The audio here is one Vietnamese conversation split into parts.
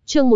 Chương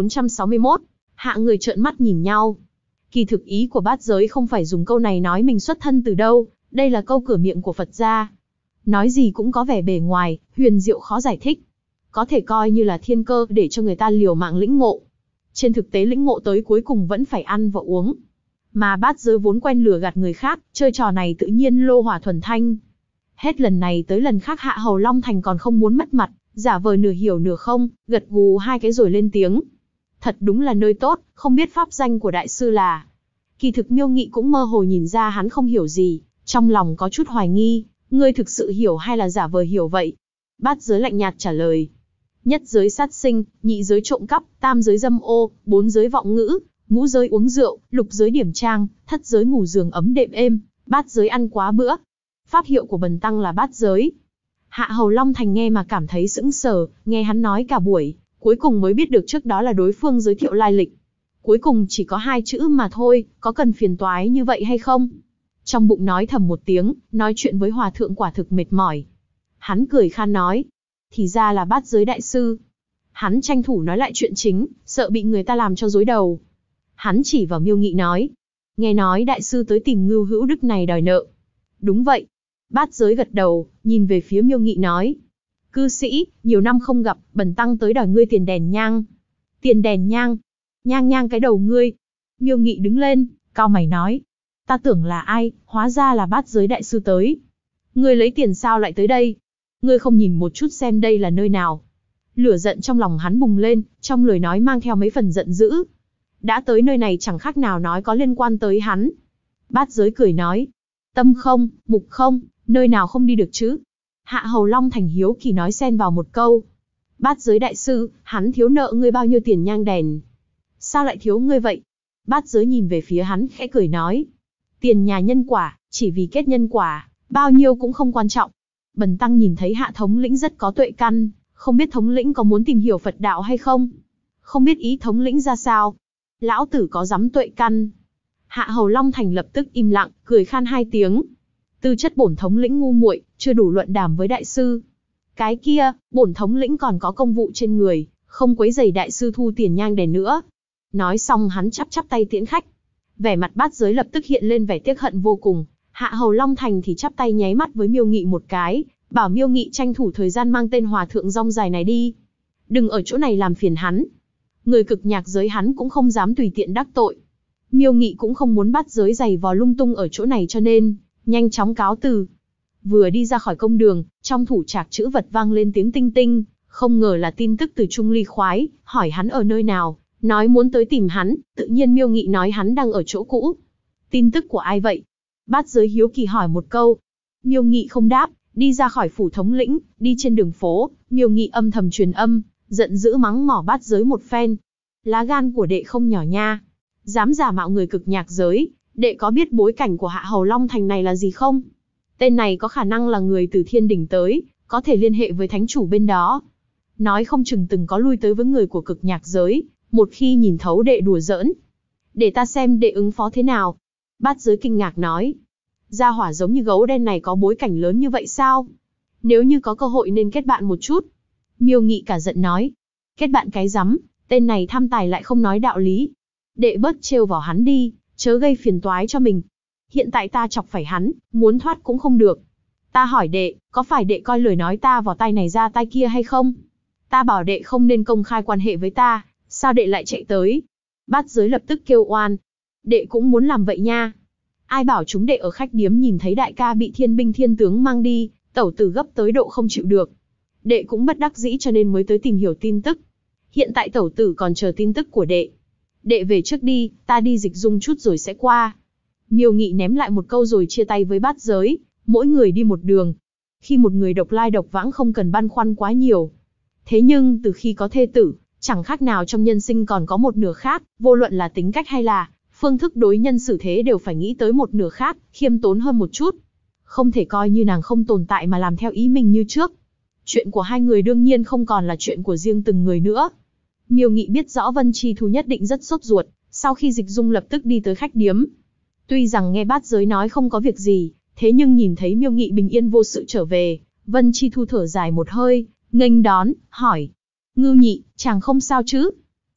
1461, hạ người trợn mắt nhìn nhau. Kỳ thực ý của Bát Giới không phải dùng câu này nói mình xuất thân từ đâu, đây là câu cửa miệng của Phật gia. Nói gì cũng có vẻ bề ngoài, huyền diệu khó giải thích. Có thể coi như là thiên cơ để cho người ta liều mạng lĩnh ngộ. Trên thực tế lĩnh ngộ tới cuối cùng vẫn phải ăn và uống. Mà Bát Giới vốn quen lừa gạt người khác, chơi trò này tự nhiên lô hỏa thuần thanh. Hết lần này tới lần khác Hạ Hầu Long Thành còn không muốn mất mặt, giả vờ nửa hiểu nửa không, gật gù hai cái rồi lên tiếng. Thật đúng là nơi tốt, không biết pháp danh của đại sư là. Kỳ thực Miêu Nghị cũng mơ hồ nhìn ra hắn không hiểu gì, trong lòng có chút hoài nghi, ngươi thực sự hiểu hay là giả vờ hiểu vậy? Bát Giới lạnh nhạt trả lời. Nhất giới sát sinh, nhị giới trộm cắp, tam giới dâm ô, bốn giới vọng ngữ, ngũ giới uống rượu, lục giới điểm trang, thất giới ngủ giường ấm đệm êm, bát giới ăn quá bữa. Pháp hiệu của bần tăng là Bát Giới. Hạ Hầu Long Thành nghe mà cảm thấy sững sờ, nghe hắn nói cả buổi, cuối cùng mới biết được trước đó là đối phương giới thiệu lai lịch. Cuối cùng chỉ có 2 chữ mà thôi, có cần phiền toái như vậy hay không? Trong bụng nói thầm một tiếng, nói chuyện với hòa thượng quả thực mệt mỏi. Hắn cười khan nói, thì ra là Bát Giới đại sư. Hắn tranh thủ nói lại chuyện chính, sợ bị người ta làm cho rối đầu. Hắn chỉ vào Miêu Nghị nói, nghe nói đại sư tới tìm Ngưu Hữu Đức này đòi nợ. Đúng vậy. Bát Giới gật đầu, nhìn về phía Miêu Nghị nói, cư sĩ, nhiều năm không gặp, bần tăng tới đòi ngươi tiền đèn nhang. Tiền đèn nhang? Nhang nhang cái đầu ngươi. Miêu Nghị đứng lên, cau mày nói, ta tưởng là ai, hóa ra là Bát Giới đại sư tới. Ngươi lấy tiền sao lại tới đây? Ngươi không nhìn một chút xem đây là nơi nào? Lửa giận trong lòng hắn bùng lên, trong lời nói mang theo mấy phần giận dữ. Đã tới nơi này chẳng khác nào nói có liên quan tới hắn. Bát Giới cười nói, tâm không, mục không, nơi nào không đi được chứ? Hạ Hầu Long Thành hiếu kỳ nói xen vào một câu. Bát Giới đại sư, hắn thiếu nợ ngươi bao nhiêu tiền nhang đèn? Sao lại thiếu ngươi vậy? Bát Giới nhìn về phía hắn khẽ cười nói. Tiền nhà nhân quả, chỉ vì kết nhân quả, bao nhiêu cũng không quan trọng. Bần tăng nhìn thấy Hạ thống lĩnh rất có tuệ căn, không biết thống lĩnh có muốn tìm hiểu Phật đạo hay không? Không biết ý thống lĩnh ra sao? Lão tử có dám tuệ căn? Hạ Hầu Long Thành lập tức im lặng, cười khan 2 tiếng. Tư chất bổn thống lĩnh ngu muội, chưa đủ luận đàm với đại sư. Cái kia, bổn thống lĩnh còn có công vụ trên người, không quấy rầy đại sư thu tiền nhang đèn nữa. Nói xong hắn chắp chắp tay tiễn khách. Vẻ mặt Bát Giới lập tức hiện lên vẻ tiếc hận vô cùng. Hạ Hầu Long Thành thì chắp tay nháy mắt với Miêu Nghị một cái, bảo Miêu Nghị tranh thủ thời gian mang tên hòa thượng rong dài này đi. Đừng ở chỗ này làm phiền hắn. Người cực nhạc giới hắn cũng không dám tùy tiện đắc tội. Miêu Nghị cũng không muốn Bát Giới giày vò lung tung ở chỗ này cho nên nhanh chóng cáo từ. Vừa đi ra khỏi công đường, trong thủ trạc chữ vật vang lên tiếng tinh tinh, không ngờ là tin tức từ Trung Ly Khoái, hỏi hắn ở nơi nào, nói muốn tới tìm hắn, tự nhiên Miêu Nghị nói hắn đang ở chỗ cũ. Tin tức của ai vậy? Bát Giới hiếu kỳ hỏi một câu. Miêu Nghị không đáp, đi ra khỏi phủ thống lĩnh, đi trên đường phố, Miêu Nghị âm thầm truyền âm, giận dữ mắng mỏ Bát Giới một phen. Lá gan của đệ không nhỏ nha, dám giả mạo người cực nhạc giới, đệ có biết bối cảnh của Hạ Hầu Long Thành này là gì không? Tên này có khả năng là người từ thiên đỉnh tới, có thể liên hệ với thánh chủ bên đó. Nói không chừng từng có lui tới với người của cực nhạc giới, một khi nhìn thấu đệ đùa giỡn. Để ta xem đệ ứng phó thế nào. Bát Giới kinh ngạc nói. Gia hỏa giống như gấu đen này có bối cảnh lớn như vậy sao? Nếu như có cơ hội nên kết bạn một chút. Miêu Nghị cả giận nói. Kết bạn cái rắm, tên này tham tài lại không nói đạo lý. Đệ bớt trêu vào hắn đi, chớ gây phiền toái cho mình. Hiện tại ta chọc phải hắn, muốn thoát cũng không được. Ta hỏi đệ, có phải đệ coi lời nói ta vào tai này ra tai kia hay không? Ta bảo đệ không nên công khai quan hệ với ta, sao đệ lại chạy tới? Bát Giới lập tức kêu oan. Đệ cũng muốn làm vậy nha. Ai bảo chúng đệ ở khách điếm nhìn thấy đại ca bị thiên binh thiên tướng mang đi, tẩu tử gấp tới độ không chịu được. Đệ cũng bất đắc dĩ cho nên mới tới tìm hiểu tin tức. Hiện tại tẩu tử còn chờ tin tức của đệ. Đệ về trước đi, ta đi dịch dung chút rồi sẽ qua. Miêu Nghị ném lại một câu rồi chia tay với Bát Giới, mỗi người đi một đường. Khi một người độc lai độc vãng không cần băn khoăn quá nhiều. Thế nhưng từ khi có thê tử, chẳng khác nào trong nhân sinh còn có một nửa khác, vô luận là tính cách hay là phương thức đối nhân xử thế đều phải nghĩ tới một nửa khác, khiêm tốn hơn một chút. Không thể coi như nàng không tồn tại mà làm theo ý mình như trước. Chuyện của hai người đương nhiên không còn là chuyện của riêng từng người nữa. Miêu Nghị biết rõ Vân Chi Thu nhất định rất sốt ruột, sau khi dịch dung lập tức đi tới khách điếm. Tuy rằng nghe Bát Giới nói không có việc gì, thế nhưng nhìn thấy Miêu Nghị bình yên vô sự trở về, Vân Chi Thu thở dài một hơi, nghênh đón, hỏi. Ngưu nhị, chàng không sao chứ?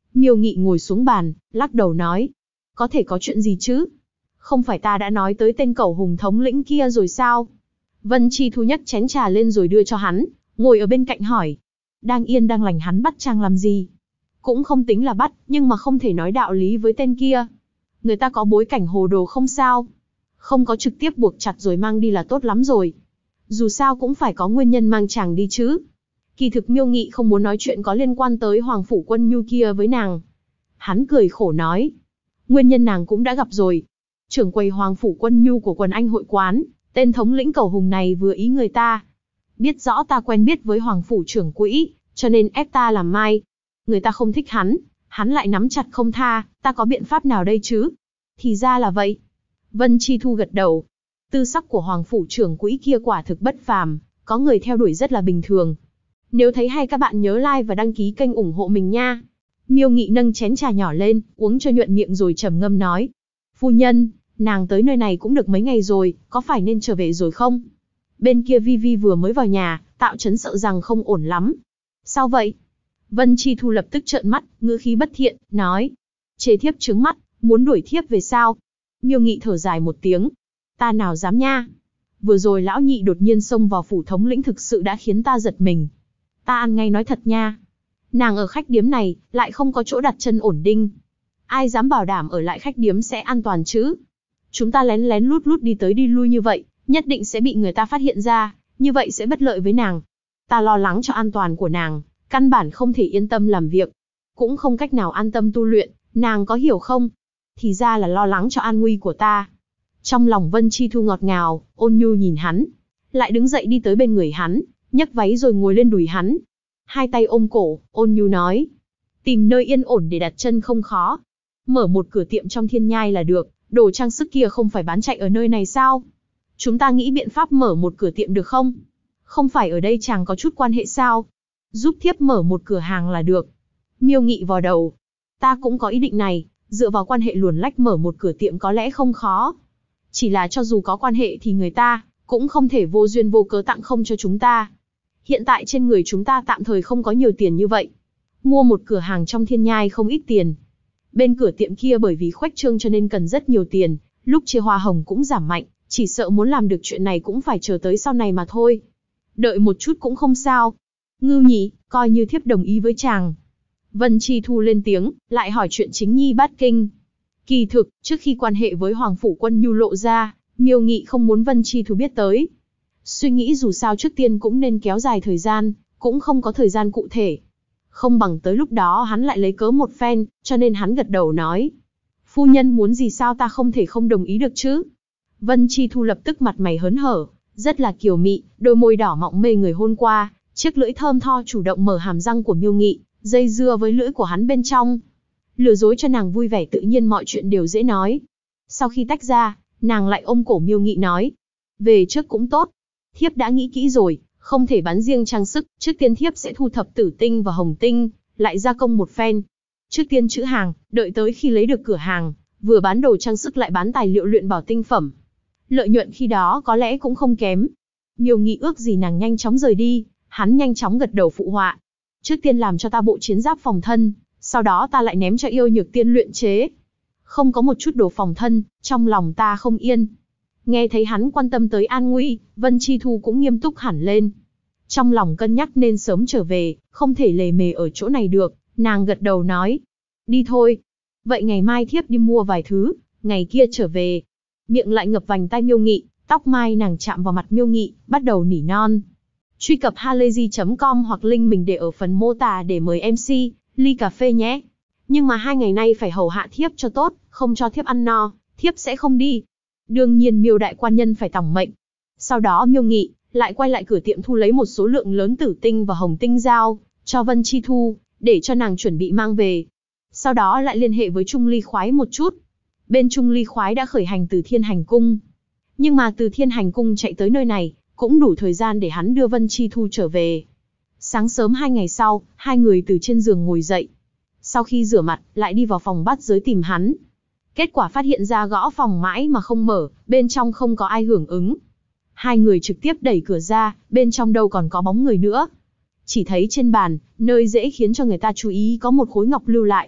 Miêu Nghị ngồi xuống bàn, lắc đầu nói. Có thể có chuyện gì chứ? Không phải ta đã nói tới tên cẩu hùng thống lĩnh kia rồi sao? Vân Chi Thu nhấc chén trà lên rồi đưa cho hắn, ngồi ở bên cạnh hỏi. Đang yên đang lành hắn bắt chàng làm gì? Cũng không tính là bắt, nhưng mà không thể nói đạo lý với tên kia. Người ta có bối cảnh hồ đồ không sao. Không có trực tiếp buộc chặt rồi mang đi là tốt lắm rồi. Dù sao cũng phải có nguyên nhân mang chàng đi chứ. Kỳ thực Miêu Nghị không muốn nói chuyện có liên quan tới Hoàng Phủ Quân Nhu kia với nàng. Hắn cười khổ nói. Nguyên nhân nàng cũng đã gặp rồi. Trưởng quầy Hoàng Phủ Quân Nhu của quần anh hội quán, tên thống lĩnh cẩu hùng này vừa ý người ta. Biết rõ ta quen biết với Hoàng Phủ trưởng quỹ, cho nên ép ta làm mai. Người ta không thích hắn lại nắm chặt không tha, ta có biện pháp nào đây chứ? Thì ra là vậy. Vân Chi Thu gật đầu. Tư sắc của Hoàng Phủ trưởng quỹ kia quả thực bất phàm, có người theo đuổi rất là bình thường. Nếu thấy hay các bạn nhớ like và đăng ký kênh ủng hộ mình nha. Miêu Nghị nâng chén trà nhỏ lên, uống cho nhuận miệng rồi trầm ngâm nói. Phu nhân, nàng tới nơi này cũng được mấy ngày rồi, có phải nên trở về rồi không? Bên kia Vi Vi vừa mới vào nhà, Tạo Trấn sợ rằng không ổn lắm. Sao vậy? Vân Chi Thu lập tức trợn mắt, ngữ khí bất thiện, nói. Chê thiếp trứng mắt, muốn đuổi thiếp về sao? Miêu Nghị thở dài một tiếng. Ta nào dám nha. Vừa rồi lão nhị đột nhiên xông vào phủ thống lĩnh thực sự đã khiến ta giật mình. Ta ăn ngay nói thật nha. Nàng ở khách điếm này, lại không có chỗ đặt chân ổn định. Ai dám bảo đảm ở lại khách điếm sẽ an toàn chứ? Chúng ta lén lén lút lút đi tới đi lui như vậy, nhất định sẽ bị người ta phát hiện ra, như vậy sẽ bất lợi với nàng. Ta lo lắng cho an toàn của nàng, căn bản không thể yên tâm làm việc, cũng không cách nào an tâm tu luyện, nàng có hiểu không? Thì ra là lo lắng cho an nguy của ta. Trong lòng Vân Chi Thu ngọt ngào, ôn nhu nhìn hắn, lại đứng dậy đi tới bên người hắn, nhấc váy rồi ngồi lên đùi hắn. Hai tay ôm cổ, ôn nhu nói. Tìm nơi yên ổn để đặt chân không khó. Mở một cửa tiệm trong Thiên Nhai là được, đồ trang sức kia không phải bán chạy ở nơi này sao? Chúng ta nghĩ biện pháp mở một cửa tiệm được không? Không phải ở đây chàng có chút quan hệ sao? Giúp thiếp mở một cửa hàng là được. Miêu Nghị vò đầu. Ta cũng có ý định này, dựa vào quan hệ luồn lách mở một cửa tiệm có lẽ không khó. Chỉ là cho dù có quan hệ thì người ta cũng không thể vô duyên vô cớ tặng không cho chúng ta. Hiện tại trên người chúng ta tạm thời không có nhiều tiền như vậy. Mua một cửa hàng trong Thiên Nhai không ít tiền. Bên cửa tiệm kia bởi vì khuếch trương cho nên cần rất nhiều tiền, lúc chia hoa hồng cũng giảm mạnh, chỉ sợ muốn làm được chuyện này cũng phải chờ tới sau này mà thôi. Đợi một chút cũng không sao. Ngưu nhỉ, coi như thiếp đồng ý với chàng. Vân Chi Thu lên tiếng, lại hỏi chuyện chính nhi bát kinh. Kỳ thực, trước khi quan hệ với Hoàng Phủ Quân Nhu lộ ra, Miêu Nghị không muốn Vân Chi Thu biết tới. Suy nghĩ dù sao trước tiên cũng nên kéo dài thời gian, cũng không có thời gian cụ thể. Không bằng tới lúc đó hắn lại lấy cớ một phen, cho nên hắn gật đầu nói. Phu nhân muốn gì sao ta không thể không đồng ý được chứ? Vân Chi Thu lập tức mặt mày hớn hở, rất là kiều mị, đôi môi đỏ mọng mê người hôn qua, chiếc lưỡi thơm tho chủ động mở hàm răng của Miêu Nghị, dây dưa với lưỡi của hắn bên trong. Lừa dối cho nàng vui vẻ tự nhiên mọi chuyện đều dễ nói. Sau khi tách ra, nàng lại ôm cổ Miêu Nghị nói. Về trước cũng tốt. Thiếp đã nghĩ kỹ rồi, không thể bán riêng trang sức, trước tiên thiếp sẽ thu thập tử tinh và hồng tinh, lại gia công một phen. Trước tiên trữ hàng, đợi tới khi lấy được cửa hàng, vừa bán đồ trang sức lại bán tài liệu luyện bảo tinh phẩm. Lợi nhuận khi đó có lẽ cũng không kém. Miêu Nghị ước gì nàng nhanh chóng rời đi, hắn nhanh chóng gật đầu phụ họa. Trước tiên làm cho ta bộ chiến giáp phòng thân, sau đó ta lại ném cho Yêu Nhược Tiên luyện chế. Không có một chút đồ phòng thân, trong lòng ta không yên. Nghe thấy hắn quan tâm tới an nguy, Vân Chi Thu cũng nghiêm túc hẳn lên. Trong lòng cân nhắc nên sớm trở về, không thể lề mề ở chỗ này được, nàng gật đầu nói. Đi thôi. Vậy ngày mai thiếp đi mua vài thứ, ngày kia trở về. Miệng lại ngập vành tai Miêu Nghị, tóc mai nàng chạm vào mặt Miêu Nghị, bắt đầu nỉ non. Truy cập halayzi.com hoặc link mình để ở phần mô tả để mời MC, ly cà phê nhé. Nhưng mà 2 ngày nay phải hầu hạ thiếp cho tốt, không cho thiếp ăn no, thiếp sẽ không đi. Đương nhiên Miêu đại quan nhân phải tòng mệnh. Sau đó Miêu Nghị lại quay lại cửa tiệm thu lấy một số lượng lớn tử tinh và hồng tinh giao cho Vân Chi Thu, để cho nàng chuẩn bị mang về. Sau đó lại liên hệ với Trung Ly Khoái một chút. Bên Trung Ly Khoái đã khởi hành từ Thiên Hành Cung. Nhưng mà từ Thiên Hành Cung chạy tới nơi này, cũng đủ thời gian để hắn đưa Vân Chi Thu trở về. Sáng sớm 2 ngày sau, hai người từ trên giường ngồi dậy. Sau khi rửa mặt, lại đi vào phòng bát giới tìm hắn. Kết quả phát hiện ra gõ phòng mãi mà không mở, bên trong không có ai hưởng ứng. Hai người trực tiếp đẩy cửa ra, bên trong đâu còn có bóng người nữa. Chỉ thấy trên bàn, nơi dễ khiến cho người ta chú ý có một khối ngọc lưu lại.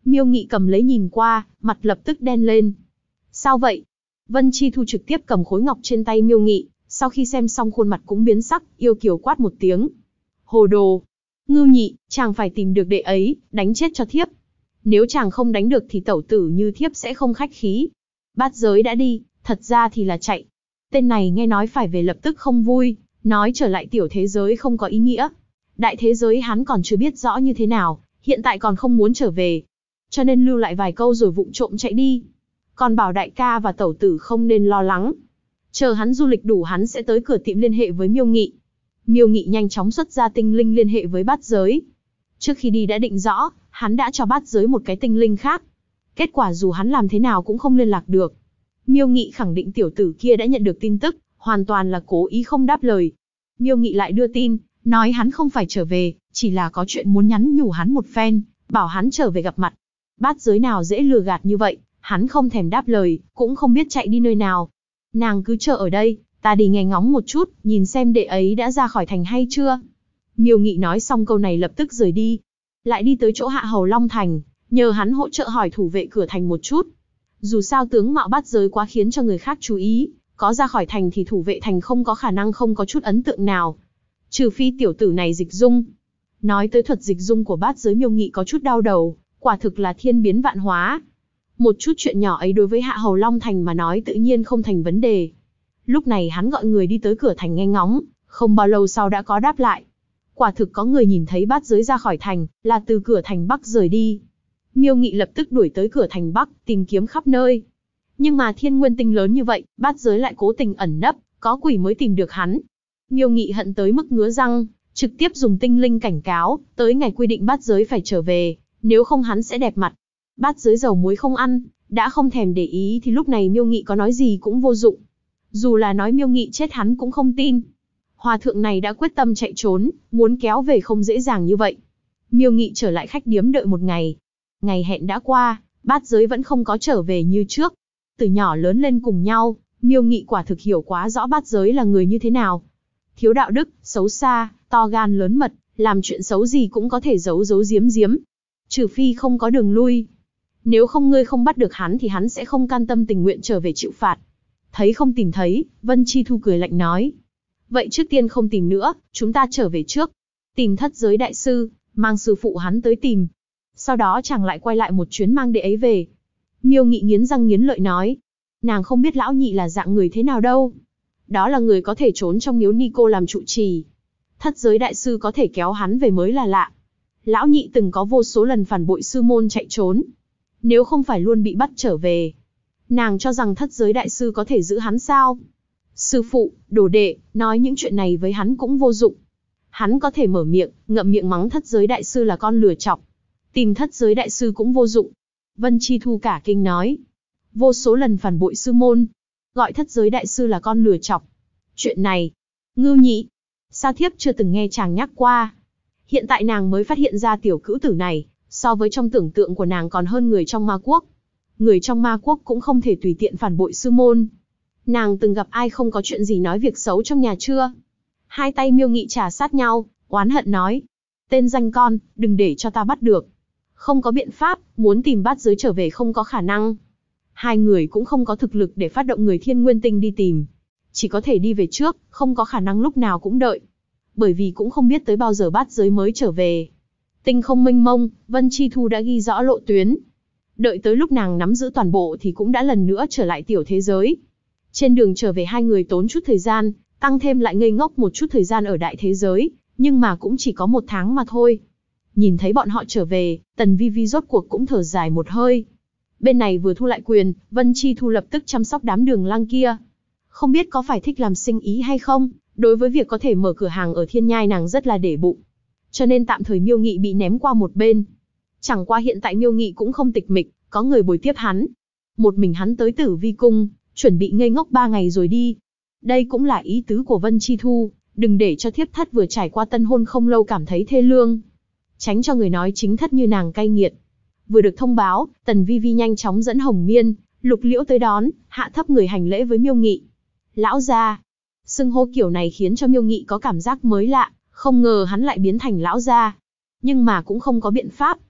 Miêu Nghị cầm lấy nhìn qua, mặt lập tức đen lên. Sao vậy? Vân Chi Thu trực tiếp cầm khối ngọc trên tay Miêu Nghị, sau khi xem xong khuôn mặt cũng biến sắc, yêu kiều quát một tiếng. Hồ đồ! Ngưu Nhị, chàng phải tìm được đệ ấy, đánh chết cho thiếp. Nếu chàng không đánh được thì tẩu tử như thiếp sẽ không khách khí. Bát giới đã đi, thật ra thì là chạy. Tên này nghe nói phải về lập tức không vui, nói trở lại tiểu thế giới không có ý nghĩa. Đại thế giới hắn còn chưa biết rõ như thế nào, hiện tại còn không muốn trở về. Cho nên lưu lại vài câu rồi vụng trộm chạy đi. Còn bảo đại ca và tẩu tử không nên lo lắng. Chờ hắn du lịch đủ hắn sẽ tới cửa tiệm liên hệ với Miêu Nghị. Miêu Nghị nhanh chóng xuất ra tinh linh liên hệ với bát giới. Trước khi đi đã định rõ, hắn đã cho bát giới một cái tinh linh khác. Kết quả dù hắn làm thế nào cũng không liên lạc được. Miêu Nghị khẳng định tiểu tử kia đã nhận được tin tức, hoàn toàn là cố ý không đáp lời. Miêu Nghị lại đưa tin, nói hắn không phải trở về, chỉ là có chuyện muốn nhắn nhủ hắn một phen, bảo hắn trở về gặp mặt. Bát giới nào dễ lừa gạt như vậy, hắn không thèm đáp lời, cũng không biết chạy đi nơi nào. Nàng cứ chờ ở đây, ta đi nghe ngóng một chút, nhìn xem đệ ấy đã ra khỏi thành hay chưa. Miêu Nghị nói xong câu này lập tức rời đi. Lại đi tới chỗ Hạ Hầu Long Thành, nhờ hắn hỗ trợ hỏi thủ vệ cửa thành một chút. Dù sao tướng mạo bát giới quá khiến cho người khác chú ý, có ra khỏi thành thì thủ vệ thành không có khả năng không có chút ấn tượng nào. Trừ phi tiểu tử này dịch dung. Nói tới thuật dịch dung của bát giới, Miêu Nghị có chút đau đầu, quả thực là thiên biến vạn hóa. Một chút chuyện nhỏ ấy đối với Hạ Hầu Long Thành mà nói tự nhiên không thành vấn đề. Lúc này hắn gọi người đi tới cửa thành nghe ngóng, không bao lâu sau đã có đáp lại. Quả thực có người nhìn thấy bát giới ra khỏi thành, là từ cửa thành Bắc rời đi. Miêu Nghị lập tức đuổi tới cửa thành Bắc, tìm kiếm khắp nơi. Nhưng mà thiên nguyên tinh lớn như vậy, bát giới lại cố tình ẩn nấp, có quỷ mới tìm được hắn. Miêu Nghị hận tới mức ngứa răng, trực tiếp dùng tinh linh cảnh cáo, tới ngày quy định bát giới phải trở về, nếu không hắn sẽ đẹp mặt. Bát giới dầu muối không ăn, đã không thèm để ý thì lúc này Miêu Nghị có nói gì cũng vô dụng. Dù là nói Miêu Nghị chết hắn cũng không tin. Hòa thượng này đã quyết tâm chạy trốn, muốn kéo về không dễ dàng như vậy. Miêu Nghị trở lại khách điếm đợi một ngày. Ngày hẹn đã qua, bát giới vẫn không có trở về như trước. Từ nhỏ lớn lên cùng nhau, Miêu Nghị quả thực hiểu quá rõ bát giới là người như thế nào. Thiếu đạo đức, xấu xa, to gan lớn mật, làm chuyện xấu gì cũng có thể giấu giấu giếm giếm. Trừ phi không có đường lui. Nếu không ngươi không bắt được hắn thì hắn sẽ không can tâm tình nguyện trở về chịu phạt. Thấy không tìm thấy, Vân Chi Thu cười lạnh nói. Vậy trước tiên không tìm nữa, chúng ta trở về trước. Tìm thất giới đại sư, mang sư phụ hắn tới tìm. Sau đó chàng lại quay lại một chuyến mang đệ ấy về. Miêu Nghị nghiến răng nghiến lợi nói. Nàng không biết lão nhị là dạng người thế nào đâu. Đó là người có thể trốn trong miếu ni cô làm trụ trì. Thất giới đại sư có thể kéo hắn về mới là lạ. Lão nhị từng có vô số lần phản bội sư môn chạy trốn. Nếu không phải luôn bị bắt trở về. Nàng cho rằng thất giới đại sư có thể giữ hắn sao? Sư phụ, đồ đệ, nói những chuyện này với hắn cũng vô dụng. Hắn có thể mở miệng, ngậm miệng mắng thất giới đại sư là con lừa chọc. Tìm thất giới đại sư cũng vô dụng. Vân Chi Thu cả kinh nói. Vô số lần phản bội sư môn. Gọi thất giới đại sư là con lừa chọc. Chuyện này, Ngưu Nhị, sao thiếp chưa từng nghe chàng nhắc qua. Hiện tại nàng mới phát hiện ra tiểu cữu tử này, so với trong tưởng tượng của nàng còn hơn người trong ma quốc. Người trong ma quốc cũng không thể tùy tiện phản bội sư môn. Nàng từng gặp ai không có chuyện gì nói việc xấu trong nhà chưa? Hai tay Miêu Nghị trà sát nhau, oán hận nói. Tên danh con, đừng để cho ta bắt được. Không có biện pháp, muốn tìm bát giới trở về không có khả năng. Hai người cũng không có thực lực để phát động người thiên nguyên tinh đi tìm. Chỉ có thể đi về trước, không có khả năng lúc nào cũng đợi. Bởi vì cũng không biết tới bao giờ bát giới mới trở về. Tinh không mênh mông, Vân Chi Thu đã ghi rõ lộ tuyến. Đợi tới lúc nàng nắm giữ toàn bộ thì cũng đã lần nữa trở lại tiểu thế giới. Trên đường trở về hai người tốn chút thời gian, tăng thêm lại ngây ngốc một chút thời gian ở đại thế giới, nhưng mà cũng chỉ có 1 tháng mà thôi. Nhìn thấy bọn họ trở về, Tần Vi Vi rốt cuộc cũng thở dài một hơi. Bên này vừa thu lại quyền, Vân Chi Thu lập tức chăm sóc đám Đường Lăng kia. Không biết có phải thích làm sinh ý hay không, đối với việc có thể mở cửa hàng ở Thiên Nhai nàng rất là để bụng. Cho nên tạm thời Miêu Nghị bị ném qua một bên. Chẳng qua hiện tại Miêu Nghị cũng không tịch mịch, có người bồi tiếp hắn. Một mình hắn tới Tử Vi Cung, chuẩn bị ngây ngốc 3 ngày rồi đi. Đây cũng là ý tứ của Vân Chi Thu, đừng để cho thiếp thất vừa trải qua tân hôn không lâu cảm thấy thê lương. Tránh cho người nói chính thất như nàng cay nghiệt. Vừa được thông báo, Tần Vi Vi nhanh chóng dẫn Hồng Miên, Lục Liễu tới đón, hạ thấp người hành lễ với Miêu Nghị. Lão gia. Xưng hô kiểu này khiến cho Miêu Nghị có cảm giác mới lạ, không ngờ hắn lại biến thành lão gia. Nhưng mà cũng không có biện pháp.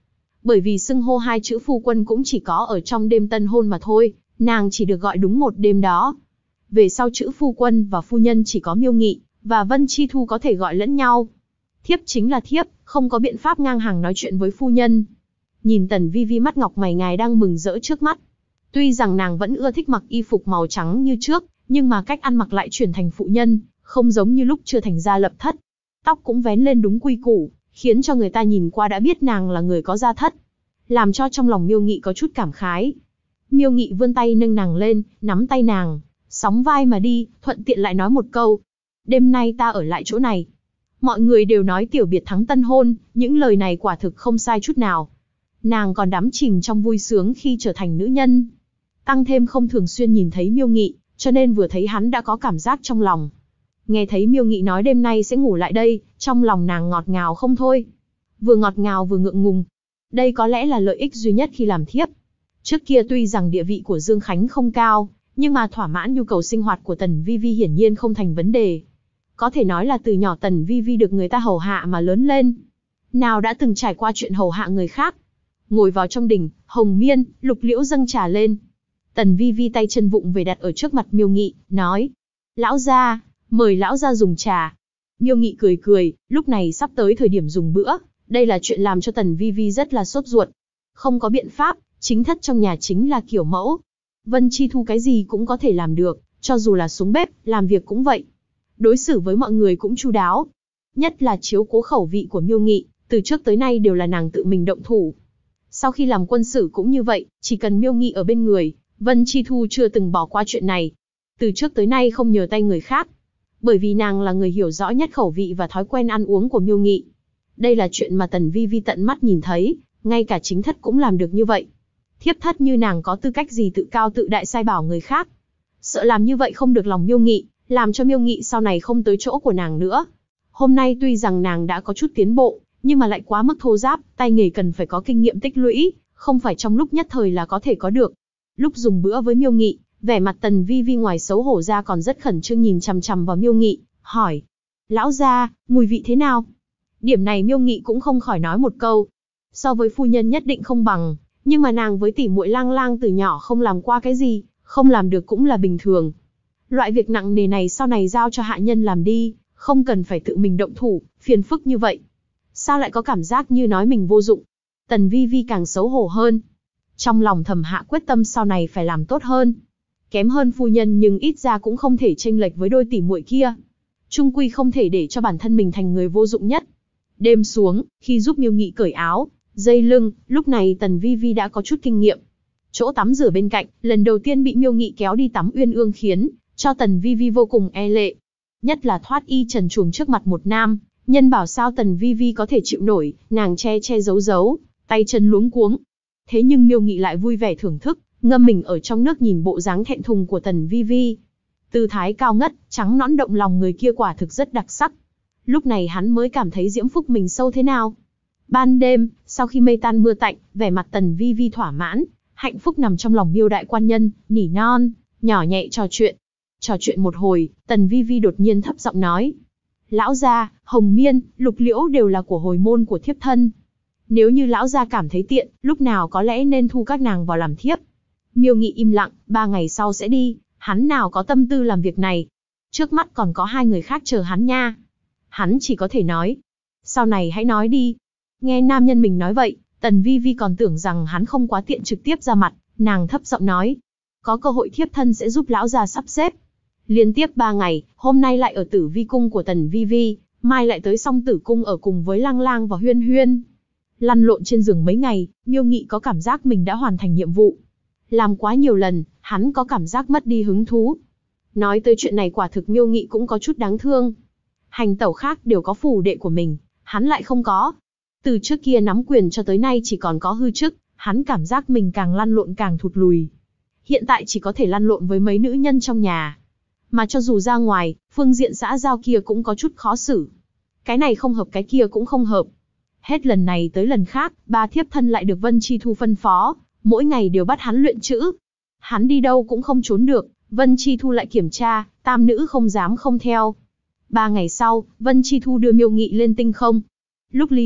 Bởi vì xưng hô hai chữ phu quân cũng chỉ có ở trong đêm tân hôn mà thôi, nàng chỉ được gọi đúng một đêm đó. Về sau chữ phu quân và phu nhân chỉ có Miêu Nghị và Vân Chi Thu có thể gọi lẫn nhau. Thiếp chính là thiếp, không có biện pháp ngang hàng nói chuyện với phu nhân. Nhìn Tần Vi Vi mắt ngọc mày ngài đang mừng rỡ trước mắt. Tuy rằng nàng vẫn ưa thích mặc y phục màu trắng như trước, nhưng mà cách ăn mặc lại chuyển thành phụ nhân, không giống như lúc chưa thành gia lập thất. Tóc cũng vén lên đúng quy củ, khiến cho người ta nhìn qua đã biết nàng là người có gia thất. Làm cho trong lòng Miêu Nghị có chút cảm khái. Miêu Nghị vươn tay nâng nàng lên, nắm tay nàng, sóng vai mà đi, thuận tiện lại nói một câu. Đêm nay ta ở lại chỗ này. Mọi người đều nói tiểu biệt thắng tân hôn, những lời này quả thực không sai chút nào. Nàng còn đắm chìm trong vui sướng khi trở thành nữ nhân. Tăng thêm không thường xuyên nhìn thấy Miêu Nghị, cho nên vừa thấy hắn đã có cảm giác trong lòng. Nghe thấy Miêu Nghị nói đêm nay sẽ ngủ lại đây, trong lòng nàng ngọt ngào không thôi. Vừa ngọt ngào vừa ngượng ngùng. Đây có lẽ là lợi ích duy nhất khi làm thiếp. Trước kia tuy rằng địa vị của Dương Khánh không cao, nhưng mà thỏa mãn nhu cầu sinh hoạt của Tần Vi Vi hiển nhiên không thành vấn đề. Có thể nói là từ nhỏ Tần Vi Vi được người ta hầu hạ mà lớn lên. Nào đã từng trải qua chuyện hầu hạ người khác. Ngồi vào trong đình, Hồng Miên, Lục Liễu dâng trà lên. Tần Vi Vi tay chân vụng về đặt ở trước mặt Miêu Nghị, nói. Lão gia, mời lão gia dùng trà. Miêu Nghị cười cười, lúc này sắp tới thời điểm dùng bữa. Đây là chuyện làm cho Tần Vi Vi rất là sốt ruột. Không có biện pháp, chính thất trong nhà chính là kiểu mẫu. Vân Chi Thu cái gì cũng có thể làm được, cho dù là xuống bếp, làm việc cũng vậy. Đối xử với mọi người cũng chu đáo. Nhất là chiếu cố khẩu vị của Miêu Nghị, từ trước tới nay đều là nàng tự mình động thủ. Sau khi làm quân sử cũng như vậy, chỉ cần Miêu Nghị ở bên người, Vân Chi Thu chưa từng bỏ qua chuyện này. Từ trước tới nay không nhờ tay người khác. Bởi vì nàng là người hiểu rõ nhất khẩu vị và thói quen ăn uống của Miêu Nghị. Đây là chuyện mà Tần Vi Vi tận mắt nhìn thấy, ngay cả chính thất cũng làm được như vậy. Thiếp thất như nàng có tư cách gì tự cao tự đại sai bảo người khác. Sợ làm như vậy không được lòng Miêu Nghị, làm cho Miêu Nghị sau này không tới chỗ của nàng nữa. Hôm nay tuy rằng nàng đã có chút tiến bộ, nhưng mà lại quá mức thô ráp, tay nghề cần phải có kinh nghiệm tích lũy, không phải trong lúc nhất thời là có thể có được. Lúc dùng bữa với Miêu Nghị, vẻ mặt Tần Vi Vi ngoài xấu hổ ra còn rất khẩn trương nhìn chằm chằm vào Miêu Nghị, hỏi. Lão gia, mùi vị thế nào? Điểm này Miêu Nghị cũng không khỏi nói một câu. So với phu nhân nhất định không bằng, nhưng mà nàng với tỷ muội Lang Lang từ nhỏ không làm qua cái gì, không làm được cũng là bình thường. Loại việc nặng nề này sau này giao cho hạ nhân làm đi, không cần phải tự mình động thủ, phiền phức như vậy. Sao lại có cảm giác như nói mình vô dụng? Tần Vi Vi càng xấu hổ hơn. Trong lòng thầm hạ quyết tâm sau này phải làm tốt hơn. Kém hơn phu nhân nhưng ít ra cũng không thể chênh lệch với đôi tỷ muội kia. Chung quy không thể để cho bản thân mình thành người vô dụng nhất. Đêm xuống, khi giúp Miêu Nghị cởi áo, dây lưng, lúc này Tần Vi Vi đã có chút kinh nghiệm. Chỗ tắm rửa bên cạnh, lần đầu tiên bị Miêu Nghị kéo đi tắm uyên ương khiến cho Tần Vi Vi vô cùng e lệ. Nhất là thoát y trần truồng trước mặt một nam, nhân bảo sao Tần Vi Vi có thể chịu nổi, nàng che che giấu giấu, tay chân luống cuống. Thế nhưng Miêu Nghị lại vui vẻ thưởng thức, ngâm mình ở trong nước nhìn bộ dáng thẹn thùng của Tần Vi Vi. Tư thái cao ngất, trắng nõn động lòng người kia quả thực rất đặc sắc. Lúc này hắn mới cảm thấy diễm phúc mình sâu thế nào. Ban đêm, sau khi mây tan mưa tạnh, vẻ mặt Tần Vi Vi thỏa mãn, hạnh phúc nằm trong lòng Miêu đại quan nhân, nỉ non, nhỏ nhẹ trò chuyện. Trò chuyện một hồi, Tần Vi Vi đột nhiên thấp giọng nói. Lão gia, Hồng Miên, Lục Liễu đều là của hồi môn của thiếp thân. Nếu như lão gia cảm thấy tiện, lúc nào có lẽ nên thu các nàng vào làm thiếp. Miêu Nghị im lặng, 3 ngày sau sẽ đi, hắn nào có tâm tư làm việc này. Trước mắt còn có 2 người khác chờ hắn nha. Hắn chỉ có thể nói. Sau này hãy nói đi. Nghe nam nhân mình nói vậy, Tần Vi Vi còn tưởng rằng hắn không quá tiện trực tiếp ra mặt, nàng thấp giọng nói. Có cơ hội thiếp thân sẽ giúp lão gia sắp xếp. Liên tiếp 3 ngày, hôm nay lại ở Tử Vi cung của Tần Vi Vi, mai lại tới Song Tử cung ở cùng với Lang Lang và Huyên Huyên. Lăn lộn trên giường mấy ngày, Miêu Nghị có cảm giác mình đã hoàn thành nhiệm vụ. Làm quá nhiều lần, hắn có cảm giác mất đi hứng thú. Nói tới chuyện này quả thực Miêu Nghị cũng có chút đáng thương. Hành tẩu khác đều có phủ đệ của mình, hắn lại không có. Từ trước kia nắm quyền cho tới nay chỉ còn có hư chức, hắn cảm giác mình càng lăn lộn càng thụt lùi. Hiện tại chỉ có thể lăn lộn với mấy nữ nhân trong nhà. Mà cho dù ra ngoài, phương diện xã giao kia cũng có chút khó xử. Cái này không hợp cái kia cũng không hợp. Hết lần này tới lần khác, 3 thiếp thân lại được Vân Chi Thu phân phó, mỗi ngày đều bắt hắn luyện chữ. Hắn đi đâu cũng không trốn được, Vân Chi Thu lại kiểm tra, tam nữ không dám không theo. 3 ngày sau, Vân Chi Thu đưa Miêu Nghị lên tinh không. Lúc ly biệt,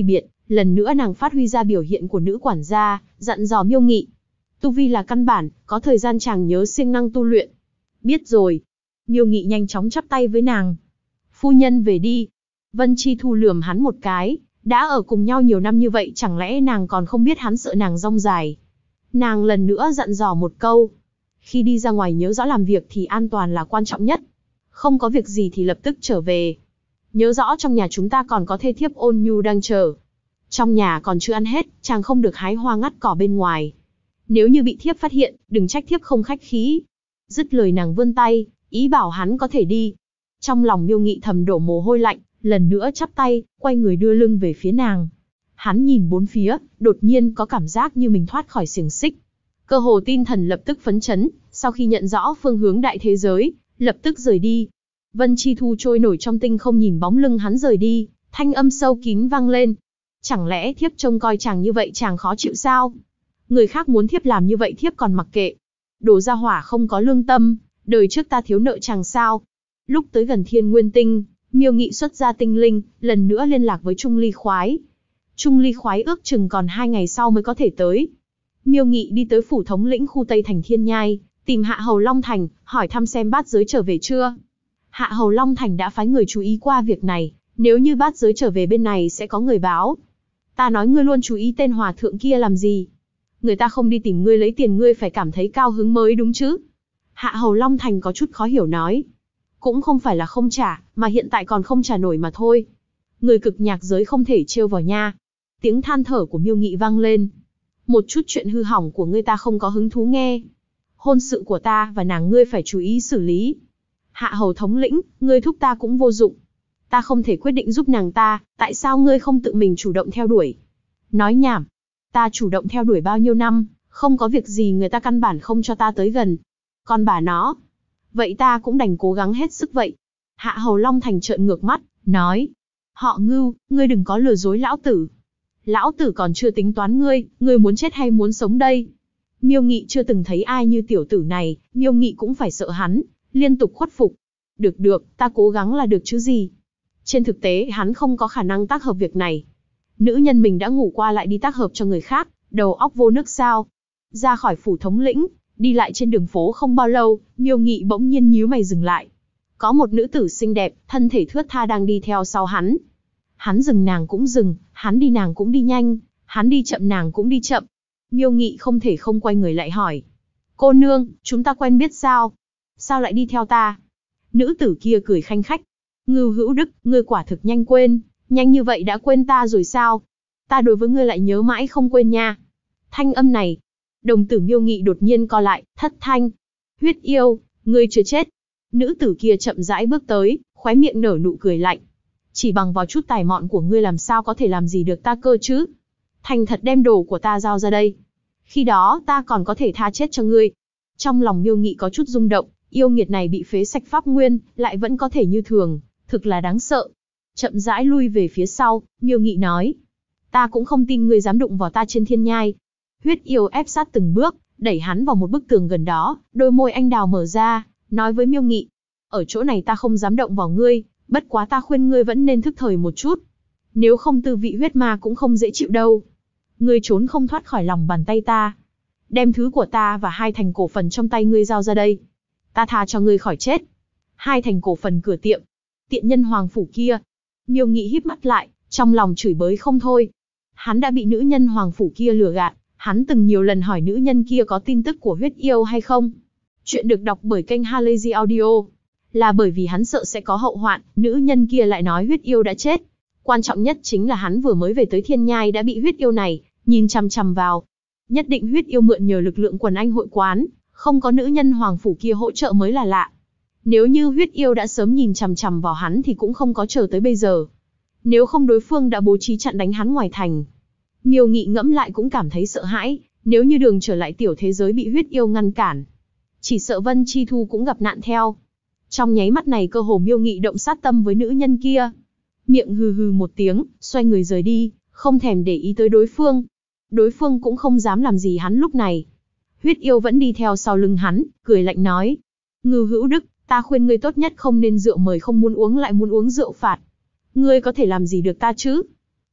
Lần nữa nàng phát huy ra biểu hiện của nữ quản gia, dặn dò Miêu Nghị. Tu vi là căn bản, có thời gian chàng nhớ siêng năng tu luyện. Biết rồi. Miêu Nghị nhanh chóng chắp tay với nàng. Phu nhân về đi. Vân Chi Thu lườm hắn một cái, đã ở cùng nhau nhiều năm như vậy chẳng lẽ nàng còn không biết hắn sợ nàng rong dài. Nàng lần nữa dặn dò một câu. Khi đi ra ngoài nhớ rõ làm việc thì an toàn là quan trọng nhất. Không có việc gì thì lập tức trở về. Nhớ rõ trong nhà chúng ta còn có thê thiếp Ôn Nhu đang chờ. Trong nhà còn chưa ăn hết, chàng không được hái hoa ngắt cỏ bên ngoài. Nếu như bị thiếp phát hiện, đừng trách thiếp không khách khí. Dứt lời nàng vươn tay, ý bảo hắn có thể đi. Trong lòng Miêu Nghị thầm đổ mồ hôi lạnh, lần nữa chắp tay, quay người đưa lưng về phía nàng. Hắn nhìn bốn phía, đột nhiên có cảm giác như mình thoát khỏi xiềng xích. Cơ hồ tinh thần lập tức phấn chấn, sau khi nhận rõ phương hướng đại thế giới, lập tức rời đi. Vân Chi Thu trôi nổi trong tinh không nhìn bóng lưng hắn rời đi, thanh âm sâu kín vang lên. Chẳng lẽ thiếp trông coi chàng như vậy chàng khó chịu sao? Người khác muốn thiếp làm như vậy thiếp còn mặc kệ. Đồ ra hỏa không có lương tâm, đời trước ta thiếu nợ chàng sao? Lúc tới gần Thiên Nguyên Tinh, Miêu Nghị xuất ra tinh linh, lần nữa liên lạc với Trung Ly Khoái. Trung Ly Khoái ước chừng còn 2 ngày sau mới có thể tới. Miêu Nghị đi tới phủ thống lĩnh khu Tây Thành Thiên Nhai, tìm Hạ Hầu Long Thành, hỏi thăm xem Bát Giới trở về chưa. Hạ Hầu Long Thành đã phái người chú ý qua việc này, nếu như Bát Giới trở về bên này sẽ có người báo. Ta nói ngươi luôn chú ý tên hòa thượng kia làm gì? Người ta không đi tìm ngươi lấy tiền ngươi phải cảm thấy cao hứng mới đúng chứ? Hạ Hầu Long Thành có chút khó hiểu nói. Cũng không phải là không trả, mà hiện tại còn không trả nổi mà thôi. Người cực nhạc giới không thể trêu vào nha. Tiếng than thở của Miêu Nghị vang lên. Một chút chuyện hư hỏng của ngươi ta không có hứng thú nghe. Hôn sự của ta và nàng ngươi phải chú ý xử lý. Hạ Hầu thống lĩnh, ngươi thúc ta cũng vô dụng. Ta không thể quyết định giúp nàng ta, tại sao ngươi không tự mình chủ động theo đuổi? Nói nhảm. Ta chủ động theo đuổi bao nhiêu năm, không có việc gì người ta căn bản không cho ta tới gần. Còn bà nó. Vậy ta cũng đành cố gắng hết sức vậy. Hạ Hầu Long Thành trợn ngược mắt, nói. Họ Ngưu, ngươi đừng có lừa dối lão tử. Lão tử còn chưa tính toán ngươi muốn chết hay muốn sống đây? Miêu Nghị chưa từng thấy ai như tiểu tử này, Miêu Nghị cũng phải sợ hắn, liên tục khuất phục. Được, ta cố gắng là được chứ gì. Trên thực tế hắn không có khả năng tác hợp việc này. Nữ nhân mình đã ngủ qua lại đi tác hợp cho người khác, đầu óc vô nước sao. Ra khỏi phủ thống lĩnh, đi lại trên đường phố không bao lâu, Miêu Nghị bỗng nhiên nhíu mày dừng lại. Có một nữ tử xinh đẹp, thân thể thướt tha đang đi theo sau hắn. Hắn dừng nàng cũng dừng, hắn đi nàng cũng đi nhanh, hắn đi chậm nàng cũng đi chậm. Miêu Nghị không thể không quay người lại hỏi. Cô nương, chúng ta quen biết sao? Sao lại đi theo ta? Nữ tử kia cười khanh khách. Ngưu Hữu Đức, ngươi quả thực nhanh quên, nhanh như vậy đã quên ta rồi sao? Ta đối với ngươi lại nhớ mãi không quên nha. Thanh âm này. Đồng tử Miêu Nghị đột nhiên co lại, thất thanh. Huyết yêu, ngươi chưa chết. Nữ tử kia chậm rãi bước tới, khóe miệng nở nụ cười lạnh. Chỉ bằng vào chút tài mọn của ngươi làm sao có thể làm gì được ta cơ chứ? Thành thật đem đồ của ta giao ra đây. Khi đó ta còn có thể tha chết cho ngươi. Trong lòng Miêu Nghị có chút rung động, yêu nghiệt này bị phế sạch pháp nguyên, lại vẫn có thể như thường, thực là đáng sợ. Chậm rãi lui về phía sau, Miêu Nghị nói. Ta cũng không tin ngươi dám đụng vào ta trên thiên nhai. Huyết yêu ép sát từng bước, đẩy hắn vào một bức tường gần đó, đôi môi anh đào mở ra, nói với Miêu Nghị. Ở chỗ này ta không dám động vào ngươi, bất quá ta khuyên ngươi vẫn nên thức thời một chút. Nếu không tư vị huyết ma cũng không dễ chịu đâu. Ngươi trốn không thoát khỏi lòng bàn tay ta. Đem thứ của ta và 2 thành cổ phần trong tay ngươi giao ra đây. Ta tha cho ngươi khỏi chết. 2 thành cổ phần cửa tiệm. Tiện nhân hoàng phủ kia. Miêu Nghị híp mắt lại, trong lòng chửi bới không thôi. Hắn đã bị nữ nhân hoàng phủ kia lừa gạt. Hắn từng nhiều lần hỏi nữ nhân kia có tin tức của huyết yêu hay không. Chuyện được đọc bởi kênh Halazy Audio. Là bởi vì hắn sợ sẽ có hậu hoạn, nữ nhân kia lại nói huyết yêu đã chết. Quan trọng nhất chính là hắn vừa mới về tới thiên nhai đã bị huyết yêu này nhìn chằm chằm vào. Nhất định huyết yêu mượn nhờ lực lượng quần anh hội quán, không có nữ nhân hoàng phủ kia hỗ trợ mới là lạ. Nếu như huyết yêu đã sớm nhìn chằm chằm vào hắn thì cũng không có chờ tới bây giờ. Nếu không đối phương đã bố trí chặn đánh hắn ngoài thành. Miêu Nghị ngẫm lại cũng cảm thấy sợ hãi, nếu như đường trở lại tiểu thế giới bị huyết yêu ngăn cản, chỉ sợ Vân Chi Thu cũng gặp nạn theo. Trong nháy mắt này cơ hồ Miêu Nghị động sát tâm với nữ nhân kia. Miệng hừ hừ một tiếng, xoay người rời đi, không thèm để ý tới đối phương. Đối phương cũng không dám làm gì hắn lúc này. Huyết yêu vẫn đi theo sau lưng hắn, cười lạnh nói. Ngưu Hữu Đức, ta khuyên ngươi tốt nhất không nên rượu mời không muốn uống lại muốn uống rượu phạt. Ngươi có thể làm gì được ta chứ?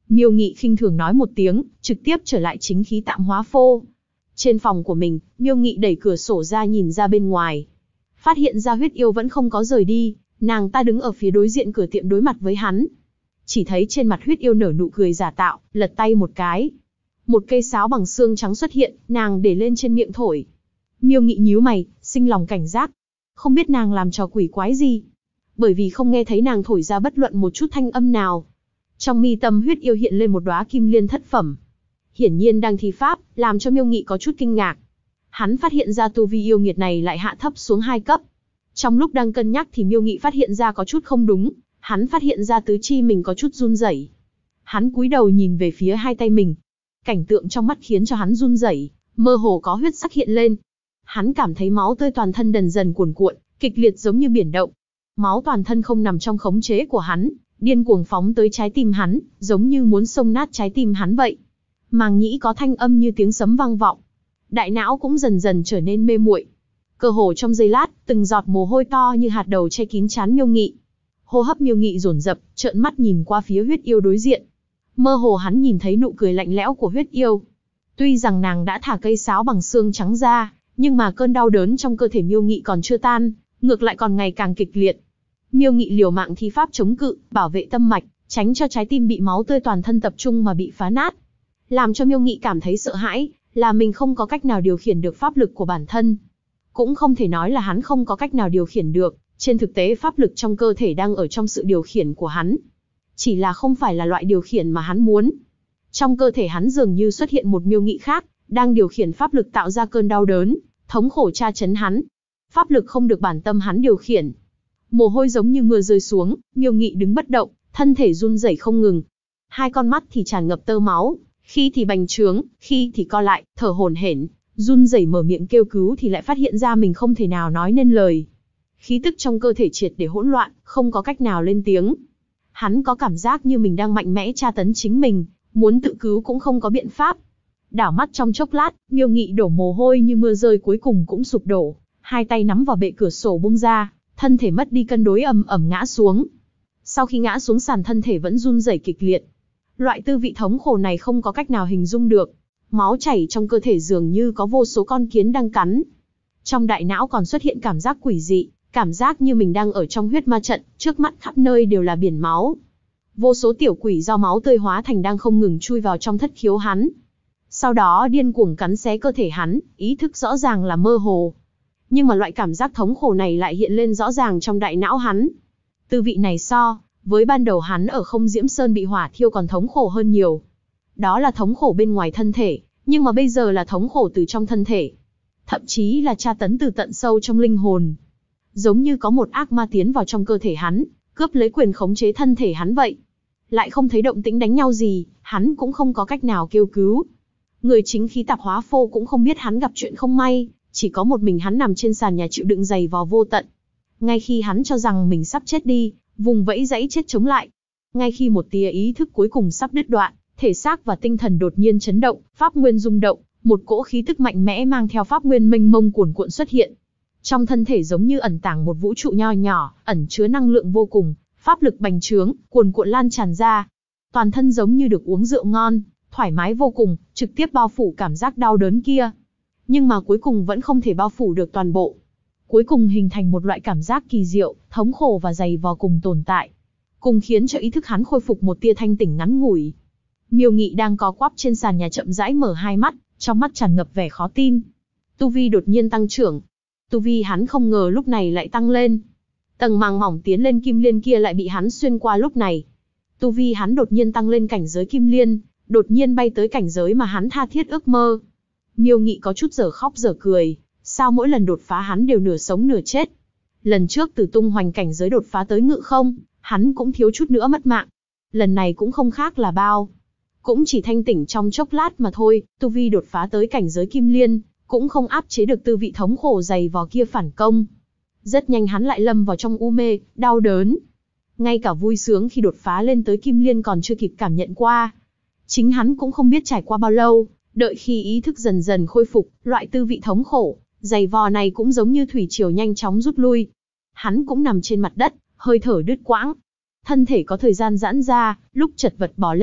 Miêu Nghị khinh thường nói một tiếng, trực tiếp trở lại chính khí tạm hóa phô. Trên phòng của mình, Miêu Nghị đẩy cửa sổ ra nhìn ra bên ngoài. Phát hiện ra huyết yêu vẫn không có rời đi, nàng ta đứng ở phía đối diện cửa tiệm đối mặt với hắn. Chỉ thấy trên mặt huyết yêu nở nụ cười giả tạo, lật tay một cái. Một cây sáo bằng xương trắng xuất hiện, nàng để lên trên miệng thổi. Miêu Nghị nhíu mày, sinh lòng cảnh giác. Không biết nàng làm trò quỷ quái gì. Bởi vì không nghe thấy nàng thổi ra bất luận một chút thanh âm nào. Trong mi tâm huyết yêu hiện lên một đóa kim liên thất phẩm. Hiển nhiên đang thi pháp, làm cho Miêu Nghị có chút kinh ngạc. Hắn phát hiện ra tu vi yêu nghiệt này lại hạ thấp xuống 2 cấp. Trong lúc đang cân nhắc thì Miêu Nghị phát hiện ra có chút không đúng, hắn phát hiện ra tứ chi mình có chút run rẩy. Hắn cúi đầu nhìn về phía 2 tay mình. Cảnh tượng trong mắt khiến cho hắn run rẩy, mơ hồ có huyết sắc hiện lên. Hắn cảm thấy máu tươi toàn thân dần dần cuồn cuộn, kịch liệt giống như biển động. Máu toàn thân không nằm trong khống chế của hắn, điên cuồng phóng tới trái tim hắn, giống như muốn xông nát trái tim hắn vậy. Màng nhĩ có thanh âm như tiếng sấm vang vọng. Đại não cũng dần dần trở nên mê muội. Cơ hồ trong giây lát, từng giọt mồ hôi to như hạt đậu che kín trán Miêu Nghị. Hô hấp Miêu Nghị dồn dập, trợn mắt nhìn qua phía huyết yêu đối diện. Mơ hồ hắn nhìn thấy nụ cười lạnh lẽo của huyết yêu. Tuy rằng nàng đã thả cây sáo bằng xương trắng ra, nhưng mà cơn đau đớn trong cơ thể Miêu Nghị còn chưa tan, ngược lại còn ngày càng kịch liệt. Miêu Nghị liều mạng thi pháp chống cự, bảo vệ tâm mạch, tránh cho trái tim bị máu tươi toàn thân tập trung mà bị phá nát. Làm cho Miêu Nghị cảm thấy sợ hãi, là mình không có cách nào điều khiển được pháp lực của bản thân. Cũng không thể nói là hắn không có cách nào điều khiển được, trên thực tế pháp lực trong cơ thể đang ở trong sự điều khiển của hắn. Chỉ là không phải là loại điều khiển mà hắn muốn. Trong cơ thể hắn dường như xuất hiện một Miêu Nghị khác, đang điều khiển pháp lực tạo ra cơn đau đớn, thống khổ tra chấn hắn. Pháp lực không được bản tâm hắn điều khiển. Mồ hôi giống như mưa rơi xuống, Miêu Nghị đứng bất động, thân thể run rẩy không ngừng. 2 con mắt thì tràn ngập tơ máu, khi thì bành trướng, khi thì co lại, thở hổn hển, run rẩy mở miệng kêu cứu thì lại phát hiện ra mình không thể nào nói nên lời. Khí tức trong cơ thể triệt để hỗn loạn, không có cách nào lên tiếng. Hắn có cảm giác như mình đang mạnh mẽ tra tấn chính mình, muốn tự cứu cũng không có biện pháp. Đảo mắt trong chốc lát, Miêu Nghị đổ mồ hôi như mưa rơi cuối cùng cũng sụp đổ, 2 tay nắm vào bệ cửa sổ buông ra, thân thể mất đi cân đối ầm ầm ngã xuống. Sau khi ngã xuống sàn thân thể vẫn run rẩy kịch liệt. Loại tư vị thống khổ này không có cách nào hình dung được. Máu chảy trong cơ thể dường như có vô số con kiến đang cắn. Trong đại não còn xuất hiện cảm giác quỷ dị, cảm giác như mình đang ở trong huyết ma trận, trước mắt khắp nơi đều là biển máu. Vô số tiểu quỷ do máu tươi hóa thành đang không ngừng chui vào trong thất khiếu hắn. Sau đó điên cuồng cắn xé cơ thể hắn, ý thức rõ ràng là mơ hồ. Nhưng mà loại cảm giác thống khổ này lại hiện lên rõ ràng trong đại não hắn. Tư vị này so với ban đầu hắn ở Không Diễm Sơn bị hỏa thiêu còn thống khổ hơn nhiều. Đó là thống khổ bên ngoài thân thể, nhưng mà bây giờ là thống khổ từ trong thân thể. Thậm chí là tra tấn từ tận sâu trong linh hồn. Giống như có một ác ma tiến vào trong cơ thể hắn, cướp lấy quyền khống chế thân thể hắn vậy. Lại không thấy động tĩnh đánh nhau gì, hắn cũng không có cách nào kêu cứu. Người chính khí tạp hóa phô cũng không biết hắn gặp chuyện không may, chỉ có một mình hắn nằm trên sàn nhà chịu đựng giày vò vô tận. Ngay khi hắn cho rằng mình sắp chết đi, vùng vẫy dãy chết chống lại. Ngay khi một tia ý thức cuối cùng sắp đứt đoạn, thể xác và tinh thần đột nhiên chấn động, pháp nguyên rung động, một cỗ khí tức mạnh mẽ mang theo pháp nguyên mênh mông cuồn cuộn xuất hiện. Trong thân thể giống như ẩn tàng một vũ trụ nho nhỏ, ẩn chứa năng lượng vô cùng, pháp lực bành trướng, cuồn cuộn lan tràn ra. Toàn thân giống như được uống rượu ngon, thoải mái vô cùng, trực tiếp bao phủ cảm giác đau đớn kia. Nhưng mà cuối cùng vẫn không thể bao phủ được toàn bộ. Cuối cùng hình thành một loại cảm giác kỳ diệu, thống khổ và dày vò cùng tồn tại. Cùng khiến cho ý thức hắn khôi phục một tia thanh tỉnh ngắn ngủi. Miêu Nghị đang co quắp trên sàn nhà chậm rãi mở 2 mắt, trong mắt tràn ngập vẻ khó tin. Tu vi đột nhiên tăng trưởng. Tu vi hắn không ngờ lúc này lại tăng lên. Tầng màng mỏng tiến lên kim liên kia lại bị hắn xuyên qua lúc này. Tu vi hắn đột nhiên tăng lên cảnh giới kim liên, đột nhiên bay tới cảnh giới mà hắn tha thiết ước mơ. Miêu Nghị có chút dở khóc dở cười, sao mỗi lần đột phá hắn đều nửa sống nửa chết. Lần trước từ tung hoành cảnh giới đột phá tới ngự không, hắn cũng thiếu chút nữa mất mạng. Lần này cũng không khác là bao. Cũng chỉ thanh tỉnh trong chốc lát mà thôi, tu vi đột phá tới cảnh giới kim liên, cũng không áp chế được tư vị thống khổ dày vò kia phản công. Rất nhanh hắn lại lâm vào trong u mê, đau đớn. Ngay cả vui sướng khi đột phá lên tới kim liên còn chưa kịp cảm nhận qua. Chính hắn cũng không biết trải qua bao lâu, đợi khi ý thức dần dần khôi phục, loại tư vị thống khổ, dày vò này cũng giống như thủy triều nhanh chóng rút lui. Hắn cũng nằm trên mặt đất, hơi thở đứt quãng. Thân thể có thời gian giãn ra, lúc chật vật bò lên,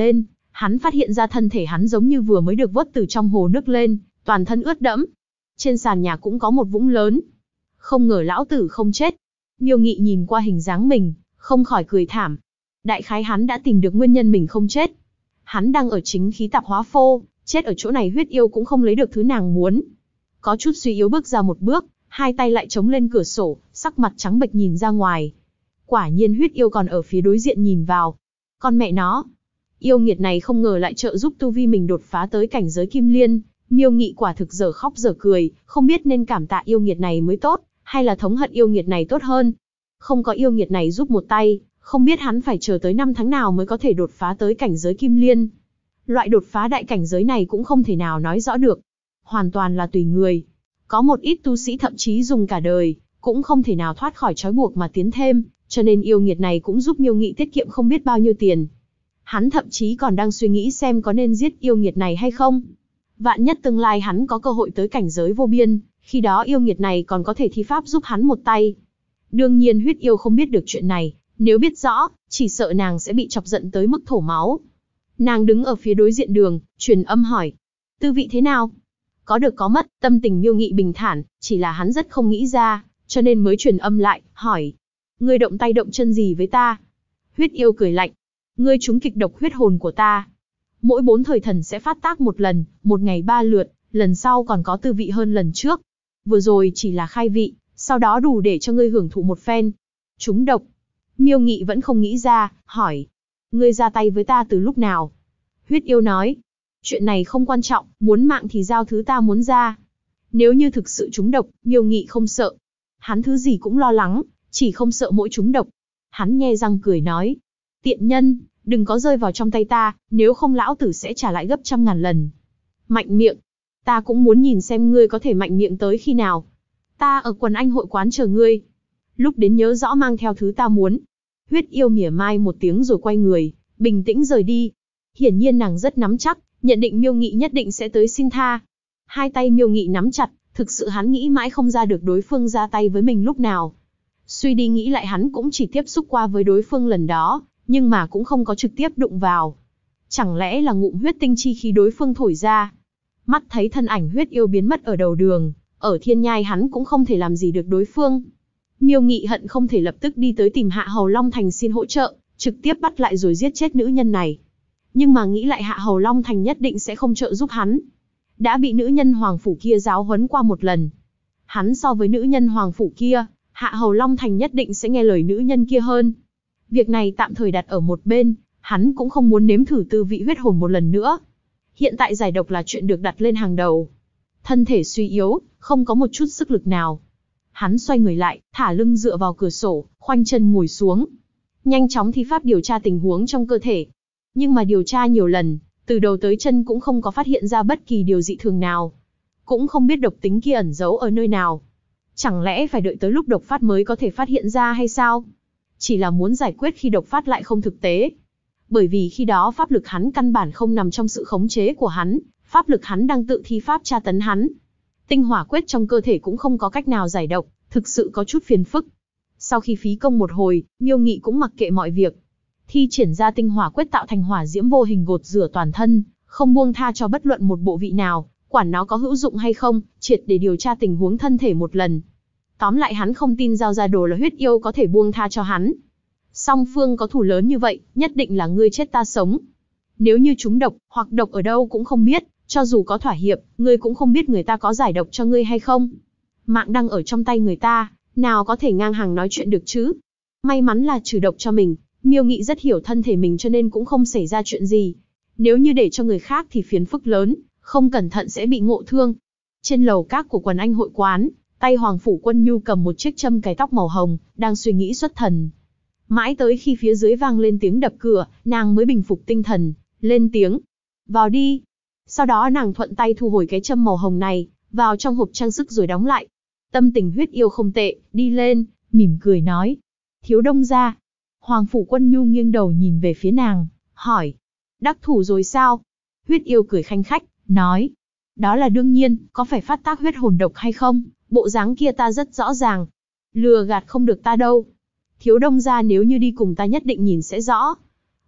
Hắn phát hiện ra thân thể hắn giống như vừa mới được vớt từ trong hồ nước lên, toàn thân ướt đẫm. Trên sàn nhà cũng có một vũng lớn. Không ngờ lão tử không chết. Miêu Nghị nhìn qua hình dáng mình, không khỏi cười thảm. Đại khái hắn đã tìm được nguyên nhân mình không chết. Hắn đang ở chính khí tạp hóa phô, chết ở chỗ này huyết yêu cũng không lấy được thứ nàng muốn. Có chút suy yếu bước ra một bước, hai tay lại chống lên cửa sổ, sắc mặt trắng bệch nhìn ra ngoài. Quả nhiên huyết yêu còn ở phía đối diện nhìn vào. Con mẹ nó, yêu nghiệt này không ngờ lại trợ giúp tu vi mình đột phá tới cảnh giới kim liên. Miêu Nghị quả thực dở khóc dở cười, không biết nên cảm tạ yêu nghiệt này mới tốt, hay là thống hận yêu nghiệt này tốt hơn. Không có yêu nghiệt này giúp một tay, không biết hắn phải chờ tới 5 tháng nào mới có thể đột phá tới cảnh giới kim liên. Loại đột phá đại cảnh giới này cũng không thể nào nói rõ được. Hoàn toàn là tùy người. Có một ít tu sĩ thậm chí dùng cả đời, cũng không thể nào thoát khỏi trói buộc mà tiến thêm, cho nên yêu nghiệt này cũng giúp Miêu Nghị tiết kiệm không biết bao nhiêu tiền. Hắn thậm chí còn đang suy nghĩ xem có nên giết yêu nghiệt này hay không. Vạn nhất tương lai hắn có cơ hội tới cảnh giới vô biên, khi đó yêu nghiệt này còn có thể thi pháp giúp hắn một tay. Đương nhiên huyết yêu không biết được chuyện này, nếu biết rõ, chỉ sợ nàng sẽ bị chọc giận tới mức thổ máu. Nàng đứng ở phía đối diện đường, truyền âm hỏi. Tư vị thế nào? Có được có mất, tâm tình Miêu Nghị bình thản, chỉ là hắn rất không nghĩ ra, cho nên mới truyền âm lại, hỏi. Ngươi động tay động chân gì với ta? Huyết yêu cười lạnh. Ngươi trúng kịch độc huyết hồn của ta. Mỗi 4 thời thần sẽ phát tác một lần, một ngày 3 lượt, lần sau còn có tư vị hơn lần trước. Vừa rồi chỉ là khai vị, sau đó đủ để cho ngươi hưởng thụ một phen. Trúng độc. Miêu Nghị vẫn không nghĩ ra, hỏi. Ngươi ra tay với ta từ lúc nào? Huyết yêu nói. Chuyện này không quan trọng, muốn mạng thì giao thứ ta muốn ra. Nếu như thực sự trúng độc, Miêu Nghị không sợ. Hắn thứ gì cũng lo lắng, chỉ không sợ mỗi trúng độc. Hắn nhe răng cười nói. Tiện nhân, đừng có rơi vào trong tay ta, nếu không lão tử sẽ trả lại gấp 100.000 lần. Mạnh miệng. Ta cũng muốn nhìn xem ngươi có thể mạnh miệng tới khi nào. Ta ở quần anh hội quán chờ ngươi. Lúc đến nhớ rõ mang theo thứ ta muốn. Huyết yêu mỉa mai một tiếng rồi quay người, bình tĩnh rời đi. Hiển nhiên nàng rất nắm chắc, nhận định Miêu Nghị nhất định sẽ tới xin tha. Hai tay Miêu Nghị nắm chặt, thực sự hắn nghĩ mãi không ra được đối phương ra tay với mình lúc nào. Suy đi nghĩ lại hắn cũng chỉ tiếp xúc qua với đối phương lần đó, nhưng mà cũng không có trực tiếp đụng vào. Chẳng lẽ là ngụm huyết tinh chi khí đối phương thổi ra? Mắt thấy thân ảnh huyết yêu biến mất ở đầu đường, ở thiên nhai hắn cũng không thể làm gì được đối phương. Miêu Nghị hận không thể lập tức đi tới tìm Hạ Hầu Long Thành xin hỗ trợ, trực tiếp bắt lại rồi giết chết nữ nhân này. Nhưng mà nghĩ lại Hạ Hầu Long Thành nhất định sẽ không trợ giúp hắn. Đã bị nữ nhân hoàng phủ kia giáo huấn qua một lần. Hắn so với nữ nhân hoàng phủ kia, Hạ Hầu Long Thành nhất định sẽ nghe lời nữ nhân kia hơn. Việc này tạm thời đặt ở một bên, hắn cũng không muốn nếm thử tư vị huyết hồn một lần nữa. Hiện tại giải độc là chuyện được đặt lên hàng đầu. Thân thể suy yếu, không có một chút sức lực nào. Hắn xoay người lại, thả lưng dựa vào cửa sổ, khoanh chân ngồi xuống. Nhanh chóng thi pháp điều tra tình huống trong cơ thể. Nhưng mà điều tra nhiều lần, từ đầu tới chân cũng không có phát hiện ra bất kỳ điều dị thường nào. Cũng không biết độc tính kia ẩn giấu ở nơi nào. Chẳng lẽ phải đợi tới lúc độc phát mới có thể phát hiện ra hay sao? Chỉ là muốn giải quyết khi độc phát lại không thực tế. Bởi vì khi đó pháp lực hắn căn bản không nằm trong sự khống chế của hắn, pháp lực hắn đang tự thi pháp tra tấn hắn. Tinh hỏa quyết trong cơ thể cũng không có cách nào giải độc, thực sự có chút phiền phức. Sau khi phí công một hồi, Miêu Nghị cũng mặc kệ mọi việc. Thi triển ra tinh hỏa quyết tạo thành hỏa diễm vô hình gột rửa toàn thân, không buông tha cho bất luận một bộ vị nào, quản nó có hữu dụng hay không, triệt để điều tra tình huống thân thể một lần. Tóm lại hắn không tin giao ra đồ là huyết yêu có thể buông tha cho hắn. Song phương có thù lớn như vậy, nhất định là ngươi chết ta sống. Nếu như chúng độc, hoặc độc ở đâu cũng không biết, cho dù có thỏa hiệp, ngươi cũng không biết người ta có giải độc cho ngươi hay không. Mạng đang ở trong tay người ta, nào có thể ngang hàng nói chuyện được chứ. May mắn là trừ độc cho mình, Miêu Nghị rất hiểu thân thể mình cho nên cũng không xảy ra chuyện gì. Nếu như để cho người khác thì phiền phức lớn, không cẩn thận sẽ bị ngộ thương. Trên lầu các của quần anh hội quán, tay Hoàng Phủ Quân Nhu cầm một chiếc châm cài tóc màu hồng, đang suy nghĩ xuất thần. Mãi tới khi phía dưới vang lên tiếng đập cửa, nàng mới bình phục tinh thần, lên tiếng. Vào đi. Sau đó nàng thuận tay thu hồi cái châm màu hồng này, vào trong hộp trang sức rồi đóng lại. Tâm tình huyết yêu không tệ, đi lên, mỉm cười nói. Thiếu Đông gia. Hoàng Phủ Quân Nhu nghiêng đầu nhìn về phía nàng, hỏi. Đắc thủ rồi sao? Huyết yêu cười khanh khách, nói. Đó là đương nhiên, có phải phát tác huyết hồn độc hay không? Bộ dáng kia ta rất rõ ràng. Lừa gạt không được ta đâu. Thiếu Đông gia nếu như đi cùng ta nhất định nhìn sẽ rõ.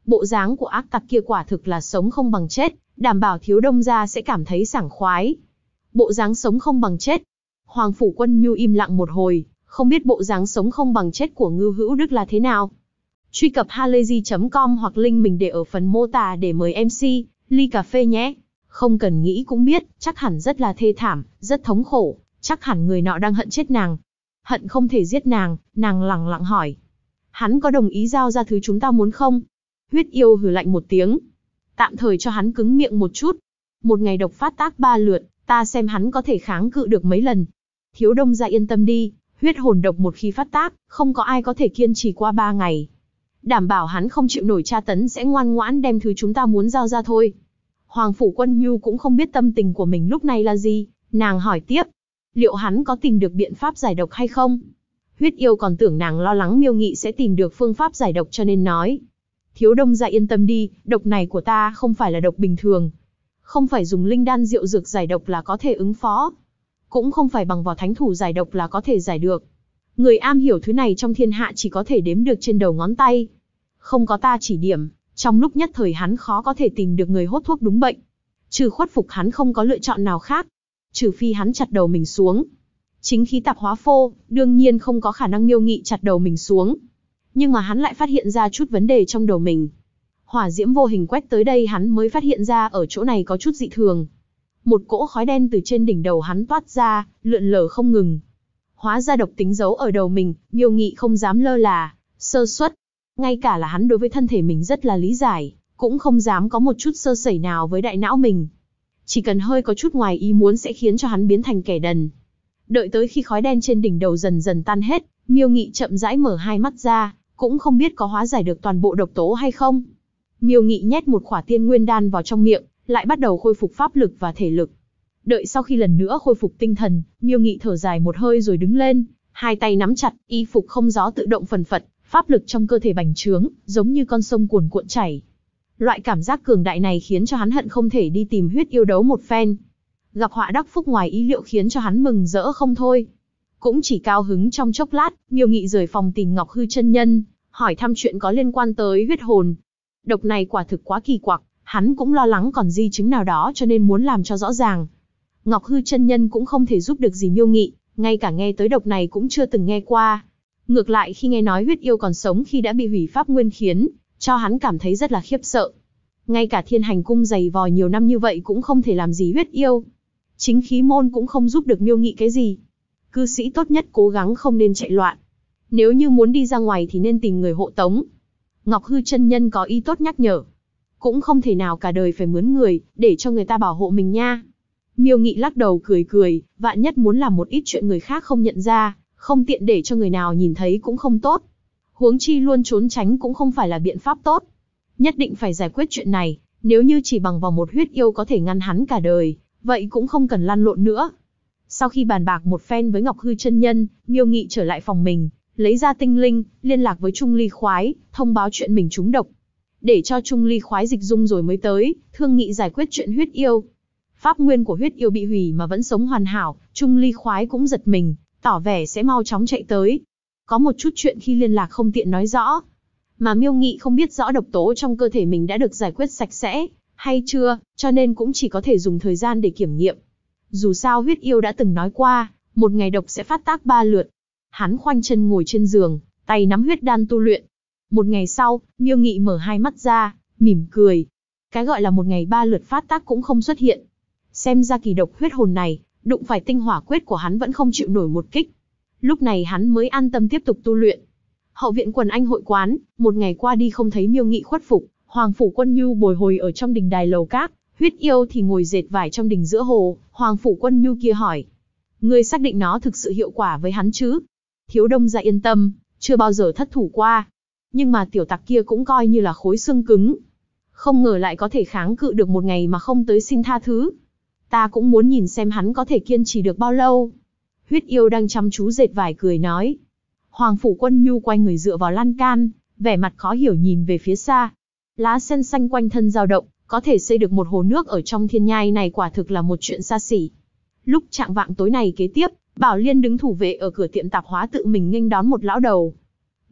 Bộ dáng của ác tặc kia quả thực là sống không bằng chết, đảm bảo Thiếu Đông gia sẽ cảm thấy sảng khoái. Bộ dáng sống không bằng chết. Hoàng Phủ Quân Nhu im lặng một hồi, không biết bộ dáng sống không bằng chết của Ngưu Hữu Đức là thế nào. Truy cập halayzi.com hoặc link mình để ở phần mô tả để mời MC, ly cà phê nhé. Không cần nghĩ cũng biết, chắc hẳn rất là thê thảm, rất thống khổ, chắc hẳn người nọ đang hận chết nàng. Hận không thể giết nàng, nàng lẳng lặng hỏi. Hắn có đồng ý giao ra thứ chúng ta muốn không? Huyết yêu hừ lạnh một tiếng. Tạm thời cho hắn cứng miệng một chút. Một ngày độc phát tác 3 lượt, ta xem hắn có thể kháng cự được mấy lần. Thiếu Đông gia yên tâm đi, huyết hồn độc một khi phát tác, không có ai có thể kiên trì qua 3 ngày. Đảm bảo hắn không chịu nổi tra tấn sẽ ngoan ngoãn đem thứ chúng ta muốn giao ra thôi. Hoàng Phủ Quân Nhu cũng không biết tâm tình của mình lúc này là gì, nàng hỏi tiếp. Liệu hắn có tìm được biện pháp giải độc hay không? Huyết yêu còn tưởng nàng lo lắng Miêu Nghị sẽ tìm được phương pháp giải độc cho nên nói. Thiếu Đông gia yên tâm đi, độc này của ta không phải là độc bình thường. Không phải dùng linh đan rượu dược giải độc là có thể ứng phó. Cũng không phải bằng vào thánh thủ giải độc là có thể giải được. Người am hiểu thứ này trong thiên hạ chỉ có thể đếm được trên đầu ngón tay. Không có ta chỉ điểm, trong lúc nhất thời hắn khó có thể tìm được người hốt thuốc đúng bệnh. Trừ khuất phục hắn không có lựa chọn nào khác. Trừ phi hắn chặt đầu mình xuống. Chính khí tạp hóa phô, đương nhiên không có khả năng Miêu Nghị chặt đầu mình xuống. Nhưng mà hắn lại phát hiện ra chút vấn đề trong đầu mình. Hỏa diễm vô hình quét tới đây hắn mới phát hiện ra ở chỗ này có chút dị thường. Một cỗ khói đen từ trên đỉnh đầu hắn toát ra, lượn lờ không ngừng. Hóa ra độc tính giấu ở đầu mình, Miêu Nghị không dám lơ là, sơ suất. Ngay cả là hắn đối với thân thể mình rất là lý giải, cũng không dám có một chút sơ sẩy nào với đại não mình. Chỉ cần hơi có chút ngoài ý muốn sẽ khiến cho hắn biến thành kẻ đần. Đợi tới khi khói đen trên đỉnh đầu dần dần tan hết, Miêu Nghị chậm rãi mở hai mắt ra, cũng không biết có hóa giải được toàn bộ độc tố hay không. Miêu Nghị nhét một khỏa tiên nguyên đan vào trong miệng, lại bắt đầu khôi phục pháp lực và thể lực. Đợi sau khi lần nữa khôi phục tinh thần, Miêu Nghị thở dài một hơi rồi đứng lên, hai tay nắm chặt, y phục không gió tự động phần phật, pháp lực trong cơ thể bành trướng, giống như con sông cuồn cuộn chảy. Loại cảm giác cường đại này khiến cho hắn hận không thể đi tìm huyết yêu đấu một phen. Gặp họa đắc phúc ngoài ý liệu khiến cho hắn mừng rỡ không thôi. Cũng chỉ cao hứng trong chốc lát, Miêu Nghị rời phòng tìm Ngọc Hư chân nhân, hỏi thăm chuyện có liên quan tới huyết hồn. Độc này quả thực quá kỳ quặc, hắn cũng lo lắng còn di chứng nào đó cho nên muốn làm cho rõ ràng. Ngọc Hư chân nhân cũng không thể giúp được gì Miêu Nghị, ngay cả nghe tới độc này cũng chưa từng nghe qua. Ngược lại khi nghe nói huyết yêu còn sống khi đã bị hủy pháp nguyên khiến cho hắn cảm thấy rất là khiếp sợ. Ngay cả Thiên Hành cung dày vò nhiều năm như vậy cũng không thể làm gì huyết yêu. Chính khí môn cũng không giúp được Miêu Nghị cái gì. Cư sĩ tốt nhất cố gắng không nên chạy loạn. Nếu như muốn đi ra ngoài thì nên tìm người hộ tống. Ngọc Hư chân nhân có ý tốt nhắc nhở. Cũng không thể nào cả đời phải mướn người, để cho người ta bảo hộ mình nha. Miêu Nghị lắc đầu cười cười, vạn nhất muốn làm một ít chuyện người khác không nhận ra, không tiện để cho người nào nhìn thấy cũng không tốt. Huống chi luôn trốn tránh cũng không phải là biện pháp tốt. Nhất định phải giải quyết chuyện này, nếu như chỉ bằng vào một huyết yêu có thể ngăn hắn cả đời, vậy cũng không cần lăn lộn nữa. Sau khi bàn bạc một phen với Ngọc Hư chân nhân, Miêu Nghị trở lại phòng mình, lấy ra tinh linh, liên lạc với Trung Ly Khoái, thông báo chuyện mình trúng độc. Để cho Trung Ly Khoái dịch dung rồi mới tới, thương nghị giải quyết chuyện huyết yêu. Pháp nguyên của huyết yêu bị hủy mà vẫn sống hoàn hảo, Trung Ly Khoái cũng giật mình, tỏ vẻ sẽ mau chóng chạy tới. Có một chút chuyện khi liên lạc không tiện nói rõ. Mà Miêu Nghị không biết rõ độc tố trong cơ thể mình đã được giải quyết sạch sẽ, hay chưa, cho nên cũng chỉ có thể dùng thời gian để kiểm nghiệm. Dù sao huyết yêu đã từng nói qua, một ngày độc sẽ phát tác 3 lượt. Hắn khoanh chân ngồi trên giường, tay nắm huyết đan tu luyện. Một ngày sau, Miêu Nghị mở hai mắt ra, mỉm cười. Cái gọi là một ngày 3 lượt phát tác cũng không xuất hiện. Xem ra kỳ độc huyết hồn này, đụng phải tinh hỏa quyết của hắn vẫn không chịu nổi một kích. Lúc này hắn mới an tâm tiếp tục tu luyện. Hậu viện Quần Anh hội quán, một ngày qua đi không thấy Miêu Nghị khuất phục, Hoàng Phủ Quân Nhu bồi hồi ở trong đình đài lầu các, huyết yêu thì ngồi dệt vải trong đình giữa hồ. Hoàng Phủ Quân Nhu kia hỏi, ngươi xác định nó thực sự hiệu quả với hắn chứ? Thiếu Đông gia yên tâm, chưa bao giờ thất thủ qua. Nhưng mà tiểu tặc kia cũng coi như là khối xương cứng. Không ngờ lại có thể kháng cự được một ngày mà không tới xin tha thứ. Ta cũng muốn nhìn xem hắn có thể kiên trì được bao lâu. Huyết yêu đang chăm chú dệt vải cười nói. Hoàng Phủ Quân Nhu quay người dựa vào lan can, vẻ mặt khó hiểu nhìn về phía xa. Lá sen xanh quanh thân dao động, có thể xây được một hồ nước ở trong thiên nhai này quả thực là một chuyện xa xỉ. Lúc chạng vạng tối này kế tiếp, Bảo Liên đứng thủ vệ ở cửa tiệm tạp hóa tự mình nghênh đón một lão đầu.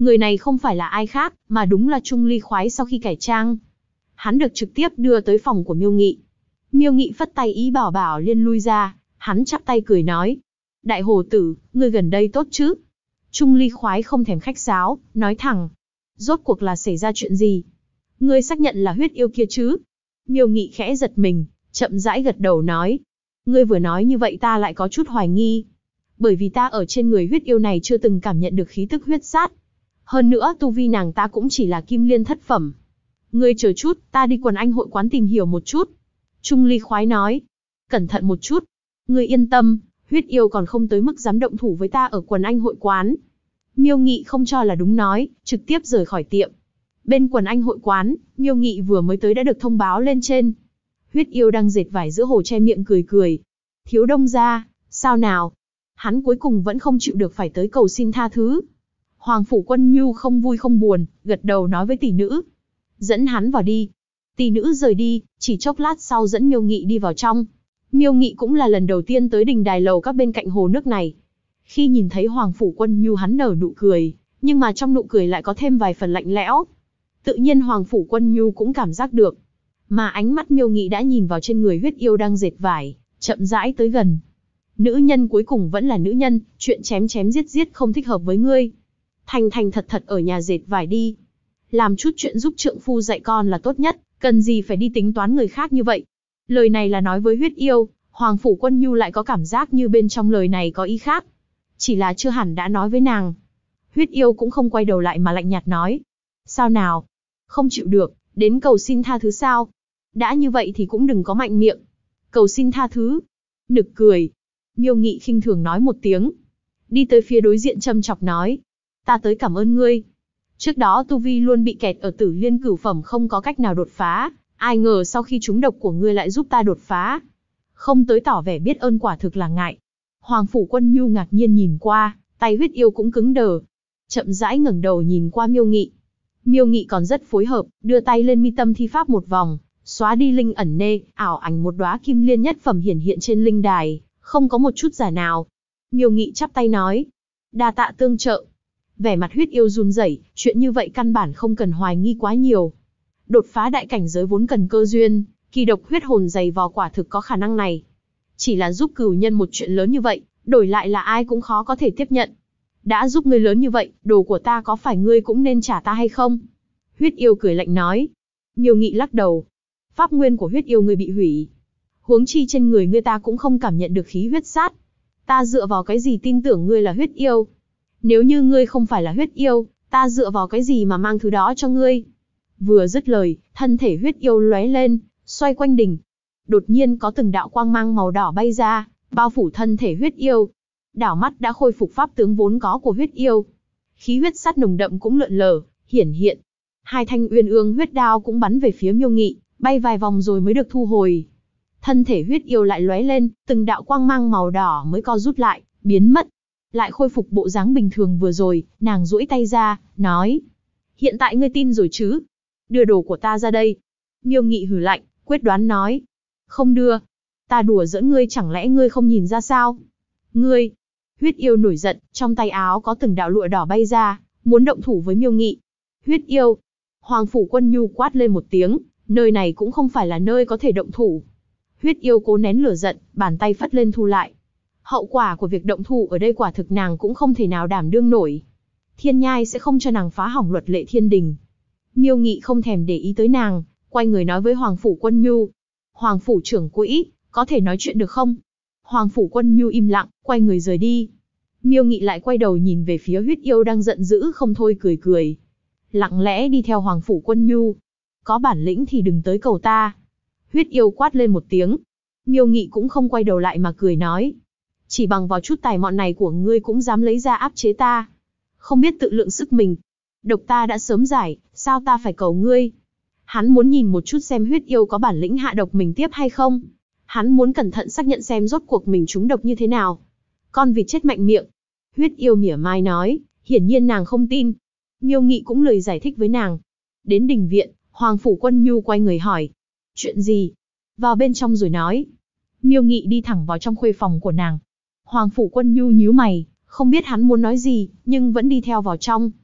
Người này không phải là ai khác, mà đúng là Trung Ly Khoái sau khi cải trang. Hắn được trực tiếp đưa tới phòng của Miêu Nghị. Miêu Nghị phất tay ý bảo Bảo Liên lui ra, hắn chắp tay cười nói. Đại hồ tử, ngươi gần đây tốt chứ? Trung Ly Khoái không thèm khách sáo, nói thẳng. Rốt cuộc là xảy ra chuyện gì? Ngươi xác nhận là huyết yêu kia chứ? Miêu Nghị khẽ giật mình, chậm rãi gật đầu nói. Ngươi vừa nói như vậy ta lại có chút hoài nghi. Bởi vì ta ở trên người huyết yêu này chưa từng cảm nhận được khí tức huyết sát. Hơn nữa tu vi nàng ta cũng chỉ là kim liên thất phẩm. Ngươi chờ chút, ta đi Quần Anh hội quán tìm hiểu một chút. Trung Ly Khoái nói. Cẩn thận một chút. Ngươi yên tâm, huyết yêu còn không tới mức dám động thủ với ta ở Quần Anh hội quán. Miêu Nghị không cho là đúng nói, trực tiếp rời khỏi tiệm. Bên Quần Anh hội quán, Miêu Nghị vừa mới tới đã được thông báo lên trên. Huyết yêu đang dệt vải giữa hồ che miệng cười cười. Thiếu đông gia, sao nào? Hắn cuối cùng vẫn không chịu được phải tới cầu xin tha thứ. Hoàng Phủ Quân Nhu không vui không buồn, gật đầu nói với tỷ nữ. Dẫn hắn vào đi. Tỷ nữ rời đi, chỉ chốc lát sau dẫn Miêu Nghị đi vào trong. Miêu Nghị cũng là lần đầu tiên tới đình đài lầu các bên cạnh hồ nước này. Khi nhìn thấy Hoàng Phủ Quân Nhu hắn nở nụ cười, nhưng mà trong nụ cười lại có thêm vài phần lạnh lẽo. Tự nhiên Hoàng Phủ Quân Nhu cũng cảm giác được. Mà ánh mắt Miêu Nghị đã nhìn vào trên người huyết yêu đang dệt vải, chậm rãi tới gần. Nữ nhân cuối cùng vẫn là nữ nhân, chuyện chém chém giết giết không thích hợp với ngươi. Thành thành thật thật ở nhà dệt vải đi. Làm chút chuyện giúp trượng phu dạy con là tốt nhất, cần gì phải đi tính toán người khác như vậy. Lời này là nói với huyết yêu, Hoàng Phủ Quân Nhu lại có cảm giác như bên trong lời này có ý khác. Chỉ là chưa hẳn đã nói với nàng. Huyết yêu cũng không quay đầu lại mà lạnh nhạt nói. Sao nào? Không chịu được, đến cầu xin tha thứ sao? Đã như vậy thì cũng đừng có mạnh miệng. Cầu xin tha thứ. Nực cười. Miêu Nghị khinh thường nói một tiếng. Đi tới phía đối diện châm chọc nói. Ta tới cảm ơn ngươi. Trước đó Tu Vi luôn bị kẹt ở Tử Liên cửu phẩm không có cách nào đột phá. Ai ngờ sau khi trúng độc của ngươi lại giúp ta đột phá. Không tới tỏ vẻ biết ơn quả thực là ngại. Hoàng Phủ Quân Nhu ngạc nhiên nhìn qua, tay huyết yêu cũng cứng đờ. Chậm rãi ngẩng đầu nhìn qua Miêu Nghị. Miêu Nghị còn rất phối hợp, đưa tay lên mi tâm thi pháp một vòng, xóa đi linh ẩn nê, ảo ảnh một đóa kim liên nhất phẩm hiển hiện trên linh đài, không có một chút giả nào. Miêu Nghị chắp tay nói, đa tạ tương trợ. Vẻ mặt huyết yêu run rẩy, chuyện như vậy căn bản không cần hoài nghi quá nhiều. Đột phá đại cảnh giới vốn cần cơ duyên, kỳ độc huyết hồn dày vò quả thực có khả năng này. Chỉ là giúp cửu nhân một chuyện lớn như vậy, đổi lại là ai cũng khó có thể tiếp nhận. Đã giúp ngươi lớn như vậy, đồ của ta có phải ngươi cũng nên trả ta hay không? Huyết yêu cười lạnh nói. Miêu Nghị lắc đầu. Pháp nguyên của huyết yêu ngươi bị hủy. Huống chi trên người ngươi ta cũng không cảm nhận được khí huyết sát. Ta dựa vào cái gì tin tưởng ngươi là huyết yêu? Nếu như ngươi không phải là huyết yêu, ta dựa vào cái gì mà mang thứ đó cho ngươi? Vừa dứt lời, thân thể huyết yêu lóe lên, xoay quanh đỉnh. Đột nhiên có từng đạo quang mang màu đỏ bay ra, bao phủ thân thể huyết yêu. Đảo mắt đã khôi phục pháp tướng vốn có của huyết yêu. Khí huyết sát nồng đậm cũng lượn lờ, hiển hiện. Hai thanh uyên ương huyết đao cũng bắn về phía Miêu Nghị, bay vài vòng rồi mới được thu hồi. Thân thể huyết yêu lại lóe lên, từng đạo quang mang màu đỏ mới co rút lại, biến mất. Lại khôi phục bộ dáng bình thường vừa rồi, nàng duỗi tay ra, nói. Hiện tại ngươi tin rồi chứ? Đưa đồ của ta ra đây. Miêu Nghị hừ lạnh, quyết đoán nói. Không đưa. Ta đùa giỡn ngươi chẳng lẽ ngươi không nhìn ra sao? Ngươi. Huyết yêu nổi giận, trong tay áo có từng đạo lụa đỏ bay ra, muốn động thủ với Miêu Nghị. Huyết yêu. Hoàng Phủ Quân Nhu quát lên một tiếng, nơi này cũng không phải là nơi có thể động thủ. Huyết yêu cố nén lửa giận, bàn tay phất lên thu lại. Hậu quả của việc động thủ ở đây quả thực nàng cũng không thể nào đảm đương nổi. Thiên nhai sẽ không cho nàng phá hỏng luật lệ thiên đình. Miêu Nghị không thèm để ý tới nàng, quay người nói với Hoàng Phủ Quân Nhu. Hoàng Phủ trưởng quỹ, có thể nói chuyện được không? Hoàng Phủ Quân Nhu im lặng, quay người rời đi. Miêu Nghị lại quay đầu nhìn về phía huyết yêu đang giận dữ không thôi cười cười. Lặng lẽ đi theo Hoàng Phủ Quân Nhu. Có bản lĩnh thì đừng tới cầu ta. Huyết yêu quát lên một tiếng. Miêu Nghị cũng không quay đầu lại mà cười nói. Chỉ bằng vào chút tài mọn này của ngươi cũng dám lấy ra áp chế ta. Không biết tự lượng sức mình. Độc ta đã sớm giải, sao ta phải cầu ngươi? Hắn muốn nhìn một chút xem huyết yêu có bản lĩnh hạ độc mình tiếp hay không. Hắn muốn cẩn thận xác nhận xem rốt cuộc mình trúng độc như thế nào. Con vịt chết mạnh miệng. Huyết yêu mỉa mai nói, hiển nhiên nàng không tin. Miêu Nghị cũng lời giải thích với nàng. Đến đình viện, Hoàng Phủ Quân Nhu quay người hỏi. Chuyện gì? Vào bên trong rồi nói. Miêu Nghị đi thẳng vào trong khuê phòng của nàng. Hoàng Phủ Quân Nhu nhíu mày, không biết hắn muốn nói gì, nhưng vẫn đi theo vào trong.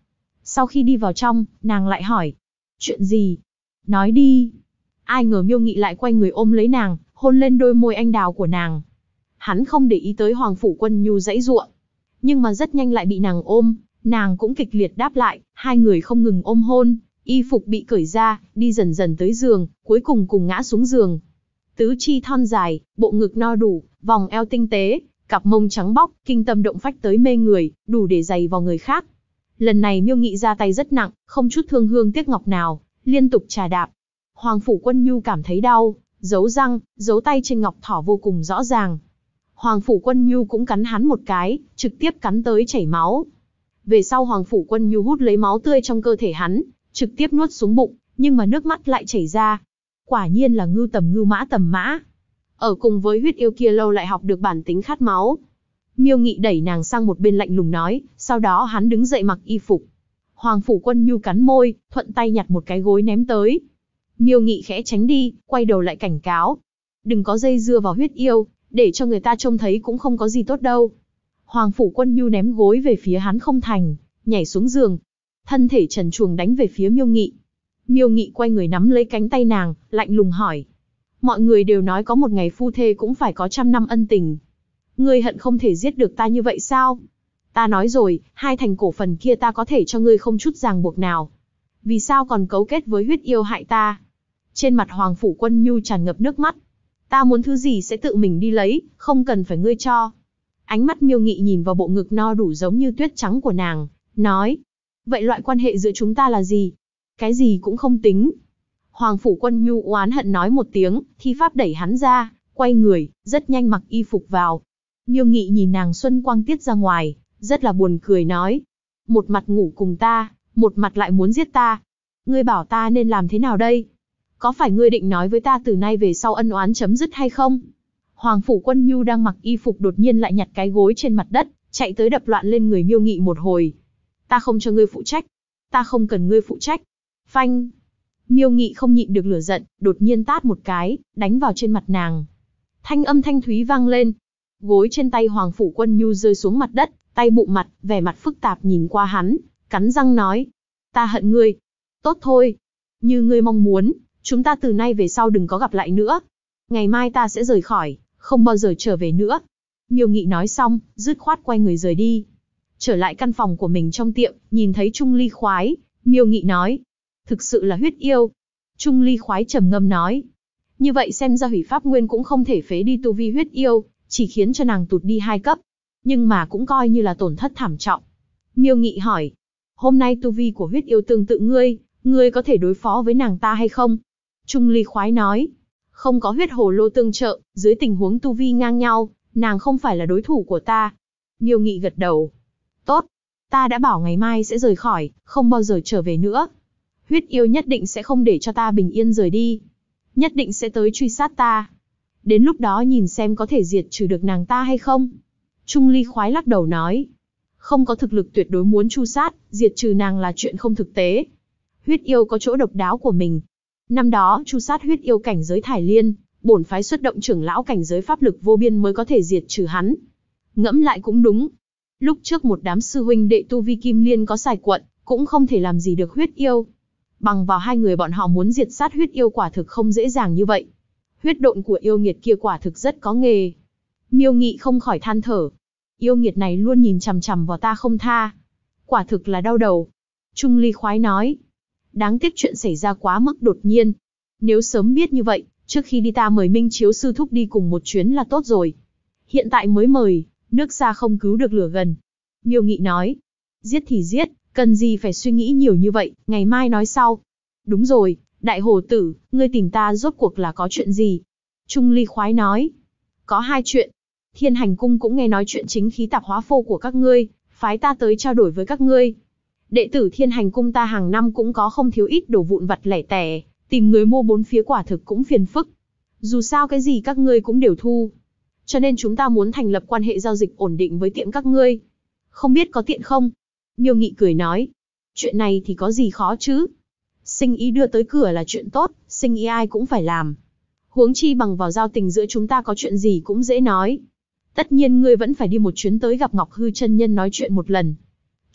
Sau khi đi vào trong, nàng lại hỏi. Chuyện gì? Nói đi. Ai ngờ Miêu Nghị lại quay người ôm lấy nàng, hôn lên đôi môi anh đào của nàng. Hắn không để ý tới Hoàng Phủ Quân Nhu giãy giụa, nhưng mà rất nhanh lại bị nàng ôm, nàng cũng kịch liệt đáp lại, hai người không ngừng ôm hôn, y phục bị cởi ra, đi dần dần tới giường, cuối cùng cùng ngã xuống giường. Tứ chi thon dài, bộ ngực no đủ, vòng eo tinh tế, cặp mông trắng bóc, kinh tâm động phách tới mê người, đủ để giày vào người khác. Lần này Miêu Nghị ra tay rất nặng, không chút thương hương tiếc ngọc nào, liên tục chà đạp. Hoàng Phủ Quân Nhu cảm thấy đau, giấu răng, giấu tay trên ngọc thỏ vô cùng rõ ràng. Hoàng Phủ Quân Nhu cũng cắn hắn một cái, trực tiếp cắn tới chảy máu. Về sau Hoàng Phủ Quân Nhu hút lấy máu tươi trong cơ thể hắn, trực tiếp nuốt xuống bụng, nhưng mà nước mắt lại chảy ra. Quả nhiên là ngưu tầm mã. Ở cùng với huyết yêu kia lâu lại học được bản tính khát máu. Miêu Nghị đẩy nàng sang một bên lạnh lùng nói, sau đó hắn đứng dậy mặc y phục. Hoàng Phủ Quân Nhu cắn môi, thuận tay nhặt một cái gối ném tới. Miêu Nghị khẽ tránh đi, quay đầu lại cảnh cáo. Đừng có dây dưa vào huyết yêu, để cho người ta trông thấy cũng không có gì tốt đâu. Hoàng Phủ Quân Nhu ném gối về phía hắn không thành, nhảy xuống giường. Thân thể trần truồng đánh về phía Miêu Nghị. Miêu Nghị quay người nắm lấy cánh tay nàng, lạnh lùng hỏi. Mọi người đều nói có một ngày phu thê cũng phải có 100 năm ân tình. Ngươi hận không thể giết được ta như vậy sao? Ta nói rồi, 2 thành cổ phần kia ta có thể cho ngươi không chút ràng buộc nào. Vì sao còn cấu kết với huyết yêu hại ta? Trên mặt Hoàng Phủ Quân Nhu tràn ngập nước mắt. Ta muốn thứ gì sẽ tự mình đi lấy, không cần phải ngươi cho. Ánh mắt Miêu Nghị nhìn vào bộ ngực no đủ giống như tuyết trắng của nàng, nói. Vậy loại quan hệ giữa chúng ta là gì? Cái gì cũng không tính. Hoàng Phủ Quân Nhu oán hận nói một tiếng, thi pháp đẩy hắn ra, quay người, rất nhanh mặc y phục vào. Miêu Nghị nhìn nàng xuân quang tiết ra ngoài, rất là buồn cười nói. Một mặt ngủ cùng ta, một mặt lại muốn giết ta. Ngươi bảo ta nên làm thế nào đây? Có phải ngươi định nói với ta từ nay về sau ân oán chấm dứt hay không? Hoàng Phủ Quân Nhu đang mặc y phục đột nhiên lại nhặt cái gối trên mặt đất, chạy tới đập loạn lên người Miêu Nghị một hồi. Ta không cho ngươi phụ trách. Ta không cần ngươi phụ trách. Phanh. Miêu Nghị không nhịn được lửa giận, đột nhiên tát một cái, đánh vào trên mặt nàng. Thanh âm thanh thúy vang lên. Gối trên tay Hoàng Phủ Quân Nhu rơi xuống mặt đất, tay bụng mặt, vẻ mặt phức tạp nhìn qua hắn, cắn răng nói. Ta hận ngươi. Tốt thôi. Như ngươi mong muốn, chúng ta từ nay về sau đừng có gặp lại nữa. Ngày mai ta sẽ rời khỏi, không bao giờ trở về nữa. Miêu Nghị nói xong, dứt khoát quay người rời đi. Trở lại căn phòng của mình trong tiệm, nhìn thấy Trung Ly Khoái, Miêu Nghị nói. Thực sự là huyết yêu. Trung Ly Khoái trầm ngâm nói. Như vậy xem ra hủy pháp nguyên cũng không thể phế đi tu vi huyết yêu, chỉ khiến cho nàng tụt đi 2 cấp. Nhưng mà cũng coi như là tổn thất thảm trọng. Miêu Nghị hỏi. Hôm nay tu vi của huyết yêu tương tự ngươi có thể đối phó với nàng ta hay không? Trung Ly Khoái nói. Không có huyết hồ lô tương trợ, dưới tình huống tu vi ngang nhau, nàng không phải là đối thủ của ta. Miêu Nghị gật đầu. Tốt. Ta đã bảo ngày mai sẽ rời khỏi, không bao giờ trở về nữa. Huyết yêu nhất định sẽ không để cho ta bình yên rời đi. Nhất định sẽ tới truy sát ta. Đến lúc đó nhìn xem có thể diệt trừ được nàng ta hay không. Trung Ly Khoái lắc đầu nói. Không có thực lực tuyệt đối muốn tru sát, diệt trừ nàng là chuyện không thực tế. Huyết yêu có chỗ độc đáo của mình. Năm đó tru sát huyết yêu cảnh giới Thải Liên, bổn phái xuất động trưởng lão cảnh giới pháp lực vô biên mới có thể diệt trừ hắn. Ngẫm lại cũng đúng. Lúc trước một đám sư huynh đệ tu vi Kim Liên có xài quận, cũng không thể làm gì được huyết yêu. Bằng vào 2 người bọn họ muốn diệt sát huyết yêu quả thực không dễ dàng như vậy. Huyết độn của yêu nghiệt kia quả thực rất có nghề. Miêu Nghị không khỏi than thở. Yêu nghiệt này luôn nhìn chằm chằm vào ta không tha. Quả thực là đau đầu. Trung Ly Khoái nói. Đáng tiếc chuyện xảy ra quá mức đột nhiên. Nếu sớm biết như vậy, trước khi đi ta mời Minh Chiếu sư thúc đi cùng một chuyến là tốt rồi. Hiện tại mới mời, nước xa không cứu được lửa gần. Miêu Nghị nói. Giết thì giết, cần gì phải suy nghĩ nhiều như vậy, ngày mai nói sau. Đúng rồi, đại hồ tử, ngươi tìm ta rốt cuộc là có chuyện gì? Trung Ly Khoái nói. Có 2 chuyện. Thiên Hành Cung cũng nghe nói chuyện chính khí tạp hóa phô của các ngươi, phái ta tới trao đổi với các ngươi. Đệ tử Thiên Hành Cung ta hàng năm cũng có không thiếu ít đồ vụn vặt lẻ tẻ, tìm người mua 4 phía quả thực cũng phiền phức. Dù sao cái gì các ngươi cũng đều thu. Cho nên chúng ta muốn thành lập quan hệ giao dịch ổn định với tiệm các ngươi. Không biết có tiện không? Miêu Nghị cười nói. Chuyện này thì có gì khó chứ? Sinh ý đưa tới cửa là chuyện tốt, sinh ý ai cũng phải làm. Huống chi bằng vào giao tình giữa chúng ta có chuyện gì cũng dễ nói. Tất nhiên ngươi vẫn phải đi một chuyến tới gặp Ngọc Hư chân nhân nói chuyện một lần.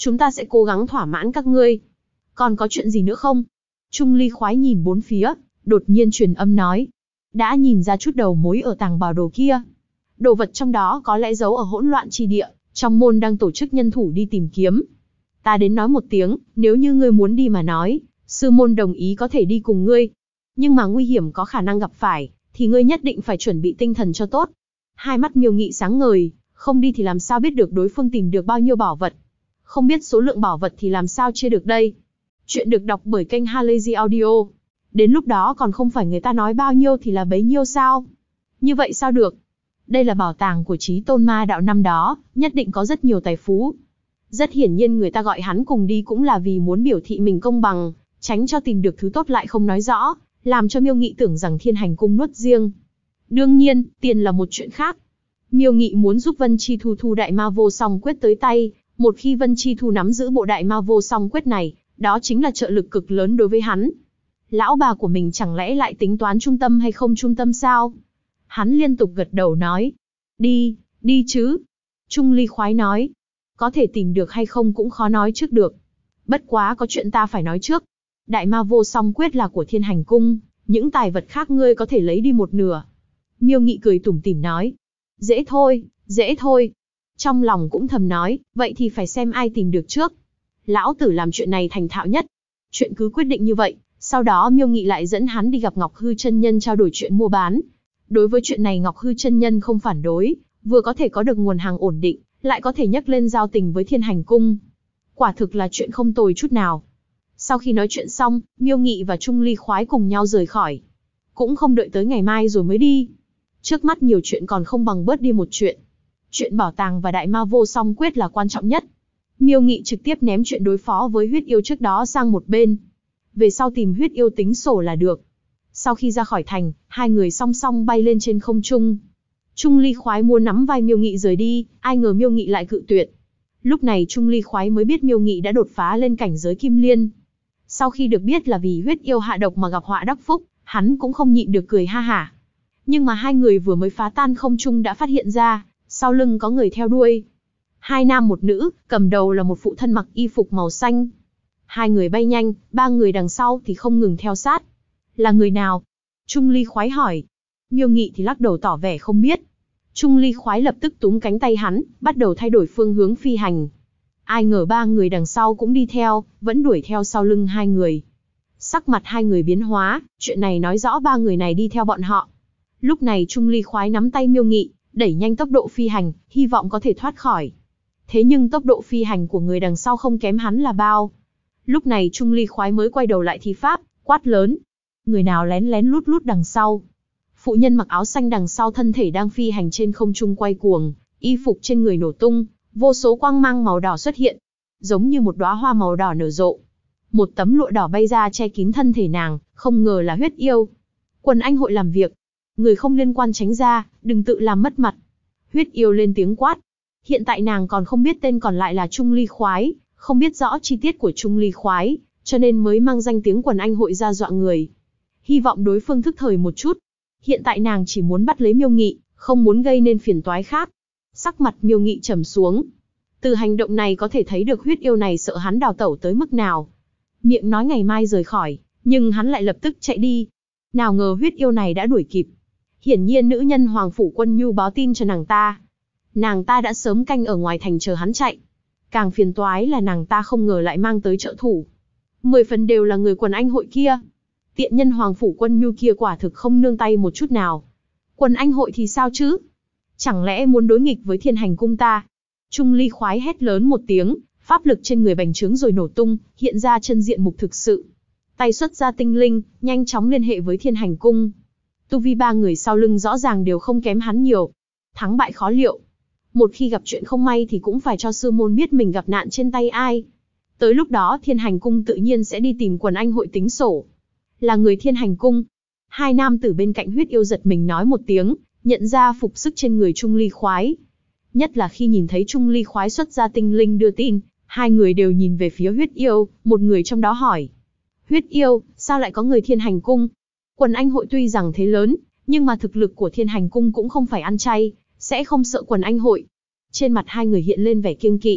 chúng ta sẽ cố gắng thỏa mãn các ngươi. Còn có chuyện gì nữa không? Trung Ly khoái nhìn bốn phía, đột nhiên truyền âm nói. Đã nhìn ra chút đầu mối ở tàng bảo đồ kia. Đồ vật trong đó có lẽ giấu ở hỗn loạn chi địa, trong môn đang tổ chức nhân thủ đi tìm kiếm. Ta đến nói một tiếng, nếu như ngươi muốn đi mà nói, sư môn đồng ý có thể đi cùng ngươi. Nhưng mà nguy hiểm có khả năng gặp phải, thì ngươi nhất định phải chuẩn bị tinh thần cho tốt. Hai mắt Miêu Nghị sáng ngời, không đi thì làm sao biết được đối phương tìm được bao nhiêu bảo vật. Không biết số lượng bảo vật thì làm sao chia được đây. Chuyện được đọc bởi kênh Halazy Audio. Đến lúc đó còn không phải người ta nói bao nhiêu thì là bấy nhiêu sao? Như vậy sao được? Đây là bảo tàng của Chí Tôn Ma đạo năm đó, nhất định có rất nhiều tài phú. Rất hiển nhiên người ta gọi hắn cùng đi cũng là vì muốn biểu thị mình công bằng, tránh cho tìm được thứ tốt lại không nói rõ, làm cho Miêu Nghị tưởng rằng Thiên Hành Cung nuốt riêng. Đương nhiên, tiền là một chuyện khác. Miêu Nghị muốn giúp Vân Chi Thu thu Đại Ma Vô Song Quyết tới tay, một khi Vân Chi Thu nắm giữ bộ Đại Ma Vô Song Quyết này, đó chính là trợ lực cực lớn đối với hắn. Lão bà của mình chẳng lẽ lại tính toán trung tâm hay không trung tâm sao? Hắn liên tục gật đầu nói. Đi, đi chứ. Trung Ly khoái nói. Có thể tìm được hay không cũng khó nói trước được. Bất quá có chuyện ta phải nói trước. Đại Ma Vô Song Quyết là của Thiên Hành Cung, những tài vật khác ngươi có thể lấy đi một nửa. Miêu Nghị cười tủm tỉm nói. Dễ thôi, dễ thôi. Trong lòng cũng thầm nói, vậy thì phải xem ai tìm được trước. Lão tử làm chuyện này thành thạo nhất. Chuyện cứ quyết định như vậy, sau đó Miêu Nghị lại dẫn hắn đi gặp Ngọc Hư chân nhân trao đổi chuyện mua bán. Đối với chuyện này Ngọc Hư chân nhân không phản đối, vừa có thể có được nguồn hàng ổn định, lại có thể nhắc lên giao tình với Thiên Hành Cung. Quả thực là chuyện không tồi chút nào. Sau khi nói chuyện xong, Miêu Nghị và Trung Ly khoái cùng nhau rời khỏi. Cũng không đợi tới ngày mai rồi mới đi. Trước mắt nhiều chuyện còn không bằng bớt đi một chuyện. Chuyện bảo tàng và Đại Ma Vô Song Quyết là quan trọng nhất. Miêu Nghị trực tiếp ném chuyện đối phó với huyết yêu trước đó sang một bên. Về sau tìm huyết yêu tính sổ là được. Sau khi ra khỏi thành, hai người song song bay lên trên không trung. Trung Ly khoái muốn nắm vai Miêu Nghị rời đi, ai ngờ Miêu Nghị lại cự tuyệt. Lúc này Trung Ly khoái mới biết Miêu Nghị đã đột phá lên cảnh giới Kim Liên. Sau khi được biết là vì huyết yêu hạ độc mà gặp họa đắc phúc, hắn cũng không nhịn được cười ha hả. Nhưng mà hai người vừa mới phá tan không trung đã phát hiện ra, sau lưng có người theo đuôi. Hai nam một nữ, cầm đầu là một phụ thân mặc y phục màu xanh. Hai người bay nhanh, ba người đằng sau thì không ngừng theo sát. Là người nào? Trung Ly khoái hỏi. Miêu Nghị thì lắc đầu tỏ vẻ không biết. Trung Ly khoái lập tức túm cánh tay hắn, bắt đầu thay đổi phương hướng phi hành. Ai ngờ ba người đằng sau cũng đi theo, vẫn đuổi theo sau lưng hai người. Sắc mặt hai người biến hóa, chuyện này nói rõ ba người này đi theo bọn họ. Lúc này Trung Ly khoái nắm tay Miêu Nghị, đẩy nhanh tốc độ phi hành, hy vọng có thể thoát khỏi. Thế nhưng tốc độ phi hành của người đằng sau không kém hắn là bao. Lúc này Trung Ly khoái mới quay đầu lại thi pháp, quát lớn. Người nào lén lén lút lút đằng sau? Phụ nhân mặc áo xanh đằng sau thân thể đang phi hành trên không trung quay cuồng, y phục trên người nổ tung, vô số quang mang màu đỏ xuất hiện, giống như một đóa hoa màu đỏ nở rộ. Một tấm lụa đỏ bay ra che kín thân thể nàng, không ngờ là huyết yêu. Quần anh hội làm việc, người không liên quan tránh ra, đừng tự làm mất mặt. Huyết yêu lên tiếng quát. Hiện tại nàng còn không biết tên còn lại là Trung Ly khoái, không biết rõ chi tiết của Trung Ly khoái, cho nên mới mang danh tiếng quần anh hội ra dọa người. Hy vọng đối phương thức thời một chút. Hiện tại nàng chỉ muốn bắt lấy Miêu Nghị, không muốn gây nên phiền toái khác. Sắc mặt Miêu Nghị trầm xuống. Từ hành động này có thể thấy được huyết yêu này sợ hắn đào tẩu tới mức nào. Miệng nói ngày mai rời khỏi, nhưng hắn lại lập tức chạy đi. Nào ngờ huyết yêu này đã đuổi kịp. Hiển nhiên nữ nhân Hoàng Phủ Quân Nhu báo tin cho nàng ta. Nàng ta đã sớm canh ở ngoài thành chờ hắn chạy. Càng phiền toái là nàng ta không ngờ lại mang tới trợ thủ. 10 phần đều là người quần anh hội kia. Tiện nhân Hoàng Phủ Quân Nhu kia quả thực không nương tay một chút nào. Quần anh hội thì sao chứ? Chẳng lẽ muốn đối nghịch với Thiên Hành Cung ta? Trung Ly khoái hét lớn một tiếng, pháp lực trên người bành trướng rồi nổ tung, hiện ra chân diện mục thực sự. Tay xuất ra tinh linh, nhanh chóng liên hệ với Thiên Hành Cung. Tu vi ba người sau lưng rõ ràng đều không kém hắn nhiều. Thắng bại khó liệu. Một khi gặp chuyện không may thì cũng phải cho sư môn biết mình gặp nạn trên tay ai. Tới lúc đó Thiên Hành Cung tự nhiên sẽ đi tìm quần anh hội tính sổ. Là người Thiên Hành Cung. Hai nam tử bên cạnh huyết yêu giật mình nói một tiếng, nhận ra phục sức trên người Trung Ly khoái. Nhất là khi nhìn thấy Trung Ly khoái xuất ra tinh linh đưa tin, hai người đều nhìn về phía huyết yêu, một người trong đó hỏi. Huyết yêu, sao lại có người Thiên Hành Cung? Quần anh hội tuy rằng thế lớn, nhưng mà thực lực của Thiên Hành Cung cũng không phải ăn chay, sẽ không sợ quần anh hội. Trên mặt hai người hiện lên vẻ kiêng kỵ.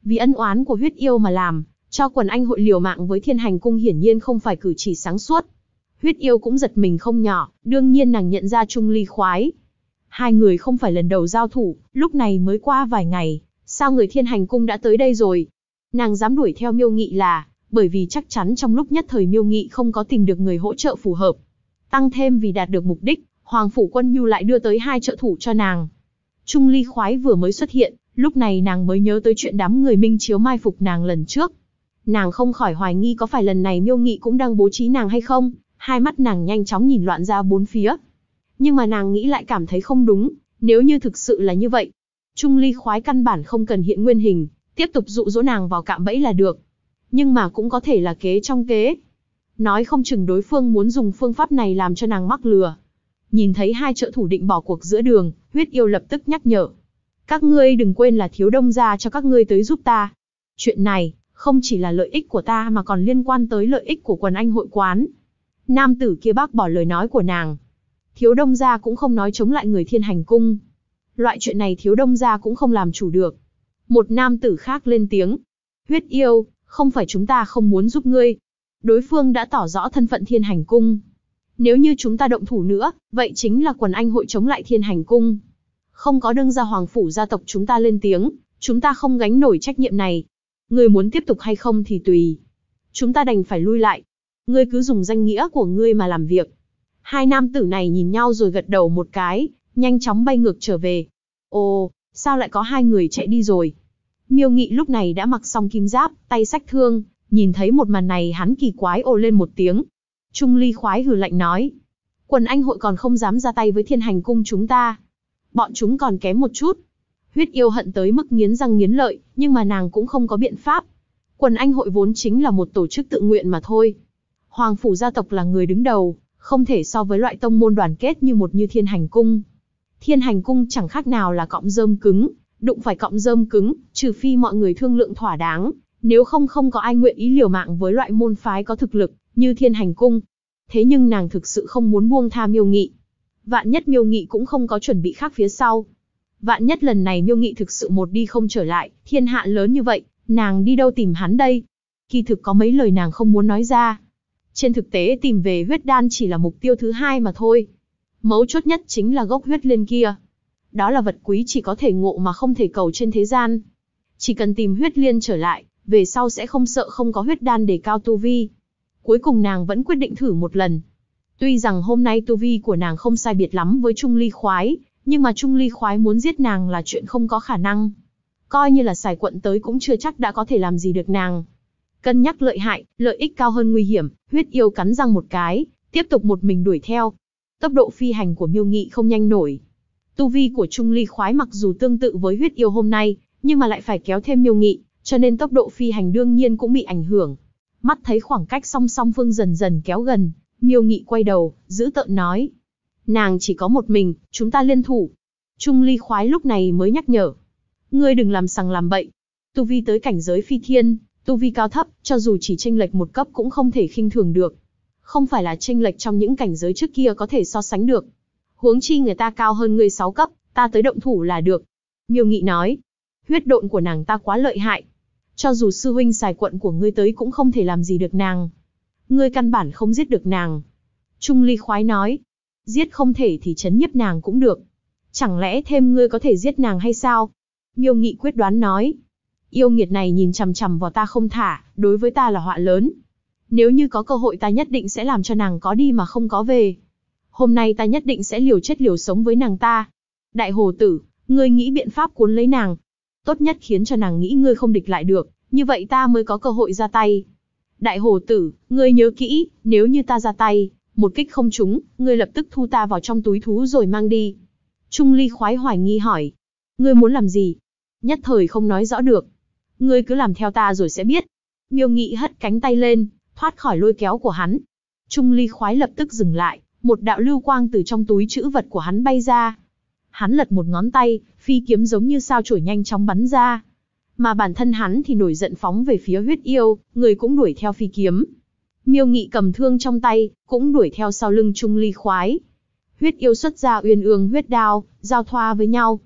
Vì ân oán của huyết yêu mà làm, cho quần anh hội liều mạng với Thiên Hành Cung hiển nhiên không phải cử chỉ sáng suốt. Huyết yêu cũng giật mình không nhỏ, đương nhiên nàng nhận ra Chung Ly Khoái. Hai người không phải lần đầu giao thủ, lúc này mới qua vài ngày, sao người Thiên Hành Cung đã tới đây rồi? Nàng dám đuổi theo Miêu Nghị là bởi vì chắc chắn trong lúc nhất thời Miêu Nghị không có tìm được người hỗ trợ phù hợp. Tăng thêm vì đạt được mục đích, Hoàng Phủ Quân Nhu lại đưa tới 2 trợ thủ cho nàng. Chung Ly Khoái vừa mới xuất hiện, lúc này nàng mới nhớ tới chuyện đám người Minh Chiếu mai phục nàng lần trước. Nàng không khỏi hoài nghi có phải lần này Miêu Nghị cũng đang bố trí nàng hay không, hai mắt nàng nhanh chóng nhìn loạn ra bốn phía. Nhưng mà nàng nghĩ lại cảm thấy không đúng, nếu như thực sự là như vậy, Chung Ly Khoái căn bản không cần hiện nguyên hình, tiếp tục dụ dỗ nàng vào cạm bẫy là được. Nhưng mà cũng có thể là kế trong kế. Nói không chừng đối phương muốn dùng phương pháp này làm cho nàng mắc lừa. Nhìn thấy 2 trợ thủ định bỏ cuộc giữa đường, huyết yêu lập tức nhắc nhở. Các ngươi đừng quên là Thiếu Đông gia cho các ngươi tới giúp ta. Chuyện này, không chỉ là lợi ích của ta mà còn liên quan tới lợi ích của quần anh hội quán. Nam tử kia bác bỏ lời nói của nàng. Thiếu Đông gia cũng không nói chống lại người Thiên Hành Cung. Loại chuyện này Thiếu Đông gia cũng không làm chủ được. Một nam tử khác lên tiếng. Huyết yêu, không phải chúng ta không muốn giúp ngươi. Đối phương đã tỏ rõ thân phận Thiên Hành Cung. Nếu như chúng ta động thủ nữa, vậy chính là quần anh hội chống lại Thiên Hành Cung. Không có đương gia Hoàng Phủ gia tộc chúng ta lên tiếng, chúng ta không gánh nổi trách nhiệm này. Ngươi muốn tiếp tục hay không thì tùy. Chúng ta đành phải lui lại. Ngươi cứ dùng danh nghĩa của ngươi mà làm việc. 2 nam tử này nhìn nhau rồi gật đầu một cái, nhanh chóng bay ngược trở về. Ồ, sao lại có 2 người chạy đi rồi? Miêu Nghị lúc này đã mặc xong kim giáp, tay xách thương, nhìn thấy một màn này hắn kỳ quái ồ lên một tiếng. Chung Ly Khoái hừ lạnh nói. Quần anh hội còn không dám ra tay với Thiên Hành Cung chúng ta. Bọn chúng còn kém một chút. Huyết yêu hận tới mức nghiến răng nghiến lợi, nhưng mà nàng cũng không có biện pháp. Quần anh hội vốn chính là một tổ chức tự nguyện mà thôi. Hoàng Phủ gia tộc là người đứng đầu, không thể so với loại tông môn đoàn kết như Thiên Hành Cung. Thiên Hành Cung chẳng khác nào là cọng rơm cứng, đụng phải cọng rơm cứng, trừ phi mọi người thương lượng thỏa đáng, nếu không không có ai nguyện ý liều mạng với loại môn phái có thực lực như Thiên Hành Cung. Thế nhưng nàng thực sự không muốn buông tha Miêu Nghị. Vạn nhất Miêu Nghị cũng không có chuẩn bị khác phía sau. Vạn nhất lần này Miêu Nghị thực sự một đi không trở lại, thiên hạ lớn như vậy, nàng đi đâu tìm hắn đây? Kỳ thực có mấy lời nàng không muốn nói ra. Trên thực tế tìm về huyết đan chỉ là mục tiêu thứ 2 mà thôi. Mấu chốt nhất chính là gốc huyết liên kia. Đó là vật quý chỉ có thể ngộ mà không thể cầu trên thế gian. Chỉ cần tìm huyết liên trở lại, về sau sẽ không sợ không có huyết đan để cao tu vi. Cuối cùng nàng vẫn quyết định thử một lần. Tuy rằng hôm nay tu vi của nàng không sai biệt lắm với Chung Ly Khoái, nhưng mà Chung Ly Khoái muốn giết nàng là chuyện không có khả năng. Coi như là Sài Quận tới cũng chưa chắc đã có thể làm gì được nàng. Cân nhắc lợi hại, lợi ích cao hơn nguy hiểm, huyết yêu cắn răng một cái, tiếp tục một mình đuổi theo. Tốc độ phi hành của Miêu Nghị không nhanh nổi. Tu vi của Chung Ly Khoái mặc dù tương tự với huyết yêu hôm nay, nhưng mà lại phải kéo thêm Miêu Nghị, cho nên tốc độ phi hành đương nhiên cũng bị ảnh hưởng. Mắt thấy khoảng cách song song phương dần dần kéo gần, Miêu Nghị quay đầu, giữ tợn nói. Nàng chỉ có một mình, chúng ta liên thủ. Chung Ly Khoái lúc này mới nhắc nhở. Ngươi đừng làm sằng làm bậy. Tu vi tới cảnh giới phi thiên, tu vi cao thấp, cho dù chỉ chênh lệch một cấp cũng không thể khinh thường được. Không phải là chênh lệch trong những cảnh giới trước kia có thể so sánh được. Huống chi người ta cao hơn ngươi 6 cấp, ta tới động thủ là được. Miêu Nghị nói. Huyết độn của nàng ta quá lợi hại. Cho dù sư huynh Sài Quận của ngươi tới cũng không thể làm gì được nàng. Ngươi căn bản không giết được nàng. Chung Ly Khoái nói. Giết không thể thì trấn nhiếp nàng cũng được. Chẳng lẽ thêm ngươi có thể giết nàng hay sao? Miêu Nghị quyết đoán nói. Yêu nghiệt này nhìn chằm chằm vào ta không thả, đối với ta là họa lớn. Nếu như có cơ hội ta nhất định sẽ làm cho nàng có đi mà không có về. Hôm nay ta nhất định sẽ liều chết liều sống với nàng ta. Đại hồ tử, ngươi nghĩ biện pháp cuốn lấy nàng. Tốt nhất khiến cho nàng nghĩ ngươi không địch lại được, như vậy ta mới có cơ hội ra tay. Đại hồ tử, ngươi nhớ kỹ, nếu như ta ra tay, một kích không trúng, ngươi lập tức thu ta vào trong túi thú rồi mang đi. Chung Ly Khoái hoài nghi hỏi. Ngươi muốn làm gì? Nhất thời không nói rõ được. Ngươi cứ làm theo ta rồi sẽ biết. Miêu Nghị hất cánh tay lên, thoát khỏi lôi kéo của hắn. Chung Ly Khoái lập tức dừng lại, một đạo lưu quang từ trong túi trữ vật của hắn bay ra. Hắn lật một ngón tay, phi kiếm giống như sao chổi nhanh chóng bắn ra. Mà bản thân hắn thì nổi giận phóng về phía huyết yêu, người cũng đuổi theo phi kiếm. Miêu Nghị cầm thương trong tay, cũng đuổi theo sau lưng Chung Ly Khoái. Huyết yêu xuất ra uyên ương huyết đao, giao thoa với nhau.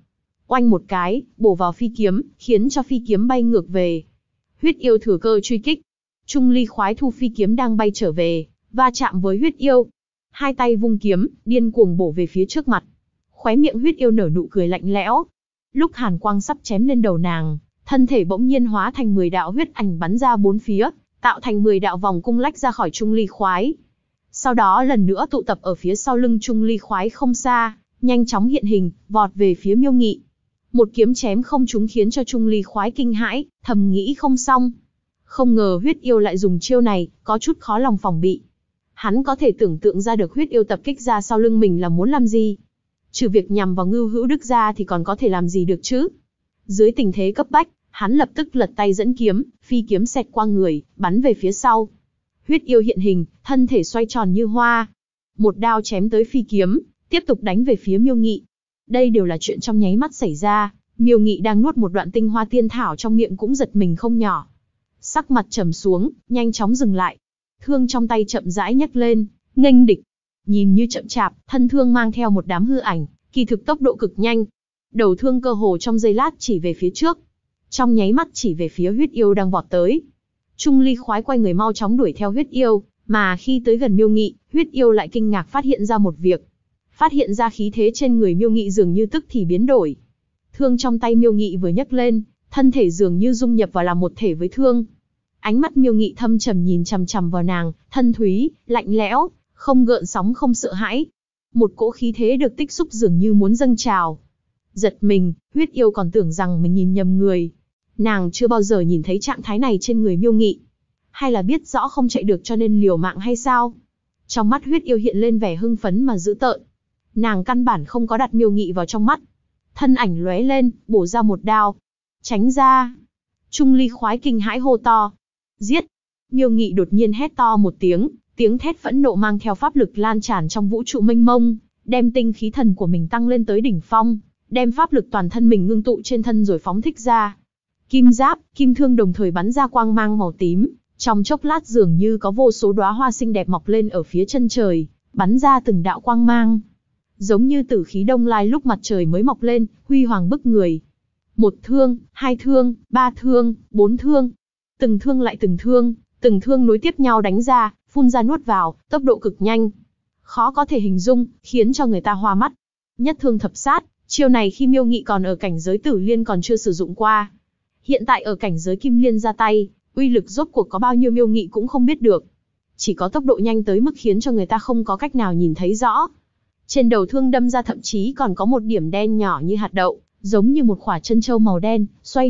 Oanh một cái, bổ vào phi kiếm, khiến cho phi kiếm bay ngược về. Huyết yêu thừa cơ truy kích. Chung Ly khoái thu phi kiếm đang bay trở về, va chạm với huyết yêu. Hai tay vung kiếm, điên cuồng bổ về phía trước mặt. Khóe miệng huyết yêu nở nụ cười lạnh lẽo. Lúc hàn quang sắp chém lên đầu nàng, thân thể bỗng nhiên hóa thành 10 đạo huyết ảnh bắn ra bốn phía, tạo thành 10 đạo vòng cung lách ra khỏi Chung Ly khoái. Sau đó lần nữa tụ tập ở phía sau lưng Chung Ly khoái không xa, nhanh chóng hiện hình, vọt về phía Miêu Nghị. Một kiếm chém không trúng khiến cho Chung Ly khoái kinh hãi, thầm nghĩ không xong. Không ngờ huyết yêu lại dùng chiêu này, có chút khó lòng phòng bị. Hắn có thể tưởng tượng ra được huyết yêu tập kích ra sau lưng mình là muốn làm gì. Trừ việc nhằm vào Ngưu Hữu Đức ra thì còn có thể làm gì được chứ. Dưới tình thế cấp bách, hắn lập tức lật tay dẫn kiếm, phi kiếm xẹt qua người, bắn về phía sau. Huyết yêu hiện hình, thân thể xoay tròn như hoa. Một đao chém tới phi kiếm, tiếp tục đánh về phía Miêu Nghị. Đây đều là chuyện trong nháy mắt xảy ra, Miêu Nghị đang nuốt một đoạn tinh hoa tiên thảo trong miệng cũng giật mình không nhỏ. Sắc mặt trầm xuống, nhanh chóng dừng lại. Thương trong tay chậm rãi nhấc lên, nghênh địch. Nhìn như chậm chạp, thân thương mang theo một đám hư ảnh, kỳ thực tốc độ cực nhanh. Đầu thương cơ hồ trong giây lát chỉ về phía trước. Trong nháy mắt chỉ về phía huyết yêu đang vọt tới. Chung Ly khoái quay người mau chóng đuổi theo huyết yêu, mà khi tới gần Miêu Nghị, huyết yêu lại kinh ngạc phát hiện ra một việc. Phát hiện ra khí thế trên người Miêu Nghị dường như tức thì biến đổi. Thương trong tay Miêu Nghị vừa nhấc lên, thân thể dường như dung nhập vào làm một thể với thương. Ánh mắt Miêu Nghị thâm trầm nhìn chằm chằm vào nàng, thân thúy, lạnh lẽo, không gợn sóng không sợ hãi. Một cỗ khí thế được tích xúc dường như muốn dâng trào. Giật mình, huyết yêu còn tưởng rằng mình nhìn nhầm người. Nàng chưa bao giờ nhìn thấy trạng thái này trên người Miêu Nghị. Hay là biết rõ không chạy được cho nên liều mạng hay sao? Trong mắt huyết yêu hiện lên vẻ hưng phấn mà dữ tợn. Nàng căn bản không có đặt Miêu Nghị vào trong mắt. Thân ảnh lóe lên, bổ ra một đao. Tránh ra. Chung Ly khoái kinh hãi hô to. Giết. Miêu Nghị đột nhiên hét to một tiếng, tiếng thét phẫn nộ mang theo pháp lực lan tràn trong vũ trụ mênh mông, đem tinh khí thần của mình tăng lên tới đỉnh phong, đem pháp lực toàn thân mình ngưng tụ trên thân rồi phóng thích ra. Kim giáp, kim thương đồng thời bắn ra quang mang màu tím, trong chốc lát dường như có vô số đóa hoa xinh đẹp mọc lên ở phía chân trời, bắn ra từng đạo quang mang. Giống như tử khí đông lai lúc mặt trời mới mọc lên, huy hoàng bức người. Một thương, hai thương, ba thương, bốn thương. Từng thương lại từng thương nối tiếp nhau đánh ra, phun ra nuốt vào, tốc độ cực nhanh. Khó có thể hình dung, khiến cho người ta hoa mắt. Nhất thương thập sát, chiêu này khi Miêu Nghị còn ở cảnh giới tử liên còn chưa sử dụng qua. Hiện tại ở cảnh giới kim liên ra tay, uy lực rốt cuộc có bao nhiêu Miêu Nghị cũng không biết được. Chỉ có tốc độ nhanh tới mức khiến cho người ta không có cách nào nhìn thấy rõ. Trên đầu thương đâm ra thậm chí còn có một điểm đen nhỏ như hạt đậu, giống như một quả trân châu màu đen,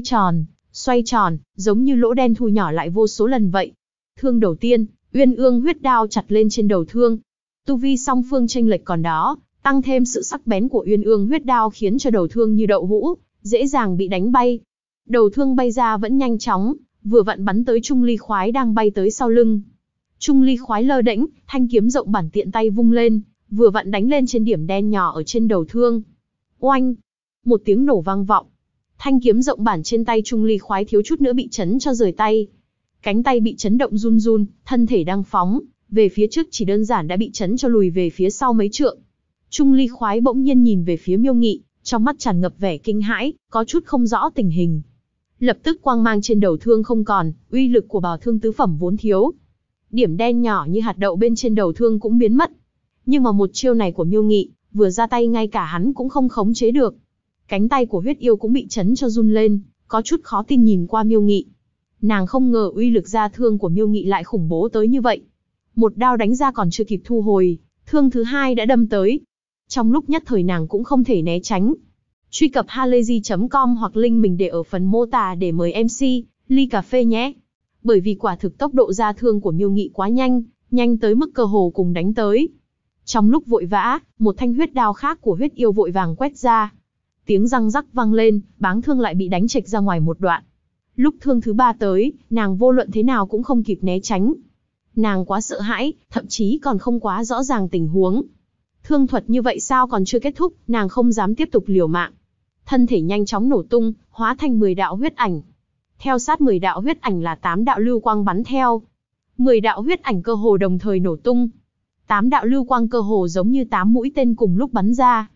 xoay tròn, giống như lỗ đen thu nhỏ lại vô số lần vậy. Thương đầu tiên, Uyên Ương huyết đao chặt lên trên đầu thương. Tu vi song phương chênh lệch còn đó, tăng thêm sự sắc bén của Uyên Ương huyết đao khiến cho đầu thương như đậu hũ, dễ dàng bị đánh bay. Đầu thương bay ra vẫn nhanh chóng, vừa vặn bắn tới Chung Ly khoái đang bay tới sau lưng. Chung Ly khoái lơ đễnh, thanh kiếm rộng bản tiện tay vung lên, vừa vặn đánh lên trên điểm đen nhỏ ở trên đầu thương. Oanh! Một tiếng nổ vang vọng. Thanh kiếm rộng bản trên tay Chung Ly khoái thiếu chút nữa bị chấn cho rời tay. Cánh tay bị chấn động run run, thân thể đang phóng về phía trước chỉ đơn giản đã bị chấn cho lùi về phía sau mấy trượng. Chung Ly khoái bỗng nhiên nhìn về phía Miêu Nghị, trong mắt tràn ngập vẻ kinh hãi, có chút không rõ tình hình. Lập tức quang mang trên đầu thương không còn, uy lực của bảo thương tứ phẩm vốn thiếu. Điểm đen nhỏ như hạt đậu bên trên đầu thương cũng biến mất. Nhưng mà một chiêu này của Miêu Nghị, vừa ra tay ngay cả hắn cũng không khống chế được. Cánh tay của huyết yêu cũng bị chấn cho run lên, có chút khó tin nhìn qua Miêu Nghị. Nàng không ngờ uy lực ra thương của Miêu Nghị lại khủng bố tới như vậy. Một đao đánh ra còn chưa kịp thu hồi, thương thứ hai đã đâm tới. Trong lúc nhất thời nàng cũng không thể né tránh. Truy cập halayzi.com hoặc link mình để ở phần mô tả để mời MC, ly cà phê nhé. Bởi vì quả thực tốc độ ra thương của Miêu Nghị quá nhanh, nhanh tới mức cơ hồ cùng đánh tới. Trong lúc vội vã, một thanh huyết đao khác của huyết yêu vội vàng quét ra. Tiếng răng rắc vang lên, báng thương lại bị đánh chệch ra ngoài một đoạn. Lúc thương thứ ba tới, nàng vô luận thế nào cũng không kịp né tránh. Nàng quá sợ hãi, thậm chí còn không quá rõ ràng tình huống. Thương thuật như vậy sao còn chưa kết thúc, nàng không dám tiếp tục liều mạng. Thân thể nhanh chóng nổ tung, hóa thành 10 đạo huyết ảnh. Theo sát 10 đạo huyết ảnh là 8 đạo lưu quang bắn theo. 10 đạo huyết ảnh cơ hồ đồng thời nổ tung. 8 đạo lưu quang cơ hồ giống như 8 mũi tên cùng lúc bắn ra.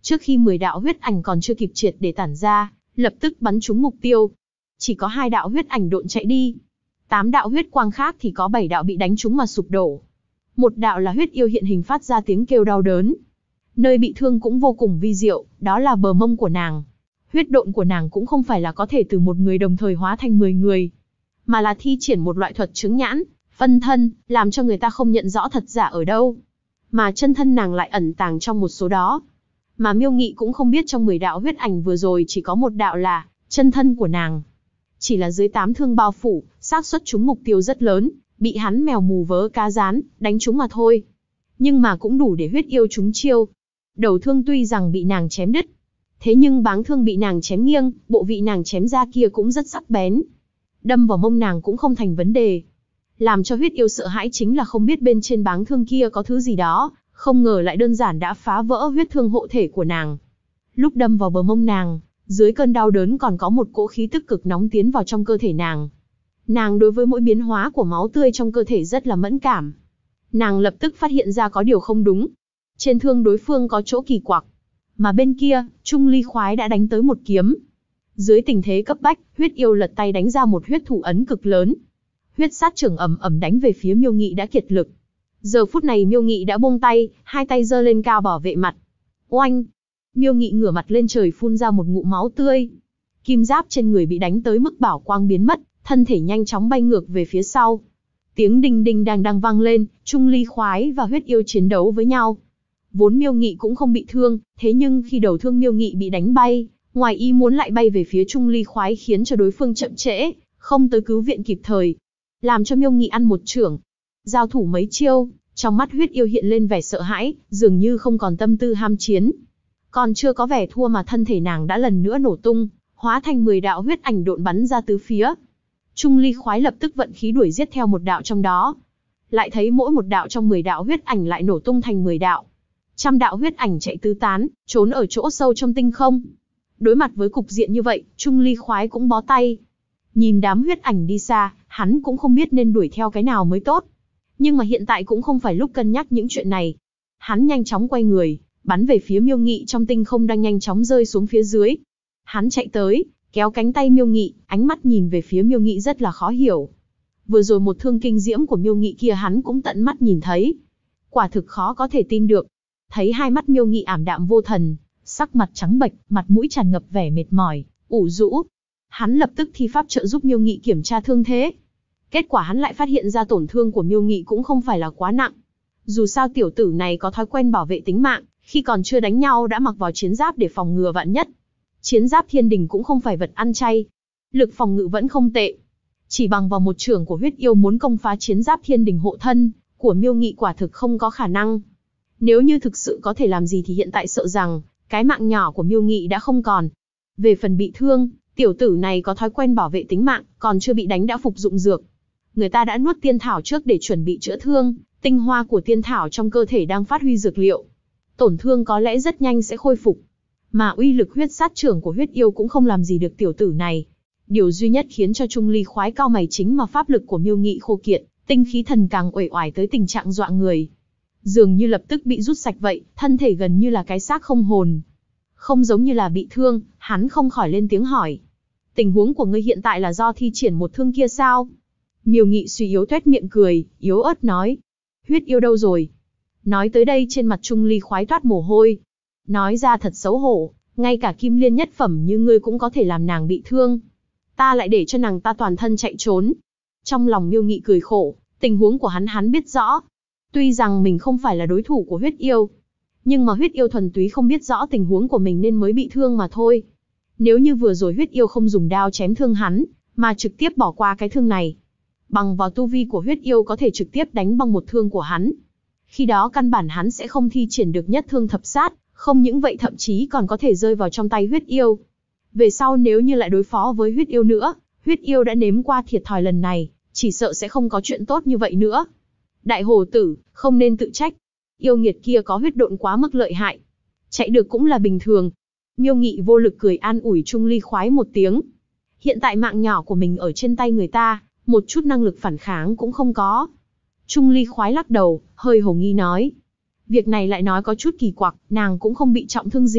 Trước khi 10 đạo huyết ảnh còn chưa kịp triệt để tản ra, lập tức bắn trúng mục tiêu. Chỉ có 2 đạo huyết ảnh độn chạy đi. 8 đạo huyết quang khác thì có 7 đạo bị đánh trúng mà sụp đổ. Một đạo là huyết yêu hiện hình phát ra tiếng kêu đau đớn. Nơi bị thương cũng vô cùng vi diệu, đó là bờ mông của nàng. Huyết độn của nàng cũng không phải là có thể từ một người đồng thời hóa thành 10 người, mà là thi triển một loại thuật chướng nhãn, phân thân, làm cho người ta không nhận rõ thật giả ở đâu. Mà chân thân nàng lại ẩn tàng trong một số đó. Mà Miêu Nghị cũng không biết trong 10 đạo huyết ảnh vừa rồi chỉ có một đạo là chân thân của nàng. Chỉ là dưới 8 thương bao phủ, xác suất trúng mục tiêu rất lớn, bị hắn mèo mù vớ cá rán, đánh trúng mà thôi. Nhưng mà cũng đủ để huyết yêu trúng chiêu. Đầu thương tuy rằng bị nàng chém đứt, thế nhưng báng thương bị nàng chém nghiêng, bộ vị nàng chém ra kia cũng rất sắc bén. Đâm vào mông nàng cũng không thành vấn đề. Làm cho huyết yêu sợ hãi chính là không biết bên trên báng thương kia có thứ gì đó, không ngờ lại đơn giản đã phá vỡ huyết thương hộ thể của nàng. Lúc đâm vào bờ mông nàng, dưới cơn đau đớn còn có một cỗ khí tức cực nóng tiến vào trong cơ thể nàng. Nàng đối với mỗi biến hóa của máu tươi trong cơ thể rất là mẫn cảm. Nàng lập tức phát hiện ra có điều không đúng. Trên thương đối phương có chỗ kỳ quặc. Mà bên kia, Trung Ly Khoái đã đánh tới một kiếm. Dưới tình thế cấp bách, huyết yêu lật tay đánh ra một huyết thủ ấn cực lớn. Huyết sát trưởng ầm ầm đánh về phía Miêu Nghị đã kiệt lực. Giờ phút này Miêu Nghị đã buông tay, hai tay giơ lên cao bảo vệ mặt. Oanh! Miêu Nghị ngửa mặt lên trời phun ra một ngụm máu tươi. Kim giáp trên người bị đánh tới mức bảo quang biến mất, thân thể nhanh chóng bay ngược về phía sau. Tiếng đinh đinh đang đang vang lên, Trung Ly Khoái và huyết yêu chiến đấu với nhau. Vốn Miêu Nghị cũng không bị thương, thế nhưng khi đầu thương Miêu Nghị bị đánh bay, ngoài ý muốn lại bay về phía Trung Ly Khoái khiến cho đối phương chậm trễ, không tới cứu viện kịp thời, làm cho Miêu Nghị ăn một chưởng. Giao thủ mấy chiêu, trong mắt huyết yêu hiện lên vẻ sợ hãi, dường như không còn tâm tư ham chiến. Còn chưa có vẻ thua mà thân thể nàng đã lần nữa nổ tung, hóa thành 10 đạo huyết ảnh độn bắn ra tứ phía. Trung Ly Khoái lập tức vận khí đuổi giết theo một đạo trong đó. Lại thấy mỗi một đạo trong 10 đạo huyết ảnh lại nổ tung thành 10 đạo. Trăm đạo huyết ảnh chạy tứ tán, trốn ở chỗ sâu trong tinh không. Đối mặt với cục diện như vậy, Trung Ly Khoái cũng bó tay. Nhìn đám huyết ảnh đi xa, hắn cũng không biết nên đuổi theo cái nào mới tốt. Nhưng mà hiện tại cũng không phải lúc cân nhắc những chuyện này. Hắn nhanh chóng quay người, bắn về phía Miêu Nghị trong tinh không đang nhanh chóng rơi xuống phía dưới. Hắn chạy tới, kéo cánh tay Miêu Nghị, ánh mắt nhìn về phía Miêu Nghị rất là khó hiểu. Vừa rồi một thương kinh diễm của Miêu Nghị kia hắn cũng tận mắt nhìn thấy. Quả thực khó có thể tin được. Thấy hai mắt Miêu Nghị ảm đạm vô thần, sắc mặt trắng bệch, mặt mũi tràn ngập vẻ mệt mỏi, ủ rũ. Hắn lập tức thi pháp trợ giúp Miêu Nghị kiểm tra thương thế. Kết quả hắn lại phát hiện ra tổn thương của Miêu Nghị cũng không phải là quá nặng. Dù sao tiểu tử này có thói quen bảo vệ tính mạng, khi còn chưa đánh nhau đã mặc vào chiến giáp để phòng ngừa vạn nhất. Chiến giáp thiên đình cũng không phải vật ăn chay. Lực phòng ngự vẫn không tệ. Chỉ bằng vào một chưởng của huyết yêu muốn công phá chiến giáp thiên đình hộ thân của Miêu Nghị quả thực không có khả năng. Nếu như thực sự có thể làm gì thì hiện tại sợ rằng cái mạng nhỏ của Miêu Nghị đã không còn. Về phần bị thương, tiểu tử này có thói quen bảo vệ tính mạng, còn chưa bị đánh đã phục dụng dược. Người ta đã nuốt tiên thảo trước để chuẩn bị chữa thương, tinh hoa của tiên thảo trong cơ thể đang phát huy dược liệu. Tổn thương có lẽ rất nhanh sẽ khôi phục. Mà uy lực huyết sát trưởng của huyết yêu cũng không làm gì được tiểu tử này. Điều duy nhất khiến cho Trung Ly Khoái cau mày chính mà pháp lực của Miêu Nghị khô kiệt, tinh khí thần càng uể oải tới tình trạng dọa người. Dường như lập tức bị rút sạch vậy, thân thể gần như là cái xác không hồn. Không giống như là bị thương, hắn không khỏi lên tiếng hỏi. Tình huống của ngươi hiện tại là do thi triển một thương kia sao? Miêu Nghị suy yếu tuét miệng cười, yếu ớt nói. Huyết yêu đâu rồi? Nói tới đây trên mặt Trung Ly Khoái toát mồ hôi. Nói ra thật xấu hổ, ngay cả kim liên nhất phẩm như ngươi cũng có thể làm nàng bị thương. Ta lại để cho nàng ta toàn thân chạy trốn. Trong lòng Miêu Nghị cười khổ, tình huống của hắn biết rõ. Tuy rằng mình không phải là đối thủ của huyết yêu, nhưng mà huyết yêu thuần túy không biết rõ tình huống của mình nên mới bị thương mà thôi. Nếu như vừa rồi huyết yêu không dùng đao chém thương hắn, mà trực tiếp bỏ qua cái thương này, bằng vào tu vi của huyết yêu có thể trực tiếp đánh bằng một thương của hắn. Khi đó căn bản hắn sẽ không thi triển được nhất thương thập sát, không những vậy thậm chí còn có thể rơi vào trong tay huyết yêu. Về sau nếu như lại đối phó với huyết yêu nữa, huyết yêu đã nếm qua thiệt thòi lần này, chỉ sợ sẽ không có chuyện tốt như vậy nữa. Đại hồ tử, không nên tự trách. Yêu nghiệt kia có huyết độn quá mức lợi hại. Chạy được cũng là bình thường. Miêu Nghị vô lực cười an ủi Trung Ly Khoái một tiếng. Hiện tại mạng nhỏ của mình ở trên tay người ta, một chút năng lực phản kháng cũng không có. Trung Ly Khoái lắc đầu, hơi hồ nghi nói. Việc này lại nói có chút kỳ quặc, nàng cũng không bị trọng thương gì.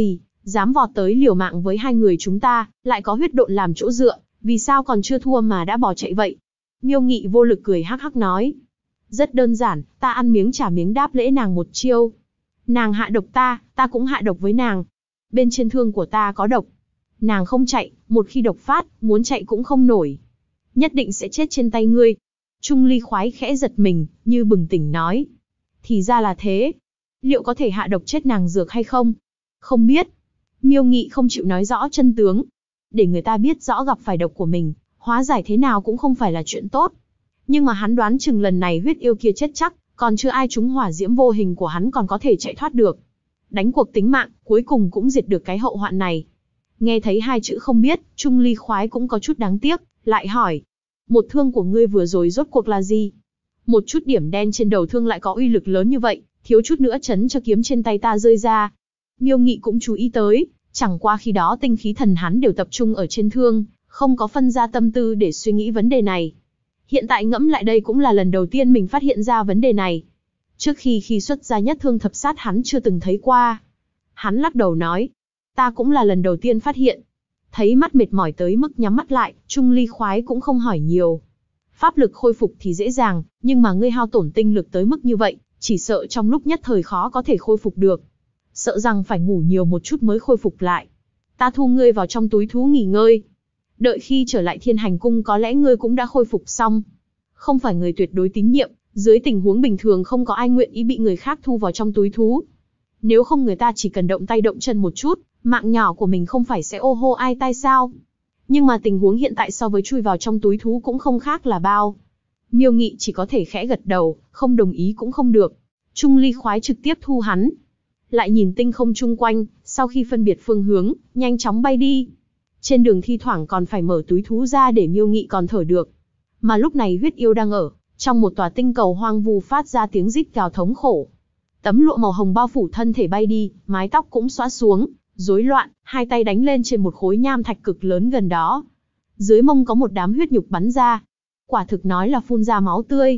Dám vọt tới liều mạng với hai người chúng ta, lại có huyết độn làm chỗ dựa, vì sao còn chưa thua mà đã bỏ chạy vậy? Miêu Nghị vô lực cười hắc hắc nói. Rất đơn giản, ta ăn miếng trả miếng đáp lễ nàng một chiêu. Nàng hạ độc ta cũng hạ độc với nàng. Bên trên thương của ta có độc. Nàng không chạy, một khi độc phát, muốn chạy cũng không nổi. Nhất định sẽ chết trên tay ngươi. Trung Ly khoái khẽ giật mình, như bừng tỉnh nói. Thì ra là thế. Liệu có thể hạ độc chết nàng dược hay không? Không biết. Miêu Nghị không chịu nói rõ chân tướng. Để người ta biết rõ gặp phải độc của mình, hóa giải thế nào cũng không phải là chuyện tốt. Nhưng mà hắn đoán chừng lần này huyết yêu kia chết chắc, còn chưa ai trúng hỏa diễm vô hình của hắn còn có thể chạy thoát được. Đánh cuộc tính mạng, cuối cùng cũng diệt được cái hậu hoạn này. Nghe thấy hai chữ không biết, Trung Ly khoái cũng có chút đáng tiếc, lại hỏi. Một thương của ngươi vừa rồi rốt cuộc là gì? Một chút điểm đen trên đầu thương lại có uy lực lớn như vậy, thiếu chút nữa chấn cho kiếm trên tay ta rơi ra. Miêu Nghị cũng chú ý tới, chẳng qua khi đó tinh khí thần hắn đều tập trung ở trên thương, không có phân ra tâm tư để suy nghĩ vấn đề này. Hiện tại ngẫm lại đây cũng là lần đầu tiên mình phát hiện ra vấn đề này. Trước khi xuất ra nhất thương thập sát hắn chưa từng thấy qua. Hắn lắc đầu nói, ta cũng là lần đầu tiên phát hiện. Thấy mắt mệt mỏi tới mức nhắm mắt lại, Trung Ly khoái cũng không hỏi nhiều. Pháp lực khôi phục thì dễ dàng, nhưng mà ngươi hao tổn tinh lực tới mức như vậy, chỉ sợ trong lúc nhất thời khó có thể khôi phục được. Sợ rằng phải ngủ nhiều một chút mới khôi phục lại. Ta thu ngươi vào trong túi thú nghỉ ngơi. Đợi khi trở lại Thiên Hành Cung có lẽ ngươi cũng đã khôi phục xong. Không phải người tuyệt đối tín nhiệm, dưới tình huống bình thường không có ai nguyện ý bị người khác thu vào trong túi thú. Nếu không người ta chỉ cần động tay động chân một chút, mạng nhỏ của mình không phải sẽ ô hô ai tai sao. Nhưng mà tình huống hiện tại so với chui vào trong túi thú cũng không khác là bao. Miêu Nghị chỉ có thể khẽ gật đầu, không đồng ý cũng không được. Trung Ly khoái trực tiếp thu hắn. Lại nhìn tinh không chung quanh, sau khi phân biệt phương hướng, nhanh chóng bay đi. Trên đường thi thoảng còn phải mở túi thú ra để Miêu Nghị còn thở được. Mà lúc này huyết yêu đang ở trong một tòa tinh cầu hoang vu phát ra tiếng rít gào thống khổ. Tấm lụa màu hồng bao phủ thân thể bay đi, mái tóc cũng xõa xuống, rối loạn, hai tay đánh lên trên một khối nham thạch cực lớn gần đó. Dưới mông có một đám huyết nhục bắn ra. Quả thực nói là phun ra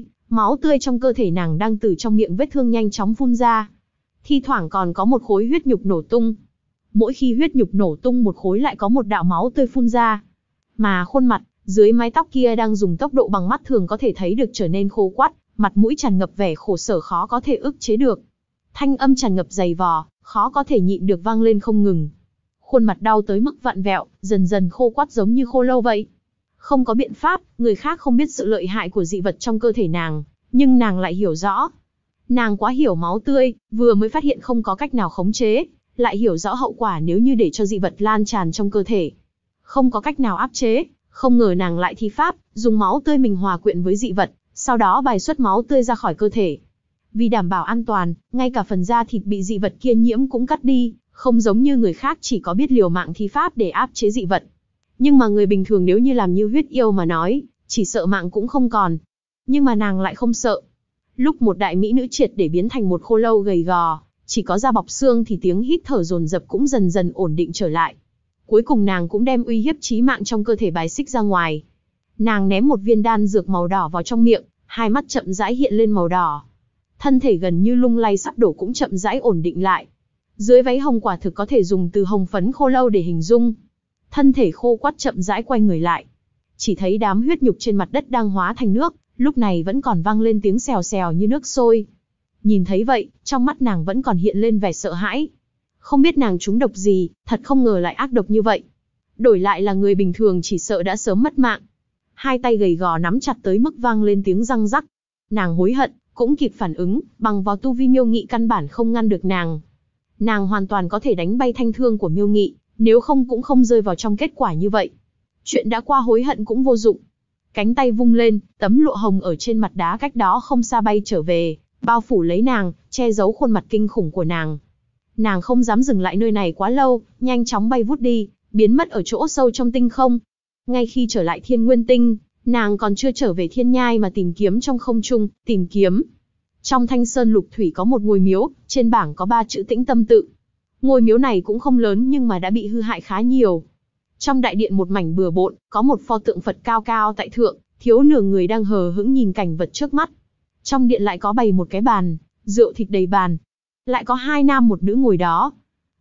máu tươi trong cơ thể nàng đang từ trong miệng vết thương nhanh chóng phun ra. Thi thoảng còn có một khối huyết nhục nổ tung. Mỗi khi huyết nhục nổ tung một khối lại có một đạo máu tươi phun ra. Mà khuôn mặt, dưới mái tóc kia đang dùng tốc độ bằng mắt thường có thể thấy được trở nên khô quắt, mặt mũi tràn ngập vẻ khổ sở khó có thể ức chế được. Thanh âm tràn ngập dày vò, khó có thể nhịn được vang lên không ngừng. Khuôn mặt đau tới mức vặn vẹo, dần dần khô quắt giống như khô lâu vậy. Không có biện pháp, người khác không biết sự lợi hại của dị vật trong cơ thể nàng, nhưng nàng lại hiểu rõ. Nàng quá hiểu máu tươi, vừa mới phát hiện không có cách nào khống chế, lại hiểu rõ hậu quả nếu như để cho dị vật lan tràn trong cơ thể. Không có cách nào áp chế, không ngờ nàng lại thi pháp, dùng máu tươi mình hòa quyện với dị vật, sau đó bài xuất máu tươi ra khỏi cơ thể. Vì đảm bảo an toàn, ngay cả phần da thịt bị dị vật kia nhiễm cũng cắt đi, không giống như người khác chỉ có biết liều mạng thi pháp để áp chế dị vật. Nhưng mà người bình thường nếu như làm như huyết yêu mà nói, chỉ sợ mạng cũng không còn. Nhưng mà nàng lại không sợ. Lúc một đại mỹ nữ triệt để biến thành một khô lâu gầy gò, chỉ có da bọc xương thì tiếng hít thở dồn dập cũng dần dần ổn định trở lại. Cuối cùng nàng cũng đem uy hiếp chí mạng trong cơ thể bài xích ra ngoài. Nàng ném một viên đan dược màu đỏ vào trong miệng, hai mắt chậm rãi hiện lên màu đỏ. Thân thể gần như lung lay sắp đổ cũng chậm rãi ổn định lại. Dưới váy hồng quả thực có thể dùng từ hồng phấn khô lâu để hình dung. Thân thể khô quắt chậm rãi quay người lại. Chỉ thấy đám huyết nhục trên mặt đất đang hóa thành nước, lúc này vẫn còn vang lên tiếng xèo xèo như nước sôi. Nhìn thấy vậy, trong mắt nàng vẫn còn hiện lên vẻ sợ hãi. Không biết nàng trúng độc gì, thật không ngờ lại ác độc như vậy. Đổi lại là người bình thường chỉ sợ đã sớm mất mạng. Hai tay gầy gò nắm chặt tới mức vang lên tiếng răng rắc. Nàng hối hận, cũng kịp phản ứng, bằng vào tu vi Miêu Nghị căn bản không ngăn được nàng. Nàng hoàn toàn có thể đánh bay thanh thương của Miêu Nghị, nếu không cũng không rơi vào trong kết quả như vậy. Chuyện đã qua hối hận cũng vô dụng. Cánh tay vung lên, tấm lụa hồng ở trên mặt đá cách đó không xa bay trở về, bao phủ lấy nàng, che giấu khuôn mặt kinh khủng của nàng. Nàng không dám dừng lại nơi này quá lâu, nhanh chóng bay vút đi, biến mất ở chỗ sâu trong tinh không. Ngay khi trở lại Thiên Nguyên Tinh, nàng còn chưa trở về Thiên Nhai mà tìm kiếm trong không trung, tìm kiếm. Trong Thanh Sơn Lục Thủy có một ngôi miếu, trên bảng có 3 chữ Tĩnh Tâm Tự. Ngôi miếu này cũng không lớn nhưng mà đã bị hư hại khá nhiều. Trong đại điện một mảnh bừa bộn, có một pho tượng Phật cao cao tại thượng, thiếu nửa người đang hờ hững nhìn cảnh vật trước mắt. Trong điện lại có bày một cái bàn, rượu thịt đầy bàn. Lại có 2 nam một nữ ngồi đó.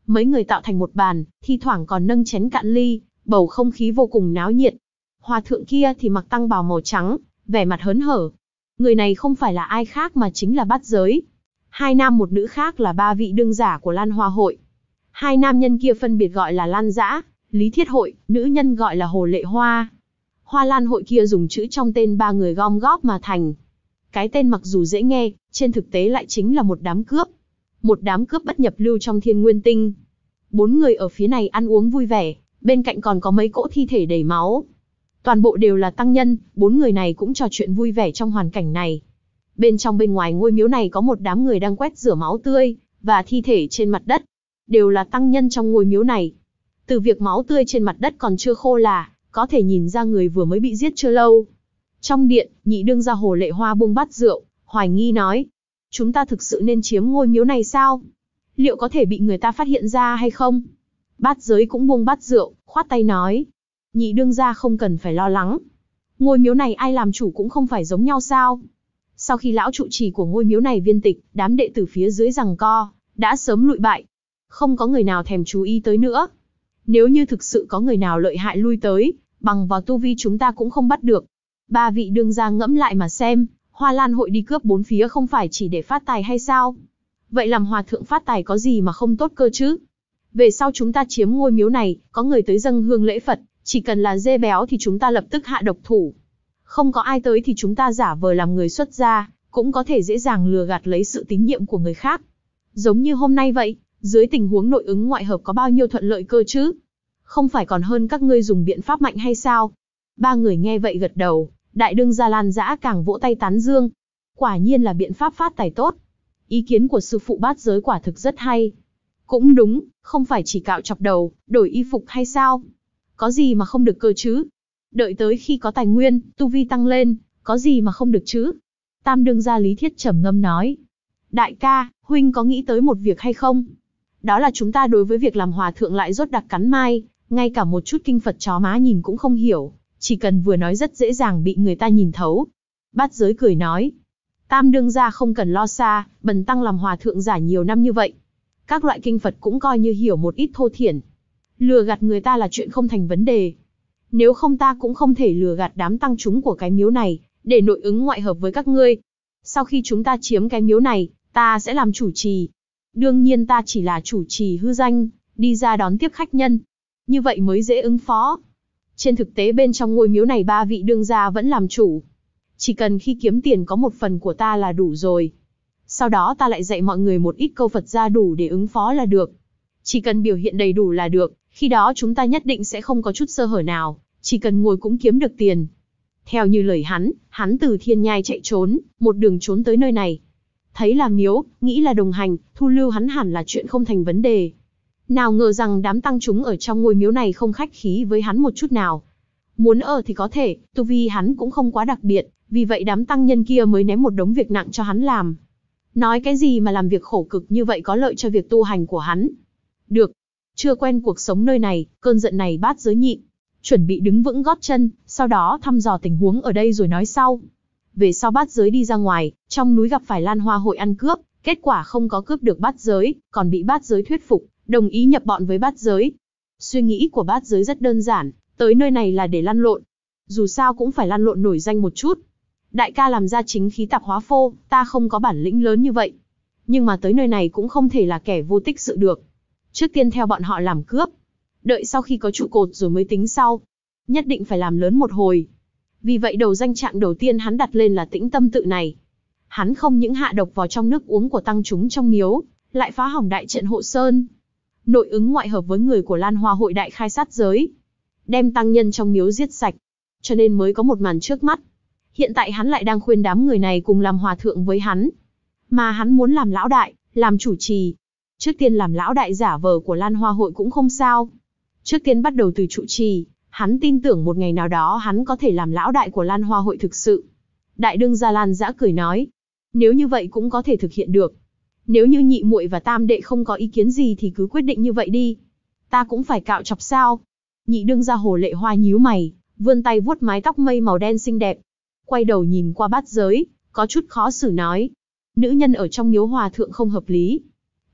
Mấy người tạo thành một bàn, thi thoảng còn nâng chén cạn ly, bầu không khí vô cùng náo nhiệt. Hòa thượng kia thì mặc tăng bào màu trắng, vẻ mặt hớn hở. Người này không phải là ai khác mà chính là Bát Giới. Hai nam một nữ khác là ba vị đương giả của Lan Hoa Hội. Hai nam nhân kia phân biệt gọi là Lan Dã, Lý Thiết Hội, nữ nhân gọi là Hồ Lệ Hoa. Hoa Lan Hội kia dùng chữ trong tên ba người gom góp mà thành. Cái tên mặc dù dễ nghe, trên thực tế lại chính là một đám cướp. Một đám cướp bất nhập lưu trong Thiên Nguyên Tinh. Bốn người ở phía này ăn uống vui vẻ, bên cạnh còn có mấy cỗ thi thể đầy máu. Toàn bộ đều là tăng nhân, bốn người này cũng trò chuyện vui vẻ trong hoàn cảnh này. Bên trong bên ngoài ngôi miếu này có một đám người đang quét rửa máu tươi và thi thể trên mặt đất. Đều là tăng nhân trong ngôi miếu này. Từ việc máu tươi trên mặt đất còn chưa khô là có thể nhìn ra người vừa mới bị giết chưa lâu. Trong điện, nhị đương gia Hồ Lệ Hoa buông bát rượu, hoài nghi nói: chúng ta thực sự nên chiếm ngôi miếu này sao? Liệu có thể bị người ta phát hiện ra hay không? Bát Giới cũng buông bát rượu, khoát tay nói: nhị đương gia không cần phải lo lắng. Ngôi miếu này ai làm chủ cũng không phải giống nhau sao? Sau khi lão trụ trì của ngôi miếu này viên tịch, đám đệ tử phía dưới giằng co, đã sớm lụi bại. Không có người nào thèm chú ý tới nữa. Nếu như thực sự có người nào lợi hại lui tới, bằng vào tu vi chúng ta cũng không bắt được. Ba vị đương gia ngẫm lại mà xem, Hoa Lan Hội đi cướp bốn phía không phải chỉ để phát tài hay sao? Vậy làm hòa thượng phát tài có gì mà không tốt cơ chứ? Về sau chúng ta chiếm ngôi miếu này, có người tới dâng hương lễ Phật, chỉ cần là dê béo thì chúng ta lập tức hạ độc thủ. Không có ai tới thì chúng ta giả vờ làm người xuất gia, cũng có thể dễ dàng lừa gạt lấy sự tín nhiệm của người khác. Giống như hôm nay vậy, dưới tình huống nội ứng ngoại hợp có bao nhiêu thuận lợi cơ chứ? Không phải còn hơn các ngươi dùng biện pháp mạnh hay sao? Ba người nghe vậy gật đầu, đại đương gia Lan Dã càng vỗ tay tán dương. Quả nhiên là biện pháp phát tài tốt. Ý kiến của sư phụ Bát Giới quả thực rất hay. Cũng đúng, không phải chỉ cạo chọc đầu, đổi y phục hay sao? Có gì mà không được cơ chứ? Đợi tới khi có tài nguyên, tu vi tăng lên, có gì mà không được chứ? Tam đương gia Lý Thiết trầm ngâm nói: đại ca, huynh có nghĩ tới một việc hay không? Đó là chúng ta đối với việc làm hòa thượng lại rốt đặc cắn mai, ngay cả một chút kinh Phật chó má nhìn cũng không hiểu, chỉ cần vừa nói rất dễ dàng bị người ta nhìn thấu. Bát Giới cười nói: Tam đương gia không cần lo xa, bần tăng làm hòa thượng giả nhiều năm như vậy. Các loại kinh Phật cũng coi như hiểu một ít thô thiển. Lừa gạt người ta là chuyện không thành vấn đề. Nếu không ta cũng không thể lừa gạt đám tăng chúng của cái miếu này, để nội ứng ngoại hợp với các ngươi. Sau khi chúng ta chiếm cái miếu này, ta sẽ làm chủ trì. Đương nhiên ta chỉ là chủ trì hư danh, đi ra đón tiếp khách nhân. Như vậy mới dễ ứng phó. Trên thực tế bên trong ngôi miếu này ba vị đương gia vẫn làm chủ. Chỉ cần khi kiếm tiền có một phần của ta là đủ rồi. Sau đó ta lại dạy mọi người một ít câu Phật gia đủ để ứng phó là được. Chỉ cần biểu hiện đầy đủ là được, khi đó chúng ta nhất định sẽ không có chút sơ hở nào, chỉ cần ngồi cũng kiếm được tiền. Theo như lời hắn từ Thiên Nhai chạy trốn, một đường trốn tới nơi này. Thấy là miếu, nghĩ là đồng hành, thu lưu hắn hẳn là chuyện không thành vấn đề. Nào ngờ rằng đám tăng chúng ở trong ngôi miếu này không khách khí với hắn một chút nào. Muốn ở thì có thể, tu vi hắn cũng không quá đặc biệt, vì vậy đám tăng nhân kia mới ném một đống việc nặng cho hắn làm. Nói cái gì mà làm việc khổ cực như vậy có lợi cho việc tu hành của hắn. Được, chưa quen cuộc sống nơi này, cơn giận này Bát Giới nhịn. Chuẩn bị đứng vững gót chân, sau đó thăm dò tình huống ở đây rồi nói sau. Về sau Bát Giới đi ra ngoài, trong núi gặp phải Lan Hoa Hội ăn cướp, kết quả không có cướp được Bát Giới, còn bị Bát Giới thuyết phục, đồng ý nhập bọn với Bát Giới. Suy nghĩ của Bát Giới rất đơn giản, tới nơi này là để lăn lộn. Dù sao cũng phải lăn lộn nổi danh một chút. Đại ca làm ra chính khí tạp hóa phô, ta không có bản lĩnh lớn như vậy. Nhưng mà tới nơi này cũng không thể là kẻ vô tích sự được. Trước tiên theo bọn họ làm cướp. Đợi sau khi có trụ cột rồi mới tính sau. Nhất định phải làm lớn một hồi. Vì vậy đầu danh trạng đầu tiên hắn đặt lên là Tĩnh Tâm Tự này. Hắn không những hạ độc vào trong nước uống của tăng chúng trong miếu, lại phá hỏng đại trận hộ sơn. Nội ứng ngoại hợp với người của Lan Hoa Hội đại khai sát giới. Đem tăng nhân trong miếu giết sạch. Cho nên mới có một màn trước mắt. Hiện tại hắn lại đang khuyên đám người này cùng làm hòa thượng với hắn. Mà hắn muốn làm lão đại, làm chủ trì. Trước tiên làm lão đại giả vờ của Lan Hoa Hội cũng không sao. Trước tiên bắt đầu từ trụ trì, hắn tin tưởng một ngày nào đó hắn có thể làm lão đại của Lan Hoa Hội thực sự. Đại đương gia Lan Dã cười nói, nếu như vậy cũng có thể thực hiện được. Nếu như nhị muội và tam đệ không có ý kiến gì thì cứ quyết định như vậy đi. Ta cũng phải cạo chọc sao? Nhị đương gia Hồ Lệ Hoa nhíu mày, vươn tay vuốt mái tóc mây màu đen xinh đẹp. Quay đầu nhìn qua Bát Giới, có chút khó xử nói. Nữ nhân ở trong miếu hòa thượng không hợp lý.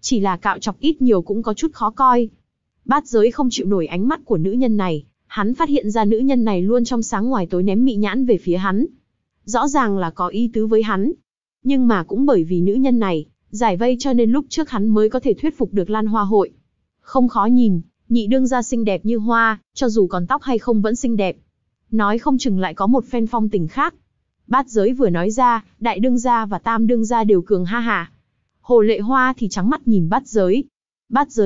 chỉ là cạo chọc ít nhiều cũng có chút khó coi. Bát Giới không chịu nổi ánh mắt của nữ nhân này, hắn phát hiện ra nữ nhân này luôn trong sáng ngoài tối ném mị nhãn về phía hắn. Rõ ràng là có ý tứ với hắn. Nhưng mà cũng bởi vì nữ nhân này, giải vây cho nên lúc trước hắn mới có thể thuyết phục được Lan Hoa hội. Không khó nhìn, nhị đương gia xinh đẹp như hoa, cho dù còn tóc hay không vẫn xinh đẹp. Nói không chừng lại có một phen phong tình khác. Bát Giới vừa nói ra, đại đương gia và tam đương gia đều cường ha hả. Hồ Lệ Hoa thì trắng mắt nhìn Bát Giới. Bát Giới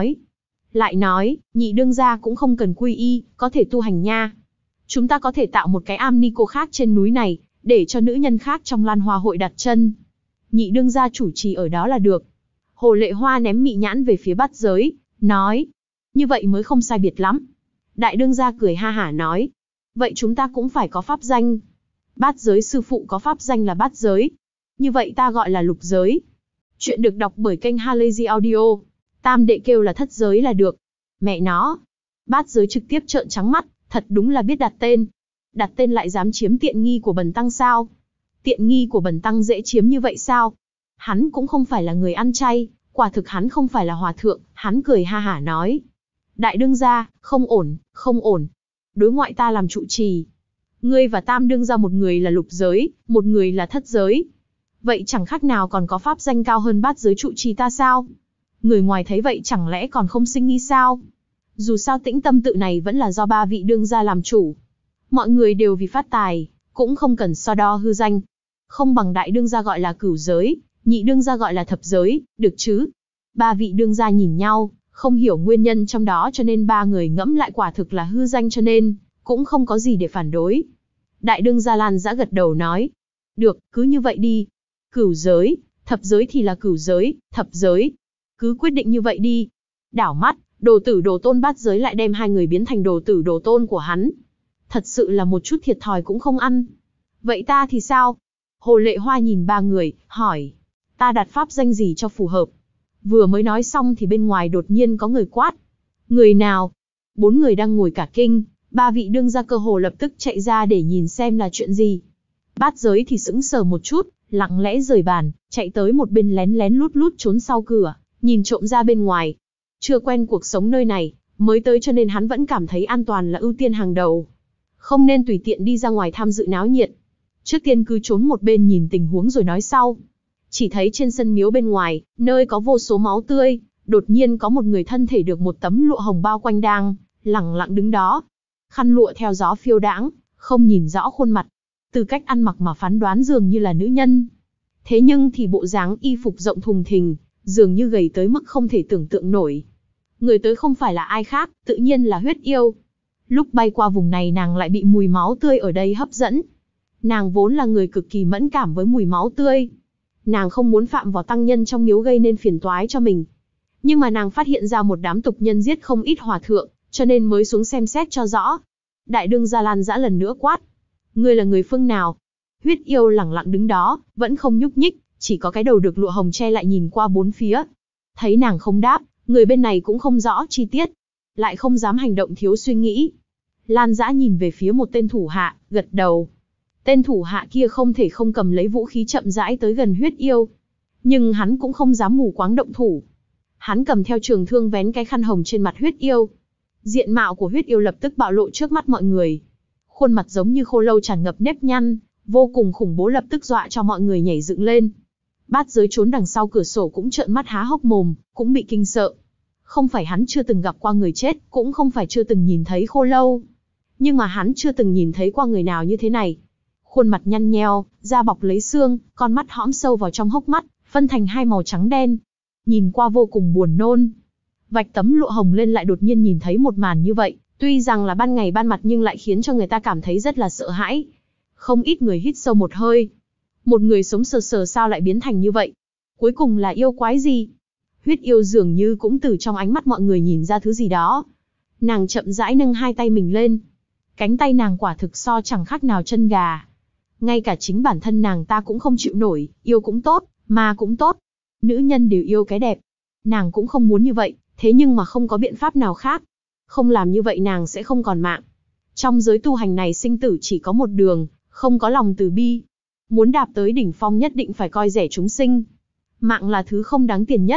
lại nói, nhị đương gia cũng không cần quy y, có thể tu hành nha. Chúng ta có thể tạo một cái am ni cô khác trên núi này, để cho nữ nhân khác trong Lan Hoa hội đặt chân. Nhị đương gia chủ trì ở đó là được. Hồ Lệ Hoa ném mị nhãn về phía Bát Giới, nói, như vậy mới không sai biệt lắm. Đại đương gia cười ha hả nói, vậy chúng ta cũng phải có pháp danh. Bát Giới sư phụ có pháp danh là Bát Giới. Như vậy ta gọi là Lục Giới. Chuyện được đọc bởi kênh Halazy Audio. Tam đệ kêu là Thất Giới là được. Mẹ nó. Bát Giới trực tiếp trợn trắng mắt, thật đúng là biết đặt tên. Đặt tên lại dám chiếm tiện nghi của bần tăng sao? Tiện nghi của bần tăng dễ chiếm như vậy sao? Hắn cũng không phải là người ăn chay, quả thực hắn không phải là hòa thượng, hắn cười ha hả nói. Đại đương gia, không ổn, không ổn. Đối ngoại ta làm trụ trì. Ngươi và tam đương gia một người là Lục Giới, một người là Thất Giới. Vậy chẳng khác nào còn có pháp danh cao hơn Bát Giới trụ trì ta sao? Người ngoài thấy vậy chẳng lẽ còn không sinh nghi sao? Dù sao Tĩnh Tâm tự này vẫn là do ba vị đương gia làm chủ. Mọi người đều vì phát tài, cũng không cần so đo hư danh. Không bằng đại đương gia gọi là Cửu Giới, nhị đương gia gọi là Thập Giới, được chứ? Ba vị đương gia nhìn nhau, không hiểu nguyên nhân trong đó cho nên ba người ngẫm lại quả thực là hư danh cho nên, cũng không có gì để phản đối. Đại đương gia Lan Dã gật đầu nói, được, cứ như vậy đi. Cửu Giới, Thập Giới thì là Cửu Giới, Thập Giới. Cứ quyết định như vậy đi. Đảo mắt, đồ tử đồ tôn Bát Giới lại đem hai người biến thành đồ tử đồ tôn của hắn. Thật sự là một chút thiệt thòi cũng không ăn. Vậy ta thì sao? Hồ Lệ Hoa nhìn ba người, hỏi. Ta đặt pháp danh gì cho phù hợp? Vừa mới nói xong thì bên ngoài đột nhiên có người quát. Người nào? Bốn người đang ngồi cả kinh, ba vị đương gia cơ hồ lập tức chạy ra để nhìn xem là chuyện gì. Bát Giới thì sững sờ một chút, lặng lẽ rời bàn, chạy tới một bên lén lén lút lút trốn sau cửa, nhìn trộm ra bên ngoài. Chưa quen cuộc sống nơi này, mới tới cho nên hắn vẫn cảm thấy an toàn là ưu tiên hàng đầu. Không nên tùy tiện đi ra ngoài tham dự náo nhiệt. Trước tiên cứ trốn một bên nhìn tình huống rồi nói sau. Chỉ thấy trên sân miếu bên ngoài, nơi có vô số máu tươi, đột nhiên có một người thân thể được một tấm lụa hồng bao quanh đang lẳng lặng đứng đó. Khăn lụa theo gió phiêu đãng, không nhìn rõ khuôn mặt. Từ cách ăn mặc mà phán đoán dường như là nữ nhân. Thế nhưng thì bộ dáng y phục rộng thùng thình, dường như gầy tới mức không thể tưởng tượng nổi. Người tới không phải là ai khác, tự nhiên là Huyết Yêu. Lúc bay qua vùng này nàng lại bị mùi máu tươi ở đây hấp dẫn. Nàng vốn là người cực kỳ mẫn cảm với mùi máu tươi. Nàng không muốn phạm vào tăng nhân trong miếu gây nên phiền toái cho mình. Nhưng mà nàng phát hiện ra một đám tục nhân giết không ít hòa thượng, cho nên mới xuống xem xét cho rõ. Đại đương gia Lan Dã lần nữa quát. Ngươi là người phương nào? Huyết Yêu lẳng lặng đứng đó, vẫn không nhúc nhích, chỉ có cái đầu được lụa hồng che lại nhìn qua bốn phía. Thấy nàng không đáp, người bên này cũng không rõ chi tiết, lại không dám hành động thiếu suy nghĩ. Lan Dã nhìn về phía một tên thủ hạ, gật đầu. Tên thủ hạ kia không thể không cầm lấy vũ khí chậm rãi tới gần Huyết Yêu. Nhưng hắn cũng không dám mù quáng động thủ. Hắn cầm theo trường thương vén cái khăn hồng trên mặt Huyết Yêu. Diện mạo của Huyết Yêu lập tức bạo lộ trước mắt mọi người. Khuôn mặt giống như khô lâu tràn ngập nếp nhăn, vô cùng khủng bố lập tức dọa cho mọi người nhảy dựng lên. Bát Giới trốn đằng sau cửa sổ cũng trợn mắt há hốc mồm, cũng bị kinh sợ. Không phải hắn chưa từng gặp qua người chết, cũng không phải chưa từng nhìn thấy khô lâu. Nhưng mà hắn chưa từng nhìn thấy qua người nào như thế này. Khuôn mặt nhăn nheo, da bọc lấy xương, con mắt hõm sâu vào trong hốc mắt, phân thành hai màu trắng đen. Nhìn qua vô cùng buồn nôn. Vạch tấm lụa hồng lên lại đột nhiên nhìn thấy một màn như vậy, tuy rằng là ban ngày ban mặt nhưng lại khiến cho người ta cảm thấy rất là sợ hãi. Không ít người hít sâu một hơi. Một người sống sờ sờ sao lại biến thành như vậy? Cuối cùng là yêu quái gì? Huyết Yêu dường như cũng từ trong ánh mắt mọi người nhìn ra thứ gì đó. Nàng chậm rãi nâng hai tay mình lên. Cánh tay nàng quả thực so chẳng khác nào chân gà. Ngay cả chính bản thân nàng ta cũng không chịu nổi, yêu cũng tốt, ma cũng tốt. Nữ nhân đều yêu cái đẹp. Nàng cũng không muốn như vậy, thế nhưng mà không có biện pháp nào khác. Không làm như vậy nàng sẽ không còn mạng. Trong giới tu hành này sinh tử chỉ có một đường, không có lòng từ bi. Muốn đạp tới đỉnh phong nhất định phải coi rẻ chúng sinh. Mạng là thứ không đáng tiền nhất.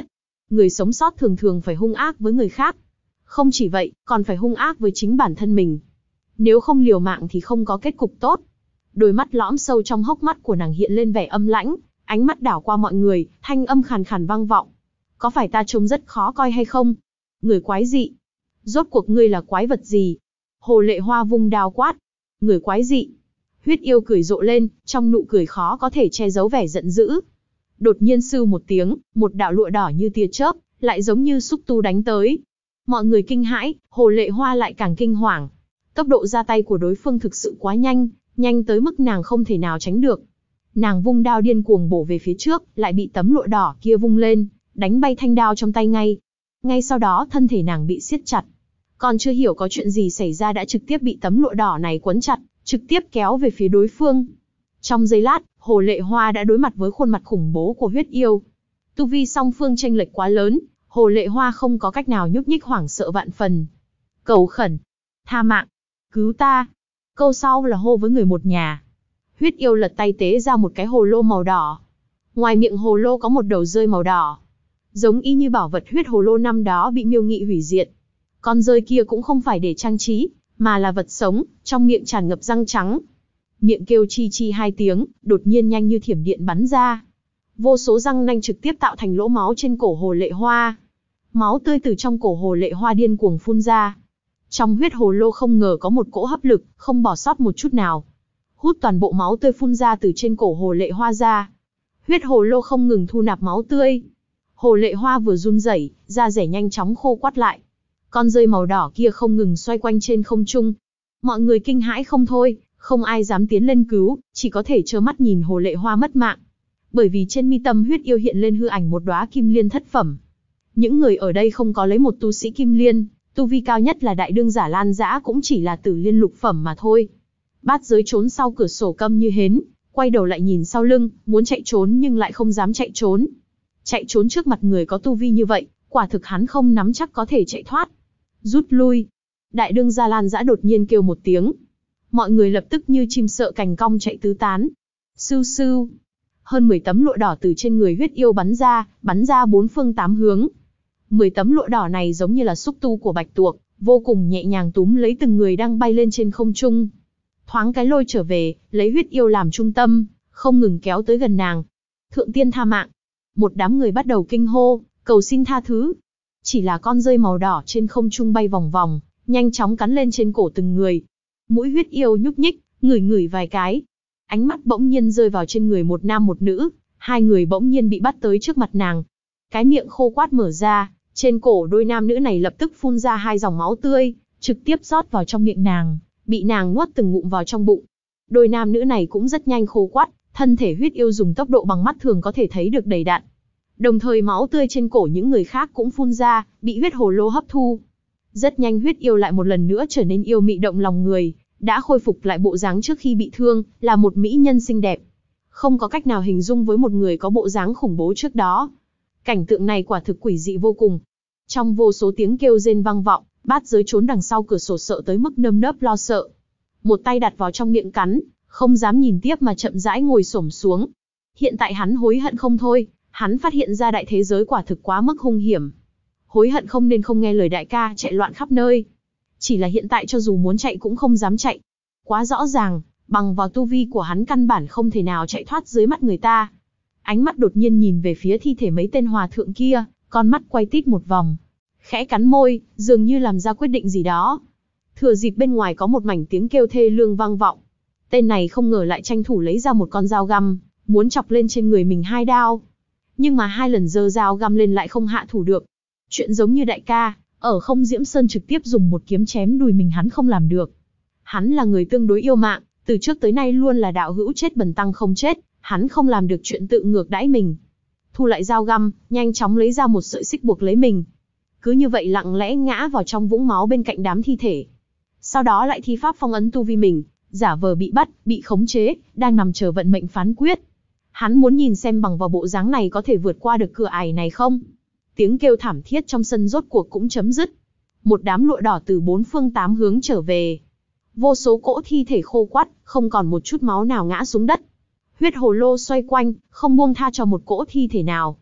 Người sống sót thường thường phải hung ác với người khác. Không chỉ vậy, còn phải hung ác với chính bản thân mình. Nếu không liều mạng thì không có kết cục tốt. Đôi mắt lõm sâu trong hốc mắt của nàng hiện lên vẻ âm lãnh, ánh mắt đảo qua mọi người, thanh âm khàn khàn vang vọng. Có phải ta trông rất khó coi hay không? Người quái dị. Rốt cuộc ngươi là quái vật gì? Hồ Lệ Hoa vung đao quát. Người quái dị. Huyết yêu cười rộ lên, trong nụ cười khó có thể che giấu vẻ giận dữ. Đột nhiên sưu một tiếng, một đạo lụa đỏ như tia chớp, lại giống như xúc tu đánh tới. Mọi người kinh hãi, Hồ Lệ Hoa lại càng kinh hoàng. Tốc độ ra tay của đối phương thực sự quá nhanh, nhanh tới mức nàng không thể nào tránh được. Nàng vung đao điên cuồng bổ về phía trước, lại bị tấm lụa đỏ kia vung lên, đánh bay thanh đao trong tay ngay. Ngay sau đó thân thể nàng bị siết chặt. Còn chưa hiểu có chuyện gì xảy ra đã trực tiếp bị tấm lụa đỏ này quấn chặt, trực tiếp kéo về phía đối phương. Trong giây lát, Hồ Lệ Hoa đã đối mặt với khuôn mặt khủng bố của huyết yêu. Tu vi song phương chênh lệch quá lớn, Hồ Lệ Hoa không có cách nào nhúc nhích, hoảng sợ vạn phần. Cầu khẩn, tha mạng, cứu ta. Câu sau là hô với người một nhà. Huyết yêu lật tay tế ra một cái hồ lô màu đỏ. Ngoài miệng hồ lô có một đầu rơi màu đỏ. Giống y như bảo vật huyết hồ lô năm đó bị Miêu Nghị hủy diệt. Con rơi kia cũng không phải để trang trí, mà là vật sống, trong miệng tràn ngập răng trắng. Miệng kêu chi chi hai tiếng, đột nhiên nhanh như thiểm điện bắn ra. Vô số răng nanh trực tiếp tạo thành lỗ máu trên cổ Hồ Lệ Hoa. Máu tươi từ trong cổ Hồ Lệ Hoa điên cuồng phun ra. Trong huyết hồ lô không ngờ có một cỗ hấp lực, không bỏ sót một chút nào. Hút toàn bộ máu tươi phun ra từ trên cổ Hồ Lệ Hoa ra. Huyết hồ lô không ngừng thu nạp máu tươi. Hồ Lệ Hoa vừa run rẩy, da rẻ nhanh chóng khô quắt lại. Con rơi màu đỏ kia không ngừng xoay quanh trên không trung. Mọi người kinh hãi không thôi, không ai dám tiến lên cứu, chỉ có thể trơ mắt nhìn Hồ Lệ Hoa mất mạng. Bởi vì trên mi tâm huyết yêu hiện lên hư ảnh một đóa kim liên thất phẩm. Những người ở đây không có lấy một tu sĩ kim liên, tu vi cao nhất là đại đương giả Lan Dã cũng chỉ là tử liên lục phẩm mà thôi. Bát Giới trốn sau cửa sổ câm như hến, quay đầu lại nhìn sau lưng, muốn chạy trốn nhưng lại không dám chạy trốn. Chạy trốn trước mặt người có tu vi như vậy, quả thực hắn không nắm chắc có thể chạy thoát. Rút lui. Đại đương gia Lan Dã đột nhiên kêu một tiếng. Mọi người lập tức như chim sợ cành cong chạy tứ tán. Sưu sưu. Hơn 10 tấm lụa đỏ từ trên người huyết yêu bắn ra bốn phương tám hướng. 10 tấm lụa đỏ này giống như là xúc tu của bạch tuộc, vô cùng nhẹ nhàng túm lấy từng người đang bay lên trên không trung. Thoáng cái lôi trở về, lấy huyết yêu làm trung tâm, không ngừng kéo tới gần nàng. Thượng tiên tha mạng. Một đám người bắt đầu kinh hô, cầu xin tha thứ. Chỉ là con rơi màu đỏ trên không trung bay vòng vòng, nhanh chóng cắn lên trên cổ từng người. Mũi huyết yêu nhúc nhích, ngửi ngửi vài cái. Ánh mắt bỗng nhiên rơi vào trên người một nam một nữ, hai người bỗng nhiên bị bắt tới trước mặt nàng. Cái miệng khô quát mở ra, trên cổ đôi nam nữ này lập tức phun ra hai dòng máu tươi, trực tiếp rót vào trong miệng nàng, bị nàng nuốt từng ngụm vào trong bụng. Đôi nam nữ này cũng rất nhanh khô quắt, thân thể huyết yêu dùng tốc độ bằng mắt thường có thể thấy được đầy đặn. Đồng thời máu tươi trên cổ những người khác cũng phun ra, bị huyết hồ lô hấp thu. Rất nhanh huyết yêu lại một lần nữa trở nên yêu mị động lòng người, đã khôi phục lại bộ dáng trước khi bị thương, là một mỹ nhân xinh đẹp. Không có cách nào hình dung với một người có bộ dáng khủng bố trước đó. Cảnh tượng này quả thực quỷ dị vô cùng. Trong vô số tiếng kêu rên vang vọng, Bát Giới trốn đằng sau cửa sổ sợ tới mức nơm nớp lo sợ. Một tay đặt vào trong miệng cắn, không dám nhìn tiếp mà chậm rãi ngồi xổm xuống. Hiện tại hắn hối hận không thôi, hắn phát hiện ra đại thế giới quả thực quá mức hung hiểm. Hối hận không nên không nghe lời đại ca chạy loạn khắp nơi. Chỉ là hiện tại cho dù muốn chạy cũng không dám chạy. Quá rõ ràng, bằng vào tu vi của hắn căn bản không thể nào chạy thoát dưới mắt người ta. Ánh mắt đột nhiên nhìn về phía thi thể mấy tên hòa thượng kia, con mắt quay tít một vòng. Khẽ cắn môi, dường như làm ra quyết định gì đó. Thừa dịp bên ngoài có một mảnh tiếng kêu thê lương vang vọng. Tên này không ngờ lại tranh thủ lấy ra một con dao găm, muốn chọc lên trên người mình hai đao. Nhưng mà hai lần giơ dao găm lên lại không hạ thủ được. Chuyện giống như đại ca, ở Không Diễm Sơn trực tiếp dùng một kiếm chém đùi mình hắn không làm được. Hắn là người tương đối yêu mạng, từ trước tới nay luôn là đạo hữu chết bần tăng không chết, hắn không làm được chuyện tự ngược đãi mình. Thu lại dao găm, nhanh chóng lấy ra một sợi xích buộc lấy mình. Cứ như vậy lặng lẽ ngã vào trong vũng máu bên cạnh đám thi thể. Sau đó lại thi pháp phong ấn tu vi mình, giả vờ bị bắt, bị khống chế, đang nằm chờ vận mệnh phán quyết. Hắn muốn nhìn xem bằng vào bộ dáng này có thể vượt qua được cửa ải này không. Tiếng kêu thảm thiết trong sân rốt cuộc cũng chấm dứt. Một đám lụa đỏ từ bốn phương tám hướng trở về. Vô số cỗ thi thể khô quắt, không còn một chút máu nào ngã xuống đất. Huyết hồ lô xoay quanh, không buông tha cho một cỗ thi thể nào.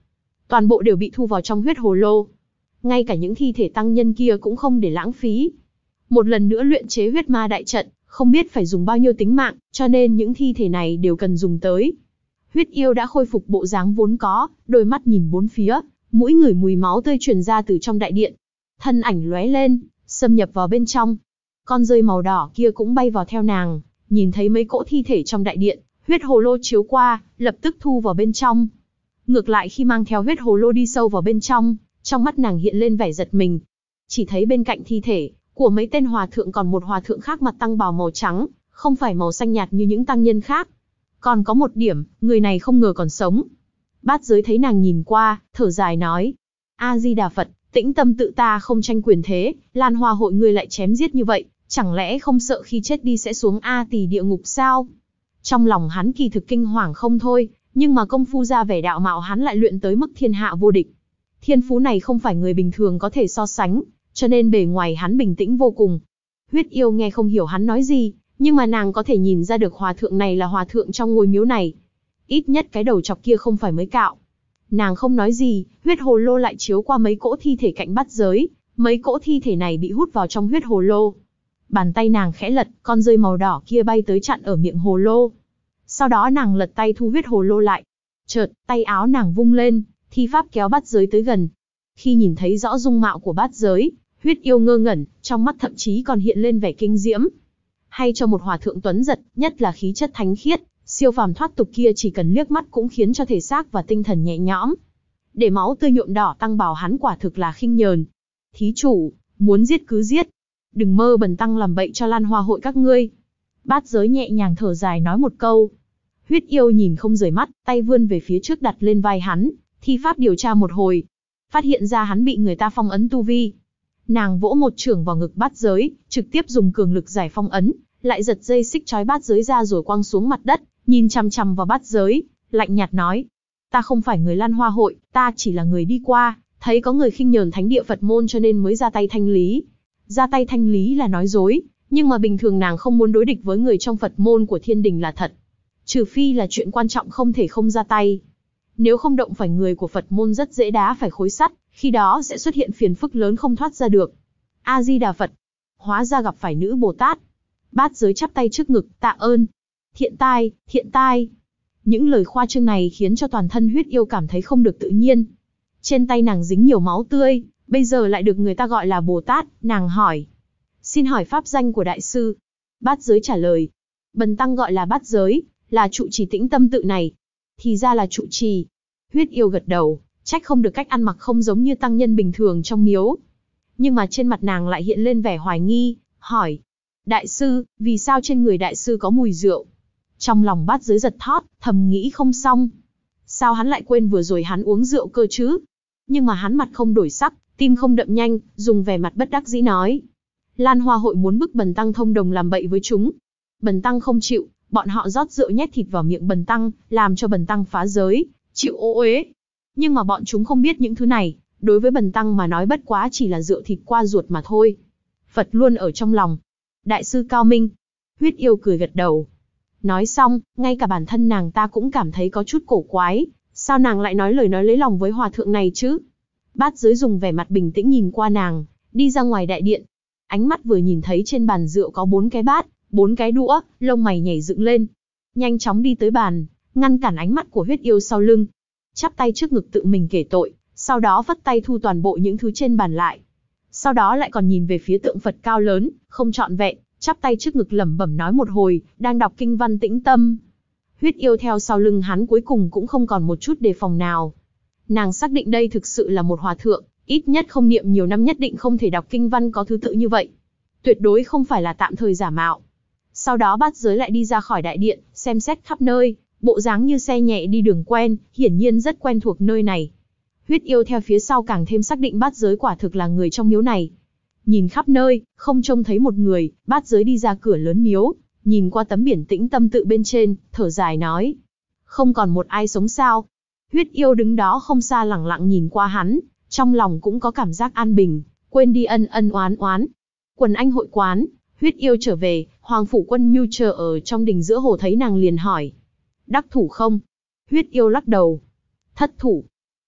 toàn bộ đều bị thu vào trong huyết hồ lô. Ngay cả những thi thể tăng nhân kia cũng không để lãng phí. Một lần nữa luyện chế huyết ma đại trận, không biết phải dùng bao nhiêu tính mạng, cho nên những thi thể này đều cần dùng tới. Huyết yêu đã khôi phục bộ dáng vốn có, đôi mắt nhìn bốn phía, mũi ngửi mùi máu tươi truyền ra từ trong đại điện. Thân ảnh lóe lên, xâm nhập vào bên trong. Con rơi màu đỏ kia cũng bay vào theo nàng, nhìn thấy mấy cỗ thi thể trong đại điện, huyết hồ lô chiếu qua, lập tức thu vào bên trong. Ngược lại khi mang theo huyết hồ lô đi sâu vào bên trong mắt nàng hiện lên vẻ giật mình. Chỉ thấy bên cạnh thi thể của mấy tên hòa thượng còn một hòa thượng khác mặc tăng bào màu trắng, không phải màu xanh nhạt như những tăng nhân khác. Còn có một điểm, người này không ngờ còn sống. Bát giới thấy nàng nhìn qua, thở dài nói: A-di-đà Phật, Tĩnh Tâm tự ta không tranh quyền thế, Lan Hoa hội ngươi lại chém giết như vậy, chẳng lẽ không sợ khi chết đi sẽ xuống A Tỳ địa ngục sao? Trong lòng hắn kỳ thực kinh hoàng không thôi, nhưng mà công phu ra vẻ đạo mạo hắn lại luyện tới mức thiên hạ vô địch. Thiên phú này không phải người bình thường có thể so sánh, cho nên bề ngoài hắn bình tĩnh vô cùng. Huyết yêu nghe không hiểu hắn nói gì, nhưng mà nàng có thể nhìn ra được hòa thượng này là hòa thượng trong ngôi miếu này. Ít nhất cái đầu chọc kia không phải mới cạo. Nàng không nói gì, huyết hồ lô lại chiếu qua mấy cỗ thi thể cạnh bát giới, mấy cỗ thi thể này bị hút vào trong huyết hồ lô. Bàn tay nàng khẽ lật, con rơi màu đỏ kia bay tới chặn ở miệng hồ lô. Sau đó nàng lật tay thu huyết hồ lô lại. Chợt, tay áo nàng vung lên, thi pháp kéo bát giới tới gần. Khi nhìn thấy rõ dung mạo của bát giới, huyết yêu ngơ ngẩn, trong mắt thậm chí còn hiện lên vẻ kinh diễm. Hay cho một hòa thượng tuấn giật, nhất là khí chất thánh khiết, siêu phàm thoát tục kia chỉ cần liếc mắt cũng khiến cho thể xác và tinh thần nhẹ nhõm. Để máu tươi nhuộm đỏ tăng bào hắn quả thực là khinh nhờn. Thí chủ, muốn giết cứ giết. Đừng mơ bần tăng làm bậy cho Lan Hoa hội các ngươi. Bát giới nhẹ nhàng thở dài nói một câu. Huyết yêu nhìn không rời mắt, tay vươn về phía trước đặt lên vai hắn, thi pháp điều tra một hồi. Phát hiện ra hắn bị người ta phong ấn tu vi. Nàng vỗ một chưởng vào ngực bát giới, trực tiếp dùng cường lực giải phong ấn, lại giật dây xích trói bát giới ra rồi quăng xuống mặt đất, nhìn chằm chằm vào bát giới, lạnh nhạt nói: ta không phải người Lan Hoa hội, ta chỉ là người đi qua, thấy có người khinh nhờn thánh địa Phật môn cho nên mới ra tay thanh lý. Ra tay thanh lý là nói dối, nhưng mà bình thường nàng không muốn đối địch với người trong Phật môn của thiên đình là thật. Trừ phi là chuyện quan trọng không thể không ra tay. Nếu không động phải người của Phật môn rất dễ đá phải khối sắt, khi đó sẽ xuất hiện phiền phức lớn không thoát ra được. A-di-đà Phật, hóa ra gặp phải nữ Bồ Tát. Bát giới chắp tay trước ngực, tạ ơn. Thiện tai, thiện tai. Những lời khoa trương này khiến cho toàn thân huyết yêu cảm thấy không được tự nhiên. Trên tay nàng dính nhiều máu tươi, bây giờ lại được người ta gọi là Bồ Tát, nàng hỏi. Xin hỏi pháp danh của đại sư. Bát giới trả lời. Bần tăng gọi là Bát giới, là trụ trì Tĩnh Tâm tự này. Thì ra là trụ trì. Huyết yêu gật đầu, trách không được cách ăn mặc không giống như tăng nhân bình thường trong miếu. Nhưng mà trên mặt nàng lại hiện lên vẻ hoài nghi, hỏi. Đại sư, vì sao trên người đại sư có mùi rượu? Trong lòng bát giới giật thót, thầm nghĩ không xong. Sao hắn lại quên vừa rồi hắn uống rượu cơ chứ? Nhưng mà hắn mặt không đổi sắc, tim không đập nhanh, dùng vẻ mặt bất đắc dĩ nói. Lan Hoa hội muốn bức bần tăng thông đồng làm bậy với chúng. Bần tăng không chịu, bọn họ rót rượu nhét thịt vào miệng bần tăng, làm cho bần tăng phá giới, chịu ô uế. Nhưng mà bọn chúng không biết những thứ này, đối với bần tăng mà nói bất quá chỉ là rượu thịt qua ruột mà thôi. Phật luôn ở trong lòng. Đại sư cao minh. Huyết yêu cười gật đầu. Nói xong, ngay cả bản thân nàng ta cũng cảm thấy có chút cổ quái. Sao nàng lại nói lời nói lấy lòng với hòa thượng này chứ? Bát giới dùng vẻ mặt bình tĩnh nhìn qua nàng, đi ra ngoài đại điện. Ánh mắt vừa nhìn thấy trên bàn rượu có 4 cái bát, 4 cái đũa, lông mày nhảy dựng lên. Nhanh chóng đi tới bàn, ngăn cản ánh mắt của huyết yêu sau lưng. Chắp tay trước ngực tự mình kể tội, sau đó vất tay thu toàn bộ những thứ trên bàn lại. Sau đó lại còn nhìn về phía tượng Phật cao lớn, không trọn vẹn, chắp tay trước ngực lẩm bẩm nói một hồi, đang đọc kinh văn tĩnh tâm. Huyết yêu theo sau lưng hắn cuối cùng cũng không còn một chút đề phòng nào. Nàng xác định đây thực sự là một hòa thượng, ít nhất không niệm nhiều năm nhất định không thể đọc kinh văn có thứ tự như vậy. Tuyệt đối không phải là tạm thời giả mạo. Sau đó bát giới lại đi ra khỏi đại điện, xem xét khắp nơi, bộ dáng như xe nhẹ đi đường quen, hiển nhiên rất quen thuộc nơi này. Huyết yêu theo phía sau càng thêm xác định bát giới quả thực là người trong miếu này. Nhìn khắp nơi, không trông thấy một người, bát giới đi ra cửa lớn miếu, nhìn qua tấm biển Tĩnh Tâm tự bên trên, thở dài nói. Không còn một ai sống sao? Huyết yêu đứng đó không xa lẳng lặng nhìn qua hắn, trong lòng cũng có cảm giác an bình, quên đi ân ân oán oán. Quần Anh hội quán, huyết yêu trở về, Hoàng phủ Quân Nhu chờ ở trong đình giữa hồ thấy nàng liền hỏi. Đắc thủ không? Huyết yêu lắc đầu. Thất thủ.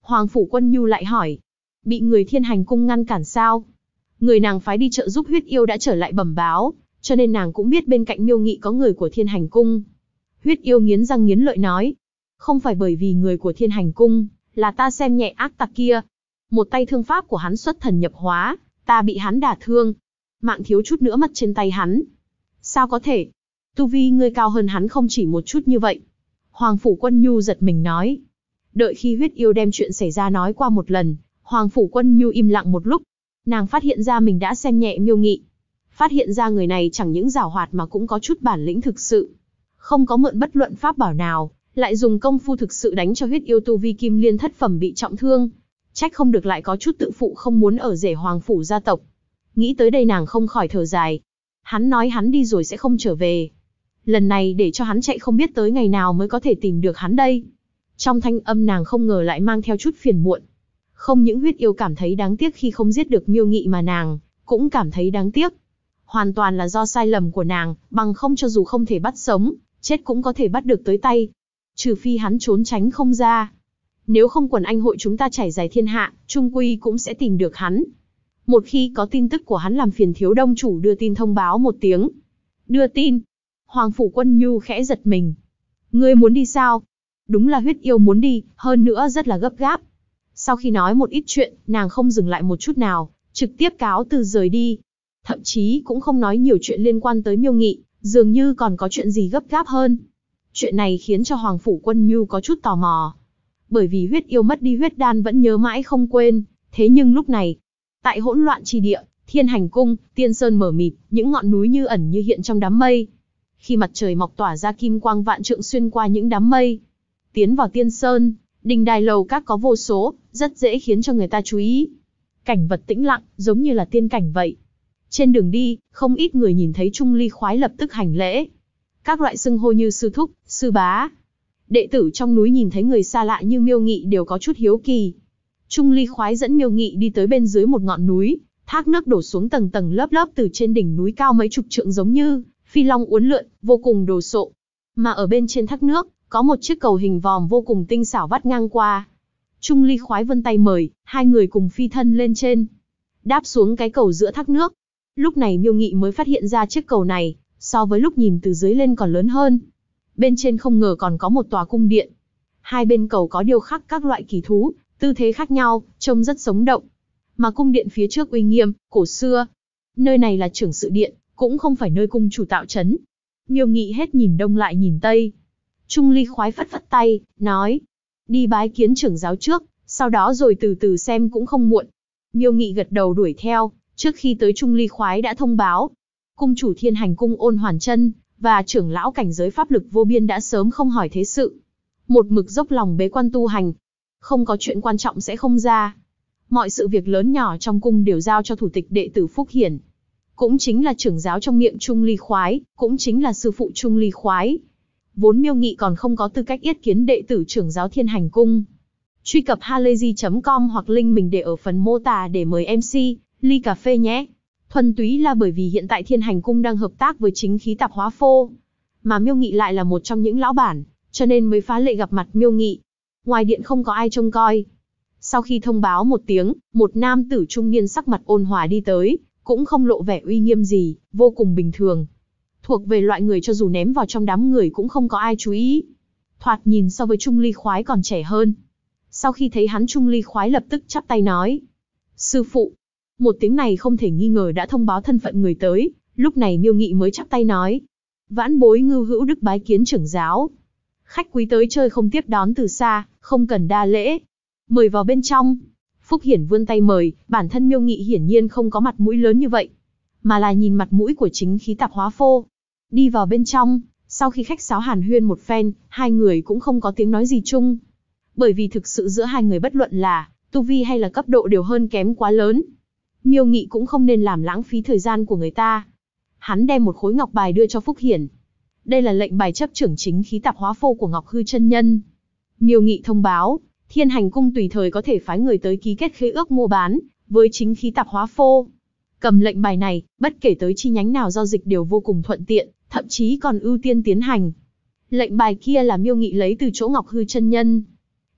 Hoàng Phủ Quân Nhu lại hỏi. Bị người Thiên Hành Cung ngăn cản sao? Người nàng phái đi trợ giúp huyết yêu đã trở lại bẩm báo, cho nên nàng cũng biết bên cạnh Miêu Nghị có người của Thiên Hành Cung. Huyết yêu nghiến răng nghiến lợi nói. Không phải bởi vì người của Thiên Hành Cung, là ta xem nhẹ ác tặc kia. Một tay thương pháp của hắn xuất thần nhập hóa, ta bị hắn đả thương. Mạng thiếu chút nữa mất trên tay hắn. Sao có thể? Tu vi ngươi cao hơn hắn không chỉ một chút như vậy. Hoàng Phủ Quân Nhu giật mình nói. Đợi khi huyết yêu đem chuyện xảy ra nói qua một lần, Hoàng Phủ Quân Nhu im lặng một lúc. Nàng phát hiện ra mình đã xem nhẹ Miêu Nghị. Phát hiện ra người này chẳng những giảo hoạt mà cũng có chút bản lĩnh thực sự. Không có mượn bất luận pháp bảo nào, lại dùng công phu thực sự đánh cho huyết yêu tu vi kim liên thất phẩm bị trọng thương. Trách không được lại có chút tự phụ không muốn ở rể Hoàng Phủ gia tộc. Nghĩ tới đây nàng không khỏi thở dài. Hắn nói hắn đi rồi sẽ không trở về. Lần này để cho hắn chạy không biết tới ngày nào mới có thể tìm được hắn đây. Trong thanh âm nàng không ngờ lại mang theo chút phiền muộn. Không những huyết yêu cảm thấy đáng tiếc khi không giết được Miêu Nghị mà nàng cũng cảm thấy đáng tiếc. Hoàn toàn là do sai lầm của nàng, bằng không cho dù không thể bắt sống, chết cũng có thể bắt được tới tay. Trừ phi hắn trốn tránh không ra. Nếu không quần anh hội chúng ta trải dài thiên hạ, trung quy cũng sẽ tìm được hắn. Một khi có tin tức của hắn làm phiền thiếu đông chủ đưa tin thông báo một tiếng. Đưa tin. Hoàng Phủ Quân Nhu khẽ giật mình. Ngươi muốn đi sao? Đúng là huyết yêu muốn đi, hơn nữa rất là gấp gáp. Sau khi nói một ít chuyện, nàng không dừng lại một chút nào, trực tiếp cáo từ rời đi. Thậm chí cũng không nói nhiều chuyện liên quan tới Miêu Nghị, dường như còn có chuyện gì gấp gáp hơn. Chuyện này khiến cho Hoàng Phủ Quân Nhu có chút tò mò. Bởi vì huyết yêu mất đi huyết đan vẫn nhớ mãi không quên, thế nhưng lúc này, tại hỗn loạn chi địa, Thiên Hành Cung, Tiên Sơn mở mịt, những ngọn núi như ẩn như hiện trong đám mây. Khi mặt trời mọc tỏa ra kim quang vạn trượng xuyên qua những đám mây, tiến vào Tiên Sơn, đình đài lầu các có vô số, rất dễ khiến cho người ta chú ý. Cảnh vật tĩnh lặng, giống như là tiên cảnh vậy. Trên đường đi, không ít người nhìn thấy Trung Ly Khoái lập tức hành lễ. Các loại xưng hô như sư thúc, sư bá. Đệ tử trong núi nhìn thấy người xa lạ như Miêu Nghị đều có chút hiếu kỳ. Trung Ly Khoái dẫn Miêu Nghị đi tới bên dưới một ngọn núi, thác nước đổ xuống tầng tầng lớp lớp từ trên đỉnh núi cao mấy chục trượng giống như phi long uốn lượn, vô cùng đồ sộ. Mà ở bên trên thác nước, có một chiếc cầu hình vòm vô cùng tinh xảo vắt ngang qua. Trung Ly Khoái vươn tay mời, hai người cùng phi thân lên trên. Đáp xuống cái cầu giữa thác nước. Lúc này Miêu Nghị mới phát hiện ra chiếc cầu này, so với lúc nhìn từ dưới lên còn lớn hơn. Bên trên không ngờ còn có một tòa cung điện. Hai bên cầu có điêu khắc các loại kỳ thú, tư thế khác nhau, trông rất sống động. Mà cung điện phía trước uy nghiêm, cổ xưa. Nơi này là trưởng sự điện, cũng không phải nơi cung chủ tạo trấn. Miêu Nghị hết nhìn đông lại nhìn tây. Trung Ly Khoái phất phất tay, nói. Đi bái kiến trưởng giáo trước, sau đó rồi từ từ xem cũng không muộn. Miêu Nghị gật đầu đuổi theo, trước khi tới Trung Ly Khoái đã thông báo. Cung chủ Thiên Hành Cung Ôn Hoàn Chân và trưởng lão cảnh giới pháp lực vô biên đã sớm không hỏi thế sự. Một mực dốc lòng bế quan tu hành. Không có chuyện quan trọng sẽ không ra. Mọi sự việc lớn nhỏ trong cung đều giao cho thủ tịch đệ tử Phúc Hiển. Cũng chính là trưởng giáo trong miệng Trung Ly Khoái, cũng chính là sư phụ Trung Ly Khoái. Vốn Miêu Nghị còn không có tư cách yết kiến đệ tử trưởng giáo Thiên Hành Cung. Truy cập halayzi.com hoặc link mình để ở phần mô tả để mời MC, ly cà phê nhé. Thuần túy là bởi vì hiện tại Thiên Hành Cung đang hợp tác với chính khí tạp hóa phô. Mà Miêu Nghị lại là một trong những lão bản, cho nên mới phá lệ gặp mặt Miêu Nghị. Ngoài điện không có ai trông coi. Sau khi thông báo một tiếng, một nam tử trung niên sắc mặt ôn hòa đi tới, cũng không lộ vẻ uy nghiêm gì, vô cùng bình thường. Thuộc về loại người cho dù ném vào trong đám người cũng không có ai chú ý. Thoạt nhìn so với Trung Ly Khoái còn trẻ hơn. Sau khi thấy hắn, Trung Ly Khoái lập tức chắp tay nói. Sư phụ. Một tiếng này không thể nghi ngờ đã thông báo thân phận người tới, lúc này Miêu Nghị mới chắp tay nói. Vãn bối Ngưu Hữu Đức bái kiến trưởng giáo. Khách quý tới chơi không tiếp đón từ xa, không cần đa lễ. Mời vào bên trong. Phúc Hiển vươn tay mời, bản thân Miêu Nghị hiển nhiên không có mặt mũi lớn như vậy, mà là nhìn mặt mũi của chính khí tạp hóa phô. Đi vào bên trong, sau khi khách sáo hàn huyên một phen, hai người cũng không có tiếng nói gì chung. Bởi vì thực sự giữa hai người bất luận là tu vi hay là cấp độ đều hơn kém quá lớn. Miêu Nghị cũng không nên làm lãng phí thời gian của người ta. Hắn đem một khối ngọc bài đưa cho Phúc Hiển. Đây là lệnh bài chấp trưởng chính khí tạp hóa phô của Ngọc Hư chân nhân. Miêu Nghị thông báo, Thiên Hành Cung tùy thời có thể phái người tới ký kết khế ước mua bán với chính khí tạp hóa phô. Cầm lệnh bài này, bất kể tới chi nhánh nào giao dịch đều vô cùng thuận tiện, thậm chí còn ưu tiên tiến hành. Lệnh bài kia là Miêu Nghị lấy từ chỗ Ngọc Hư chân nhân.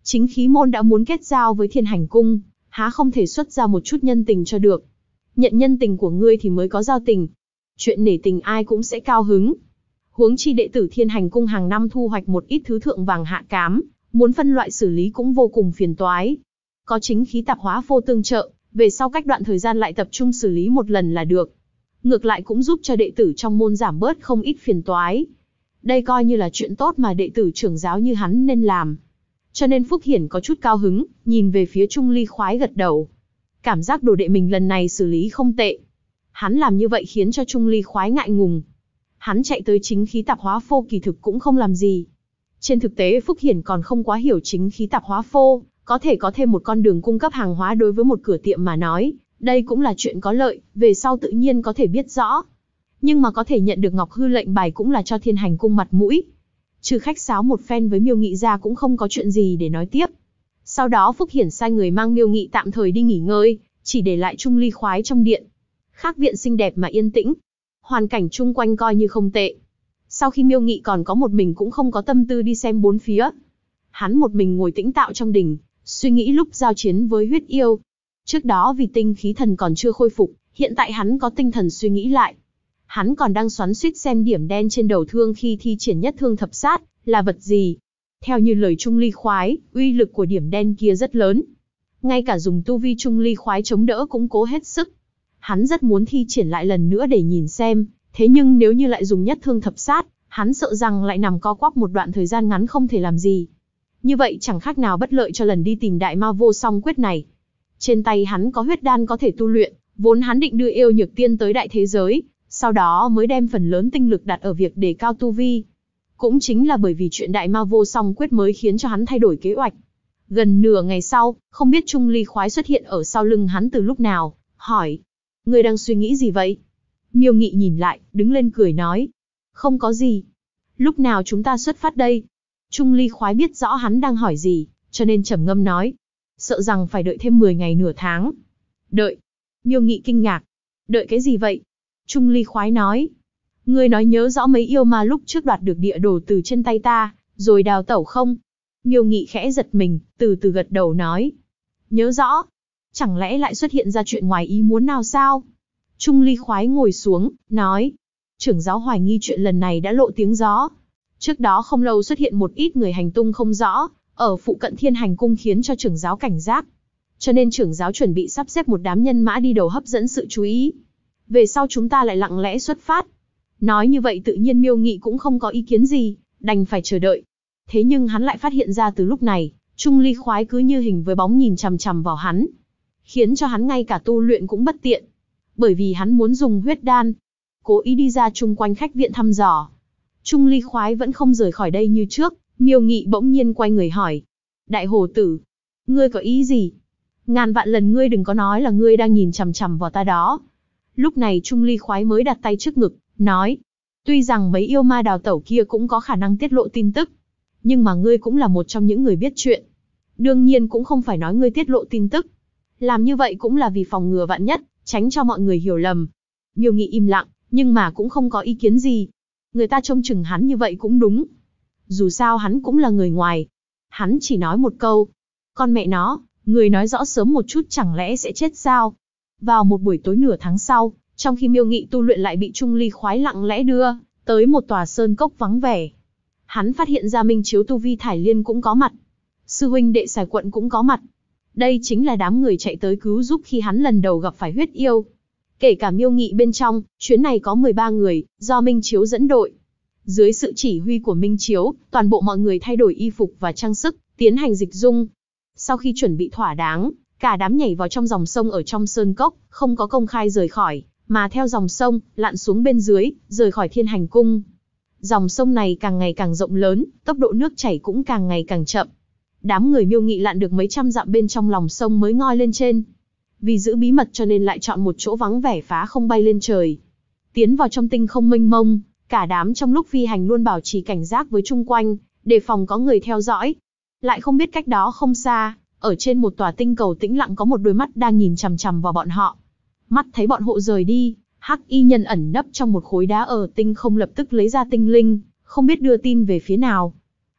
Chính khí môn đã muốn kết giao với Thiên Hành Cung, há không thể xuất ra một chút nhân tình cho được. Nhận nhân tình của ngươi thì mới có giao tình. Chuyện nể tình ai cũng sẽ cao hứng. Huống chi đệ tử Thiên Hành Cung hàng năm thu hoạch một ít thứ thượng vàng hạ cám, muốn phân loại xử lý cũng vô cùng phiền toái. Có chính khí tạp hóa phô tương trợ, về sau cách đoạn thời gian lại tập trung xử lý một lần là được. Ngược lại cũng giúp cho đệ tử trong môn giảm bớt không ít phiền toái. Đây coi như là chuyện tốt mà đệ tử trưởng giáo như hắn nên làm. Cho nên Phúc Hiển có chút cao hứng, nhìn về phía Trung Ly khoái gật đầu. Cảm giác đồ đệ mình lần này xử lý không tệ. Hắn làm như vậy khiến cho Trung Ly khoái ngại ngùng. Hắn chạy tới chính khí tạp hóa phô kỳ thực cũng không làm gì. Trên thực tế Phúc Hiển còn không quá hiểu chính khí tạp hóa phô, có thể có thêm một con đường cung cấp hàng hóa đối với một cửa tiệm mà nói, đây cũng là chuyện có lợi, về sau tự nhiên có thể biết rõ. Nhưng mà có thể nhận được Ngọc Hư lệnh bài cũng là cho Thiên Hành Cung mặt mũi. Trừ khách sáo một phen với Miêu Nghị ra cũng không có chuyện gì để nói tiếp. Sau đó Phúc Hiển sai người mang Miêu Nghị tạm thời đi nghỉ ngơi, chỉ để lại Trung Ly khoái trong điện. Khác viện xinh đẹp mà yên tĩnh. Hoàn cảnh chung quanh coi như không tệ. Sau khi Miêu Nghị còn có một mình cũng không có tâm tư đi xem bốn phía. Hắn một mình ngồi tĩnh tạo trong đình, suy nghĩ lúc giao chiến với huyết yêu. Trước đó vì tinh khí thần còn chưa khôi phục, hiện tại hắn có tinh thần suy nghĩ lại. Hắn còn đang xoắn xuýt xem điểm đen trên đầu thương khi thi triển nhất thương thập sát, là vật gì. Theo như lời Trung Ly khoái, uy lực của điểm đen kia rất lớn. Ngay cả dùng tu vi Trung Ly khoái chống đỡ cũng cố hết sức. Hắn rất muốn thi triển lại lần nữa để nhìn xem, thế nhưng nếu như lại dùng nhất thương thập sát, hắn sợ rằng lại nằm co quắp một đoạn thời gian ngắn không thể làm gì. Như vậy chẳng khác nào bất lợi cho lần đi tìm đại ma vô song quyết này. Trên tay hắn có huyết đan có thể tu luyện, vốn hắn định đưa yêu nhược tiên tới đại thế giới, sau đó mới đem phần lớn tinh lực đặt ở việc đề cao tu vi. Cũng chính là bởi vì chuyện đại ma vô song quyết mới khiến cho hắn thay đổi kế hoạch. Gần nửa ngày sau, không biết Trung Ly khoái xuất hiện ở sau lưng hắn từ lúc nào, hỏi. Ngươi đang suy nghĩ gì vậy? Miêu Nghị nhìn lại, đứng lên cười nói. Không có gì. Lúc nào chúng ta xuất phát đây? Trung Ly khoái biết rõ hắn đang hỏi gì, cho nên trầm ngâm nói. Sợ rằng phải đợi thêm 10 ngày nửa tháng. Đợi. Miêu Nghị kinh ngạc. Đợi cái gì vậy? Trung Ly khoái nói. Ngươi nói nhớ rõ mấy yêu ma lúc trước đoạt được địa đồ từ trên tay ta, rồi đào tẩu không? Miêu Nghị khẽ giật mình, từ từ gật đầu nói. Nhớ rõ. Chẳng lẽ lại xuất hiện ra chuyện ngoài ý muốn nào sao? Trung Ly khoái ngồi xuống, nói. Trưởng giáo hoài nghi chuyện lần này đã lộ tiếng gió. Trước đó không lâu xuất hiện một ít người hành tung không rõ, ở phụ cận Thiên Hành Cung khiến cho trưởng giáo cảnh giác. Cho nên trưởng giáo chuẩn bị sắp xếp một đám nhân mã đi đầu hấp dẫn sự chú ý. Về sau chúng ta lại lặng lẽ xuất phát. Nói như vậy tự nhiên Miêu Nghị cũng không có ý kiến gì, đành phải chờ đợi. Thế nhưng hắn lại phát hiện ra từ lúc này, Trung Ly khoái cứ như hình với bóng nhìn chằm chằm vào hắn. Khiến cho hắn ngay cả tu luyện cũng bất tiện. Bởi vì hắn muốn dùng huyết đan. Cố ý đi ra chung quanh khách viện thăm dò. Trung Ly khoái vẫn không rời khỏi đây như trước, Miêu Nghị bỗng nhiên quay người hỏi. Đại hồ tử, ngươi có ý gì? Ngàn vạn lần ngươi đừng có nói là ngươi đang nhìn chằm chằm vào ta đó. Lúc này Trung Ly khoái mới đặt tay trước ngực, nói. Tuy rằng mấy yêu ma đào tẩu kia cũng có khả năng tiết lộ tin tức, nhưng mà ngươi cũng là một trong những người biết chuyện. Đương nhiên cũng không phải nói ngươi tiết lộ tin tức. Làm như vậy cũng là vì phòng ngừa vạn nhất, tránh cho mọi người hiểu lầm. Miêu Nghị im lặng, nhưng mà cũng không có ý kiến gì. Người ta trông chừng hắn như vậy cũng đúng. Dù sao hắn cũng là người ngoài. Hắn chỉ nói một câu. Con mẹ nó, người nói rõ sớm một chút chẳng lẽ sẽ chết sao? Vào một buổi tối nửa tháng sau, trong khi Miêu Nghị tu luyện lại bị Trung Ly khoái lặng lẽ đưa tới một tòa sơn cốc vắng vẻ. Hắn phát hiện ra Minh Chiếu tu vi Thải Liên cũng có mặt. Sư huynh đệ Sài Quận cũng có mặt. Đây chính là đám người chạy tới cứu giúp khi hắn lần đầu gặp phải huyết yêu. Kể cả Miêu Nghị bên trong, chuyến này có 13 người, do Minh Chiếu dẫn đội. Dưới sự chỉ huy của Minh Chiếu, toàn bộ mọi người thay đổi y phục và trang sức, tiến hành dịch dung. Sau khi chuẩn bị thỏa đáng, cả đám nhảy vào trong dòng sông ở trong sơn cốc, không có công khai rời khỏi, mà theo dòng sông, lặn xuống bên dưới, rời khỏi Thiên Hành Cung. Dòng sông này càng ngày càng rộng lớn, tốc độ nước chảy cũng càng ngày càng chậm. Đám người Miêu Nghị lặn được mấy trăm dặm bên trong lòng sông mới ngoi lên trên. Vì giữ bí mật cho nên lại chọn một chỗ vắng vẻ phá không bay lên trời. Tiến vào trong tinh không mênh mông, cả đám trong lúc phi hành luôn bảo trì cảnh giác với chung quanh, đề phòng có người theo dõi. Lại không biết cách đó không xa, ở trên một tòa tinh cầu tĩnh lặng có một đôi mắt đang nhìn chằm chằm vào bọn họ. Mắt thấy bọn hộ rời đi, Hắc Y Nhân ẩn nấp trong một khối đá ở tinh không lập tức lấy ra tinh linh, không biết đưa tin về phía nào.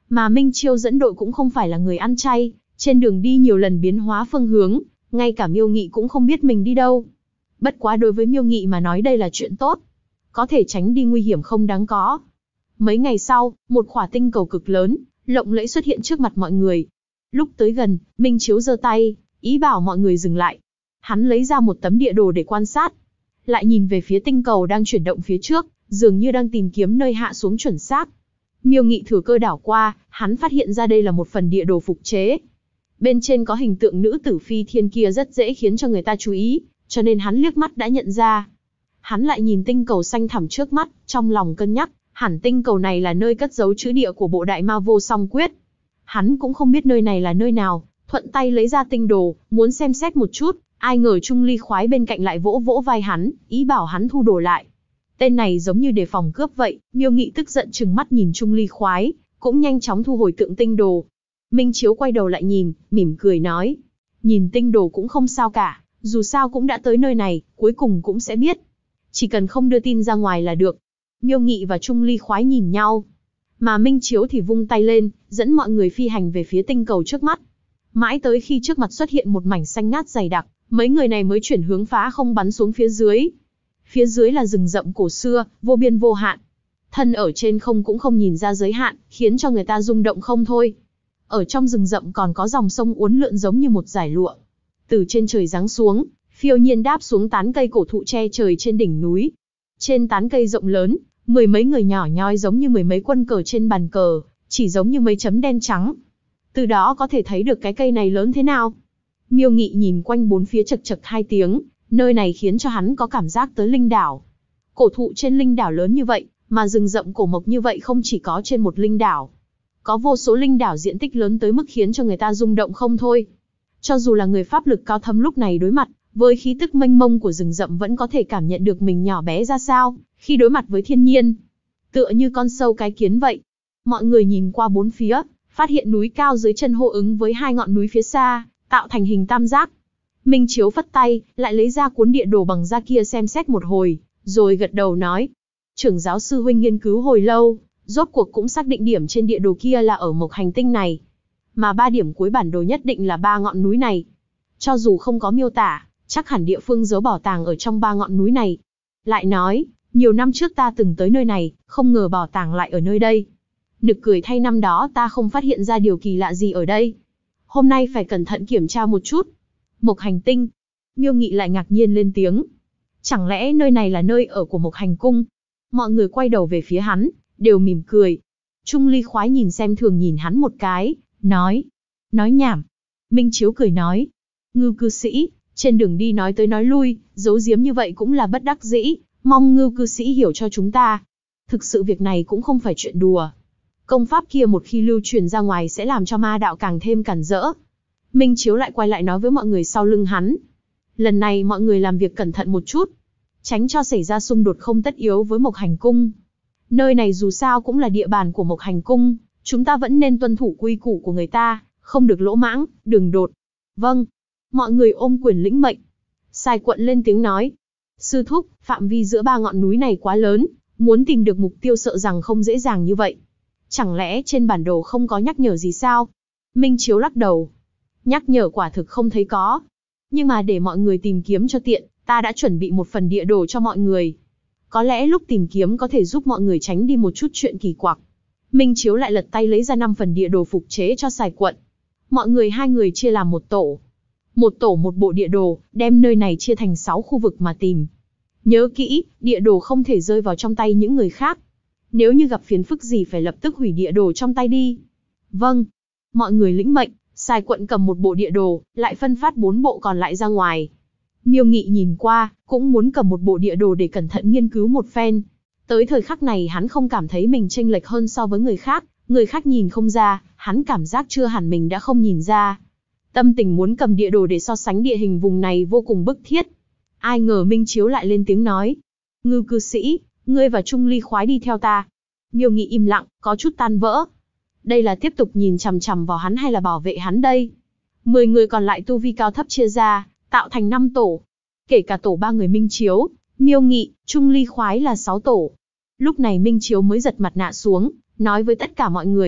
Mà Minh Chiêu dẫn đội cũng không phải là người ăn chay, trên đường đi nhiều lần biến hóa phương hướng, ngay cả Miêu Nghị cũng không biết mình đi đâu. Bất quá đối với Miêu Nghị mà nói đây là chuyện tốt, có thể tránh đi nguy hiểm không đáng có. Mấy ngày sau, một khỏa tinh cầu cực lớn, lộng lẫy xuất hiện trước mặt mọi người. Lúc tới gần, Minh Chiếu giơ tay, ý bảo mọi người dừng lại. Hắn lấy ra một tấm địa đồ để quan sát, lại nhìn về phía tinh cầu đang chuyển động phía trước, dường như đang tìm kiếm nơi hạ xuống chuẩn xác. Miêu Nghị thừa cơ đảo qua, hắn phát hiện ra đây là một phần địa đồ phục chế. Bên trên có hình tượng nữ tử phi thiên kia rất dễ khiến cho người ta chú ý, cho nên hắn liếc mắt đã nhận ra. Hắn lại nhìn tinh cầu xanh thẳm trước mắt, trong lòng cân nhắc, hẳn tinh cầu này là nơi cất giấu trữ địa của bộ đại ma vô song quyết. Hắn cũng không biết nơi này là nơi nào, thuận tay lấy ra tinh đồ, muốn xem xét một chút, ai ngờ Trung Ly khoái bên cạnh lại vỗ vỗ vai hắn, ý bảo hắn thu đồ lại. Tên này giống như đề phòng cướp vậy, Miêu Nghị tức giận trừng mắt nhìn Trung Ly khoái, cũng nhanh chóng thu hồi tượng tinh đồ. Minh Chiếu quay đầu lại nhìn, mỉm cười nói, nhìn tinh đồ cũng không sao cả, dù sao cũng đã tới nơi này, cuối cùng cũng sẽ biết. Chỉ cần không đưa tin ra ngoài là được. Miêu Nghị và Trung Ly khoái nhìn nhau, mà Minh Chiếu thì vung tay lên, dẫn mọi người phi hành về phía tinh cầu trước mắt. Mãi tới khi trước mặt xuất hiện một mảnh xanh ngát dày đặc, mấy người này mới chuyển hướng phá không bắn xuống phía dưới. Phía dưới là rừng rậm cổ xưa, vô biên vô hạn. Thân ở trên không cũng không nhìn ra giới hạn, khiến cho người ta rung động không thôi. Ở trong rừng rậm còn có dòng sông uốn lượn giống như một dải lụa. Từ trên trời giáng xuống, phiêu nhiên đáp xuống tán cây cổ thụ che trời trên đỉnh núi. Trên tán cây rộng lớn, mười mấy người nhỏ nhoi giống như mười mấy quân cờ trên bàn cờ, chỉ giống như mấy chấm đen trắng. Từ đó có thể thấy được cái cây này lớn thế nào. Miêu Nghị nhìn quanh bốn phía chật chật hai tiếng, nơi này khiến cho hắn có cảm giác tới linh đảo. Cổ thụ trên linh đảo lớn như vậy, mà rừng rậm cổ mộc như vậy không chỉ có trên một linh đảo. Có vô số linh đảo diện tích lớn tới mức khiến cho người ta rung động không thôi. Cho dù là người pháp lực cao thâm lúc này đối mặt với khí tức mênh mông của rừng rậm vẫn có thể cảm nhận được mình nhỏ bé ra sao khi đối mặt với thiên nhiên. Tựa như con sâu cái kiến vậy. Mọi người nhìn qua bốn phía, phát hiện núi cao dưới chân hô ứng với hai ngọn núi phía xa, tạo thành hình tam giác. Minh Chiếu phất tay, lại lấy ra cuốn địa đồ bằng da kia xem xét một hồi, rồi gật đầu nói. Trưởng giáo sư huynh nghiên cứu hồi lâu, rốt cuộc cũng xác định điểm trên địa đồ kia là ở mộc hành tinh này. Mà 3 điểm cuối bản đồ nhất định là 3 ngọn núi này. Cho dù không có miêu tả, chắc hẳn địa phương giấu bảo tàng ở trong 3 ngọn núi này. Lại nói, nhiều năm trước ta từng tới nơi này, không ngờ bảo tàng lại ở nơi đây. Nực cười thay, năm đó ta không phát hiện ra điều kỳ lạ gì ở đây. Hôm nay phải cẩn thận kiểm tra một chút. Mộc hành tinh. Miêu Nghị lại ngạc nhiên lên tiếng. Chẳng lẽ nơi này là nơi ở của Mộc Hành Cung? Mọi người quay đầu về phía hắn, đều mỉm cười. Trung Ly khoái nhìn xem thường nhìn hắn một cái, nói nhảm. Minh Chiếu cười nói, Ngưu cư sĩ, trên đường đi nói tới nói lui, giấu giếm như vậy cũng là bất đắc dĩ, mong Ngưu cư sĩ hiểu cho chúng ta. Thực sự việc này cũng không phải chuyện đùa. Công pháp kia một khi lưu truyền ra ngoài sẽ làm cho ma đạo càng thêm cản rỡ. Minh Chiếu lại quay lại nói với mọi người sau lưng hắn. Lần này mọi người làm việc cẩn thận một chút, tránh cho xảy ra xung đột không tất yếu với Mộc Hành Cung. Nơi này dù sao cũng là địa bàn của Mộc Hành Cung, chúng ta vẫn nên tuân thủ quy củ của người ta, không được lỗ mãng, đường đột. Vâng. Mọi người ôm quyền lĩnh mệnh. Sai Quận lên tiếng nói. Sư thúc, phạm vi giữa 3 ngọn núi này quá lớn, muốn tìm được mục tiêu sợ rằng không dễ dàng như vậy. Chẳng lẽ trên bản đồ không có nhắc nhở gì sao? Minh Chiếu lắc đầu. Nhắc nhở quả thực không thấy có. Nhưng mà để mọi người tìm kiếm cho tiện, ta đã chuẩn bị một phần địa đồ cho mọi người. Có lẽ lúc tìm kiếm có thể giúp mọi người tránh đi một chút chuyện kỳ quặc. Minh Chiếu lại lật tay lấy ra 5 phần địa đồ phục chế cho Sai Quận. Mọi người 2 người chia làm một tổ. Một tổ một bộ địa đồ, đem nơi này chia thành 6 khu vực mà tìm. Nhớ kỹ, địa đồ không thể rơi vào trong tay những người khác. Nếu như gặp phiền phức gì phải lập tức hủy địa đồ trong tay đi. Vâng. Mọi người lĩnh mệnh, Sai Quận cầm một bộ địa đồ, lại phân phát 4 bộ còn lại ra ngoài. Miêu Nghị nhìn qua, cũng muốn cầm một bộ địa đồ để cẩn thận nghiên cứu một phen. Tới thời khắc này hắn không cảm thấy mình chênh lệch hơn so với người khác nhìn không ra, hắn cảm giác chưa hẳn mình đã không nhìn ra. Tâm tình muốn cầm địa đồ để so sánh địa hình vùng này vô cùng bức thiết. Ai ngờ Minh Chiếu lại lên tiếng nói. Ngưu cư sĩ, ngươi và Trung Ly khoái đi theo ta. Miêu Nghị im lặng, có chút tan vỡ. Đây là tiếp tục nhìn chằm chằm vào hắn hay là bảo vệ hắn đây? 10 người còn lại tu vi cao thấp chia ra, tạo thành 5 tổ. Kể cả tổ 3 người Minh Chiếu, Miêu Nghị, Trung Ly khoái là 6 tổ. Lúc này Minh Chiếu mới giật mặt nạ xuống, nói với tất cả mọi người.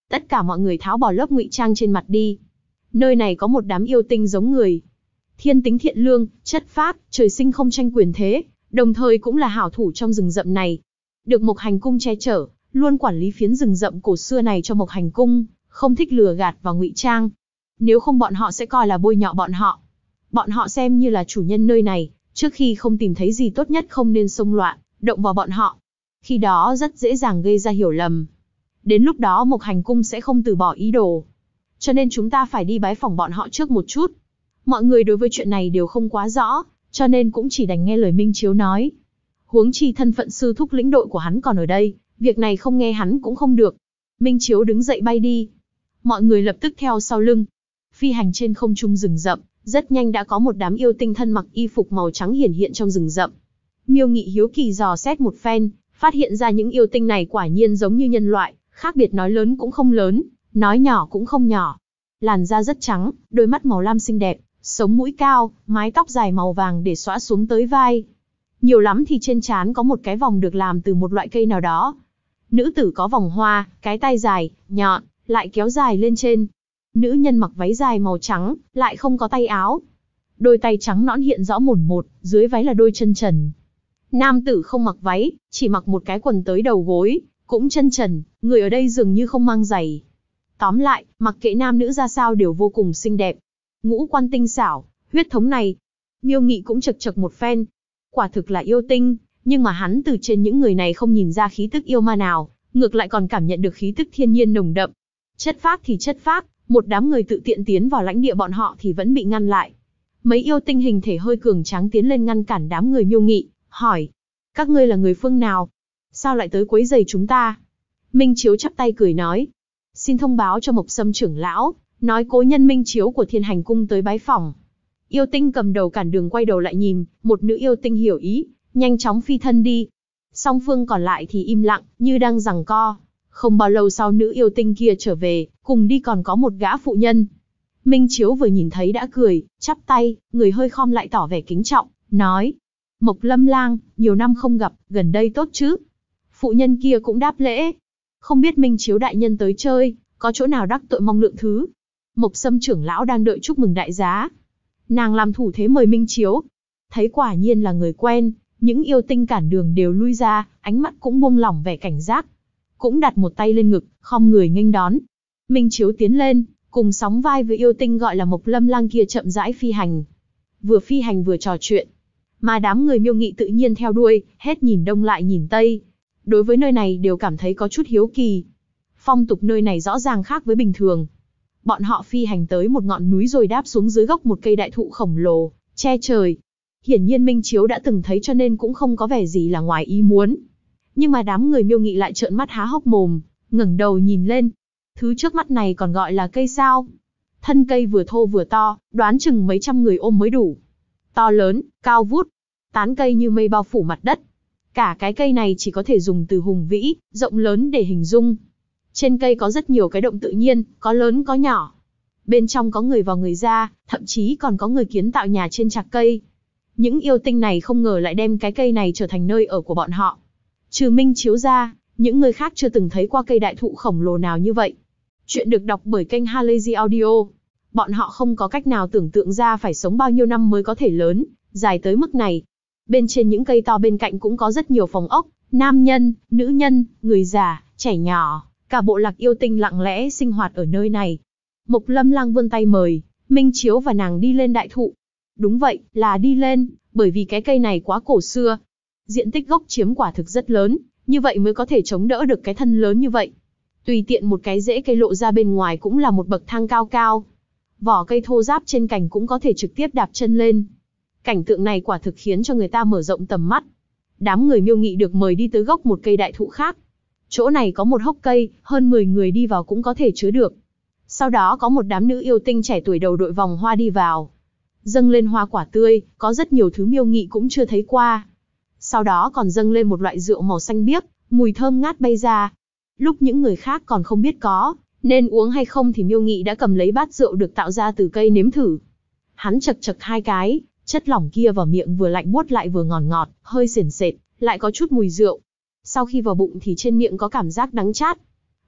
Tất cả mọi người tháo bỏ lớp ngụy trang trên mặt đi. Nơi này có một đám yêu tinh giống người. Thiên tính thiện lương, chất phác, trời sinh không tranh quyền thế, đồng thời cũng là hảo thủ trong rừng rậm này. Được Mộc Hành Cung che chở, luôn quản lý phiến rừng rậm cổ xưa này cho Mộc Hành Cung, không thích lừa gạt và ngụy trang. Nếu không bọn họ sẽ coi là bôi nhọ bọn họ. Bọn họ xem như là chủ nhân nơi này, trước khi không tìm thấy gì tốt nhất không nên xông loạn, động vào bọn họ. Khi đó rất dễ dàng gây ra hiểu lầm. Đến lúc đó Mộc Hành Cung sẽ không từ bỏ ý đồ. Cho nên chúng ta phải đi bái phỏng bọn họ trước một chút. Mọi người đối với chuyện này đều không quá rõ, cho nên cũng chỉ đành nghe lời Minh Chiếu nói. Huống chi thân phận sư thúc lĩnh đội của hắn còn ở đây, việc này không nghe hắn cũng không được. Minh Chiếu đứng dậy bay đi. Mọi người lập tức theo sau lưng. Phi hành trên không trung rừng rậm, rất nhanh đã có một đám yêu tinh thân mặc y phục màu trắng hiển hiện trong rừng rậm. Miêu Nghị hiếu kỳ dò xét một phen, phát hiện ra những yêu tinh này quả nhiên giống như nhân loại, khác biệt nói lớn cũng không lớn, nói nhỏ cũng không nhỏ. Làn da rất trắng, đôi mắt màu lam xinh đẹp, sống mũi cao, mái tóc dài màu vàng để xõa xuống tới vai. Nhiều lắm thì trên trán có một cái vòng được làm từ một loại cây nào đó. Nữ tử có vòng hoa, cái tai dài, nhọn, lại kéo dài lên trên. Nữ nhân mặc váy dài màu trắng, lại không có tay áo. Đôi tay trắng nõn hiện rõ mồn một, dưới váy là đôi chân trần. Nam tử không mặc váy, chỉ mặc một cái quần tới đầu gối, cũng chân trần, người ở đây dường như không mang giày. Tóm lại, mặc kệ nam nữ ra sao đều vô cùng xinh đẹp. Ngũ quan tinh xảo, huyết thống này. Miêu Nghị cũng chật chật một phen. Quả thực là yêu tinh, nhưng mà hắn từ trên những người này không nhìn ra khí tức yêu ma nào, ngược lại còn cảm nhận được khí tức thiên nhiên nồng đậm. Chất phác thì chất phác, một đám người tự tiện tiến vào lãnh địa bọn họ thì vẫn bị ngăn lại. Mấy yêu tinh hình thể hơi cường tráng tiến lên ngăn cản đám người Miêu Nghị, hỏi: các ngươi là người phương nào? Sao lại tới quấy rầy chúng ta? Minh Chiếu chắp tay cười nói: xin thông báo cho Mộc Sâm trưởng lão, nói cố nhân Minh Chiếu của Thiên Hành Cung tới bái phỏng. Yêu tinh cầm đầu cản đường quay đầu lại nhìn, một nữ yêu tinh hiểu ý, nhanh chóng phi thân đi. Song phương còn lại thì im lặng, như đang giằng co. Không bao lâu sau nữ yêu tinh kia trở về, cùng đi còn có một gã phụ nhân. Minh Chiếu vừa nhìn thấy đã cười, chắp tay, người hơi khom lại tỏ vẻ kính trọng, nói: Mộc Lâm Lang, nhiều năm không gặp, gần đây tốt chứ? Phụ nhân kia cũng đáp lễ. Không biết Minh Chiếu đại nhân tới chơi, có chỗ nào đắc tội mong lượng thứ. Mộc Sâm trưởng lão đang đợi chúc mừng đại giá. Nàng làm thủ thế mời Minh Chiếu. Thấy quả nhiên là người quen, những yêu tinh cản đường đều lui ra, ánh mắt cũng buông lỏng vẻ cảnh giác. Cũng đặt một tay lên ngực, khom người nghênh đón. Minh Chiếu tiến lên, cùng sóng vai với yêu tinh gọi là Mộc Lâm Lang kia chậm rãi phi hành. Vừa phi hành vừa trò chuyện. Mà đám người Miêu Nghị tự nhiên theo đuôi, hết nhìn đông lại nhìn tây. Đối với nơi này đều cảm thấy có chút hiếu kỳ. Phong tục nơi này rõ ràng khác với bình thường. Bọn họ phi hành tới một ngọn núi rồi đáp xuống dưới gốc một cây đại thụ khổng lồ, che trời. Hiển nhiên Minh Chiếu đã từng thấy cho nên cũng không có vẻ gì là ngoài ý muốn. Nhưng mà đám người Miêu Nghị lại trợn mắt há hốc mồm, ngẩng đầu nhìn lên. Thứ trước mắt này còn gọi là cây sao? Thân cây vừa thô vừa to, đoán chừng mấy trăm người ôm mới đủ. To lớn, cao vút, tán cây như mây bao phủ mặt đất. Cả cái cây này chỉ có thể dùng từ hùng vĩ, rộng lớn để hình dung. Trên cây có rất nhiều cái động tự nhiên, có lớn có nhỏ. Bên trong có người vào người ra, thậm chí còn có người kiến tạo nhà trên trạc cây. Những yêu tinh này không ngờ lại đem cái cây này trở thành nơi ở của bọn họ. Trừ Minh Chiếu ra, những người khác chưa từng thấy qua cây đại thụ khổng lồ nào như vậy. Chuyện được đọc bởi kênh Halazy Audio. Bọn họ không có cách nào tưởng tượng ra phải sống bao nhiêu năm mới có thể lớn, dài tới mức này. Bên trên những cây to bên cạnh cũng có rất nhiều phòng ốc, nam nhân, nữ nhân, người già, trẻ nhỏ, cả bộ lạc yêu tinh lặng lẽ sinh hoạt ở nơi này. Mộc Lâm Lang vươn tay mời, Minh Chiếu và nàng đi lên đại thụ. Đúng vậy, là đi lên, bởi vì cái cây này quá cổ xưa. Diện tích gốc chiếm quả thực rất lớn, như vậy mới có thể chống đỡ được cái thân lớn như vậy. Tùy tiện một cái rễ cây lộ ra bên ngoài cũng là một bậc thang cao cao. Vỏ cây thô ráp trên cành cũng có thể trực tiếp đạp chân lên. Cảnh tượng này quả thực khiến cho người ta mở rộng tầm mắt. Đám người Miêu Nghị được mời đi tới gốc một cây đại thụ khác. Chỗ này có một hốc cây, hơn 10 người đi vào cũng có thể chứa được. Sau đó có một đám nữ yêu tinh trẻ tuổi đầu đội vòng hoa đi vào. Dâng lên hoa quả tươi, có rất nhiều thứ Miêu Nghị cũng chưa thấy qua. Sau đó còn dâng lên một loại rượu màu xanh biếc, mùi thơm ngát bay ra. Lúc những người khác còn không biết có nên uống hay không thì Miêu Nghị đã cầm lấy bát rượu được tạo ra từ cây nếm thử. Hắn chật chật hai cái, chất lỏng kia vào miệng vừa lạnh buốt lại vừa ngọt ngọt, hơi sền sệt, lại có chút mùi rượu. Sau khi vào bụng thì trên miệng có cảm giác đắng chát.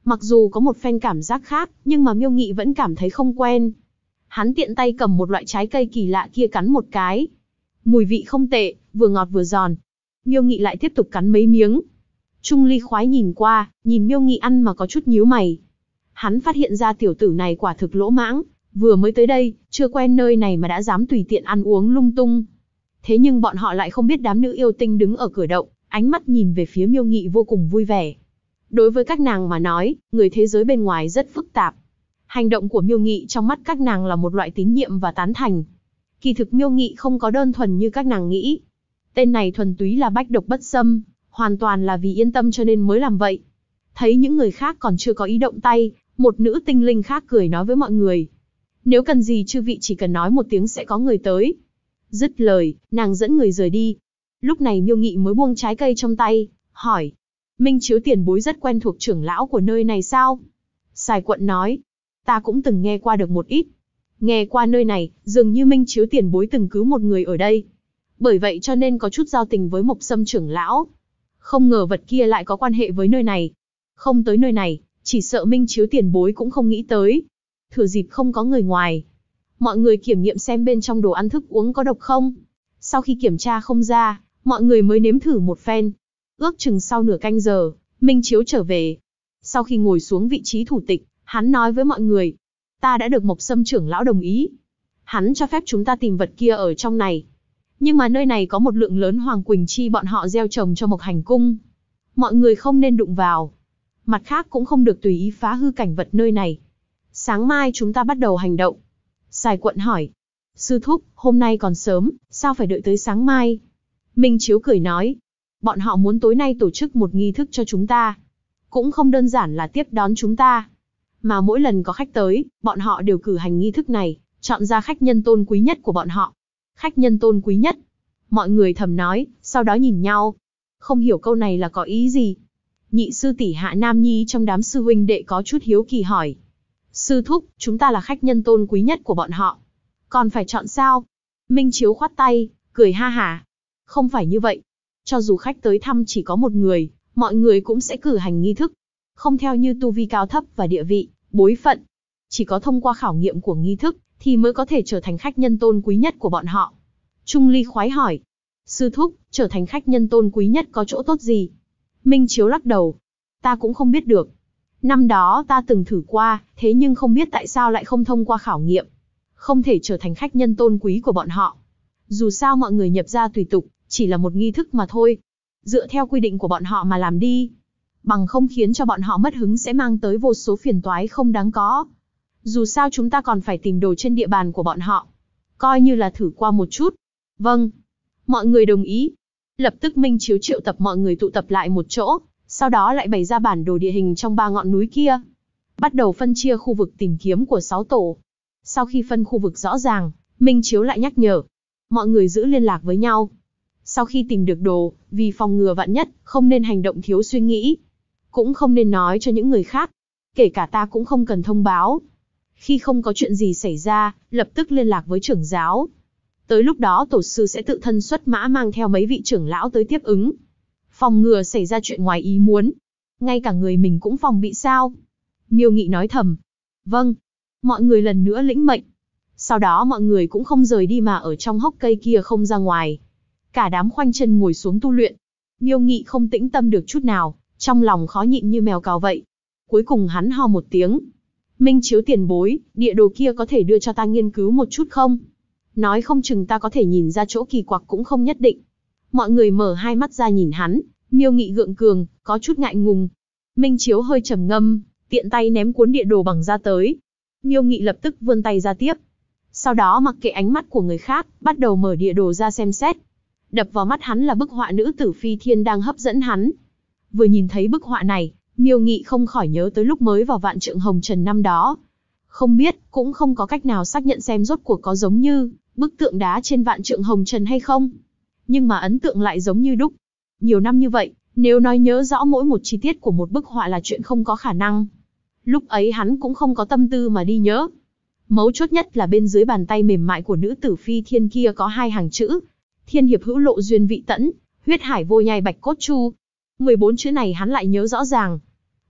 Mặc dù có một phen cảm giác khác, nhưng mà Miêu Nghị vẫn cảm thấy không quen. Hắn tiện tay cầm một loại trái cây kỳ lạ kia cắn một cái. Mùi vị không tệ, vừa ngọt vừa giòn. Miêu Nghị lại tiếp tục cắn mấy miếng. Trung Ly khoái nhìn qua, nhìn Miêu Nghị ăn mà có chút nhíu mày. Hắn phát hiện ra tiểu tử này quả thực lỗ mãng, vừa mới tới đây, chưa quen nơi này mà đã dám tùy tiện ăn uống lung tung. Thế nhưng bọn họ lại không biết đám nữ yêu tinh đứng ở cửa động, ánh mắt nhìn về phía Miêu Nghị vô cùng vui vẻ. Đối với các nàng mà nói, người thế giới bên ngoài rất phức tạp. Hành động của Miêu Nghị trong mắt các nàng là một loại tín nhiệm và tán thành. Kỳ thực Miêu Nghị không có đơn thuần như các nàng nghĩ. Tên này thuần túy là bách độc bất xâm, hoàn toàn là vì yên tâm cho nên mới làm vậy. Thấy những người khác còn chưa có ý động tay, một nữ tinh linh khác cười nói với mọi người. Nếu cần gì chư vị chỉ cần nói một tiếng sẽ có người tới. Dứt lời, nàng dẫn người rời đi. Lúc này Miêu Nghị mới buông trái cây trong tay, hỏi. Minh Chiếu tiền bối rất quen thuộc trưởng lão của nơi này sao? Sài Quận nói. Ta cũng từng nghe qua được một ít. Nghe qua nơi này, dường như Minh Chiếu tiền bối từng cứu một người ở đây. Bởi vậy cho nên có chút giao tình với Mộc Sâm trưởng lão. Không ngờ vật kia lại có quan hệ với nơi này. Không tới nơi này, chỉ sợ Minh Chiếu tiền bối cũng không nghĩ tới. Thừa dịp không có người ngoài, mọi người kiểm nghiệm xem bên trong đồ ăn thức uống có độc không. Sau khi kiểm tra không ra, mọi người mới nếm thử một phen. Ước chừng sau nửa canh giờ, Minh Chiếu trở về. Sau khi ngồi xuống vị trí thủ tịch, hắn nói với mọi người. Ta đã được Mộc Sâm trưởng lão đồng ý. Hắn cho phép chúng ta tìm vật kia ở trong này. Nhưng mà nơi này có một lượng lớn Hoàng Quỳnh Chi bọn họ gieo trồng cho Mộc Hành Cung. Mọi người không nên đụng vào. Mặt khác cũng không được tùy ý phá hư cảnh vật nơi này. Sáng mai chúng ta bắt đầu hành động. Sài Quận hỏi. Sư thúc, hôm nay còn sớm, sao phải đợi tới sáng mai? Minh Chiếu cười nói. Bọn họ muốn tối nay tổ chức một nghi thức cho chúng ta. Cũng không đơn giản là tiếp đón chúng ta. Mà mỗi lần có khách tới, bọn họ đều cử hành nghi thức này, chọn ra khách nhân tôn quý nhất của bọn họ. Khách nhân tôn quý nhất. Mọi người thầm nói, sau đó nhìn nhau. Không hiểu câu này là có ý gì. Nhị sư tỷ Hạ Nam Nhi trong đám sư huynh đệ có chút hiếu kỳ hỏi. Sư thúc, chúng ta là khách nhân tôn quý nhất của bọn họ. Còn phải chọn sao? Minh Chiếu khoát tay, cười ha hả. Không phải như vậy. Cho dù khách tới thăm chỉ có một người, mọi người cũng sẽ cử hành nghi thức. Không theo như tu vi cao thấp và địa vị, bối phận. Chỉ có thông qua khảo nghiệm của nghi thức, thì mới có thể trở thành khách nhân tôn quý nhất của bọn họ. Trung Ly khoái hỏi. Sư thúc, trở thành khách nhân tôn quý nhất có chỗ tốt gì? Minh Chiếu lắc đầu. Ta cũng không biết được. Năm đó ta từng thử qua, thế nhưng không biết tại sao lại không thông qua khảo nghiệm. Không thể trở thành khách nhân tôn quý của bọn họ. Dù sao mọi người nhập gia tùy tục, chỉ là một nghi thức mà thôi. Dựa theo quy định của bọn họ mà làm đi. Bằng không khiến cho bọn họ mất hứng sẽ mang tới vô số phiền toái không đáng có. Dù sao chúng ta còn phải tìm đồ trên địa bàn của bọn họ. Coi như là thử qua một chút. Vâng. Mọi người đồng ý. Lập tức Minh Chiếu triệu tập mọi người tụ tập lại một chỗ, sau đó lại bày ra bản đồ địa hình trong 3 ngọn núi kia. Bắt đầu phân chia khu vực tìm kiếm của 6 tổ. Sau khi phân khu vực rõ ràng, Minh Chiếu lại nhắc nhở. Mọi người giữ liên lạc với nhau. Sau khi tìm được đồ, vì phòng ngừa vạn nhất, không nên hành động thiếu suy nghĩ. Cũng không nên nói cho những người khác. Kể cả ta cũng không cần thông báo. Khi không có chuyện gì xảy ra, lập tức liên lạc với trưởng giáo. Tới lúc đó tổ sư sẽ tự thân xuất mã mang theo mấy vị trưởng lão tới tiếp ứng. Phòng ngừa xảy ra chuyện ngoài ý muốn. Ngay cả người mình cũng phòng bị sao? Miêu Nghị nói thầm. Vâng. Mọi người lần nữa lĩnh mệnh. Sau đó mọi người cũng không rời đi mà ở trong hốc cây kia không ra ngoài. Cả đám khoanh chân ngồi xuống tu luyện. Miêu Nghị không tĩnh tâm được chút nào, trong lòng khó nhịn như mèo cào vậy. Cuối cùng hắn ho một tiếng. Minh Chiếu tiền bối, địa đồ kia có thể đưa cho ta nghiên cứu một chút không? Nói không chừng ta có thể nhìn ra chỗ kỳ quặc cũng không nhất định. Mọi người mở hai mắt ra nhìn hắn, Miêu Nghị gượng cường, có chút ngại ngùng. Minh Chiếu hơi trầm ngâm, tiện tay ném cuốn địa đồ bằng ra tới. Miêu Nghị lập tức vươn tay ra tiếp. Sau đó mặc kệ ánh mắt của người khác, bắt đầu mở địa đồ ra xem xét. Đập vào mắt hắn là bức họa nữ tử Phi Thiên đang hấp dẫn hắn. Vừa nhìn thấy bức họa này, Miêu Nghị không khỏi nhớ tới lúc mới vào Vạn Trượng Hồng Trần năm đó. Không biết, cũng không có cách nào xác nhận xem rốt cuộc có giống như bức tượng đá trên Vạn Trượng Hồng Trần hay không. Nhưng mà ấn tượng lại giống như đúc. Nhiều năm như vậy, nếu nói nhớ rõ mỗi một chi tiết của một bức họa là chuyện không có khả năng. Lúc ấy hắn cũng không có tâm tư mà đi nhớ. Mấu chốt nhất là bên dưới bàn tay mềm mại của nữ tử Phi Thiên kia có 2 hàng chữ. Thiên hiệp hữu lộ duyên vị tẫn, huyết hải vô nhai bạch cốt chu. 14 chữ này hắn lại nhớ rõ ràng.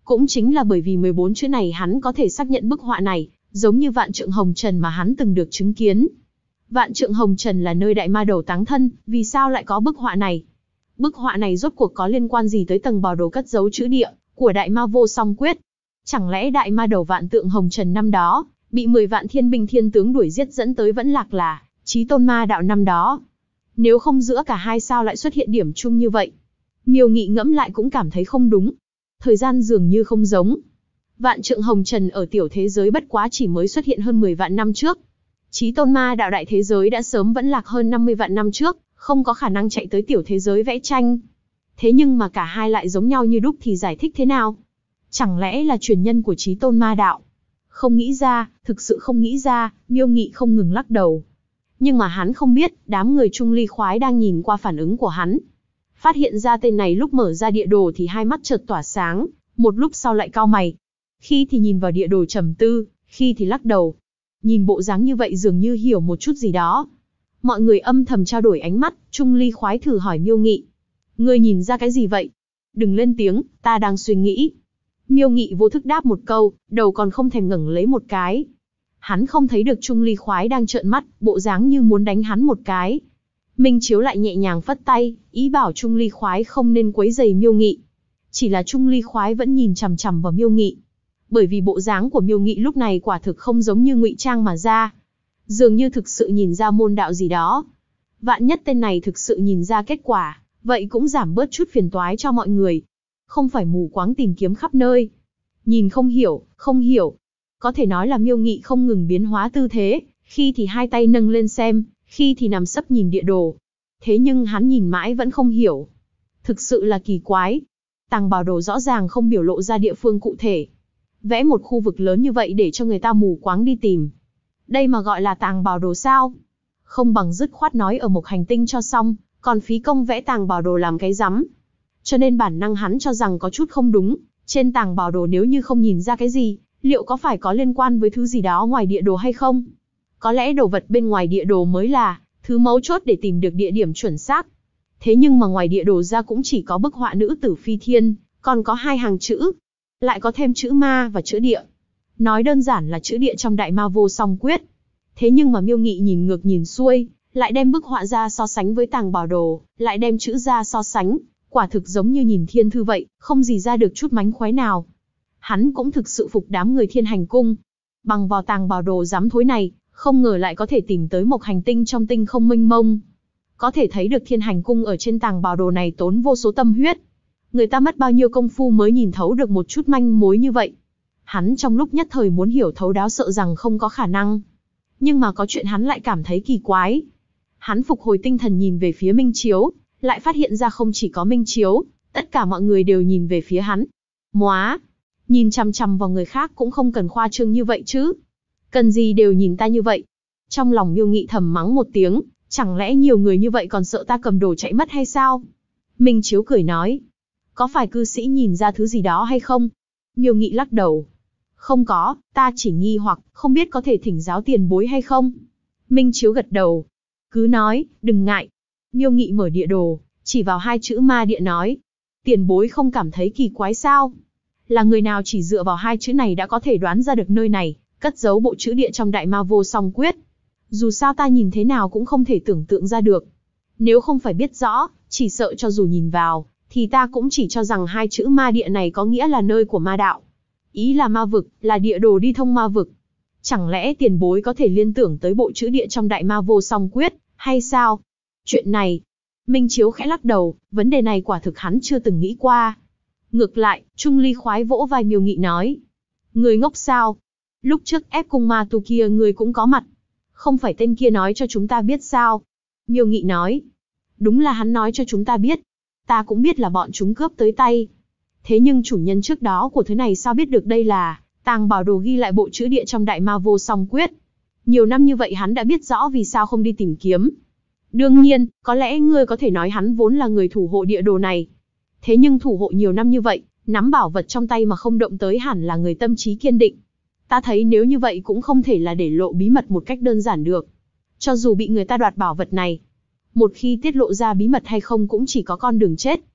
Cũng chính là bởi vì 14 chữ này hắn có thể xác nhận bức họa này, giống như vạn trượng hồng trần mà hắn từng được chứng kiến. Vạn trượng hồng trần là nơi đại ma đầu táng thân, vì sao lại có bức họa này? Bức họa này rốt cuộc có liên quan gì tới tầng bảo đồ cất giấu chữ địa của đại ma vô song quyết? Chẳng lẽ đại ma đầu vạn tượng hồng trần năm đó, bị 10 vạn thiên binh thiên tướng đuổi giết dẫn tới vẫn lạc là chí tôn ma đạo năm đó? Nếu không giữa cả hai sao lại xuất hiện điểm chung như vậy? Miêu Nghị ngẫm lại cũng cảm thấy không đúng. Thời gian dường như không giống. Vạn trượng hồng trần ở tiểu thế giới bất quá chỉ mới xuất hiện hơn 10 vạn năm trước. Chí tôn ma đạo đại thế giới đã sớm vẫn lạc hơn 50 vạn năm trước, không có khả năng chạy tới tiểu thế giới vẽ tranh. Thế nhưng mà cả hai lại giống nhau như đúc thì giải thích thế nào? Chẳng lẽ là truyền nhân của chí tôn ma đạo? Không nghĩ ra, thực sự không nghĩ ra, Miêu Nghị không ngừng lắc đầu. Nhưng mà hắn không biết, đám người Trung Ly khoái đang nhìn qua phản ứng của hắn. Phát hiện ra tên này lúc mở ra địa đồ thì hai mắt chợt tỏa sáng, một lúc sau lại cau mày. Khi thì nhìn vào địa đồ trầm tư, khi thì lắc đầu. Nhìn bộ dáng như vậy dường như hiểu một chút gì đó. Mọi người âm thầm trao đổi ánh mắt, Trung Ly khoái thử hỏi Miêu Nghị. Ngươi nhìn ra cái gì vậy? Đừng lên tiếng, ta đang suy nghĩ. Miêu Nghị vô thức đáp một câu, đầu còn không thèm ngẩng lấy một cái. Hắn không thấy được Trung Ly khoái đang trợn mắt, bộ dáng như muốn đánh hắn một cái. Minh Chiếu lại nhẹ nhàng phất tay, ý bảo Trung Ly khoái không nên quấy rầy Miêu Nghị. Chỉ là Trung Ly khoái vẫn nhìn chằm chằm vào Miêu Nghị. Bởi vì bộ dáng của Miêu Nghị lúc này quả thực không giống như ngụy trang mà ra. Dường như thực sự nhìn ra môn đạo gì đó. Vạn nhất tên này thực sự nhìn ra kết quả, vậy cũng giảm bớt chút phiền toái cho mọi người. Không phải mù quáng tìm kiếm khắp nơi. Nhìn không hiểu, không hiểu. Có thể nói là Miêu Nghị không ngừng biến hóa tư thế, khi thì hai tay nâng lên xem, khi thì nằm sấp nhìn địa đồ. Thế nhưng hắn nhìn mãi vẫn không hiểu. Thực sự là kỳ quái. Tàng bảo đồ rõ ràng không biểu lộ ra địa phương cụ thể. Vẽ một khu vực lớn như vậy để cho người ta mù quáng đi tìm. Đây mà gọi là tàng bảo đồ sao? Không bằng dứt khoát nói ở một hành tinh cho xong, còn phí công vẽ tàng bảo đồ làm cái rắm. Cho nên bản năng hắn cho rằng có chút không đúng. Trên tàng bảo đồ nếu như không nhìn ra cái gì, liệu có phải có liên quan với thứ gì đó ngoài địa đồ hay không? Có lẽ đồ vật bên ngoài địa đồ mới là thứ mấu chốt để tìm được địa điểm chuẩn xác. Thế nhưng mà ngoài địa đồ ra cũng chỉ có bức họa nữ tử phi thiên, còn có hai hàng chữ. Lại có thêm chữ ma và chữ địa. Nói đơn giản là chữ địa trong đại ma vô song quyết. Thế nhưng mà Miêu Nghị nhìn ngược nhìn xuôi, lại đem bức họa ra so sánh với tàng bảo đồ, lại đem chữ ra so sánh. Quả thực giống như nhìn thiên thư vậy, không gì ra được chút mánh khóe nào. Hắn cũng thực sự phục đám người Thiên Hành Cung. Bằng vào tàng bảo đồ dám thối này, không ngờ lại có thể tìm tới một hành tinh trong tinh không mênh mông. Có thể thấy được Thiên Hành Cung ở trên tàng bảo đồ này tốn vô số tâm huyết. Người ta mất bao nhiêu công phu mới nhìn thấu được một chút manh mối như vậy. Hắn trong lúc nhất thời muốn hiểu thấu đáo sợ rằng không có khả năng. Nhưng mà có chuyện hắn lại cảm thấy kỳ quái. Hắn phục hồi tinh thần nhìn về phía Minh Chiếu, lại phát hiện ra không chỉ có Minh Chiếu, tất cả mọi người đều nhìn về phía hắn. Móa! Nhìn chằm chằm vào người khác cũng không cần khoa trương như vậy chứ. Cần gì đều nhìn ta như vậy. Trong lòng Miêu Nghị thầm mắng một tiếng, chẳng lẽ nhiều người như vậy còn sợ ta cầm đồ chạy mất hay sao? Minh Chiếu cười nói. Có phải cư sĩ nhìn ra thứ gì đó hay không? Miêu Nghị lắc đầu. Không có, ta chỉ nghi hoặc, không biết có thể thỉnh giáo tiền bối hay không? Minh Chiếu gật đầu. Cứ nói, đừng ngại. Miêu Nghị mở địa đồ, chỉ vào hai chữ ma địa nói. Tiền bối không cảm thấy kỳ quái sao? Là người nào chỉ dựa vào hai chữ này đã có thể đoán ra được nơi này, cất giấu bộ chữ địa trong đại ma vô song quyết. Dù sao ta nhìn thế nào cũng không thể tưởng tượng ra được. Nếu không phải biết rõ, chỉ sợ cho dù nhìn vào, thì ta cũng chỉ cho rằng hai chữ ma địa này có nghĩa là nơi của ma đạo. Ý là ma vực, là địa đồ đi thông ma vực. Chẳng lẽ tiền bối có thể liên tưởng tới bộ chữ địa trong đại ma vô song quyết, hay sao? Chuyện này, Minh Chiếu khẽ lắc đầu, vấn đề này quả thực hắn chưa từng nghĩ qua. Ngược lại, Trung Ly khoái vỗ vai Miêu Nghị nói. Người ngốc sao? Lúc trước ép cung ma tu kia người cũng có mặt. Không phải tên kia nói cho chúng ta biết sao? Miêu Nghị nói. Đúng là hắn nói cho chúng ta biết. Ta cũng biết là bọn chúng cướp tới tay. Thế nhưng chủ nhân trước đó của thứ này sao biết được đây là tàng bảo đồ ghi lại bộ chữ địa trong đại ma vô song quyết. Nhiều năm như vậy hắn đã biết rõ vì sao không đi tìm kiếm. Đương nhiên, có lẽ ngươi có thể nói hắn vốn là người thủ hộ địa đồ này. Thế nhưng thủ hộ nhiều năm như vậy, nắm bảo vật trong tay mà không động tới hẳn là người tâm trí kiên định. Ta thấy nếu như vậy cũng không thể là để lộ bí mật một cách đơn giản được. Cho dù bị người ta đoạt bảo vật này, một khi tiết lộ ra bí mật hay không cũng chỉ có con đường chết.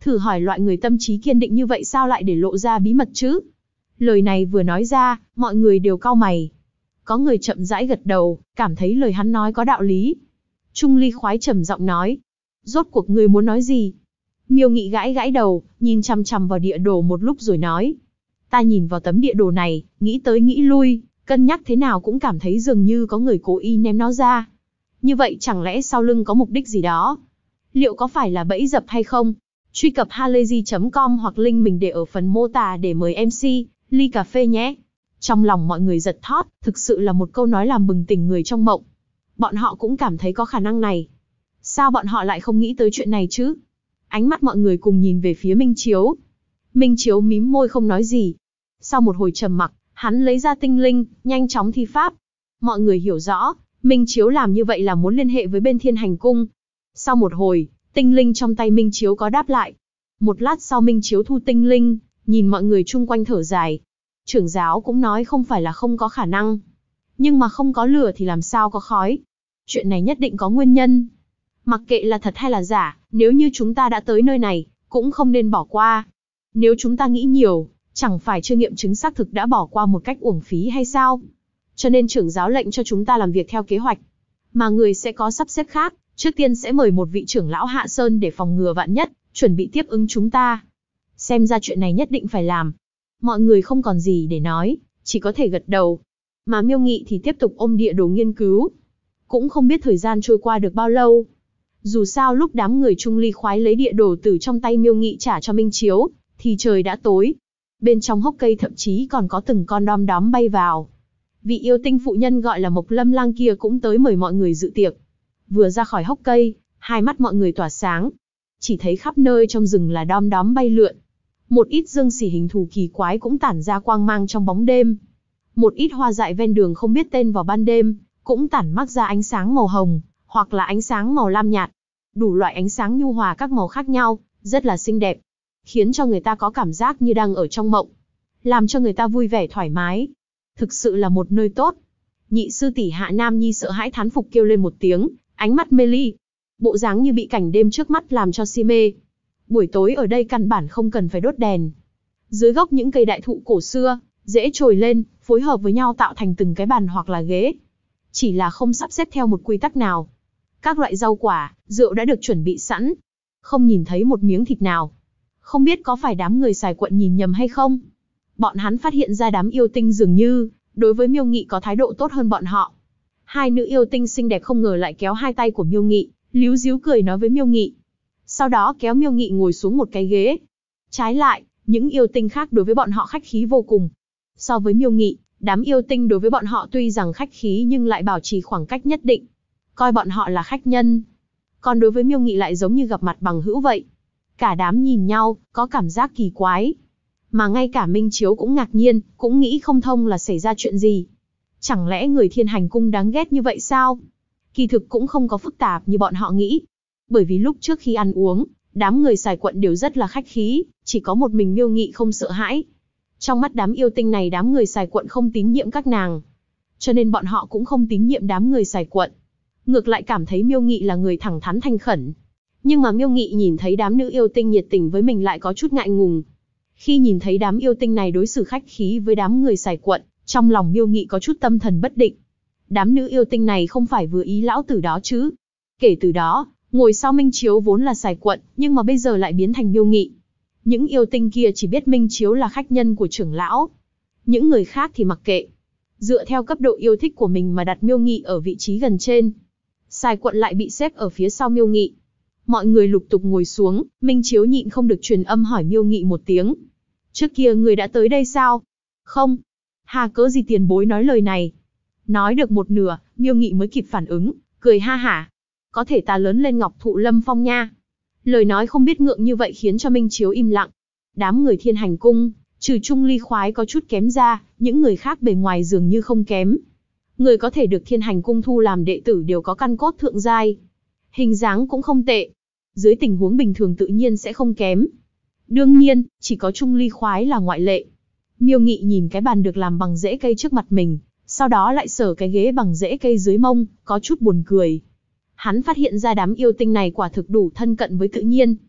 Thử hỏi loại người tâm trí kiên định như vậy sao lại để lộ ra bí mật chứ? Lời này vừa nói ra, mọi người đều cau mày. Có người chậm rãi gật đầu, cảm thấy lời hắn nói có đạo lý. Trung Ly khoái trầm giọng nói. Rốt cuộc ngươi muốn nói gì? Miêu Nghị gãi gãi đầu, nhìn chằm chằm vào địa đồ một lúc rồi nói. Ta nhìn vào tấm địa đồ này, nghĩ tới nghĩ lui, cân nhắc thế nào cũng cảm thấy dường như có người cố ý ném nó ra. Như vậy chẳng lẽ sau lưng có mục đích gì đó? Liệu có phải là bẫy dập hay không? Truy cập halayzi.com hoặc link mình để ở phần mô tả để mời MC, ly cà phê nhé. Trong lòng mọi người giật thót, thực sự là một câu nói làm bừng tỉnh người trong mộng. Bọn họ cũng cảm thấy có khả năng này. Sao bọn họ lại không nghĩ tới chuyện này chứ? Ánh mắt mọi người cùng nhìn về phía Minh Chiếu. Minh Chiếu mím môi không nói gì. Sau một hồi trầm mặc, hắn lấy ra tinh linh, nhanh chóng thi pháp. Mọi người hiểu rõ, Minh Chiếu làm như vậy là muốn liên hệ với bên Thiên Hành Cung. Sau một hồi, tinh linh trong tay Minh Chiếu có đáp lại. Một lát sau Minh Chiếu thu tinh linh, nhìn mọi người chung quanh thở dài. Trưởng giáo cũng nói không phải là không có khả năng. Nhưng mà không có lửa thì làm sao có khói. Chuyện này nhất định có nguyên nhân. Mặc kệ là thật hay là giả, nếu như chúng ta đã tới nơi này, cũng không nên bỏ qua. Nếu chúng ta nghĩ nhiều, chẳng phải chưa nghiệm chứng xác thực đã bỏ qua một cách uổng phí hay sao? Cho nên trưởng giáo lệnh cho chúng ta làm việc theo kế hoạch. Mà người sẽ có sắp xếp khác, trước tiên sẽ mời một vị trưởng lão Hạ Sơn để phòng ngừa vạn nhất, chuẩn bị tiếp ứng chúng ta. Xem ra chuyện này nhất định phải làm. Mọi người không còn gì để nói, chỉ có thể gật đầu. Mà Miêu Nghị thì tiếp tục ôm địa đồ nghiên cứu. Cũng không biết thời gian trôi qua được bao lâu. Dù sao lúc đám người Trung Ly khoái lấy địa đồ từ trong tay Miêu Nghị trả cho Minh Chiếu, thì trời đã tối. Bên trong hốc cây thậm chí còn có từng con đom đóm bay vào. Vị yêu tinh phụ nhân gọi là Mộc Lâm Lang kia cũng tới mời mọi người dự tiệc. Vừa ra khỏi hốc cây, hai mắt mọi người tỏa sáng. Chỉ thấy khắp nơi trong rừng là đom đóm bay lượn. Một ít dương xỉ hình thù kỳ quái cũng tản ra quang mang trong bóng đêm. Một ít hoa dại ven đường không biết tên vào ban đêm, cũng tản mắc ra ánh sáng màu hồng, hoặc là ánh sáng màu lam nhạt. Đủ loại ánh sáng nhu hòa các màu khác nhau, rất là xinh đẹp. Khiến cho người ta có cảm giác như đang ở trong mộng. Làm cho người ta vui vẻ thoải mái. Thực sự là một nơi tốt. Nhị sư tỷ Hạ Nam Nhi sợ hãi thán phục kêu lên một tiếng, ánh mắt mê ly. Bộ dáng như bị cảnh đêm trước mắt làm cho si mê. Buổi tối ở đây căn bản không cần phải đốt đèn. Dưới gốc những cây đại thụ cổ xưa, dễ trồi lên, phối hợp với nhau tạo thành từng cái bàn hoặc là ghế. Chỉ là không sắp xếp theo một quy tắc nào. Các loại rau quả, rượu đã được chuẩn bị sẵn. Không nhìn thấy một miếng thịt nào. Không biết có phải đám người xài quận nhìn nhầm hay không? Bọn hắn phát hiện ra đám yêu tinh dường như, đối với Miêu Nghị có thái độ tốt hơn bọn họ. Hai nữ yêu tinh xinh đẹp không ngờ lại kéo hai tay của Miêu Nghị, líu díu cười nói với Miêu Nghị. Sau đó kéo Miêu Nghị ngồi xuống một cái ghế. Trái lại, những yêu tinh khác đối với bọn họ khách khí vô cùng. So với Miêu Nghị, đám yêu tinh đối với bọn họ tuy rằng khách khí nhưng lại bảo trì khoảng cách nhất định. Coi bọn họ là khách nhân. Còn đối với Miêu Nghị lại giống như gặp mặt bằng hữu vậy. Cả đám nhìn nhau, có cảm giác kỳ quái. Mà ngay cả Minh Chiếu cũng ngạc nhiên, cũng nghĩ không thông là xảy ra chuyện gì. Chẳng lẽ người Thiên Hành Cung đáng ghét như vậy sao? Kỳ thực cũng không có phức tạp như bọn họ nghĩ. Bởi vì lúc trước khi ăn uống, đám người xài quận đều rất là khách khí, chỉ có một mình Miêu Nghị không sợ hãi. Trong mắt đám yêu tinh này đám người xài quận không tín nhiệm các nàng. Cho nên bọn họ cũng không tín nhiệm đám người xài quận. Ngược lại cảm thấy Miêu Nghị là người thẳng thắn thành khẩn. Nhưng mà Miêu Nghị nhìn thấy đám nữ yêu tinh nhiệt tình với mình lại có chút ngại ngùng. Khi nhìn thấy đám yêu tinh này đối xử khách khí với đám người xài quận, trong lòng Miêu Nghị có chút tâm thần bất định. Đám nữ yêu tinh này không phải vừa ý lão tử đó chứ? Kể từ đó, ngồi sau Minh Chiếu vốn là xài quận, nhưng mà bây giờ lại biến thành Miêu Nghị. Những yêu tinh kia chỉ biết Minh Chiếu là khách nhân của trưởng lão. Những người khác thì mặc kệ. Dựa theo cấp độ yêu thích của mình mà đặt Miêu Nghị ở vị trí gần trên. Xài quận lại bị xếp ở phía sau Miêu Nghị. Mọi người lục tục ngồi xuống, Minh Chiếu nhịn không được truyền âm hỏi Miêu Nghị một tiếng. Trước kia người đã tới đây sao? Không. Hà cớ gì tiền bối nói lời này? Nói được một nửa, Miêu Nghị mới kịp phản ứng, cười ha hả. Có thể ta lớn lên Ngọc Thụ Lâm Phong nha. Lời nói không biết ngượng như vậy khiến cho Minh Chiếu im lặng. Đám người Thiên Hành Cung, trừ Trung Ly khoái có chút kém ra, những người khác bề ngoài dường như không kém. Người có thể được Thiên Hành Cung thu làm đệ tử đều có căn cốt thượng giai. Hình dáng cũng không tệ. Dưới tình huống bình thường tự nhiên sẽ không kém. Đương nhiên, chỉ có Trung Ly khoái là ngoại lệ. Miêu Nghị nhìn cái bàn được làm bằng rễ cây trước mặt mình, sau đó lại sờ cái ghế bằng rễ cây dưới mông, có chút buồn cười. Hắn phát hiện ra đám yêu tinh này quả thực đủ thân cận với tự nhiên.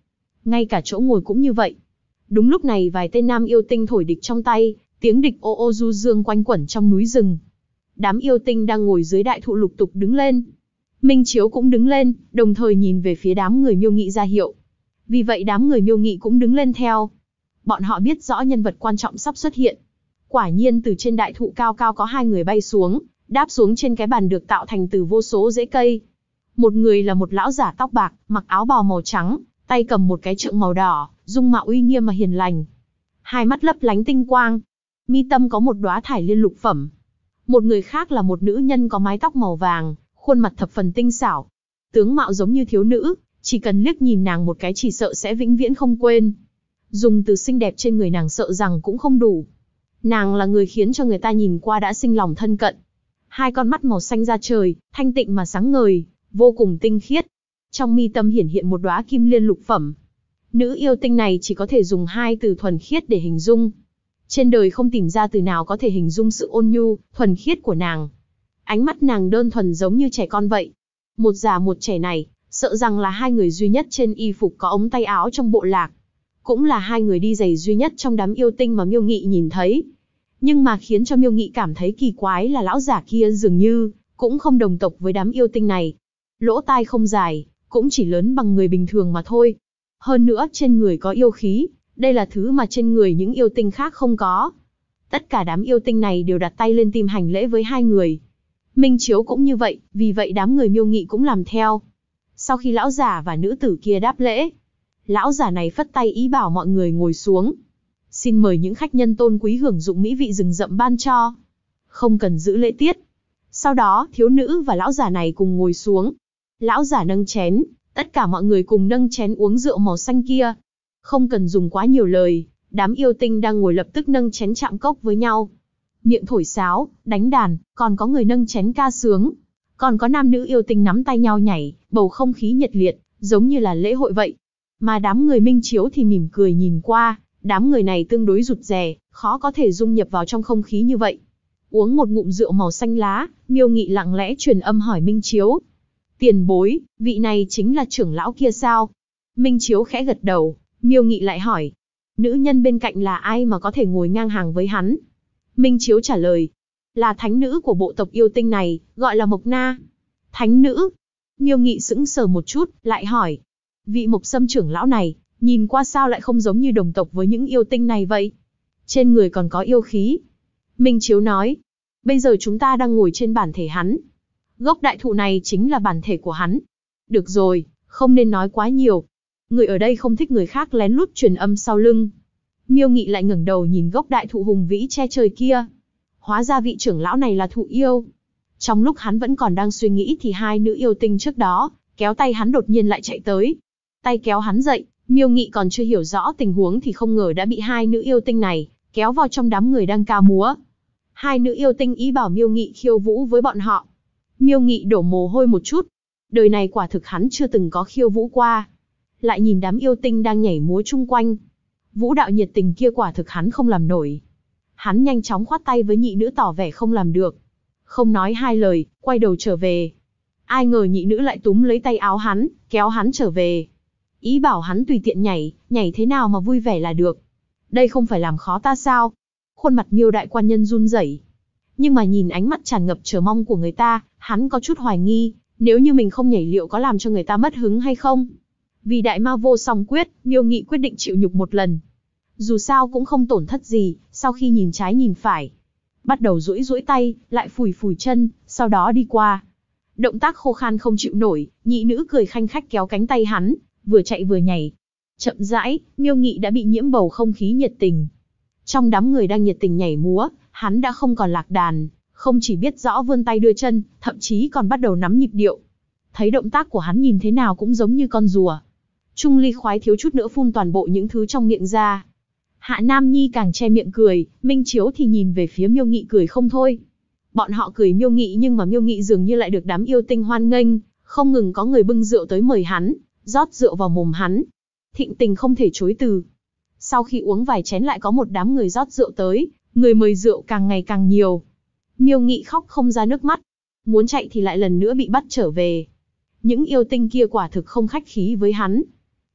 ngay cả chỗ ngồi cũng như vậy. Đúng lúc này vài tên nam yêu tinh thổi địch trong tay, tiếng địch ô ô du dương quanh quẩn trong núi rừng. Đám yêu tinh đang ngồi dưới đại thụ lục tục đứng lên. Minh Chiếu cũng đứng lên, đồng thời nhìn về phía đám người Miêu Nghị ra hiệu. Vì vậy đám người Miêu Nghị cũng đứng lên theo. Bọn họ biết rõ nhân vật quan trọng sắp xuất hiện. Quả nhiên từ trên đại thụ cao cao có hai người bay xuống, đáp xuống trên cái bàn được tạo thành từ vô số rễ cây. Một người là một lão giả tóc bạc, mặc áo bào màu trắng, tay cầm một cái trượng màu đỏ, dung mạo uy nghiêm mà hiền lành. Hai mắt lấp lánh tinh quang, mi tâm có một đóa thải liên lục phẩm. Một người khác là một nữ nhân có mái tóc màu vàng, khuôn mặt thập phần tinh xảo. Tướng mạo giống như thiếu nữ, chỉ cần liếc nhìn nàng một cái chỉ sợ sẽ vĩnh viễn không quên. Dùng từ xinh đẹp trên người nàng sợ rằng cũng không đủ. Nàng là người khiến cho người ta nhìn qua đã sinh lòng thân cận. Hai con mắt màu xanh da trời, thanh tịnh mà sáng ngời, vô cùng tinh khiết. Trong mi tâm hiển hiện một đóa kim liên lục phẩm. Nữ yêu tinh này chỉ có thể dùng hai từ thuần khiết để hình dung. Trên đời không tìm ra từ nào có thể hình dung sự ôn nhu, thuần khiết của nàng. Ánh mắt nàng đơn thuần giống như trẻ con vậy. Một già một trẻ này, sợ rằng là hai người duy nhất trên y phục có ống tay áo trong bộ lạc. Cũng là hai người đi giày duy nhất trong đám yêu tinh mà Miêu Nghị nhìn thấy. Nhưng mà khiến cho Miêu Nghị cảm thấy kỳ quái là lão giả kia dường như cũng không đồng tộc với đám yêu tinh này. Lỗ tai không dài, cũng chỉ lớn bằng người bình thường mà thôi. Hơn nữa trên người có yêu khí, đây là thứ mà trên người những yêu tinh khác không có. Tất cả đám yêu tinh này đều đặt tay lên tim hành lễ với hai người. Minh Chiếu cũng như vậy, vì vậy đám người Miêu Nghị cũng làm theo. Sau khi lão giả và nữ tử kia đáp lễ, lão giả này phất tay ý bảo mọi người ngồi xuống. Xin mời những khách nhân tôn quý hưởng dụng mỹ vị rừng rậm ban cho. Không cần giữ lễ tiết. Sau đó, thiếu nữ và lão giả này cùng ngồi xuống. Lão giả nâng chén, tất cả mọi người cùng nâng chén uống rượu màu xanh kia. Không cần dùng quá nhiều lời, đám yêu tinh đang ngồi lập tức nâng chén chạm cốc với nhau. Miệng thổi sáo, đánh đàn, còn có người nâng chén ca sướng. Còn có nam nữ yêu tinh nắm tay nhau nhảy, bầu không khí nhiệt liệt, giống như là lễ hội vậy. Mà đám người Minh Chiếu thì mỉm cười nhìn qua, đám người này tương đối rụt rè, khó có thể dung nhập vào trong không khí như vậy. Uống một ngụm rượu màu xanh lá, Miêu Nghị lặng lẽ truyền âm hỏi Minh Chiếu. Tiền bối, vị này chính là trưởng lão kia sao? Minh Chiếu khẽ gật đầu, Miêu Nghị lại hỏi. Nữ nhân bên cạnh là ai mà có thể ngồi ngang hàng với hắn? Minh Chiếu trả lời. Là thánh nữ của bộ tộc yêu tinh này, gọi là Mộc Na. Thánh nữ? Miêu Nghị sững sờ một chút, lại hỏi. Vị Mộc Sâm trưởng lão này, nhìn qua sao lại không giống như đồng tộc với những yêu tinh này vậy? Trên người còn có yêu khí. Minh Chiếu nói. Bây giờ chúng ta đang ngồi trên bản thể hắn. Gốc đại thụ này chính là bản thể của hắn. Được rồi, không nên nói quá nhiều. Người ở đây không thích người khác lén lút truyền âm sau lưng. Miêu Nghị lại ngẩng đầu nhìn gốc đại thụ hùng vĩ che trời kia. Hóa ra vị trưởng lão này là thụ yêu. Trong lúc hắn vẫn còn đang suy nghĩ thì hai nữ yêu tinh trước đó, kéo tay hắn đột nhiên lại chạy tới. Tay kéo hắn dậy, Miêu Nghị còn chưa hiểu rõ tình huống thì không ngờ đã bị hai nữ yêu tinh này kéo vào trong đám người đang ca múa. Hai nữ yêu tinh ý bảo Miêu Nghị khiêu vũ với bọn họ. Miêu Nghị đổ mồ hôi một chút. Đời này quả thực hắn chưa từng có khiêu vũ qua. Lại nhìn đám yêu tinh đang nhảy múa chung quanh. Vũ đạo nhiệt tình kia quả thực hắn không làm nổi. Hắn nhanh chóng khoát tay với nhị nữ tỏ vẻ không làm được. Không nói hai lời, quay đầu trở về. Ai ngờ nhị nữ lại túm lấy tay áo hắn, kéo hắn trở về. Ý bảo hắn tùy tiện nhảy, nhảy thế nào mà vui vẻ là được. Đây không phải làm khó ta sao? Khuôn mặt Miêu đại quan nhân run rẩy. Nhưng mà nhìn ánh mắt tràn ngập chờ mong của người ta, hắn có chút hoài nghi, nếu như mình không nhảy liệu có làm cho người ta mất hứng hay không? Vì đại ma vô song quyết, Miêu Nghị quyết định chịu nhục một lần. Dù sao cũng không tổn thất gì, sau khi nhìn trái nhìn phải. Bắt đầu duỗi duỗi tay, lại phủi phủi chân, sau đó đi qua. Động tác khô khan không chịu nổi, nhị nữ cười khanh khách kéo cánh tay hắn, vừa chạy vừa nhảy. Chậm rãi, Miêu Nghị đã bị nhiễm bầu không khí nhiệt tình. Trong đám người đang nhiệt tình nhảy múa, hắn đã không còn lạc đàn, không chỉ biết rõ vươn tay đưa chân, thậm chí còn bắt đầu nắm nhịp điệu. Thấy động tác của hắn nhìn thế nào cũng giống như con rùa. Trung Ly khoái thiếu chút nữa phun toàn bộ những thứ trong miệng ra. Hạ Nam Nhi càng che miệng cười, Minh Chiếu thì nhìn về phía Miêu Nghị cười không thôi. Bọn họ cười Miêu Nghị nhưng mà Miêu Nghị dường như lại được đám yêu tinh hoan nghênh, không ngừng có người bưng rượu tới mời hắn, rót rượu vào mồm hắn. Thịnh tình không thể chối từ. Sau khi uống vài chén lại có một đám người rót rượu tới, người mời rượu càng ngày càng nhiều. Miêu Nghị khóc không ra nước mắt, muốn chạy thì lại lần nữa bị bắt trở về. Những yêu tinh kia quả thực không khách khí với hắn.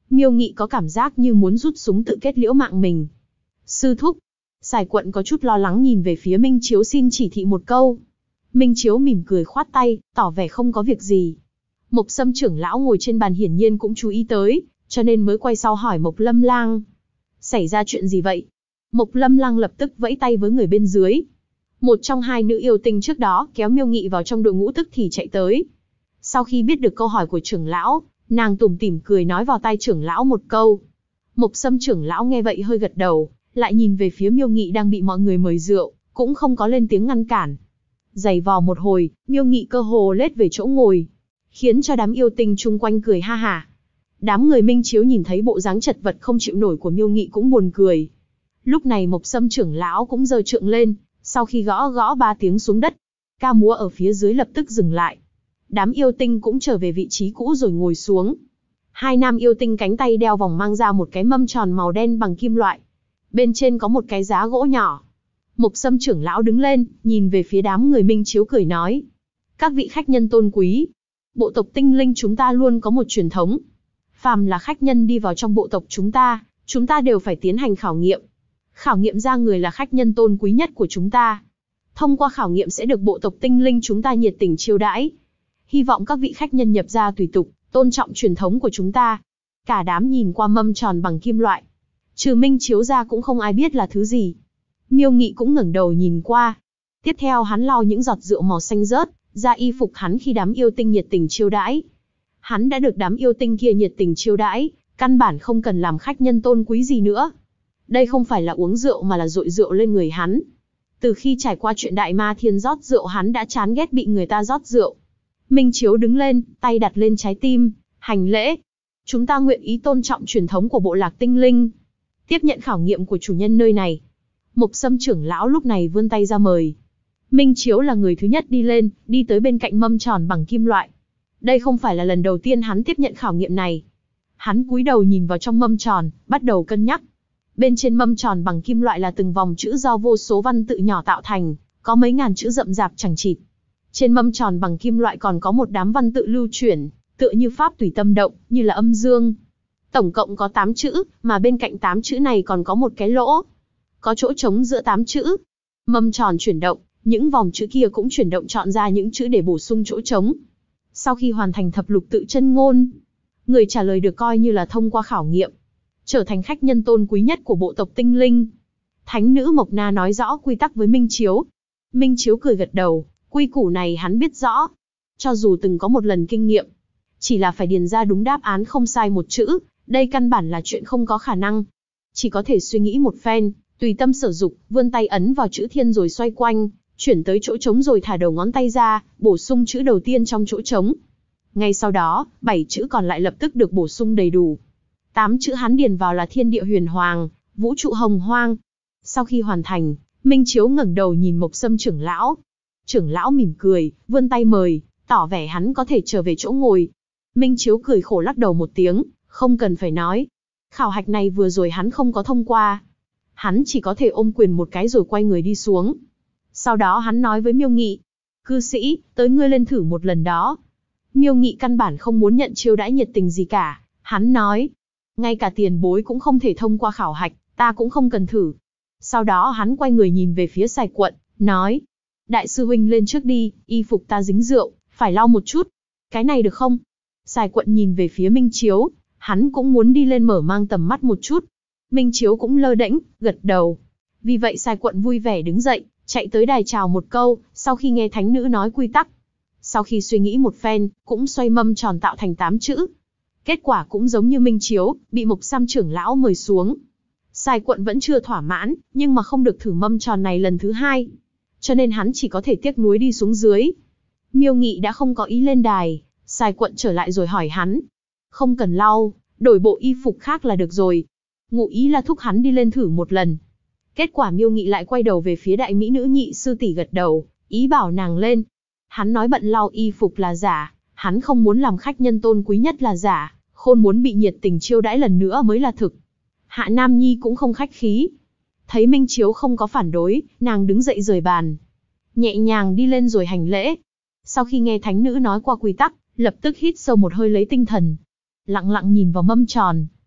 Miêu Nghị có cảm giác như muốn rút súng tự kết liễu mạng mình. Sư thúc. Sài Quận có chút lo lắng nhìn về phía Minh Chiếu xin chỉ thị một câu. Minh Chiếu mỉm cười khoát tay, tỏ vẻ không có việc gì. Mộc Sâm trưởng lão ngồi trên bàn hiển nhiên cũng chú ý tới, cho nên mới quay sau hỏi Mộc Lâm Lang. Xảy ra chuyện gì vậy? Mộc Lâm Lang lập tức vẫy tay với người bên dưới. Một trong hai nữ yêu tinh trước đó kéo Miêu Nghị vào trong đội ngũ tức thì chạy tới. Sau khi biết được câu hỏi của trưởng lão, nàng tủm tỉm cười nói vào tai trưởng lão một câu. Mộc Sâm trưởng lão nghe vậy hơi gật đầu, lại nhìn về phía Miêu Nghị đang bị mọi người mời rượu, cũng không có lên tiếng ngăn cản. Giày vò một hồi, Miêu Nghị cơ hồ lết về chỗ ngồi, khiến cho đám yêu tinh chung quanh cười ha hả. Đám người Minh Chiếu nhìn thấy bộ dáng chật vật không chịu nổi của Miêu Nghị cũng buồn cười. Lúc này Mộc Sâm trưởng lão cũng giơ trượng lên, sau khi gõ gõ 3 tiếng xuống đất, ca múa ở phía dưới lập tức dừng lại. Đám yêu tinh cũng trở về vị trí cũ rồi ngồi xuống. Hai nam yêu tinh cánh tay đeo vòng mang ra một cái mâm tròn màu đen bằng kim loại. Bên trên có một cái giá gỗ nhỏ. Mộc Sâm trưởng lão đứng lên, nhìn về phía đám người Minh Chiếu cười nói. Các vị khách nhân tôn quý, bộ tộc Tinh Linh chúng ta luôn có một truyền thống. Phàm là khách nhân đi vào trong bộ tộc chúng ta đều phải tiến hành khảo nghiệm. Khảo nghiệm ra người là khách nhân tôn quý nhất của chúng ta. Thông qua khảo nghiệm sẽ được bộ tộc Tinh Linh chúng ta nhiệt tình chiêu đãi. Hy vọng các vị khách nhân nhập gia tùy tục, tôn trọng truyền thống của chúng ta. Cả đám nhìn qua mâm tròn bằng kim loại. Trừ Minh Chiếu ra cũng không ai biết là thứ gì. Miêu Nghị cũng ngẩng đầu nhìn qua. Tiếp theo hắn lau những giọt rượu màu xanh rớt ra y phục hắn khi đám yêu tinh nhiệt tình chiêu đãi. Hắn đã được đám yêu tinh kia nhiệt tình chiêu đãi, căn bản không cần làm khách nhân tôn quý gì nữa. Đây không phải là uống rượu mà là dội rượu lên người hắn. Từ khi trải qua chuyện Đại Ma Thiên rót rượu hắn đã chán ghét bị người ta rót rượu. Minh Chiếu đứng lên, tay đặt lên trái tim, hành lễ. Chúng ta nguyện ý tôn trọng truyền thống của bộ lạc Tinh Linh. Tiếp nhận khảo nghiệm của chủ nhân nơi này. Mộc Sâm trưởng lão lúc này vươn tay ra mời. Minh Chiếu là người thứ nhất đi lên, đi tới bên cạnh mâm tròn bằng kim loại. Đây không phải là lần đầu tiên hắn tiếp nhận khảo nghiệm này. Hắn cúi đầu nhìn vào trong mâm tròn, bắt đầu cân nhắc. Bên trên mâm tròn bằng kim loại là từng vòng chữ do vô số văn tự nhỏ tạo thành, có mấy ngàn chữ rậm rạp chằng chịt. Trên mâm tròn bằng kim loại còn có một đám văn tự lưu chuyển, tựa như pháp tùy tâm động, như là âm dương. Tổng cộng có 8 chữ, mà bên cạnh 8 chữ này còn có một cái lỗ. Có chỗ trống giữa 8 chữ. Mâm tròn chuyển động, những vòng chữ kia cũng chuyển động chọn ra những chữ để bổ sung chỗ trống. Sau khi hoàn thành thập lục tự chân ngôn, người trả lời được coi như là thông qua khảo nghiệm, trở thành khách nhân tôn quý nhất của bộ tộc Tinh Linh. Thánh nữ Mộc Na nói rõ quy tắc với Minh Chiếu. Minh Chiếu cười gật đầu, quy củ này hắn biết rõ. Cho dù từng có một lần kinh nghiệm, chỉ là phải điền ra đúng đáp án không sai một chữ, đây căn bản là chuyện không có khả năng. Chỉ có thể suy nghĩ một phen, tùy tâm sở dục, vươn tay ấn vào chữ thiên rồi xoay quanh, chuyển tới chỗ trống rồi thả đầu ngón tay ra, bổ sung chữ đầu tiên trong chỗ trống. Ngay sau đó, 7 chữ còn lại lập tức được bổ sung đầy đủ. 8 chữ hắn điền vào là thiên địa huyền hoàng, vũ trụ hồng hoang. Sau khi hoàn thành, Minh Chiếu ngẩng đầu nhìn Mộc Sâm trưởng lão. Trưởng lão mỉm cười, vươn tay mời, tỏ vẻ hắn có thể trở về chỗ ngồi. Minh Chiếu cười khổ lắc đầu một tiếng, không cần phải nói. Khảo hạch này vừa rồi hắn không có thông qua. Hắn chỉ có thể ôm quyền một cái rồi quay người đi xuống. Sau đó hắn nói với Miêu Nghị. Cư sĩ, tới ngươi lên thử một lần đó. Miêu Nghị căn bản không muốn nhận chiêu đãi nhiệt tình gì cả. Hắn nói. Ngay cả tiền bối cũng không thể thông qua khảo hạch, ta cũng không cần thử. Sau đó hắn quay người nhìn về phía Sài Quận, nói. Đại sư huynh lên trước đi, y phục ta dính rượu, phải lau một chút. Cái này được không? Sài Quận nhìn về phía Minh Chiếu, hắn cũng muốn đi lên mở mang tầm mắt một chút. Minh Chiếu cũng lơ đễnh, gật đầu. Vì vậy Sài Quận vui vẻ đứng dậy, chạy tới đài chào một câu, sau khi nghe thánh nữ nói quy tắc. Sau khi suy nghĩ một phen, cũng xoay mâm tròn tạo thành 8 chữ. Kết quả cũng giống như Minh Chiếu, bị Mộc Sâm trưởng lão mời xuống. Sài Quận vẫn chưa thỏa mãn, nhưng mà không được thử mâm tròn này lần thứ 2. Cho nên hắn chỉ có thể tiếc nuối đi xuống dưới. Miêu Nghị đã không có ý lên đài, Sài Quận trở lại rồi hỏi hắn. Không cần lau, đổi bộ y phục khác là được rồi. Ngụ ý là thúc hắn đi lên thử một lần. Kết quả Miêu Nghị lại quay đầu về phía đại mỹ nữ Nhị sư tỷ gật đầu, ý bảo nàng lên. Hắn nói bận lau y phục là giả, hắn không muốn làm khách nhân tôn quý nhất là giả, Khôn muốn bị nhiệt tình chiêu đãi lần nữa mới là thực. Hạ Nam Nhi cũng không khách khí. Thấy Minh Chiếu không có phản đối, nàng đứng dậy rời bàn. Nhẹ nhàng đi lên rồi hành lễ. Sau khi nghe thánh nữ nói qua quy tắc, lập tức hít sâu một hơi lấy tinh thần. Lặng lặng nhìn vào mâm tròn.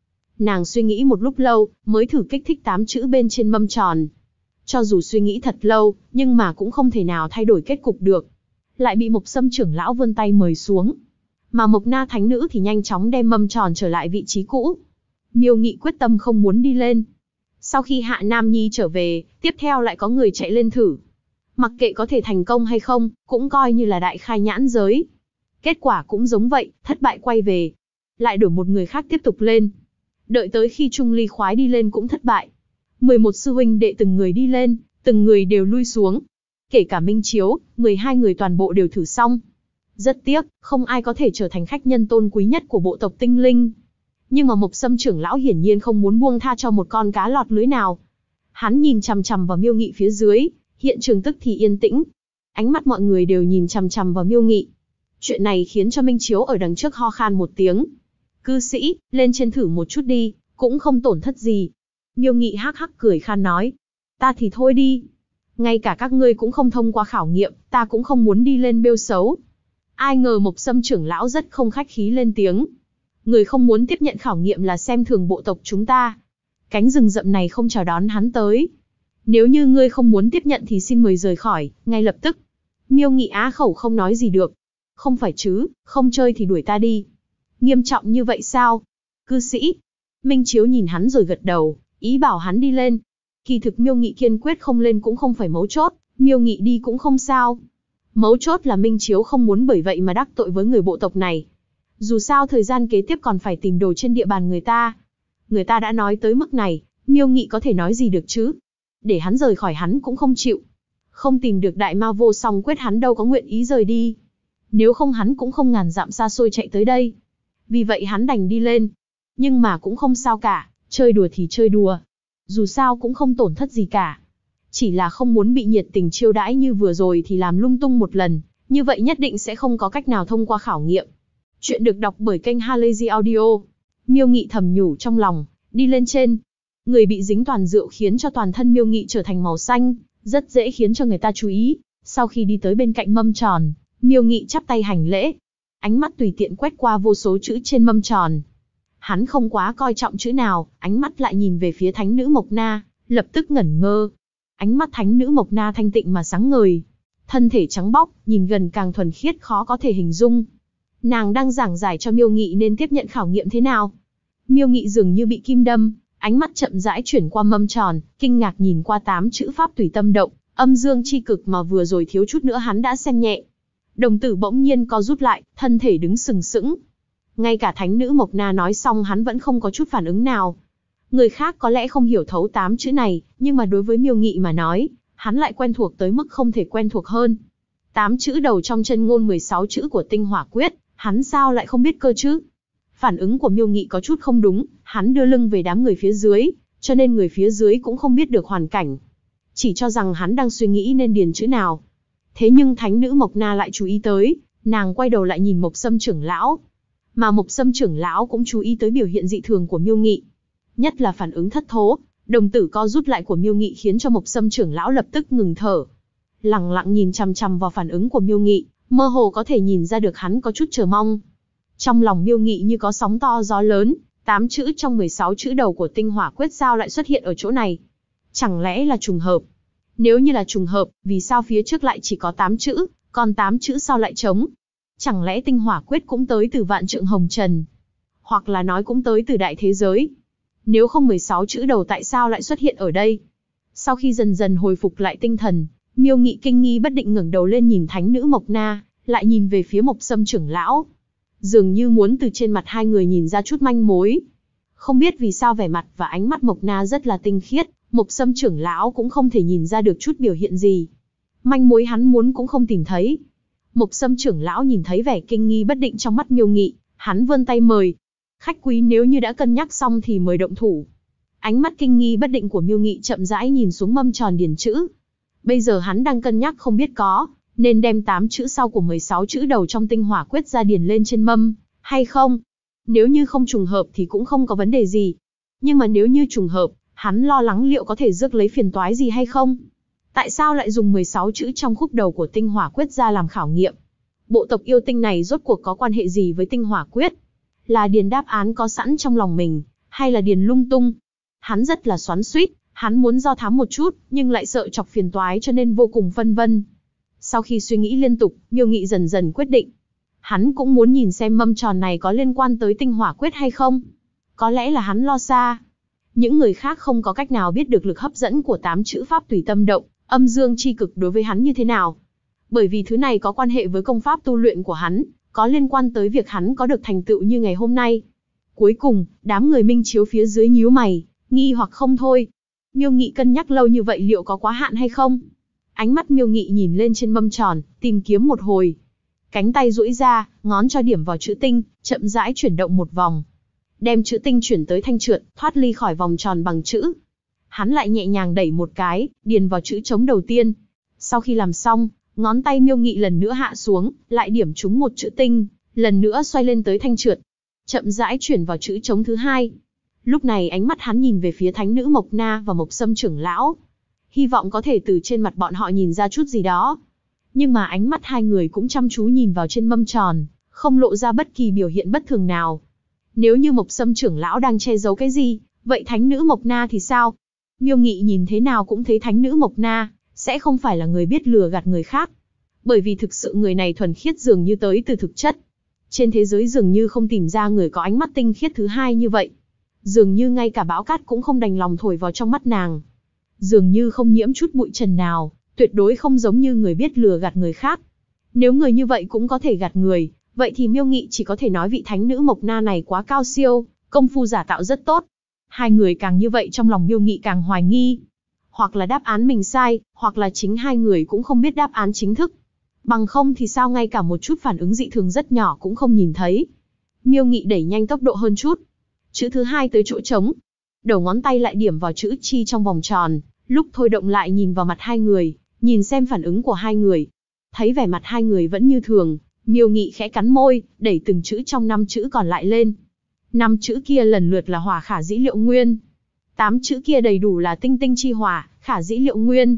Nàng suy nghĩ một lúc lâu, mới thử kích thích 8 chữ bên trên mâm tròn. Cho dù suy nghĩ thật lâu, nhưng mà cũng không thể nào thay đổi kết cục được. Lại bị Mộc Sâm trưởng lão vươn tay mời xuống. Mà Mộc Na thánh nữ thì nhanh chóng đem mâm tròn trở lại vị trí cũ. Miêu Nghị quyết tâm không muốn đi lên. Sau khi Hạ Nam Nhi trở về, tiếp theo lại có người chạy lên thử. Mặc kệ có thể thành công hay không, cũng coi như là đại khai nhãn giới. Kết quả cũng giống vậy, thất bại quay về. Lại đổi một người khác tiếp tục lên. Đợi tới khi Trung Ly khoái đi lên cũng thất bại. 11 sư huynh đệ từng người đi lên, từng người đều lui xuống. Kể cả Minh Chiếu, 12 người toàn bộ đều thử xong. Rất tiếc, không ai có thể trở thành khách nhân tôn quý nhất của bộ tộc tinh linh. Nhưng mà Mộc Sâm trưởng lão hiển nhiên không muốn buông tha cho một con cá lọt lưới nào. Hắn nhìn chằm chằm vào Miêu Nghị phía dưới, hiện trường tức thì yên tĩnh. Ánh mắt mọi người đều nhìn chằm chằm vào Miêu Nghị. Chuyện này khiến cho Minh Chiếu ở đằng trước ho khan một tiếng. Cư sĩ, lên trên thử một chút đi, cũng không tổn thất gì. Miêu Nghị hắc hắc cười khan nói. Ta thì thôi đi. Ngay cả các ngươi cũng không thông qua khảo nghiệm, ta cũng không muốn đi lên bêu xấu. Ai ngờ Mộc Sâm trưởng lão rất không khách khí lên tiếng. Người không muốn tiếp nhận khảo nghiệm là xem thường bộ tộc chúng ta. Cánh rừng rậm này không chào đón hắn tới. Nếu như ngươi không muốn tiếp nhận thì xin mời rời khỏi, ngay lập tức. Miêu Nghị á khẩu không nói gì được. Không phải chứ, không chơi thì đuổi ta đi. Nghiêm trọng như vậy sao? Cư sĩ. Minh Chiếu nhìn hắn rồi gật đầu, ý bảo hắn đi lên. Kỳ thực Miêu Nghị kiên quyết không lên cũng không phải mấu chốt, Miêu Nghị đi cũng không sao. Mấu chốt là Minh Chiếu không muốn bởi vậy mà đắc tội với người bộ tộc này. Dù sao thời gian kế tiếp còn phải tìm đồ trên địa bàn người ta. Người ta đã nói tới mức này, Miêu Nghị có thể nói gì được chứ? Để hắn rời khỏi hắn cũng không chịu. Không tìm được đại ma vô song quyết hắn đâu có nguyện ý rời đi. Nếu không hắn cũng không ngàn dặm xa xôi chạy tới đây. Vì vậy hắn đành đi lên. Nhưng mà cũng không sao cả, chơi đùa thì chơi đùa. Dù sao cũng không tổn thất gì cả. Chỉ là không muốn bị nhiệt tình chiêu đãi như vừa rồi thì làm lung tung một lần. Như vậy nhất định sẽ không có cách nào thông qua khảo nghiệm. Chuyện được đọc bởi kênh Halazy Audio. Miêu Nghị thầm nhủ trong lòng, đi lên trên. Người bị dính toàn rượu khiến cho toàn thân Miêu Nghị trở thành màu xanh, rất dễ khiến cho người ta chú ý. Sau khi đi tới bên cạnh mâm tròn, Miêu Nghị chắp tay hành lễ. Ánh mắt tùy tiện quét qua vô số chữ trên mâm tròn. Hắn không quá coi trọng chữ nào, ánh mắt lại nhìn về phía thánh nữ Mộc Na, lập tức ngẩn ngơ. Ánh mắt thánh nữ Mộc Na thanh tịnh mà sáng ngời. Thân thể trắng bóc, nhìn gần càng thuần khiết khó có thể hình dung. Nàng đang giảng giải cho Miêu Nghị nên tiếp nhận khảo nghiệm thế nào. Miêu Nghị dường như bị kim đâm, ánh mắt chậm rãi chuyển qua mâm tròn, kinh ngạc nhìn qua 8 chữ pháp tùy tâm động, âm dương chi cực mà vừa rồi thiếu chút nữa hắn đã xem nhẹ. Đồng tử bỗng nhiên co rút lại, thân thể đứng sừng sững. Ngay cả thánh nữ Mộc Na nói xong hắn vẫn không có chút phản ứng nào. Người khác có lẽ không hiểu thấu 8 chữ này, nhưng mà đối với Miêu Nghị mà nói, hắn lại quen thuộc tới mức không thể quen thuộc hơn. 8 chữ đầu trong chân ngôn 16 chữ của tinh hỏa quyết, hắn sao lại không biết cơ chứ? Phản ứng của Miêu Nghị có chút không đúng, hắn đưa lưng về đám người phía dưới, cho nên người phía dưới cũng không biết được hoàn cảnh. Chỉ cho rằng hắn đang suy nghĩ nên điền chữ nào. Thế nhưng thánh nữ Mộc Na lại chú ý tới, nàng quay đầu lại nhìn Mộc Sâm trưởng lão. Mà Mộc Sâm trưởng lão cũng chú ý tới biểu hiện dị thường của Miêu Nghị. Nhất là phản ứng thất thố, đồng tử co rút lại của Miêu Nghị khiến cho Mộc Sâm trưởng lão lập tức ngừng thở. Lặng lặng nhìn chằm chằm vào phản ứng của Miêu Nghị, mơ hồ có thể nhìn ra được hắn có chút chờ mong. Trong lòng Miêu Nghị như có sóng to gió lớn, 8 chữ trong 16 chữ đầu của tinh hỏa quyết sao lại xuất hiện ở chỗ này? Chẳng lẽ là trùng hợp? Nếu như là trùng hợp, vì sao phía trước lại chỉ có 8 chữ, còn 8 chữ sau lại trống? Chẳng lẽ tinh hỏa quyết cũng tới từ vạn trượng hồng trần? Hoặc là nói cũng tới từ đại thế giới? Nếu không 16 chữ đầu tại sao lại xuất hiện ở đây? Sau khi dần dần hồi phục lại tinh thần, Miêu Nghị kinh nghi bất định ngẩng đầu lên nhìn thánh nữ Mộc Na, lại nhìn về phía Mộc Sâm trưởng lão. Dường như muốn từ trên mặt hai người nhìn ra chút manh mối. Không biết vì sao vẻ mặt và ánh mắt Mộc Na rất là tinh khiết, Mộc Sâm trưởng lão cũng không thể nhìn ra được chút biểu hiện gì. Manh mối hắn muốn cũng không tìm thấy. Mộc Sâm trưởng lão nhìn thấy vẻ kinh nghi bất định trong mắt Miêu Nghị, hắn vươn tay mời. Khách quý nếu như đã cân nhắc xong thì mời động thủ. Ánh mắt kinh nghi bất định của Miêu Nghị chậm rãi nhìn xuống mâm tròn điền chữ. Bây giờ hắn đang cân nhắc không biết có nên đem 8 chữ sau của 16 chữ đầu trong tinh hỏa quyết ra điền lên trên mâm, hay không? Nếu như không trùng hợp thì cũng không có vấn đề gì. Nhưng mà nếu như trùng hợp, hắn lo lắng liệu có thể rước lấy phiền toái gì hay không? Tại sao lại dùng 16 chữ trong khúc đầu của tinh hỏa quyết ra làm khảo nghiệm? Bộ tộc yêu tinh này rốt cuộc có quan hệ gì với tinh hỏa quyết? Là điền đáp án có sẵn trong lòng mình, hay là điền lung tung. Hắn rất là xoắn xuýt, hắn muốn do thám một chút, nhưng lại sợ chọc phiền toái cho nên vô cùng phân vân. Sau khi suy nghĩ liên tục, Miêu Nghị dần dần quyết định. Hắn cũng muốn nhìn xem mâm tròn này có liên quan tới tinh hỏa quyết hay không. Có lẽ là hắn lo xa. Những người khác không có cách nào biết được lực hấp dẫn của 8 chữ pháp tùy tâm động, âm dương chi cực đối với hắn như thế nào. Bởi vì thứ này có quan hệ với công pháp tu luyện của hắn, có liên quan tới việc hắn có được thành tựu như ngày hôm nay. Cuối cùng, đám người minh chiếu phía dưới nhíu mày, nghi hoặc không thôi. Miêu Nghị cân nhắc lâu như vậy liệu có quá hạn hay không? Ánh mắt Miêu Nghị nhìn lên trên mâm tròn, tìm kiếm một hồi. Cánh tay duỗi ra, ngón cho điểm vào chữ tinh, chậm rãi chuyển động một vòng. Đem chữ tinh chuyển tới thanh trượt, thoát ly khỏi vòng tròn bằng chữ. Hắn lại nhẹ nhàng đẩy một cái, điền vào chữ trống đầu tiên. Sau khi làm xong, ngón tay Miêu Nghị lần nữa hạ xuống, lại điểm trúng một chữ tinh, lần nữa xoay lên tới thanh trượt. Chậm rãi chuyển vào chữ trống thứ hai. Lúc này ánh mắt hắn nhìn về phía thánh nữ Mộc Na và Mộc Sâm trưởng lão. Hy vọng có thể từ trên mặt bọn họ nhìn ra chút gì đó. Nhưng mà ánh mắt hai người cũng chăm chú nhìn vào trên mâm tròn, không lộ ra bất kỳ biểu hiện bất thường nào. Nếu như Mộc Sâm trưởng lão đang che giấu cái gì, vậy thánh nữ Mộc Na thì sao? Miêu Nghị nhìn thế nào cũng thấy thánh nữ Mộc Na sẽ không phải là người biết lừa gạt người khác. Bởi vì thực sự người này thuần khiết dường như tới từ thực chất. Trên thế giới dường như không tìm ra người có ánh mắt tinh khiết thứ hai như vậy. Dường như ngay cả bão cát cũng không đành lòng thổi vào trong mắt nàng. Dường như không nhiễm chút bụi trần nào, tuyệt đối không giống như người biết lừa gạt người khác. Nếu người như vậy cũng có thể gạt người, vậy thì Miêu Nghị chỉ có thể nói vị thánh nữ Mộc Na này quá cao siêu, công phu giả tạo rất tốt. Hai người càng như vậy trong lòng Miêu Nghị càng hoài nghi. Hoặc là đáp án mình sai, hoặc là chính hai người cũng không biết đáp án chính thức. Bằng không thì sao ngay cả một chút phản ứng dị thường rất nhỏ cũng không nhìn thấy. Miêu Nghị đẩy nhanh tốc độ hơn chút. Chữ thứ hai tới chỗ trống. Đầu ngón tay lại điểm vào chữ chi trong vòng tròn, lúc thôi động lại nhìn vào mặt hai người, nhìn xem phản ứng của hai người. Thấy vẻ mặt hai người vẫn như thường, Miêu Nghị khẽ cắn môi, đẩy từng chữ trong 5 chữ còn lại lên. 5 chữ kia lần lượt là hỏa khả dĩ liệu nguyên. 8 chữ kia đầy đủ là tinh tinh chi hỏa, khả dĩ liệu nguyên.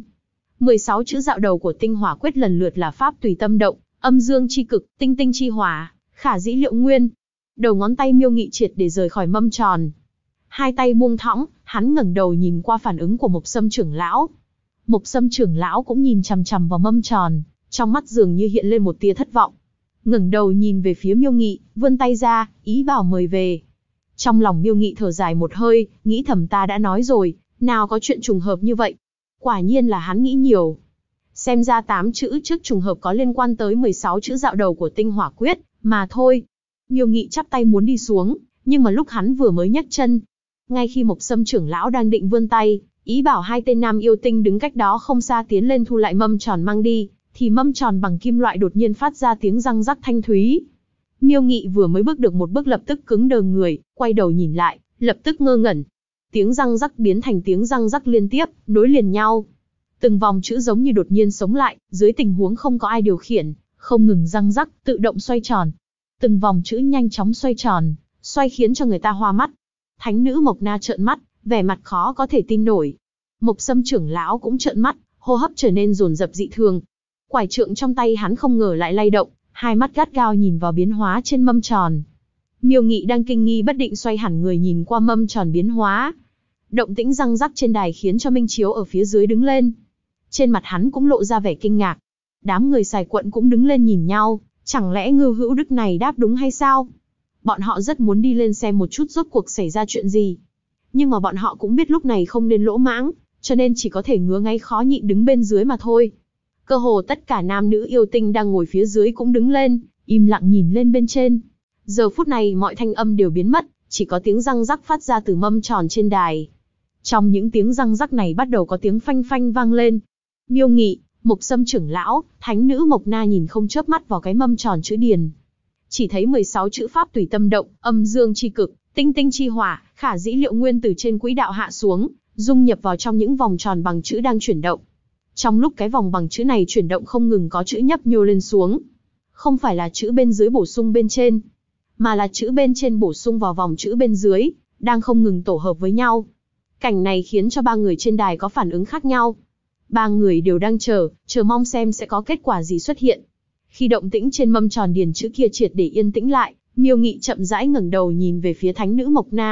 16 chữ dạo đầu của tinh hỏa quyết lần lượt là pháp tùy tâm động, âm dương chi cực, tinh tinh chi hỏa, khả dĩ liệu nguyên. Đầu ngón tay Miêu Nghị triệt để rời khỏi mâm tròn. Hai tay buông thõng, hắn ngẩng đầu nhìn qua phản ứng của Mộc Sâm trưởng lão. Mộc Sâm trưởng lão cũng nhìn chằm chằm vào mâm tròn, trong mắt dường như hiện lên một tia thất vọng. Ngẩng đầu nhìn về phía Miêu Nghị, vươn tay ra, ý bảo mời về. Trong lòng Miêu Nghị thở dài một hơi, nghĩ thầm ta đã nói rồi, nào có chuyện trùng hợp như vậy. Quả nhiên là hắn nghĩ nhiều. Xem ra 8 chữ trước trùng hợp có liên quan tới 16 chữ dạo đầu của tinh hỏa quyết, mà thôi. Miêu Nghị chắp tay muốn đi xuống, nhưng mà lúc hắn vừa mới nhấc chân, ngay khi Mộc Sâm trưởng lão đang định vươn tay, ý bảo hai tên nam yêu tinh đứng cách đó không xa tiến lên thu lại mâm tròn mang đi, thì mâm tròn bằng kim loại đột nhiên phát ra tiếng răng rắc thanh thúy. Miêu Nghị vừa mới bước được một bước lập tức cứng đờ người, quay đầu nhìn lại, lập tức ngơ ngẩn. Tiếng răng rắc biến thành tiếng răng rắc liên tiếp, nối liền nhau. Từng vòng chữ giống như đột nhiên sống lại, dưới tình huống không có ai điều khiển, không ngừng răng rắc, tự động xoay tròn. Từng vòng chữ nhanh chóng xoay tròn, xoay khiến cho người ta hoa mắt. Thánh nữ Mộc Na trợn mắt, vẻ mặt khó có thể tin nổi. Mộc Sâm trưởng lão cũng trợn mắt, hô hấp trở nên dồn dập dị thường. Quải trượng trong tay hắn không ngờ lại lay động, hai mắt gắt gao nhìn vào biến hóa trên mâm tròn. Miêu Nghị đang kinh nghi bất định xoay hẳn người nhìn qua mâm tròn biến hóa. Động tĩnh răng rắc trên đài khiến cho Minh Chiếu ở phía dưới đứng lên. Trên mặt hắn cũng lộ ra vẻ kinh ngạc. Đám người xài quận cũng đứng lên nhìn nhau, chẳng lẽ Ngưu Hữu Đức này đáp đúng hay sao? Bọn họ rất muốn đi lên xem một chút rốt cuộc xảy ra chuyện gì. Nhưng mà bọn họ cũng biết lúc này không nên lỗ mãng, cho nên chỉ có thể ngứa ngáy khó nhịn đứng bên dưới mà thôi. Cơ hồ tất cả nam nữ yêu tinh đang ngồi phía dưới cũng đứng lên, im lặng nhìn lên bên trên. Giờ phút này mọi thanh âm đều biến mất, chỉ có tiếng răng rắc phát ra từ mâm tròn trên đài. Trong những tiếng răng rắc này bắt đầu có tiếng phanh phanh vang lên. Miêu Nghị, Mộc Sâm trưởng lão, thánh nữ Mộc Na nhìn không chớp mắt vào cái mâm tròn chữ điền. Chỉ thấy 16 chữ pháp tùy tâm động, âm dương chi cực, tinh tinh chi hỏa, khả dĩ liệu nguyên từ trên quỹ đạo hạ xuống, dung nhập vào trong những vòng tròn bằng chữ đang chuyển động. Trong lúc cái vòng bằng chữ này chuyển động không ngừng có chữ nhấp nhô lên xuống. Không phải là chữ bên dưới bổ sung bên trên, mà là chữ bên trên bổ sung vào vòng chữ bên dưới, đang không ngừng tổ hợp với nhau. Cảnh này khiến cho ba người trên đài có phản ứng khác nhau. Ba người đều đang chờ mong xem sẽ có kết quả gì xuất hiện. Khi động tĩnh trên mâm tròn điền chữ kia triệt để yên tĩnh lại, Miêu Nghị chậm rãi ngẩng đầu nhìn về phía thánh nữ Mộc Na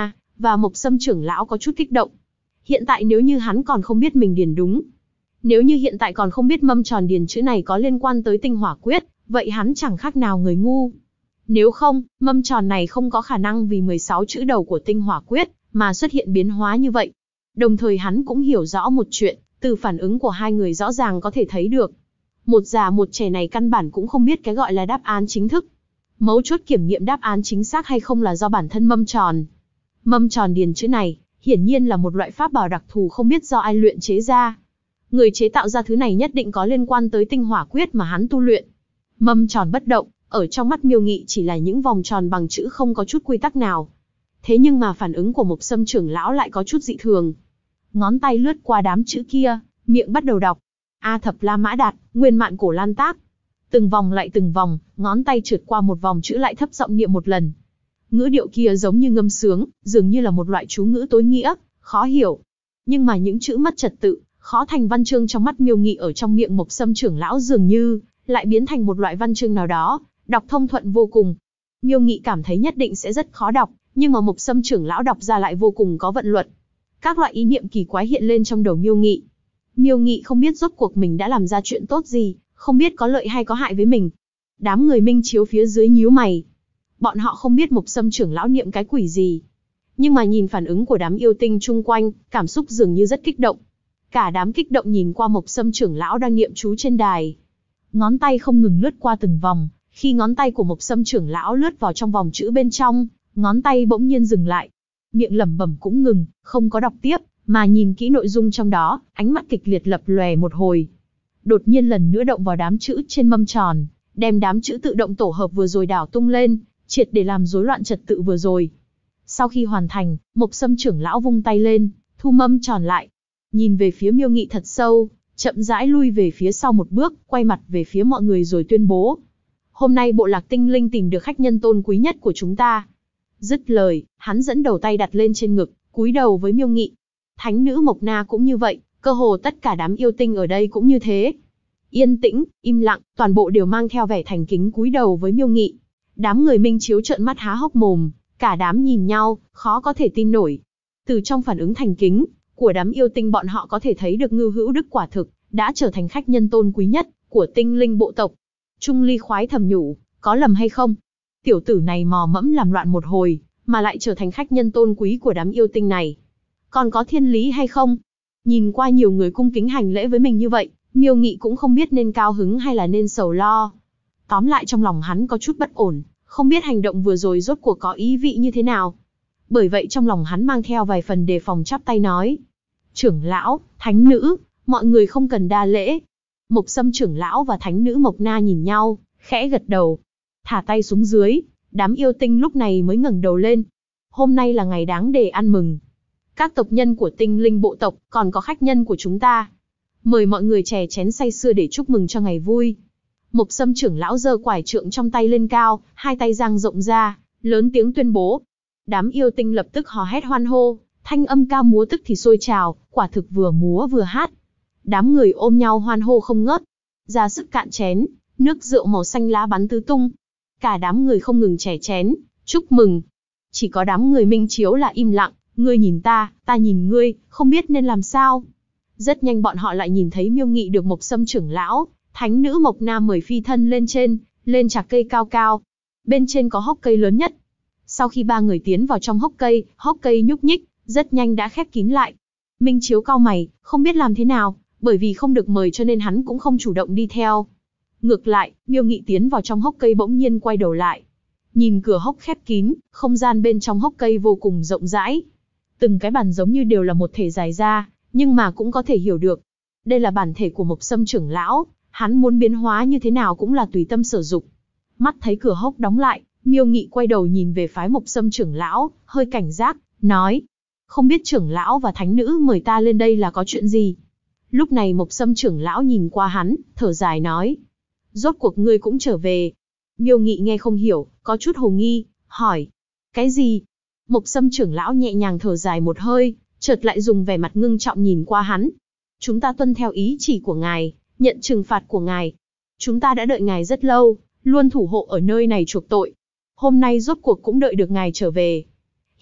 và Mộc Sâm trưởng lão có chút kích động. Hiện tại nếu như hắn còn không biết mình điền đúng, nếu như hiện tại còn không biết mâm tròn điền chữ này có liên quan tới tinh hỏa quyết, vậy hắn chẳng khác nào người ngu. Nếu không, mâm tròn này không có khả năng vì 16 chữ đầu của tinh hỏa quyết mà xuất hiện biến hóa như vậy. Đồng thời hắn cũng hiểu rõ một chuyện, từ phản ứng của hai người rõ ràng có thể thấy được. Một già một trẻ này căn bản cũng không biết cái gọi là đáp án chính thức. Mấu chốt kiểm nghiệm đáp án chính xác hay không là do bản thân mâm tròn. Mâm tròn điền chữ này, hiển nhiên là một loại pháp bảo đặc thù không biết do ai luyện chế ra. Người chế tạo ra thứ này nhất định có liên quan tới tinh hỏa quyết mà hắn tu luyện. Mâm tròn bất động, ở trong mắt Miêu Nghị chỉ là những vòng tròn bằng chữ không có chút quy tắc nào. Thế nhưng mà phản ứng của Mộc Sâm trưởng lão lại có chút dị thường. Ngón tay lướt qua đám chữ kia, miệng bắt đầu đọc. A Thập La Mã Đạt, Nguyên Mạn Cổ Lan Tác. Từng vòng lại từng vòng, ngón tay trượt qua một vòng chữ lại thấp giọng niệm một lần. Ngữ điệu kia giống như ngâm sướng, dường như là một loại chú ngữ tối nghĩa, khó hiểu. Nhưng mà những chữ mất trật tự, khó thành văn chương trong mắt Miêu Nghị ở trong miệng Mộc Sâm trưởng lão dường như lại biến thành một loại văn chương nào đó, đọc thông thuận vô cùng. Miêu Nghị cảm thấy nhất định sẽ rất khó đọc, nhưng mà Mộc Sâm trưởng lão đọc ra lại vô cùng có vận luật. Các loại ý niệm kỳ quái hiện lên trong đầu Miêu Nghị. Miêu Nghị không biết rốt cuộc mình đã làm ra chuyện tốt gì, không biết có lợi hay có hại với mình. Đám người Minh Chiếu phía dưới nhíu mày. Bọn họ không biết Mộc Sâm trưởng lão niệm cái quỷ gì. Nhưng mà nhìn phản ứng của đám yêu tinh chung quanh, cảm xúc dường như rất kích động. Cả đám kích động nhìn qua Mộc Sâm trưởng lão đang niệm chú trên đài. Ngón tay không ngừng lướt qua từng vòng, khi ngón tay của Mộc Sâm trưởng lão lướt vào trong vòng chữ bên trong, ngón tay bỗng nhiên dừng lại. Miệng lẩm bẩm cũng ngừng, không có đọc tiếp, mà nhìn kỹ nội dung trong đó, ánh mắt kịch liệt lập lòe một hồi. Đột nhiên lần nữa động vào đám chữ trên mâm tròn, đem đám chữ tự động tổ hợp vừa rồi đảo tung lên, triệt để làm rối loạn trật tự vừa rồi. Sau khi hoàn thành, Mộc Sâm trưởng lão vung tay lên, thu mâm tròn lại. Nhìn về phía Miêu Nghị thật sâu, chậm rãi lui về phía sau một bước, quay mặt về phía mọi người rồi tuyên bố. Hôm nay bộ lạc tinh linh tìm được khách nhân tôn quý nhất của chúng ta. Dứt lời, hắn dẫn đầu tay đặt lên trên ngực, cúi đầu với Miêu Nghị. Thánh nữ Mộc Na cũng như vậy, cơ hồ tất cả đám yêu tinh ở đây cũng như thế. Yên tĩnh, im lặng, toàn bộ đều mang theo vẻ thành kính cúi đầu với Miêu Nghị. Đám người Minh Chiếu trợn mắt há hốc mồm, cả đám nhìn nhau, khó có thể tin nổi. Từ trong phản ứng thành kính của đám yêu tinh bọn họ có thể thấy được Ngưu Hữu Đức quả thực đã trở thành khách nhân tôn quý nhất của tinh linh bộ tộc. Trung Ly khoái thầm nhủ, có lầm hay không? Tiểu tử này mò mẫm làm loạn một hồi, mà lại trở thành khách nhân tôn quý của đám yêu tinh này. Còn có thiên lý hay không? Nhìn qua nhiều người cung kính hành lễ với mình như vậy, Miêu Nghị cũng không biết nên cao hứng hay là nên sầu lo. Tóm lại trong lòng hắn có chút bất ổn, không biết hành động vừa rồi rốt cuộc có ý vị như thế nào. Bởi vậy trong lòng hắn mang theo vài phần đề phòng, chắp tay nói. Trưởng lão, thánh nữ, mọi người không cần đa lễ. Mộc Sâm trưởng lão và thánh nữ Mộc Na nhìn nhau, khẽ gật đầu. Thả tay xuống dưới, đám yêu tinh lúc này mới ngẩng đầu lên. Hôm nay là ngày đáng để ăn mừng. Các tộc nhân của tinh linh bộ tộc, còn có khách nhân của chúng ta. Mời mọi người chè chén say sưa để chúc mừng cho ngày vui. Mộc Sâm trưởng lão giơ quải trượng trong tay lên cao, hai tay dang rộng ra, lớn tiếng tuyên bố. Đám yêu tinh lập tức hò hét hoan hô, thanh âm ca múa tức thì sôi trào, quả thực vừa múa vừa hát. Đám người ôm nhau hoan hô không ngớt. Ra sức cạn chén, nước rượu màu xanh lá bắn tứ tung. Cả đám người không ngừng chè chén, chúc mừng. Chỉ có đám người Minh Chiếu là im lặng, ngươi nhìn ta nhìn ngươi, không biết nên làm sao. Rất nhanh bọn họ lại nhìn thấy Miêu Nghị được Mộc Sâm trưởng lão, thánh nữ Mộc Na mời phi thân lên chạc cây cao cao. Bên trên có hốc cây lớn nhất. Sau khi ba người tiến vào trong hốc cây nhúc nhích, rất nhanh đã khép kín lại. Minh Chiếu cau mày, không biết làm thế nào, bởi vì không được mời cho nên hắn cũng không chủ động đi theo. Ngược lại, Miêu Nghị tiến vào trong hốc cây bỗng nhiên quay đầu lại. Nhìn cửa hốc khép kín, không gian bên trong hốc cây vô cùng rộng rãi. Từng cái bàn giống như đều là một thể dài ra, nhưng mà cũng có thể hiểu được. Đây là bản thể của Mộc Sâm trưởng lão, hắn muốn biến hóa như thế nào cũng là tùy tâm sử dụng. Mắt thấy cửa hốc đóng lại, Miêu Nghị quay đầu nhìn về phái Mộc Sâm trưởng lão, hơi cảnh giác, nói. Không biết trưởng lão và thánh nữ mời ta lên đây là có chuyện gì? Lúc này Mộc Sâm trưởng lão nhìn qua hắn, thở dài nói. Rốt cuộc ngươi cũng trở về. Miêu Nghị nghe không hiểu, có chút hồ nghi, hỏi. Cái gì? Mộc Sâm trưởng lão nhẹ nhàng thở dài một hơi, chợt lại dùng vẻ mặt ngưng trọng nhìn qua hắn. Chúng ta tuân theo ý chỉ của ngài, nhận trừng phạt của ngài. Chúng ta đã đợi ngài rất lâu, luôn thủ hộ ở nơi này chuộc tội. Hôm nay rốt cuộc cũng đợi được ngài trở về.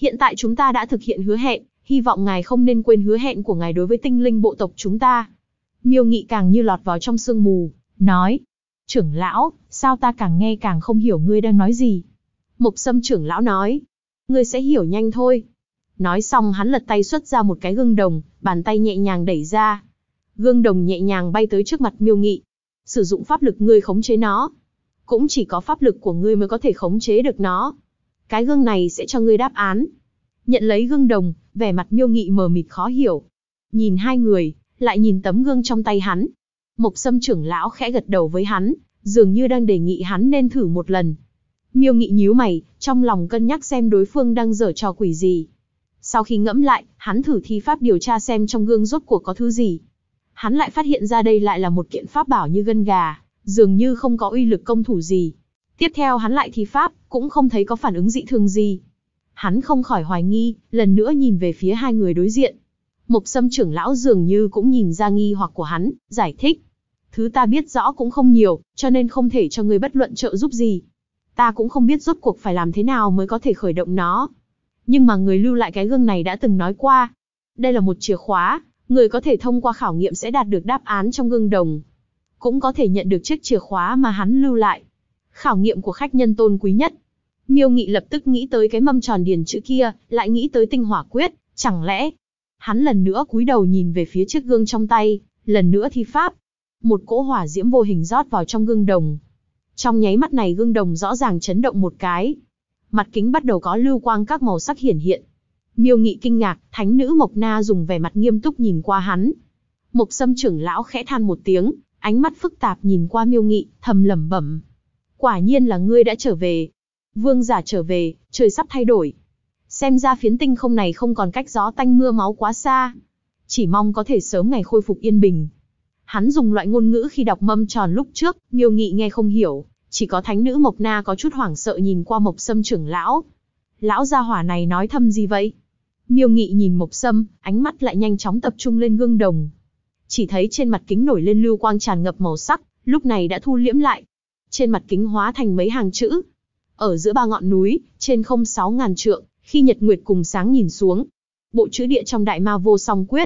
Hiện tại chúng ta đã thực hiện hứa hẹn, hy vọng ngài không nên quên hứa hẹn của ngài đối với tinh linh bộ tộc chúng ta. Miêu Nghị càng như lọt vào trong sương mù, nói. Trưởng lão, sao ta càng nghe càng không hiểu ngươi đang nói gì? Mộc Sâm trưởng lão nói. Ngươi sẽ hiểu nhanh thôi. Nói xong hắn lật tay xuất ra một cái gương đồng, bàn tay nhẹ nhàng đẩy ra. Gương đồng nhẹ nhàng bay tới trước mặt Miêu Nghị. Sử dụng pháp lực ngươi khống chế nó. Cũng chỉ có pháp lực của ngươi mới có thể khống chế được nó. Cái gương này sẽ cho ngươi đáp án. Nhận lấy gương đồng, vẻ mặt Miêu Nghị mờ mịt khó hiểu. Nhìn hai người, lại nhìn tấm gương trong tay hắn. Mộc Sâm trưởng lão khẽ gật đầu với hắn, dường như đang đề nghị hắn nên thử một lần. Miêu Nghị nhíu mày, trong lòng cân nhắc xem đối phương đang giở trò quỷ gì. Sau khi ngẫm lại, hắn thử thi pháp điều tra xem trong gương rốt cuộc có thứ gì. Hắn lại phát hiện ra đây lại là một kiện pháp bảo như gân gà, dường như không có uy lực công thủ gì. Tiếp theo hắn lại thi pháp, cũng không thấy có phản ứng dị thường gì. Hắn không khỏi hoài nghi, lần nữa nhìn về phía hai người đối diện. Mộc Sâm trưởng lão dường như cũng nhìn ra nghi hoặc của hắn, giải thích. Thứ ta biết rõ cũng không nhiều, cho nên không thể cho ngươi bất luận trợ giúp gì. Ta cũng không biết rốt cuộc phải làm thế nào mới có thể khởi động nó. Nhưng mà người lưu lại cái gương này đã từng nói qua. Đây là một chìa khóa, người có thể thông qua khảo nghiệm sẽ đạt được đáp án trong gương đồng. Cũng có thể nhận được chiếc chìa khóa mà hắn lưu lại. Khảo nghiệm của khách nhân tôn quý nhất. Miêu Nghị lập tức nghĩ tới cái mâm tròn điền chữ kia, lại nghĩ tới tinh hỏa quyết, chẳng lẽ... Hắn lần nữa cúi đầu nhìn về phía chiếc gương trong tay, lần nữa thi pháp. Một cỗ hỏa diễm vô hình rót vào trong gương đồng. Trong nháy mắt này gương đồng rõ ràng chấn động một cái. Mặt kính bắt đầu có lưu quang các màu sắc hiển hiện. Miêu Nghị kinh ngạc, thánh nữ Mộc Na dùng vẻ mặt nghiêm túc nhìn qua hắn. Mộc Sâm trưởng lão khẽ than một tiếng, ánh mắt phức tạp nhìn qua Miêu Nghị, thầm lẩm bẩm. Quả nhiên là ngươi đã trở về. Vương giả trở về, trời sắp thay đổi. Xem ra phiến tinh không này không còn cách gió tanh mưa máu quá xa. Chỉ mong có thể sớm ngày khôi phục yên bình. Hắn dùng loại ngôn ngữ khi đọc mâm tròn lúc trước, Miêu Nghị nghe không hiểu, chỉ có thánh nữ Mộc Na có chút hoảng sợ nhìn qua Mộc Sâm trưởng lão. Lão gia hỏa này nói thầm gì vậy? Miêu Nghị nhìn Mộc Sâm, ánh mắt lại nhanh chóng tập trung lên gương đồng. Chỉ thấy trên mặt kính nổi lên lưu quang tràn ngập màu sắc, lúc này đã thu liễm lại. Trên mặt kính hóa thành mấy hàng chữ. Ở giữa ba ngọn núi, trên không 6.000 trượng, khi nhật nguyệt cùng sáng nhìn xuống. Bộ chữ địa trong Đại Ma Vô Song Quyết.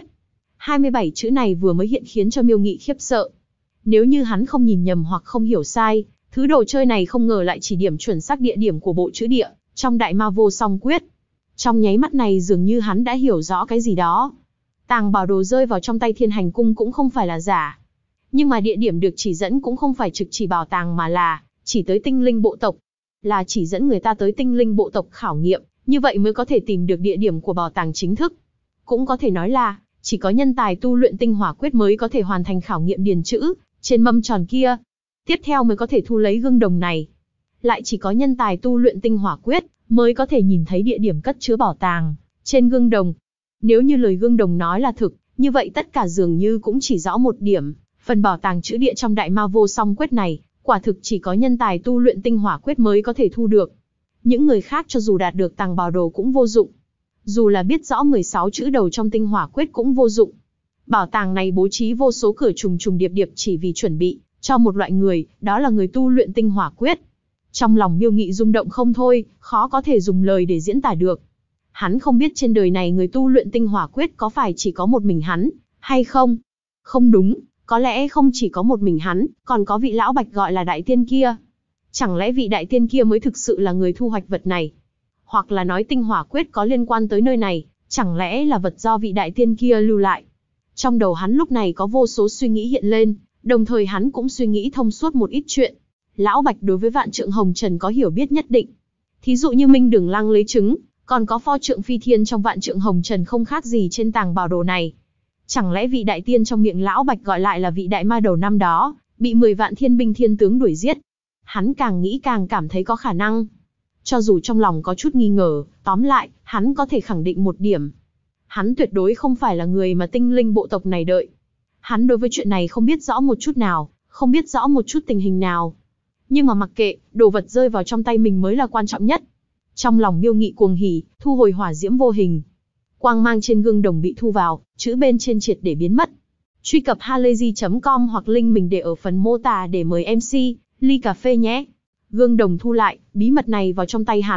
27 chữ này vừa mới hiện khiến cho Miêu Nghị khiếp sợ. Nếu như hắn không nhìn nhầm hoặc không hiểu sai, thứ đồ chơi này không ngờ lại chỉ điểm chuẩn xác địa điểm của bộ chữ địa trong Đại Ma Vô Song Quyết. Trong nháy mắt này dường như hắn đã hiểu rõ cái gì đó. Tàng bảo đồ rơi vào trong tay Thiên Hành Cung cũng không phải là giả. Nhưng mà địa điểm được chỉ dẫn cũng không phải trực chỉ bảo tàng mà là chỉ tới tinh linh bộ tộc. Là chỉ dẫn người ta tới tinh linh bộ tộc khảo nghiệm, như vậy mới có thể tìm được địa điểm của bảo tàng chính thức. Cũng có thể nói là chỉ có nhân tài tu luyện tinh hỏa quyết mới có thể hoàn thành khảo nghiệm điền chữ trên mâm tròn kia. Tiếp theo mới có thể thu lấy gương đồng này. Lại chỉ có nhân tài tu luyện tinh hỏa quyết mới có thể nhìn thấy địa điểm cất chứa bảo tàng trên gương đồng. Nếu như lời gương đồng nói là thực, như vậy tất cả dường như cũng chỉ rõ một điểm, phần bảo tàng chữ địa trong Đại Ma Vô Song Quyết này, quả thực chỉ có nhân tài tu luyện tinh hỏa quyết mới có thể thu được. Những người khác cho dù đạt được tàng bảo đồ cũng vô dụng. Dù là biết rõ 16 chữ đầu trong tinh hỏa quyết cũng vô dụng. Bảo tàng này bố trí vô số cửa trùng trùng điệp điệp chỉ vì chuẩn bị cho một loại người, đó là người tu luyện tinh hỏa quyết. Trong lòng Miêu Nghị rung động không thôi, khó có thể dùng lời để diễn tả được. Hắn không biết trên đời này người tu luyện tinh hỏa quyết có phải chỉ có một mình hắn, hay không? Không đúng, có lẽ không chỉ có một mình hắn, còn có vị lão bạch gọi là đại tiên kia. Chẳng lẽ vị đại tiên kia mới thực sự là người thu hoạch vật này? Hoặc là nói tinh hỏa quyết có liên quan tới nơi này, chẳng lẽ là vật do vị đại tiên kia lưu lại? Trong đầu hắn lúc này có vô số suy nghĩ hiện lên, đồng thời hắn cũng suy nghĩ thông suốt một ít chuyện. Lão Bạch đối với vạn trượng hồng trần có hiểu biết nhất định. Thí dụ như Minh Đường Lăng lấy trứng, còn có pho trượng phi thiên trong vạn trượng hồng trần không khác gì trên tàng bảo đồ này. Chẳng lẽ vị đại tiên trong miệng Lão Bạch gọi lại là vị đại ma đầu năm đó, bị 10 vạn thiên binh thiên tướng đuổi giết? Hắn càng nghĩ càng cảm thấy có khả năng. Cho dù trong lòng có chút nghi ngờ, tóm lại, hắn có thể khẳng định một điểm. Hắn tuyệt đối không phải là người mà tinh linh bộ tộc này đợi. Hắn đối với chuyện này không biết rõ một chút nào, không biết rõ một chút tình hình nào. Nhưng mà mặc kệ, đồ vật rơi vào trong tay mình mới là quan trọng nhất. Trong lòng Miêu Nghị cuồng hỉ, thu hồi hỏa diễm vô hình. Quang mang trên gương đồng bị thu vào, chữ bên trên triệt để biến mất. Truy cập halayzi.com hoặc link mình để ở phần mô tả để mời MC, ly cà phê nhé. Gương đồng thu lại, bí mật này vào trong tay hắn,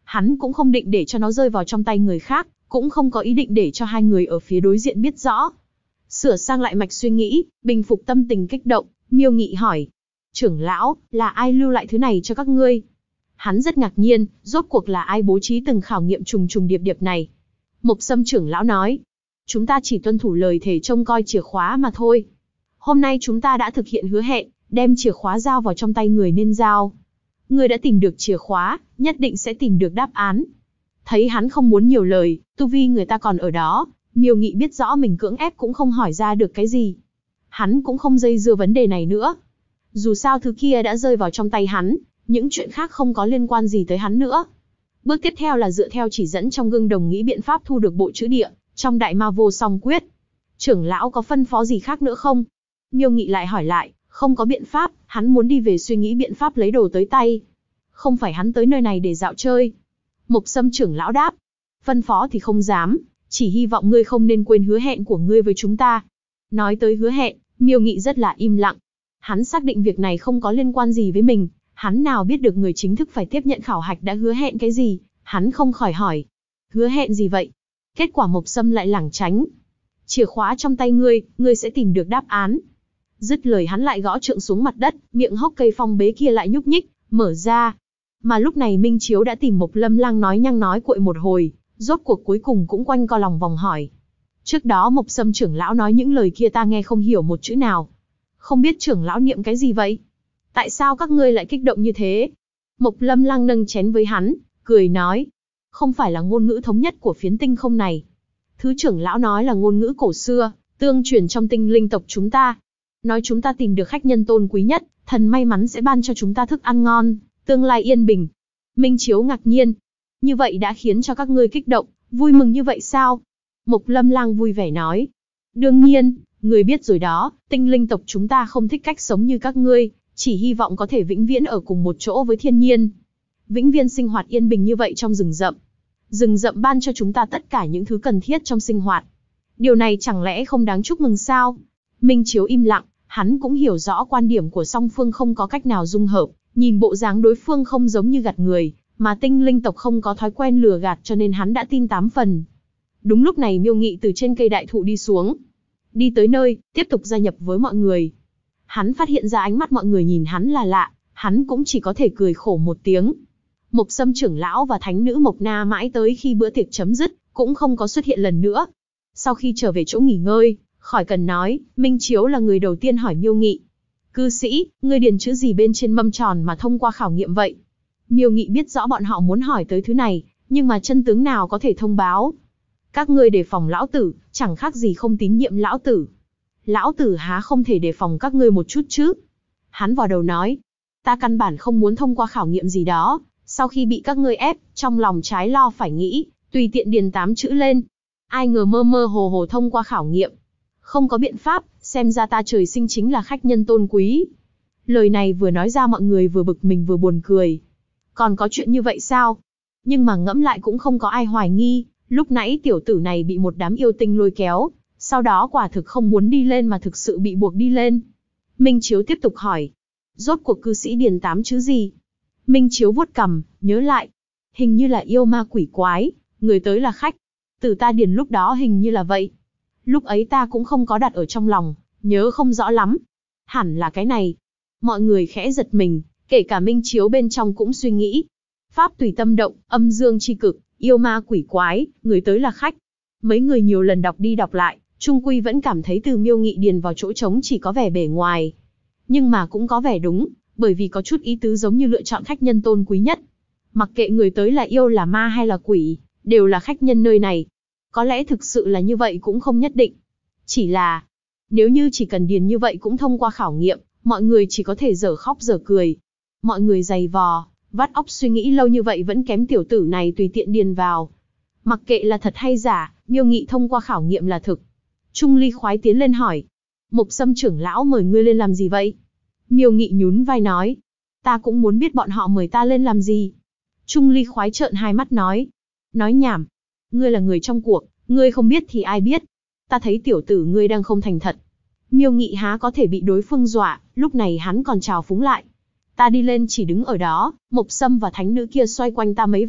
Hắn cũng không định để cho nó rơi vào trong tay người khác, cũng không có ý định để cho hai người ở phía đối diện biết rõ. Sửa sang lại mạch suy nghĩ, bình phục tâm tình kích động, Miêu Nghị hỏi. Trưởng lão, là ai lưu lại thứ này cho các ngươi? Hắn rất ngạc nhiên, rốt cuộc là ai bố trí từng khảo nghiệm trùng trùng điệp điệp này? Mộc Sâm trưởng lão nói. Chúng ta chỉ tuân thủ lời thề trông coi chìa khóa mà thôi. Hôm nay chúng ta đã thực hiện hứa hẹn, đem chìa khóa giao vào trong tay người nên giao. Người đã tìm được chìa khóa, nhất định sẽ tìm được đáp án. Thấy hắn không muốn nhiều lời, tu vi người ta còn ở đó, Miêu Nghị biết rõ mình cưỡng ép cũng không hỏi ra được cái gì. Hắn cũng không dây dưa vấn đề này nữa. Dù sao thứ kia đã rơi vào trong tay hắn, những chuyện khác không có liên quan gì tới hắn nữa. Bước tiếp theo là dựa theo chỉ dẫn trong gương đồng nghĩ biện pháp thu được bộ chữ địa, trong đại ma vô song quyết. Trưởng lão có phân phó gì khác nữa không? Miêu Nghị lại hỏi lại, không có biện pháp, hắn muốn đi về suy nghĩ biện pháp lấy đồ tới tay. Không phải hắn tới nơi này để dạo chơi. Mộc Sâm trưởng lão đáp, phân phó thì không dám, chỉ hy vọng ngươi không nên quên hứa hẹn của ngươi với chúng ta. Nói tới hứa hẹn, Miêu Nghị rất là im lặng. Hắn xác định việc này không có liên quan gì với mình, hắn nào biết được người chính thức phải tiếp nhận khảo hạch đã hứa hẹn cái gì, hắn không khỏi hỏi. Hứa hẹn gì vậy? Kết quả Mộc Sâm lại lảng tránh. Chìa khóa trong tay ngươi sẽ tìm được đáp án. Dứt lời hắn lại gõ trượng xuống mặt đất, miệng hốc cây phong bế kia lại nhúc nhích, mở ra. Mà lúc này Minh Chiếu đã tìm Mộc Lâm Lang nói nhăng nói cuội một hồi, rốt cuộc cuối cùng cũng quanh co lòng vòng hỏi. Trước đó Mộc Sâm trưởng lão nói những lời kia ta nghe không hiểu một chữ nào. Không biết trưởng lão niệm cái gì vậy? Tại sao các ngươi lại kích động như thế? Mộc Lâm Lang nâng chén với hắn, cười nói. Không phải là ngôn ngữ thống nhất của phiến tinh không này. Thứ trưởng lão nói là ngôn ngữ cổ xưa, tương truyền trong tinh linh tộc chúng ta. Nói chúng ta tìm được khách nhân tôn quý nhất, thần may mắn sẽ ban cho chúng ta thức ăn ngon, tương lai yên bình. Minh Chiếu ngạc nhiên. Như vậy đã khiến cho các ngươi kích động, vui mừng như vậy sao? Mộc Lâm Lang vui vẻ nói. Đương nhiên, người biết rồi đó, tinh linh tộc chúng ta không thích cách sống như các ngươi, chỉ hy vọng có thể vĩnh viễn ở cùng một chỗ với thiên nhiên. Vĩnh viễn sinh hoạt yên bình như vậy trong rừng rậm. Rừng rậm ban cho chúng ta tất cả những thứ cần thiết trong sinh hoạt. Điều này chẳng lẽ không đáng chúc mừng sao? Minh Chiếu im lặng, hắn cũng hiểu rõ quan điểm của song phương không có cách nào dung hợp, nhìn bộ dáng đối phương không giống như gạt người, mà tinh linh tộc không có thói quen lừa gạt cho nên hắn đã tin 8 phần. Đúng lúc này Miêu Nghị từ trên cây đại thụ đi xuống. Đi tới nơi, tiếp tục gia nhập với mọi người. Hắn phát hiện ra ánh mắt mọi người nhìn hắn là lạ, hắn cũng chỉ có thể cười khổ một tiếng. Mộc Sâm trưởng lão và thánh nữ Mộc Na mãi tới khi bữa tiệc chấm dứt, cũng không có xuất hiện lần nữa. Sau khi trở về chỗ nghỉ ngơi, khỏi cần nói, Minh Chiếu là người đầu tiên hỏi Miêu Nghị. Cư sĩ, ngươi điền chữ gì bên trên mâm tròn mà thông qua khảo nghiệm vậy? Miêu Nghị biết rõ bọn họ muốn hỏi tới thứ này, nhưng mà chân tướng nào có thể thông báo. Các ngươi đề phòng lão tử, chẳng khác gì không tín nhiệm lão tử. Lão tử há không thể đề phòng các ngươi một chút chứ? Hắn vào đầu nói, ta căn bản không muốn thông qua khảo nghiệm gì đó, sau khi bị các ngươi ép, trong lòng trái lo phải nghĩ, tùy tiện điền 8 chữ lên. Ai ngờ mơ mơ hồ hồ thông qua khảo nghiệm. Không có biện pháp, xem ra ta trời sinh chính là khách nhân tôn quý. Lời này vừa nói ra mọi người vừa bực mình vừa buồn cười. Còn có chuyện như vậy sao? Nhưng mà ngẫm lại cũng không có ai hoài nghi, lúc nãy tiểu tử này bị một đám yêu tinh lôi kéo, sau đó quả thực không muốn đi lên mà thực sự bị buộc đi lên. Minh Chiếu tiếp tục hỏi, rốt cuộc cư sĩ điền 8 chữ gì? Minh Chiếu vuốt cằm, nhớ lại. Hình như là yêu ma quỷ quái, người tới là khách. Từ ta điền lúc đó hình như là vậy. Lúc ấy ta cũng không có đặt ở trong lòng, nhớ không rõ lắm. Hẳn là cái này. Mọi người khẽ giật mình, kể cả Minh Chiếu bên trong cũng suy nghĩ. Pháp tùy tâm động, âm dương chi cực, yêu ma quỷ quái, người tới là khách. Mấy người nhiều lần đọc đi đọc lại, chung quy vẫn cảm thấy từ Miêu Nghị điền vào chỗ trống chỉ có vẻ bề ngoài. Nhưng mà cũng có vẻ đúng, bởi vì có chút ý tứ giống như lựa chọn khách nhân tôn quý nhất. Mặc kệ người tới là yêu là ma hay là quỷ, đều là khách nhân nơi này. Có lẽ thực sự là như vậy cũng không nhất định. Chỉ là, nếu như chỉ cần điền như vậy cũng thông qua khảo nghiệm, mọi người chỉ có thể dở khóc dở cười. Mọi người giày vò, vắt óc suy nghĩ lâu như vậy vẫn kém tiểu tử này tùy tiện điền vào. Mặc kệ là thật hay giả, Miêu Nghị thông qua khảo nghiệm là thực. Trung Ly khoái tiến lên hỏi. Mộc Sâm trưởng lão mời ngươi lên làm gì vậy? Miêu Nghị nhún vai nói. Ta cũng muốn biết bọn họ mời ta lên làm gì. Trung Ly khoái trợn hai mắt nói. Nói nhảm. Ngươi là người trong cuộc, ngươi không biết thì ai biết. Ta thấy tiểu tử ngươi đang không thành thật. Miêu Nghị há có thể bị đối phương dọa, lúc này hắn còn trào phúng lại. Ta đi lên chỉ đứng ở đó, Mộc Sâm và thánh nữ kia xoay quanh ta mấy vòng,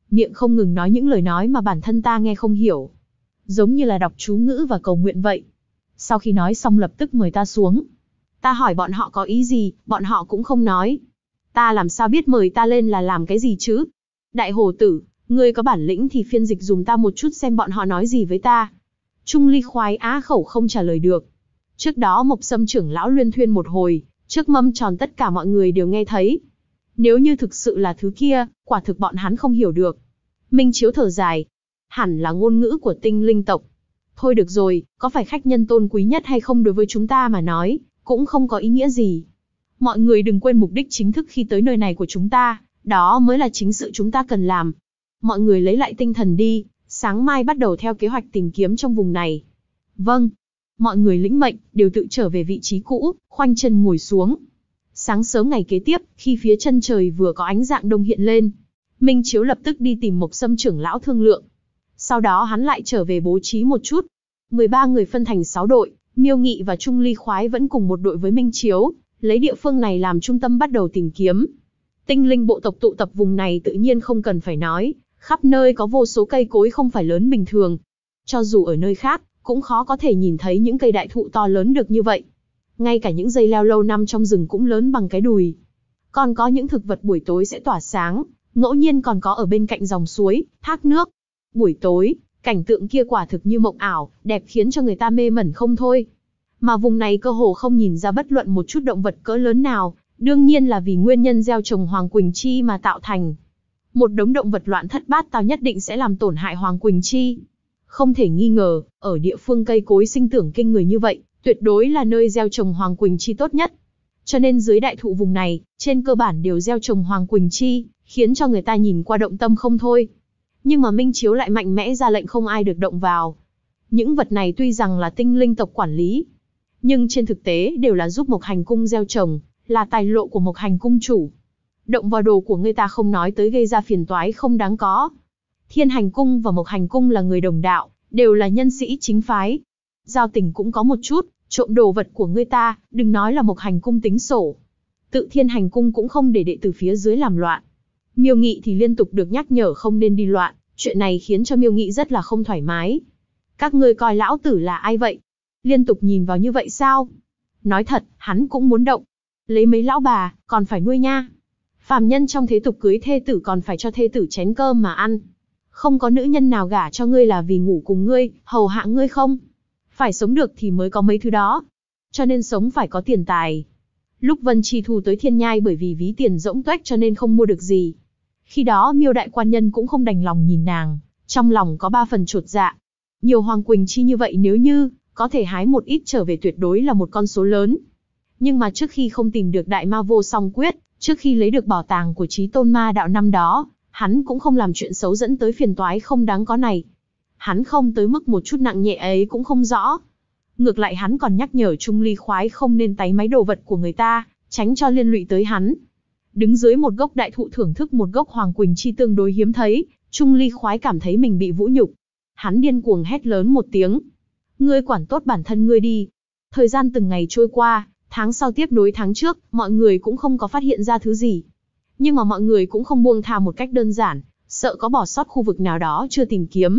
miệng không ngừng nói những lời nói mà bản thân ta nghe không hiểu. Giống như là đọc chú ngữ và cầu nguyện vậy. Sau khi nói xong lập tức mời ta xuống. Ta hỏi bọn họ có ý gì, bọn họ cũng không nói. Ta làm sao biết mời ta lên là làm cái gì chứ? Đại hồ tử, ngươi có bản lĩnh thì phiên dịch dùm ta một chút xem bọn họ nói gì với ta. Trung Ly khoái á khẩu không trả lời được. Trước đó Mộc Sâm trưởng lão luyên thuyên một hồi, trước mâm tròn tất cả mọi người đều nghe thấy. Nếu như thực sự là thứ kia, quả thực bọn hắn không hiểu được. Minh Chiếu thở dài. Hẳn là ngôn ngữ của tinh linh tộc. Thôi được rồi, có phải khách nhân tôn quý nhất hay không đối với chúng ta mà nói, cũng không có ý nghĩa gì. Mọi người đừng quên mục đích chính thức khi tới nơi này của chúng ta, đó mới là chính sự chúng ta cần làm. Mọi người lấy lại tinh thần đi, sáng mai bắt đầu theo kế hoạch tìm kiếm trong vùng này. Vâng. Mọi người lĩnh mệnh, đều tự trở về vị trí cũ, khoanh chân ngồi xuống. Sáng sớm ngày kế tiếp, khi phía chân trời vừa có ánh dạng đông hiện lên, Minh Chiếu lập tức đi tìm Mộc Sâm trưởng lão thương lượng. Sau đó hắn lại trở về bố trí một chút. 13 người phân thành 6 đội, Miêu Nghị và Trung Ly khoái vẫn cùng một đội với Minh Chiếu, lấy địa phương này làm trung tâm bắt đầu tìm kiếm. Tinh linh bộ tộc tụ tập vùng này tự nhiên không cần phải nói, khắp nơi có vô số cây cối không phải lớn bình thường. Cho dù ở nơi khác, cũng khó có thể nhìn thấy những cây đại thụ to lớn được như vậy. Ngay cả những dây leo lâu năm trong rừng cũng lớn bằng cái đùi. Còn có những thực vật buổi tối sẽ tỏa sáng, ngẫu nhiên còn có ở bên cạnh dòng suối, thác nước. Buổi tối, cảnh tượng kia quả thực như mộng ảo, đẹp khiến cho người ta mê mẩn không thôi. Mà vùng này cơ hồ không nhìn ra bất luận một chút động vật cỡ lớn nào, đương nhiên là vì nguyên nhân gieo trồng Hoàng Quỳnh Chi mà tạo thành. Một đống động vật loạn thất bát tao nhất định sẽ làm tổn hại Hoàng Quỳnh Chi. Không thể nghi ngờ, ở địa phương cây cối sinh trưởng kinh người như vậy, tuyệt đối là nơi gieo trồng Hoàng Quỳnh Chi tốt nhất. Cho nên dưới đại thụ vùng này, trên cơ bản đều gieo trồng Hoàng Quỳnh Chi, khiến cho người ta nhìn qua động tâm không thôi. Nhưng mà Minh Chiếu lại mạnh mẽ ra lệnh không ai được động vào. Những vật này tuy rằng là tinh linh tộc quản lý, nhưng trên thực tế đều là giúp Mộc Hành Cung gieo trồng, là tài lộ của Mộc Hành Cung chủ. Động vào đồ của người ta không nói tới gây ra phiền toái không đáng có. Thiên Hành Cung và Mộc Hành Cung là người đồng đạo, đều là nhân sĩ chính phái. Giao tình cũng có một chút, trộm đồ vật của người ta, đừng nói là Mộc Hành Cung tính sổ. Tự Thiên Hành Cung cũng không để đệ tử phía dưới làm loạn. Miêu Nghị thì liên tục được nhắc nhở không nên đi loạn, chuyện này khiến cho Miêu Nghị rất là không thoải mái. Các ngươi coi lão tử là ai vậy? Liên tục nhìn vào như vậy sao? Nói thật, hắn cũng muốn động. Lấy mấy lão bà, còn phải nuôi nha. Phàm nhân trong thế tục cưới thê tử còn phải cho thê tử chén cơm mà ăn. Không có nữ nhân nào gả cho ngươi là vì ngủ cùng ngươi, hầu hạ ngươi không? Phải sống được thì mới có mấy thứ đó. Cho nên sống phải có tiền tài. Lúc Vân Chi Thu tới Thiên Nhai bởi vì ví tiền rỗng tuếch cho nên không mua được gì. Khi đó Miêu đại quan nhân cũng không đành lòng nhìn nàng, trong lòng có 3 phần chột dạ. Nhiều Hoàng Quỳnh Chi như vậy nếu như có thể hái một ít trở về tuyệt đối là một con số lớn. Nhưng mà trước khi không tìm được Đại Ma Vô Song Quyết, trước khi lấy được bảo tàng của Chí Tôn Ma Đạo năm đó, hắn cũng không làm chuyện xấu dẫn tới phiền toái không đáng có này. Hắn không tới mức một chút nặng nhẹ ấy cũng không rõ. Ngược lại hắn còn nhắc nhở Trung Ly khoái không nên táy máy đồ vật của người ta, tránh cho liên lụy tới hắn. Đứng dưới một gốc đại thụ thưởng thức một gốc Hoàng Quỳnh Chi tương đối hiếm thấy, Trung Ly khoái cảm thấy mình bị vũ nhục. Hắn điên cuồng hét lớn một tiếng. Ngươi quản tốt bản thân ngươi đi. Thời gian từng ngày trôi qua, tháng sau tiếp nối tháng trước, mọi người cũng không có phát hiện ra thứ gì. Nhưng mà mọi người cũng không buông tha một cách đơn giản, sợ có bỏ sót khu vực nào đó chưa tìm kiếm.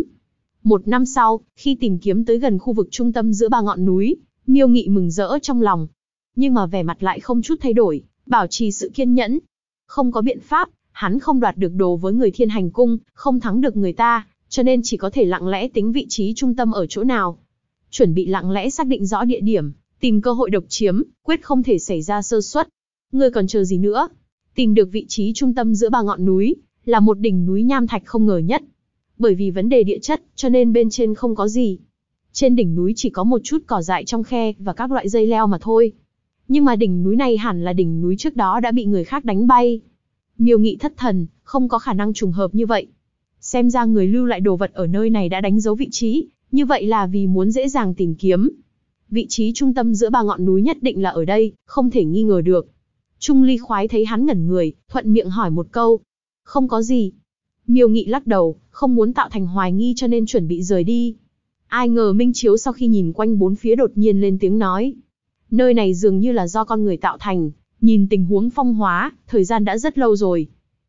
1 năm sau, khi tìm kiếm tới gần khu vực trung tâm giữa 3 ngọn núi, Miêu Nghị mừng rỡ trong lòng. Nhưng mà vẻ mặt lại không chút thay đổi, bảo trì sự kiên nhẫn. Không có biện pháp, hắn không đoạt được đồ với người Thiên Hành Cung, không thắng được người ta, cho nên chỉ có thể lặng lẽ tính vị trí trung tâm ở chỗ nào. Chuẩn bị lặng lẽ xác định rõ địa điểm, tìm cơ hội độc chiếm, quyết không thể xảy ra sơ suất. Ngươi còn chờ gì nữa? Tìm được vị trí trung tâm giữa 3 ngọn núi, là một đỉnh núi nham thạch không ngờ nhất. Bởi vì vấn đề địa chất, cho nên bên trên không có gì. Trên đỉnh núi chỉ có một chút cỏ dại trong khe và các loại dây leo mà thôi. Nhưng mà đỉnh núi này hẳn là đỉnh núi trước đó đã bị người khác đánh bay. Miêu Nghị thất thần, không có khả năng trùng hợp như vậy. Xem ra người lưu lại đồ vật ở nơi này đã đánh dấu vị trí, như vậy là vì muốn dễ dàng tìm kiếm. Vị trí trung tâm giữa 3 ngọn núi nhất định là ở đây, không thể nghi ngờ được. Trung Ly khoái thấy hắn ngẩn người, thuận miệng hỏi một câu. Không có gì. Miêu Nghị lắc đầu, không muốn tạo thành hoài nghi cho nên chuẩn bị rời đi. Ai ngờ Minh Chiếu sau khi nhìn quanh bốn phía đột nhiên lên tiếng nói. Nơi này dường như là do con người tạo thành, nhìn tình huống phong hóa, thời gian đã rất lâu rồi.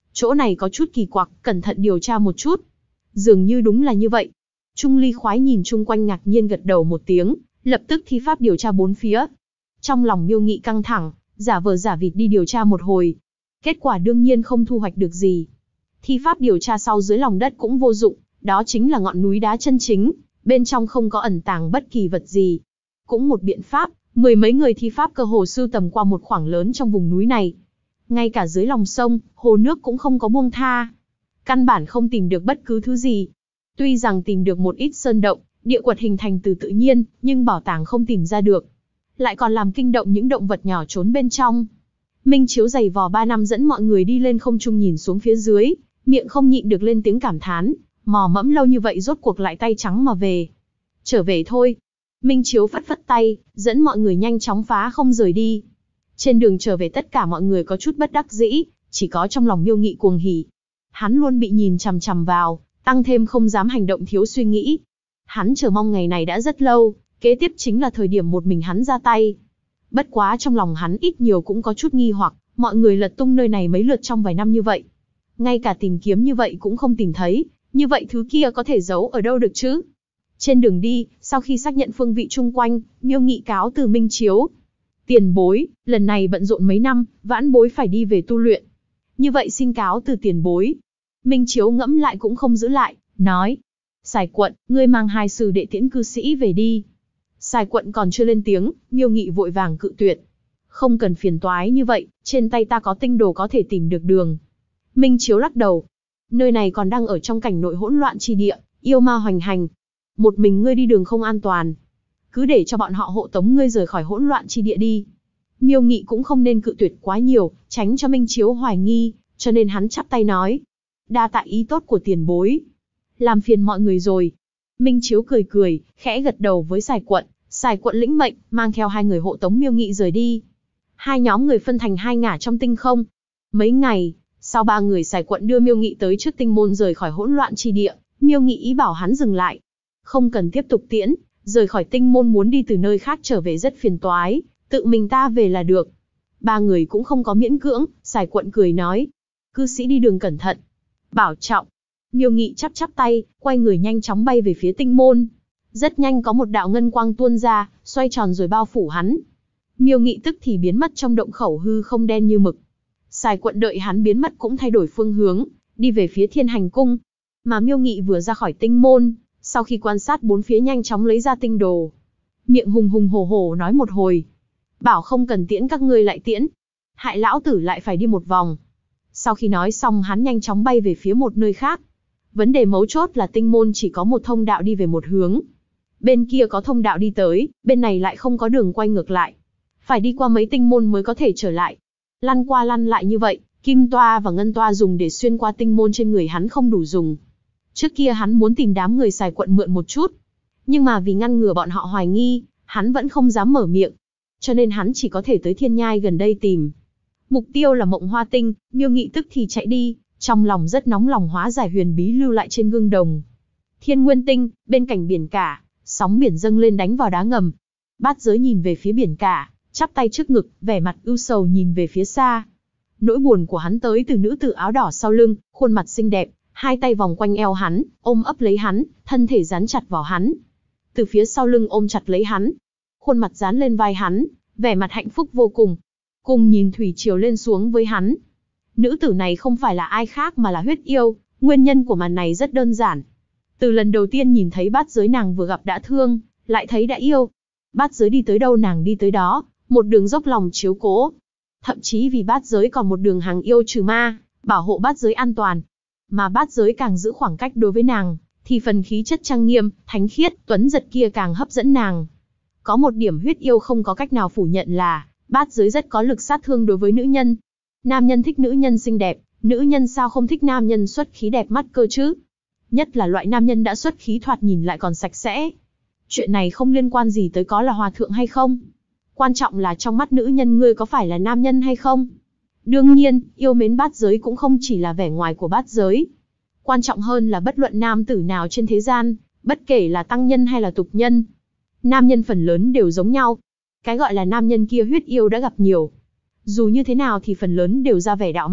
Chỗ này có chút kỳ quặc, cẩn thận điều tra một chút. Dường như đúng là như vậy. Trung Ly khoái nhìn chung quanh ngạc nhiên gật đầu một tiếng, lập tức thi pháp điều tra bốn phía. Trong lòng Miêu Nghị căng thẳng, giả vờ giả vịt đi điều tra một hồi. Kết quả đương nhiên không thu hoạch được gì. Thi pháp điều tra sau dưới lòng đất cũng vô dụng, đó chính là ngọn núi đá chân chính, bên trong không có ẩn tàng bất kỳ vật gì. Cũng một biện pháp, mười mấy người thi pháp cơ hồ sưu tầm qua một khoảng lớn trong vùng núi này. Ngay cả dưới lòng sông, hồ nước cũng không có buông tha. Căn bản không tìm được bất cứ thứ gì. Tuy rằng tìm được một ít sơn động, địa quật hình thành từ tự nhiên, nhưng bảo tàng không tìm ra được. Lại còn làm kinh động những động vật nhỏ trốn bên trong. Minh Chiếu giày vò 3 năm dẫn mọi người đi lên không trung nhìn xuống phía dưới, miệng không nhịn được lên tiếng cảm thán, mò mẫm lâu như vậy rốt cuộc lại tay trắng mà về. Trở về thôi. Minh Chiếu phất phất tay, dẫn mọi người nhanh chóng phá không rời đi. Trên đường trở về tất cả mọi người có chút bất đắc dĩ, chỉ có trong lòng Miêu Nghị cuồng hỉ. Hắn luôn bị nhìn chằm chằm vào, tăng thêm không dám hành động thiếu suy nghĩ. Hắn chờ mong ngày này đã rất lâu, kế tiếp chính là thời điểm một mình hắn ra tay. Bất quá trong lòng hắn ít nhiều cũng có chút nghi hoặc, mọi người lật tung nơi này mấy lượt trong vài năm như vậy. Ngay cả tìm kiếm như vậy cũng không tìm thấy, như vậy thứ kia có thể giấu ở đâu được chứ? Trên đường đi, sau khi xác nhận phương vị chung quanh, Miêu Nghị cáo từ Minh Chiếu. Tiền bối, lần này bận rộn mấy năm, vãn bối phải đi về tu luyện. Như vậy xin cáo từ tiền bối. Minh Chiếu ngẫm lại cũng không giữ lại, nói. Sài Quận, ngươi mang 2 sư đệ tiễn cư sĩ về đi. Sài Quận còn chưa lên tiếng, Miêu Nghị vội vàng cự tuyệt. Không cần phiền toái như vậy, trên tay ta có tinh đồ có thể tìm được đường. Minh Chiếu lắc đầu. Nơi này còn đang ở trong cảnh nội hỗn loạn chi địa, yêu ma hoành hành. Một mình ngươi đi đường không an toàn. Cứ để cho bọn họ hộ tống ngươi rời khỏi hỗn loạn chi địa đi. Miêu Nghị cũng không nên cự tuyệt quá nhiều, tránh cho Minh Chiếu hoài nghi, cho nên hắn chắp tay nói. Đa tạ ý tốt của tiền bối. Làm phiền mọi người rồi. Minh Chiếu cười cười, khẽ gật đầu với Sài Quận. Sài Quận lĩnh mệnh, mang theo 2 người hộ tống Miêu Nghị rời đi. 2 nhóm người phân thành 2 ngả trong tinh không. Mấy ngày, sau 3 người Sài Quận đưa Miêu Nghị tới trước tinh môn rời khỏi hỗn loạn chi địa, Miêu Nghị ý bảo hắn dừng lại. Không cần tiếp tục tiễn, rời khỏi tinh môn muốn đi từ nơi khác trở về rất phiền toái, tự mình ta về là được. 3 người cũng không có miễn cưỡng, Sài Quận cười nói. Cư sĩ đi đường cẩn thận. Bảo trọng. Miêu Nghị chắp chắp tay, quay người nhanh chóng bay về phía tinh môn. Rất nhanh có một đạo ngân quang tuôn ra, xoay tròn rồi bao phủ hắn. Miêu Nghị tức thì biến mất trong động khẩu hư không đen như mực. Sài Quận đợi hắn biến mất cũng thay đổi phương hướng, đi về phía Thiên Hành Cung. Mà Miêu Nghị vừa ra khỏi tinh môn, sau khi quan sát bốn phía nhanh chóng lấy ra tinh đồ. Miệng hùng hùng hổ hổ nói một hồi. Bảo không cần tiễn các ngươi lại tiễn. Hại lão tử lại phải đi một vòng. Sau khi nói xong hắn nhanh chóng bay về phía một nơi khác. Vấn đề mấu chốt là tinh môn chỉ có một thông đạo đi về một hướng. Bên kia có thông đạo đi tới, bên này lại không có đường quay ngược lại. Phải đi qua mấy tinh môn mới có thể trở lại. Lăn qua lăn lại như vậy, kim toa và ngân toa dùng để xuyên qua tinh môn trên người hắn không đủ dùng. Trước kia hắn muốn tìm đám người Sài Quận mượn một chút. Nhưng mà vì ngăn ngừa bọn họ hoài nghi, hắn vẫn không dám mở miệng. Cho nên hắn chỉ có thể tới Thiên Nhai gần đây tìm. Mục tiêu là Mộng Hoa Tinh, Miêu Nghị tức thì chạy đi, trong lòng rất nóng lòng hóa giải huyền bí lưu lại trên gương đồng. Thiên Nguyên Tinh, bên cạnh biển cả, sóng biển dâng lên đánh vào đá ngầm. Bát Giới nhìn về phía biển cả, chắp tay trước ngực, vẻ mặt ưu sầu nhìn về phía xa. Nỗi buồn của hắn tới từ nữ tử áo đỏ sau lưng, khuôn mặt xinh đẹp, 2 tay vòng quanh eo hắn, ôm ấp lấy hắn, thân thể dán chặt vào hắn. Từ phía sau lưng ôm chặt lấy hắn, khuôn mặt dán lên vai hắn, vẻ mặt hạnh phúc vô cùng. Cùng nhìn thủy triều lên xuống với hắn. Nữ tử này không phải là ai khác mà là Huyết Yêu, nguyên nhân của màn này rất đơn giản. Từ lần đầu tiên nhìn thấy Bát Giới nàng vừa gặp đã thương, lại thấy đã yêu. Bát Giới đi tới đâu nàng đi tới đó, một đường dốc lòng chiếu cố. Thậm chí vì Bát Giới còn một đường hàng yêu trừ ma, bảo hộ Bát Giới an toàn. Mà Bát Giới càng giữ khoảng cách đối với nàng, thì phần khí chất trang nghiêm, thánh khiết, tuấn giật kia càng hấp dẫn nàng. Có một điểm Huyết Yêu không có cách nào phủ nhận là, Bát Giới rất có lực sát thương đối với nữ nhân. Nam nhân thích nữ nhân xinh đẹp, nữ nhân sao không thích nam nhân xuất khí đẹp mắt cơ chứ? Nhất là loại nam nhân đã xuất khí thoạt nhìn lại còn sạch sẽ. Chuyện này không liên quan gì tới có là hòa thượng hay không. Quan trọng là trong mắt nữ nhân ngươi có phải là nam nhân hay không? Đương nhiên, yêu mến Bát Giới cũng không chỉ là vẻ ngoài của Bát Giới. Quan trọng hơn là bất luận nam tử nào trên thế gian, bất kể là tăng nhân hay là tục nhân. Nam nhân phần lớn đều giống nhau. Cái gọi là nam nhân kia Huyết Yêu đã gặp nhiều. Dù như thế nào thì phần lớn đều ra vẻ đạo mạo,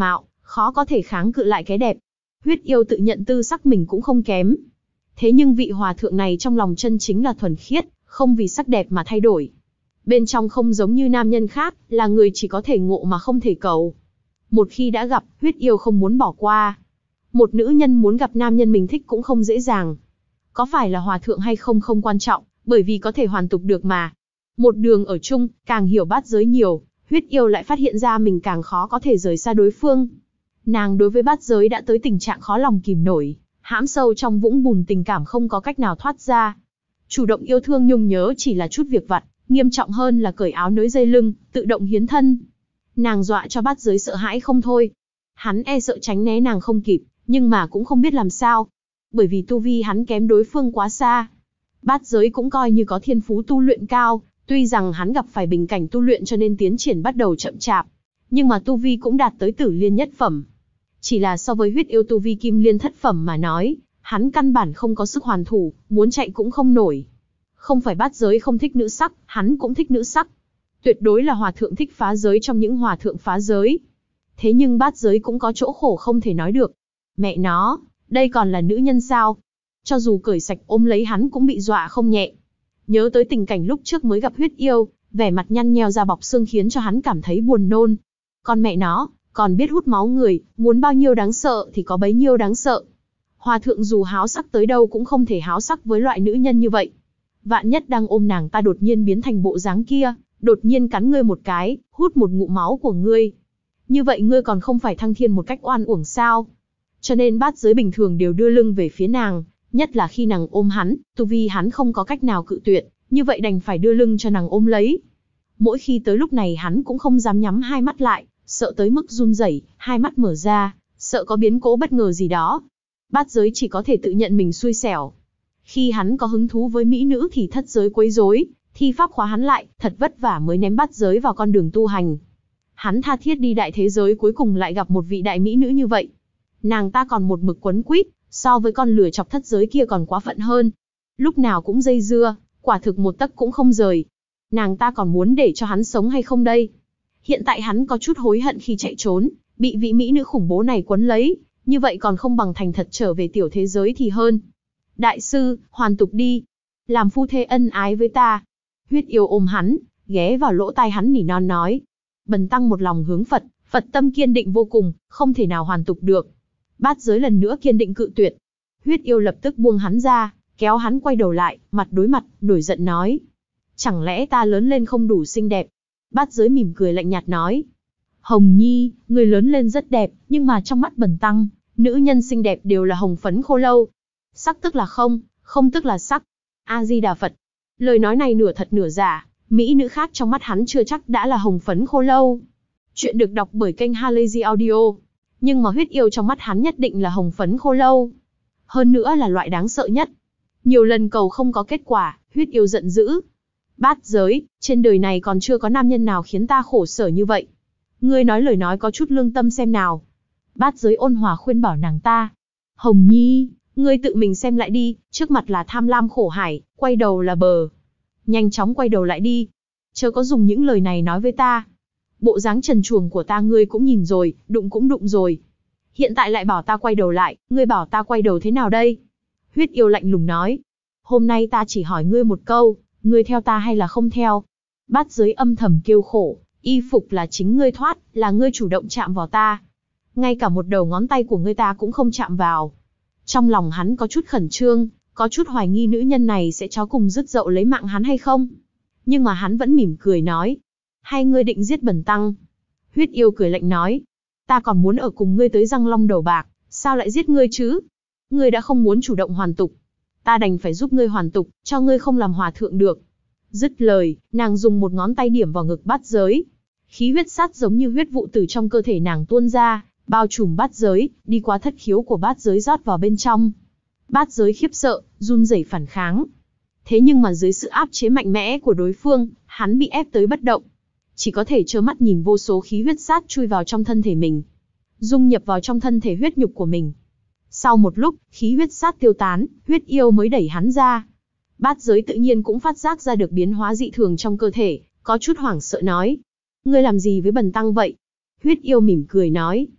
khó có thể kháng cự lại cái đẹp. Huyết yêu tự nhận tư sắc mình cũng không kém. Thế nhưng vị hòa thượng này trong lòng chân chính là thuần khiết, không vì sắc đẹp mà thay đổi. Bên trong không giống như nam nhân khác, là người chỉ có thể ngộ mà không thể cầu. Một khi đã gặp, huyết yêu không muốn bỏ qua. Một nữ nhân muốn gặp nam nhân mình thích cũng không dễ dàng. Có phải là hòa thượng hay không không quan trọng, bởi vì có thể hoàn tục được mà. Một đường ở chung, càng hiểu bát giới nhiều, huyết yêu lại phát hiện ra mình càng khó có thể rời xa đối phương. Nàng đối với bát giới đã tới tình trạng khó lòng kìm nổi, hãm sâu trong vũng bùn tình cảm không có cách nào thoát ra. Chủ động yêu thương nhung nhớ chỉ là chút việc vặt, nghiêm trọng hơn là cởi áo nới dây lưng, tự động hiến thân. Nàng dọa cho bát giới sợ hãi không thôi. Hắn e sợ tránh né nàng không kịp, nhưng mà cũng không biết làm sao. Bởi vì tu vi hắn kém đối phương quá xa. Bát giới cũng coi như có thiên phú tu luyện cao, tuy rằng hắn gặp phải bình cảnh tu luyện cho nên tiến triển bắt đầu chậm chạp, nhưng mà tu vi cũng đạt tới tử liên nhất phẩm. Chỉ là so với huyết yêu tu vi kim liên thất phẩm mà nói, hắn căn bản không có sức hoàn thủ, muốn chạy cũng không nổi. Không phải bát giới không thích nữ sắc, hắn cũng thích nữ sắc. Tuyệt đối là hòa thượng thích phá giới trong những hòa thượng phá giới. Thế nhưng bát giới cũng có chỗ khổ không thể nói được. Mẹ nó, đây còn là nữ nhân sao? Cho dù cởi sạch ôm lấy hắn cũng bị dọa không nhẹ. Nhớ tới tình cảnh lúc trước mới gặp huyết yêu, vẻ mặt nhăn nheo da bọc xương khiến cho hắn cảm thấy buồn nôn. Con mẹ nó, còn biết hút máu người, muốn bao nhiêu đáng sợ thì có bấy nhiêu đáng sợ. Hòa thượng dù háo sắc tới đâu cũng không thể háo sắc với loại nữ nhân như vậy. Vạn nhất đang ôm nàng ta đột nhiên biến thành bộ dáng kia, đột nhiên cắn ngươi một cái, hút một ngụm máu của ngươi. Như vậy ngươi còn không phải thăng thiên một cách oan uổng sao? Cho nên bát giới bình thường đều đưa lưng về phía nàng, nhất là khi nàng ôm hắn, tu vi hắn không có cách nào cự tuyệt, như vậy đành phải đưa lưng cho nàng ôm lấy. Mỗi khi tới lúc này hắn cũng không dám nhắm hai mắt lại, sợ tới mức run rẩy, hai mắt mở ra, sợ có biến cố bất ngờ gì đó. Bát giới chỉ có thể tự nhận mình xui xẻo. Khi hắn có hứng thú với mỹ nữ thì thất giới quấy rối, thi pháp khóa hắn lại, thật vất vả mới ném bát giới vào con đường tu hành. Hắn tha thiết đi đại thế giới cuối cùng lại gặp một vị đại mỹ nữ như vậy. Nàng ta còn một mực quấn quýt, so với con lừa chọc thất giới kia còn quá phận hơn. Lúc nào cũng dây dưa, quả thực một tấc cũng không rời. Nàng ta còn muốn để cho hắn sống hay không đây? Hiện tại hắn có chút hối hận khi chạy trốn, bị vị mỹ nữ khủng bố này quấn lấy, như vậy còn không bằng thành thật trở về tiểu thế giới thì hơn. Đại sư, hoàn tục đi. Làm phu thê ân ái với ta. Huyết yêu ôm hắn, ghé vào lỗ tai hắn nỉ non nói. Bần tăng một lòng hướng Phật, Phật tâm kiên định vô cùng, không thể nào hoàn tục được. Bát giới lần nữa kiên định cự tuyệt. Huyết yêu lập tức buông hắn ra, kéo hắn quay đầu lại, mặt đối mặt, nổi giận nói. Chẳng lẽ ta lớn lên không đủ xinh đẹp? Bát giới mỉm cười lạnh nhạt nói. Hồng Nhi, người lớn lên rất đẹp, nhưng mà trong mắt bần tăng, nữ nhân xinh đẹp đều là hồng phấn khô lâu. Sắc tức là không, không tức là sắc. A-di-đà Phật. Lời nói này nửa thật nửa giả, mỹ nữ khác trong mắt hắn chưa chắc đã là hồng phấn khô lâu. Chuyện được đọc bởi kênh Halazy Audio. Nhưng mà huyết yêu trong mắt hắn nhất định là hồng phấn khô lâu. Hơn nữa là loại đáng sợ nhất. Nhiều lần cầu không có kết quả, huyết yêu giận dữ. Bát giới, trên đời này còn chưa có nam nhân nào khiến ta khổ sở như vậy. Ngươi nói lời nói có chút lương tâm xem nào. Bát giới ôn hòa khuyên bảo nàng ta. Hồng Nhi, ngươi tự mình xem lại đi, trước mặt là tham lam khổ hải, quay đầu là bờ. Nhanh chóng quay đầu lại đi. Chớ có dùng những lời này nói với ta. Bộ dáng trần truồng của ta ngươi cũng nhìn rồi, đụng cũng đụng rồi. Hiện tại lại bảo ta quay đầu lại, ngươi bảo ta quay đầu thế nào đây? Huyết yêu lạnh lùng nói. Hôm nay ta chỉ hỏi ngươi một câu, ngươi theo ta hay là không theo? Bát giới âm thầm kêu khổ, y phục là chính ngươi thoát, là ngươi chủ động chạm vào ta. Ngay cả một đầu ngón tay của ngươi ta cũng không chạm vào. Trong lòng hắn có chút khẩn trương, có chút hoài nghi nữ nhân này sẽ chó cùng dứt dậu lấy mạng hắn hay không. Nhưng mà hắn vẫn mỉm cười nói. Hay ngươi định giết bần tăng? Huyết yêu cười lạnh nói. Ta còn muốn ở cùng ngươi tới răng long đầu bạc, sao lại giết ngươi chứ? Ngươi đã không muốn chủ động hoàn tục. Ta đành phải giúp ngươi hoàn tục, cho ngươi không làm hòa thượng được. Dứt lời, nàng dùng một ngón tay điểm vào ngực bát giới. Khí huyết sát giống như huyết vụ từ trong cơ thể nàng tuôn ra, bao trùm bát giới, đi qua thất khiếu của bát giới rót vào bên trong. Bát giới khiếp sợ, run rẩy phản kháng. Thế nhưng mà dưới sự áp chế mạnh mẽ của đối phương, hắn bị ép tới bất động. Chỉ có thể trơ mắt nhìn vô số khí huyết sát chui vào trong thân thể mình, dung nhập vào trong thân thể huyết nhục của mình. Sau một lúc, khí huyết sát tiêu tán, huyết yêu mới đẩy hắn ra. Bát giới tự nhiên cũng phát giác ra được biến hóa dị thường trong cơ thể, có chút hoảng sợ nói. Ngươi làm gì với bần tăng vậy? Huyết yêu mỉm cười nói.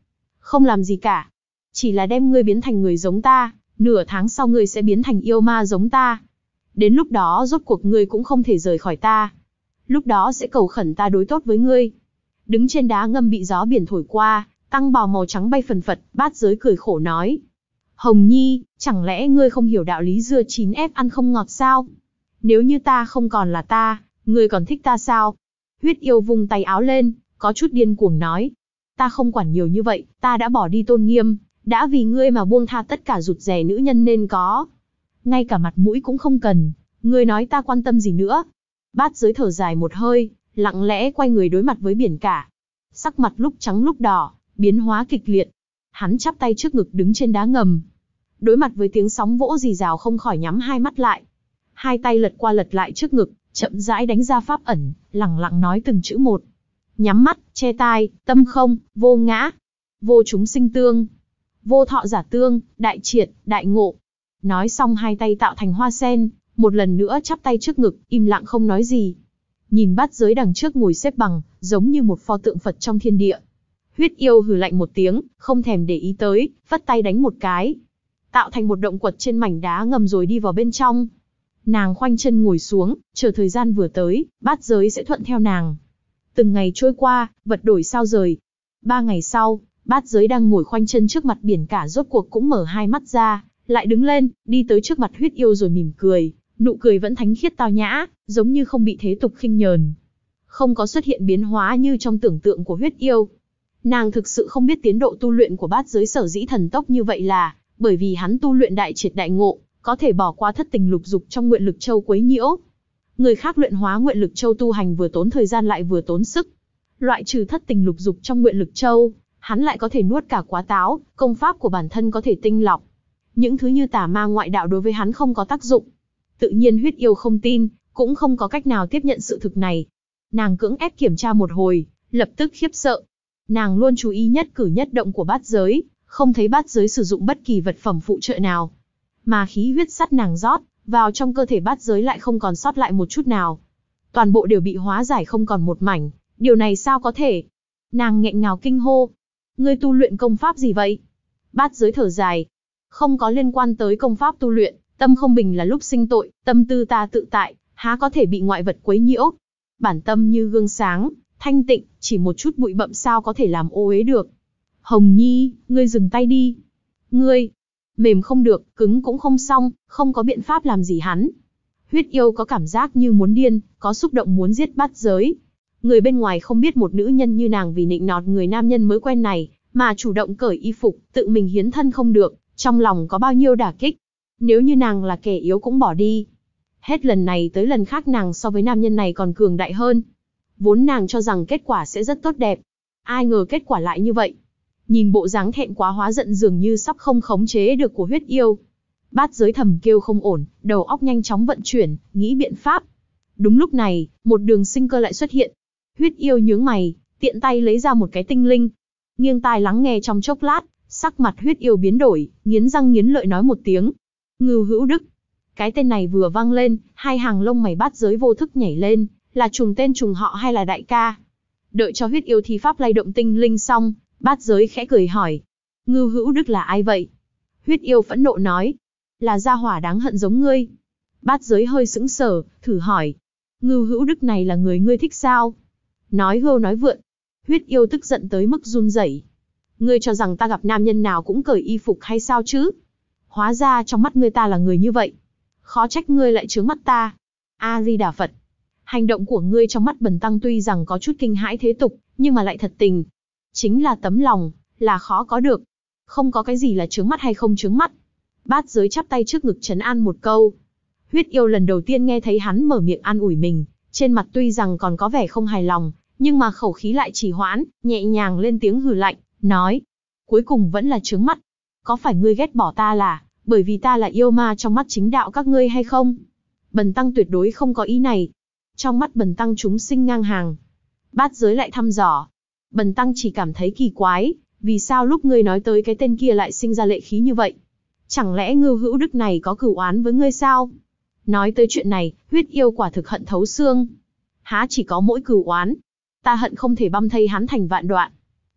Không làm gì cả. Chỉ là đem ngươi biến thành người giống ta, nửa tháng sau ngươi sẽ biến thành yêu ma giống ta. Đến lúc đó rốt cuộc ngươi cũng không thể rời khỏi ta. Lúc đó sẽ cầu khẩn ta đối tốt với ngươi. Đứng trên đá ngầm bị gió biển thổi qua, tăng bào màu trắng bay phần phật, Bát Giới cười khổ nói. Hồng Nhi, chẳng lẽ ngươi không hiểu đạo lý dưa chín ép ăn không ngọt sao? Nếu như ta không còn là ta, ngươi còn thích ta sao? Huyết yêu vung tay áo lên, có chút điên cuồng nói. Ta không quản nhiều như vậy, ta đã bỏ đi tôn nghiêm, đã vì ngươi mà buông tha tất cả rụt rè nữ nhân nên có. Ngay cả mặt mũi cũng không cần, ngươi nói ta quan tâm gì nữa? Bát Giới thở dài một hơi, lặng lẽ quay người đối mặt với biển cả. Sắc mặt lúc trắng lúc đỏ, biến hóa kịch liệt. Hắn chắp tay trước ngực đứng trên đá ngầm. Đối mặt với tiếng sóng vỗ rì rào không khỏi nhắm hai mắt lại. Hai tay lật qua lật lại trước ngực, chậm rãi đánh ra pháp ẩn, lẳng lặng nói từng chữ một. Nhắm mắt, che tai, tâm không, vô ngã. Vô chúng sinh tương. Vô thọ giả tương, đại triệt, đại ngộ. Nói xong hai tay tạo thành hoa sen, một lần nữa chắp tay trước ngực, im lặng không nói gì. Nhìn Bát Giới đằng trước ngồi xếp bằng, giống như một pho tượng Phật trong thiên địa. Huyết yêu hừ lạnh một tiếng, không thèm để ý tới, vất tay đánh một cái. Tạo thành một động quật trên mảnh đá ngầm rồi đi vào bên trong. Nàng khoanh chân ngồi xuống, chờ thời gian vừa tới, Bát Giới sẽ thuận theo nàng. Từng ngày trôi qua, vật đổi sao rời. 3 ngày sau, Bát Giới đang ngồi khoanh chân trước mặt biển cả rốt cuộc cũng mở hai mắt ra, lại đứng lên, đi tới trước mặt huyết yêu rồi mỉm cười. Nụ cười vẫn thánh khiết tao nhã, giống như không bị thế tục khinh nhờn. Không có xuất hiện biến hóa như trong tưởng tượng của huyết yêu. Nàng thực sự không biết tiến độ tu luyện của Bát Giới sở dĩ thần tốc như vậy là bởi vì hắn tu luyện đại triệt đại ngộ, có thể bỏ qua thất tình lục dục trong nguyện lực châu quấy nhiễu. Người khác luyện hóa nguyện lực châu tu hành vừa tốn thời gian lại vừa tốn sức. Loại trừ thất tình lục dục trong nguyện lực châu, hắn lại có thể nuốt cả quá táo, công pháp của bản thân có thể tinh lọc. Những thứ như tà ma ngoại đạo đối với hắn không có tác dụng. Tự nhiên huyết yêu không tin, cũng không có cách nào tiếp nhận sự thực này. Nàng cưỡng ép kiểm tra một hồi, lập tức khiếp sợ. Nàng luôn chú ý nhất cử nhất động của Bát Giới, không thấy Bát Giới sử dụng bất kỳ vật phẩm phụ trợ nào. Mà khí huyết sắt nàng rót vào trong cơ thể Bát Giới lại không còn sót lại một chút nào. Toàn bộ đều bị hóa giải không còn một mảnh. Điều này sao có thể? Nàng nghẹn ngào kinh hô. Ngươi tu luyện công pháp gì vậy? Bát Giới thở dài. Không có liên quan tới công pháp tu luyện, tâm không bình là lúc sinh tội, tâm tư ta tự tại, há có thể bị ngoại vật quấy nhiễu. Bản tâm như gương sáng, thanh tịnh, chỉ một chút bụi bặm sao có thể làm ô uế được. Hồng Nhi, ngươi dừng tay đi. Ngươi, mềm không được, cứng cũng không xong, không có biện pháp làm gì hắn. Huyết yêu có cảm giác như muốn điên, có xúc động muốn giết Bát Giới. Người bên ngoài không biết một nữ nhân như nàng vì nịnh nọt người nam nhân mới quen này, mà chủ động cởi y phục, tự mình hiến thân không được, trong lòng có bao nhiêu đả kích. Nếu như nàng là kẻ yếu cũng bỏ đi. Hết lần này tới lần khác nàng so với nam nhân này còn cường đại hơn. Vốn nàng cho rằng kết quả sẽ rất tốt đẹp. Ai ngờ kết quả lại như vậy. Nhìn bộ dáng thẹn quá hóa giận dường như sắp không khống chế được của huyết yêu. Bát Giới thầm kêu không ổn, đầu óc nhanh chóng vận chuyển, nghĩ biện pháp. Đúng lúc này, một đường sinh cơ lại xuất hiện. Huyết yêu nhướng mày, tiện tay lấy ra một cái tinh linh. Nghiêng tai lắng nghe trong chốc lát, sắc mặt huyết yêu biến đổi, nghiến răng nghiến lợi nói một tiếng. Ngưu Hữu Đức. Cái tên này vừa vang lên, hai hàng lông mày Bát Giới vô thức nhảy lên, là trùng tên trùng họ hay là đại ca? Đợi cho huyết yêu thi pháp lay động tinh linh xong, Bát Giới khẽ cười hỏi. Ngưu Hữu Đức là ai vậy? Huyết yêu phẫn nộ nói. Là gia hỏa đáng hận giống ngươi. Bát Giới hơi sững sờ, thử hỏi. Ngưu Hữu Đức này là người ngươi thích sao? Nói hưu nói vượn. Huyết yêu tức giận tới mức run rẩy. Ngươi cho rằng ta gặp nam nhân nào cũng cởi y phục hay sao chứ? Hóa ra trong mắt ngươi ta là người như vậy. Khó trách ngươi lại trướng mắt ta. A-di-đà Phật. Hành động của ngươi trong mắt bần tăng tuy rằng có chút kinh hãi thế tục, nhưng mà lại thật tình. Chính là tấm lòng, là khó có được. Không có cái gì là trướng mắt hay không trướng mắt. Bát Giới chắp tay trước ngực trấn an một câu. Huyết yêu lần đầu tiên nghe thấy hắn mở miệng an ủi mình, trên mặt tuy rằng còn có vẻ không hài lòng, nhưng mà khẩu khí lại trì hoãn, nhẹ nhàng lên tiếng hừ lạnh, nói. Cuối cùng vẫn là trướng mắt. Có phải ngươi ghét bỏ ta là bởi vì ta là yêu ma trong mắt chính đạo các ngươi hay không? Bần tăng tuyệt đối không có ý này. Trong mắt bần tăng chúng sinh ngang hàng. Bát Giới lại thăm dò. Bần tăng chỉ cảm thấy kỳ quái, vì sao lúc ngươi nói tới cái tên kia lại sinh ra lệ khí như vậy? Chẳng lẽ Ngưu Hữu Đức này có cửu oán với ngươi sao? Nói tới chuyện này, huyết yêu quả thực hận thấu xương. Há chỉ có mỗi cửu oán. Ta hận không thể băm thây hắn thành vạn đoạn.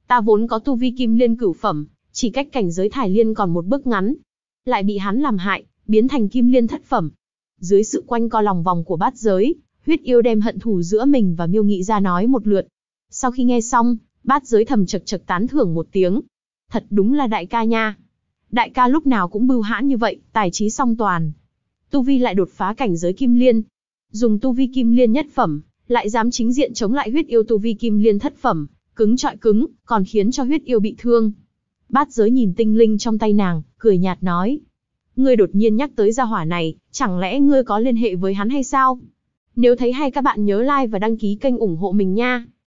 Ta vốn có tu vi kim liên cửu phẩm, chỉ cách cảnh giới thải liên còn một bước ngắn. Lại bị hắn làm hại, biến thành kim liên thất phẩm. Dưới sự quanh co lòng vòng của bát giới, huyết yêu đem hận thù giữa mình và Miêu Nghị ra nói một lượt. Sau khi nghe xong, bát giới thầm chật chật tán thưởng một tiếng. Thật đúng là đại ca nha. Đại ca lúc nào cũng bưu hãn như vậy, tài trí song toàn. Tu vi lại đột phá cảnh giới kim liên. Dùng tu vi kim liên nhất phẩm, lại dám chính diện chống lại huyết yêu tu vi kim liên thất phẩm, cứng trọi cứng, còn khiến cho huyết yêu bị thương. Bát giới nhìn tinh linh trong tay nàng, cười nhạt nói. Ngươi đột nhiên nhắc tới gia hỏa này, chẳng lẽ ngươi có liên hệ với hắn hay sao? Nếu thấy hay các bạn nhớ like và đăng ký kênh ủng hộ mình nha.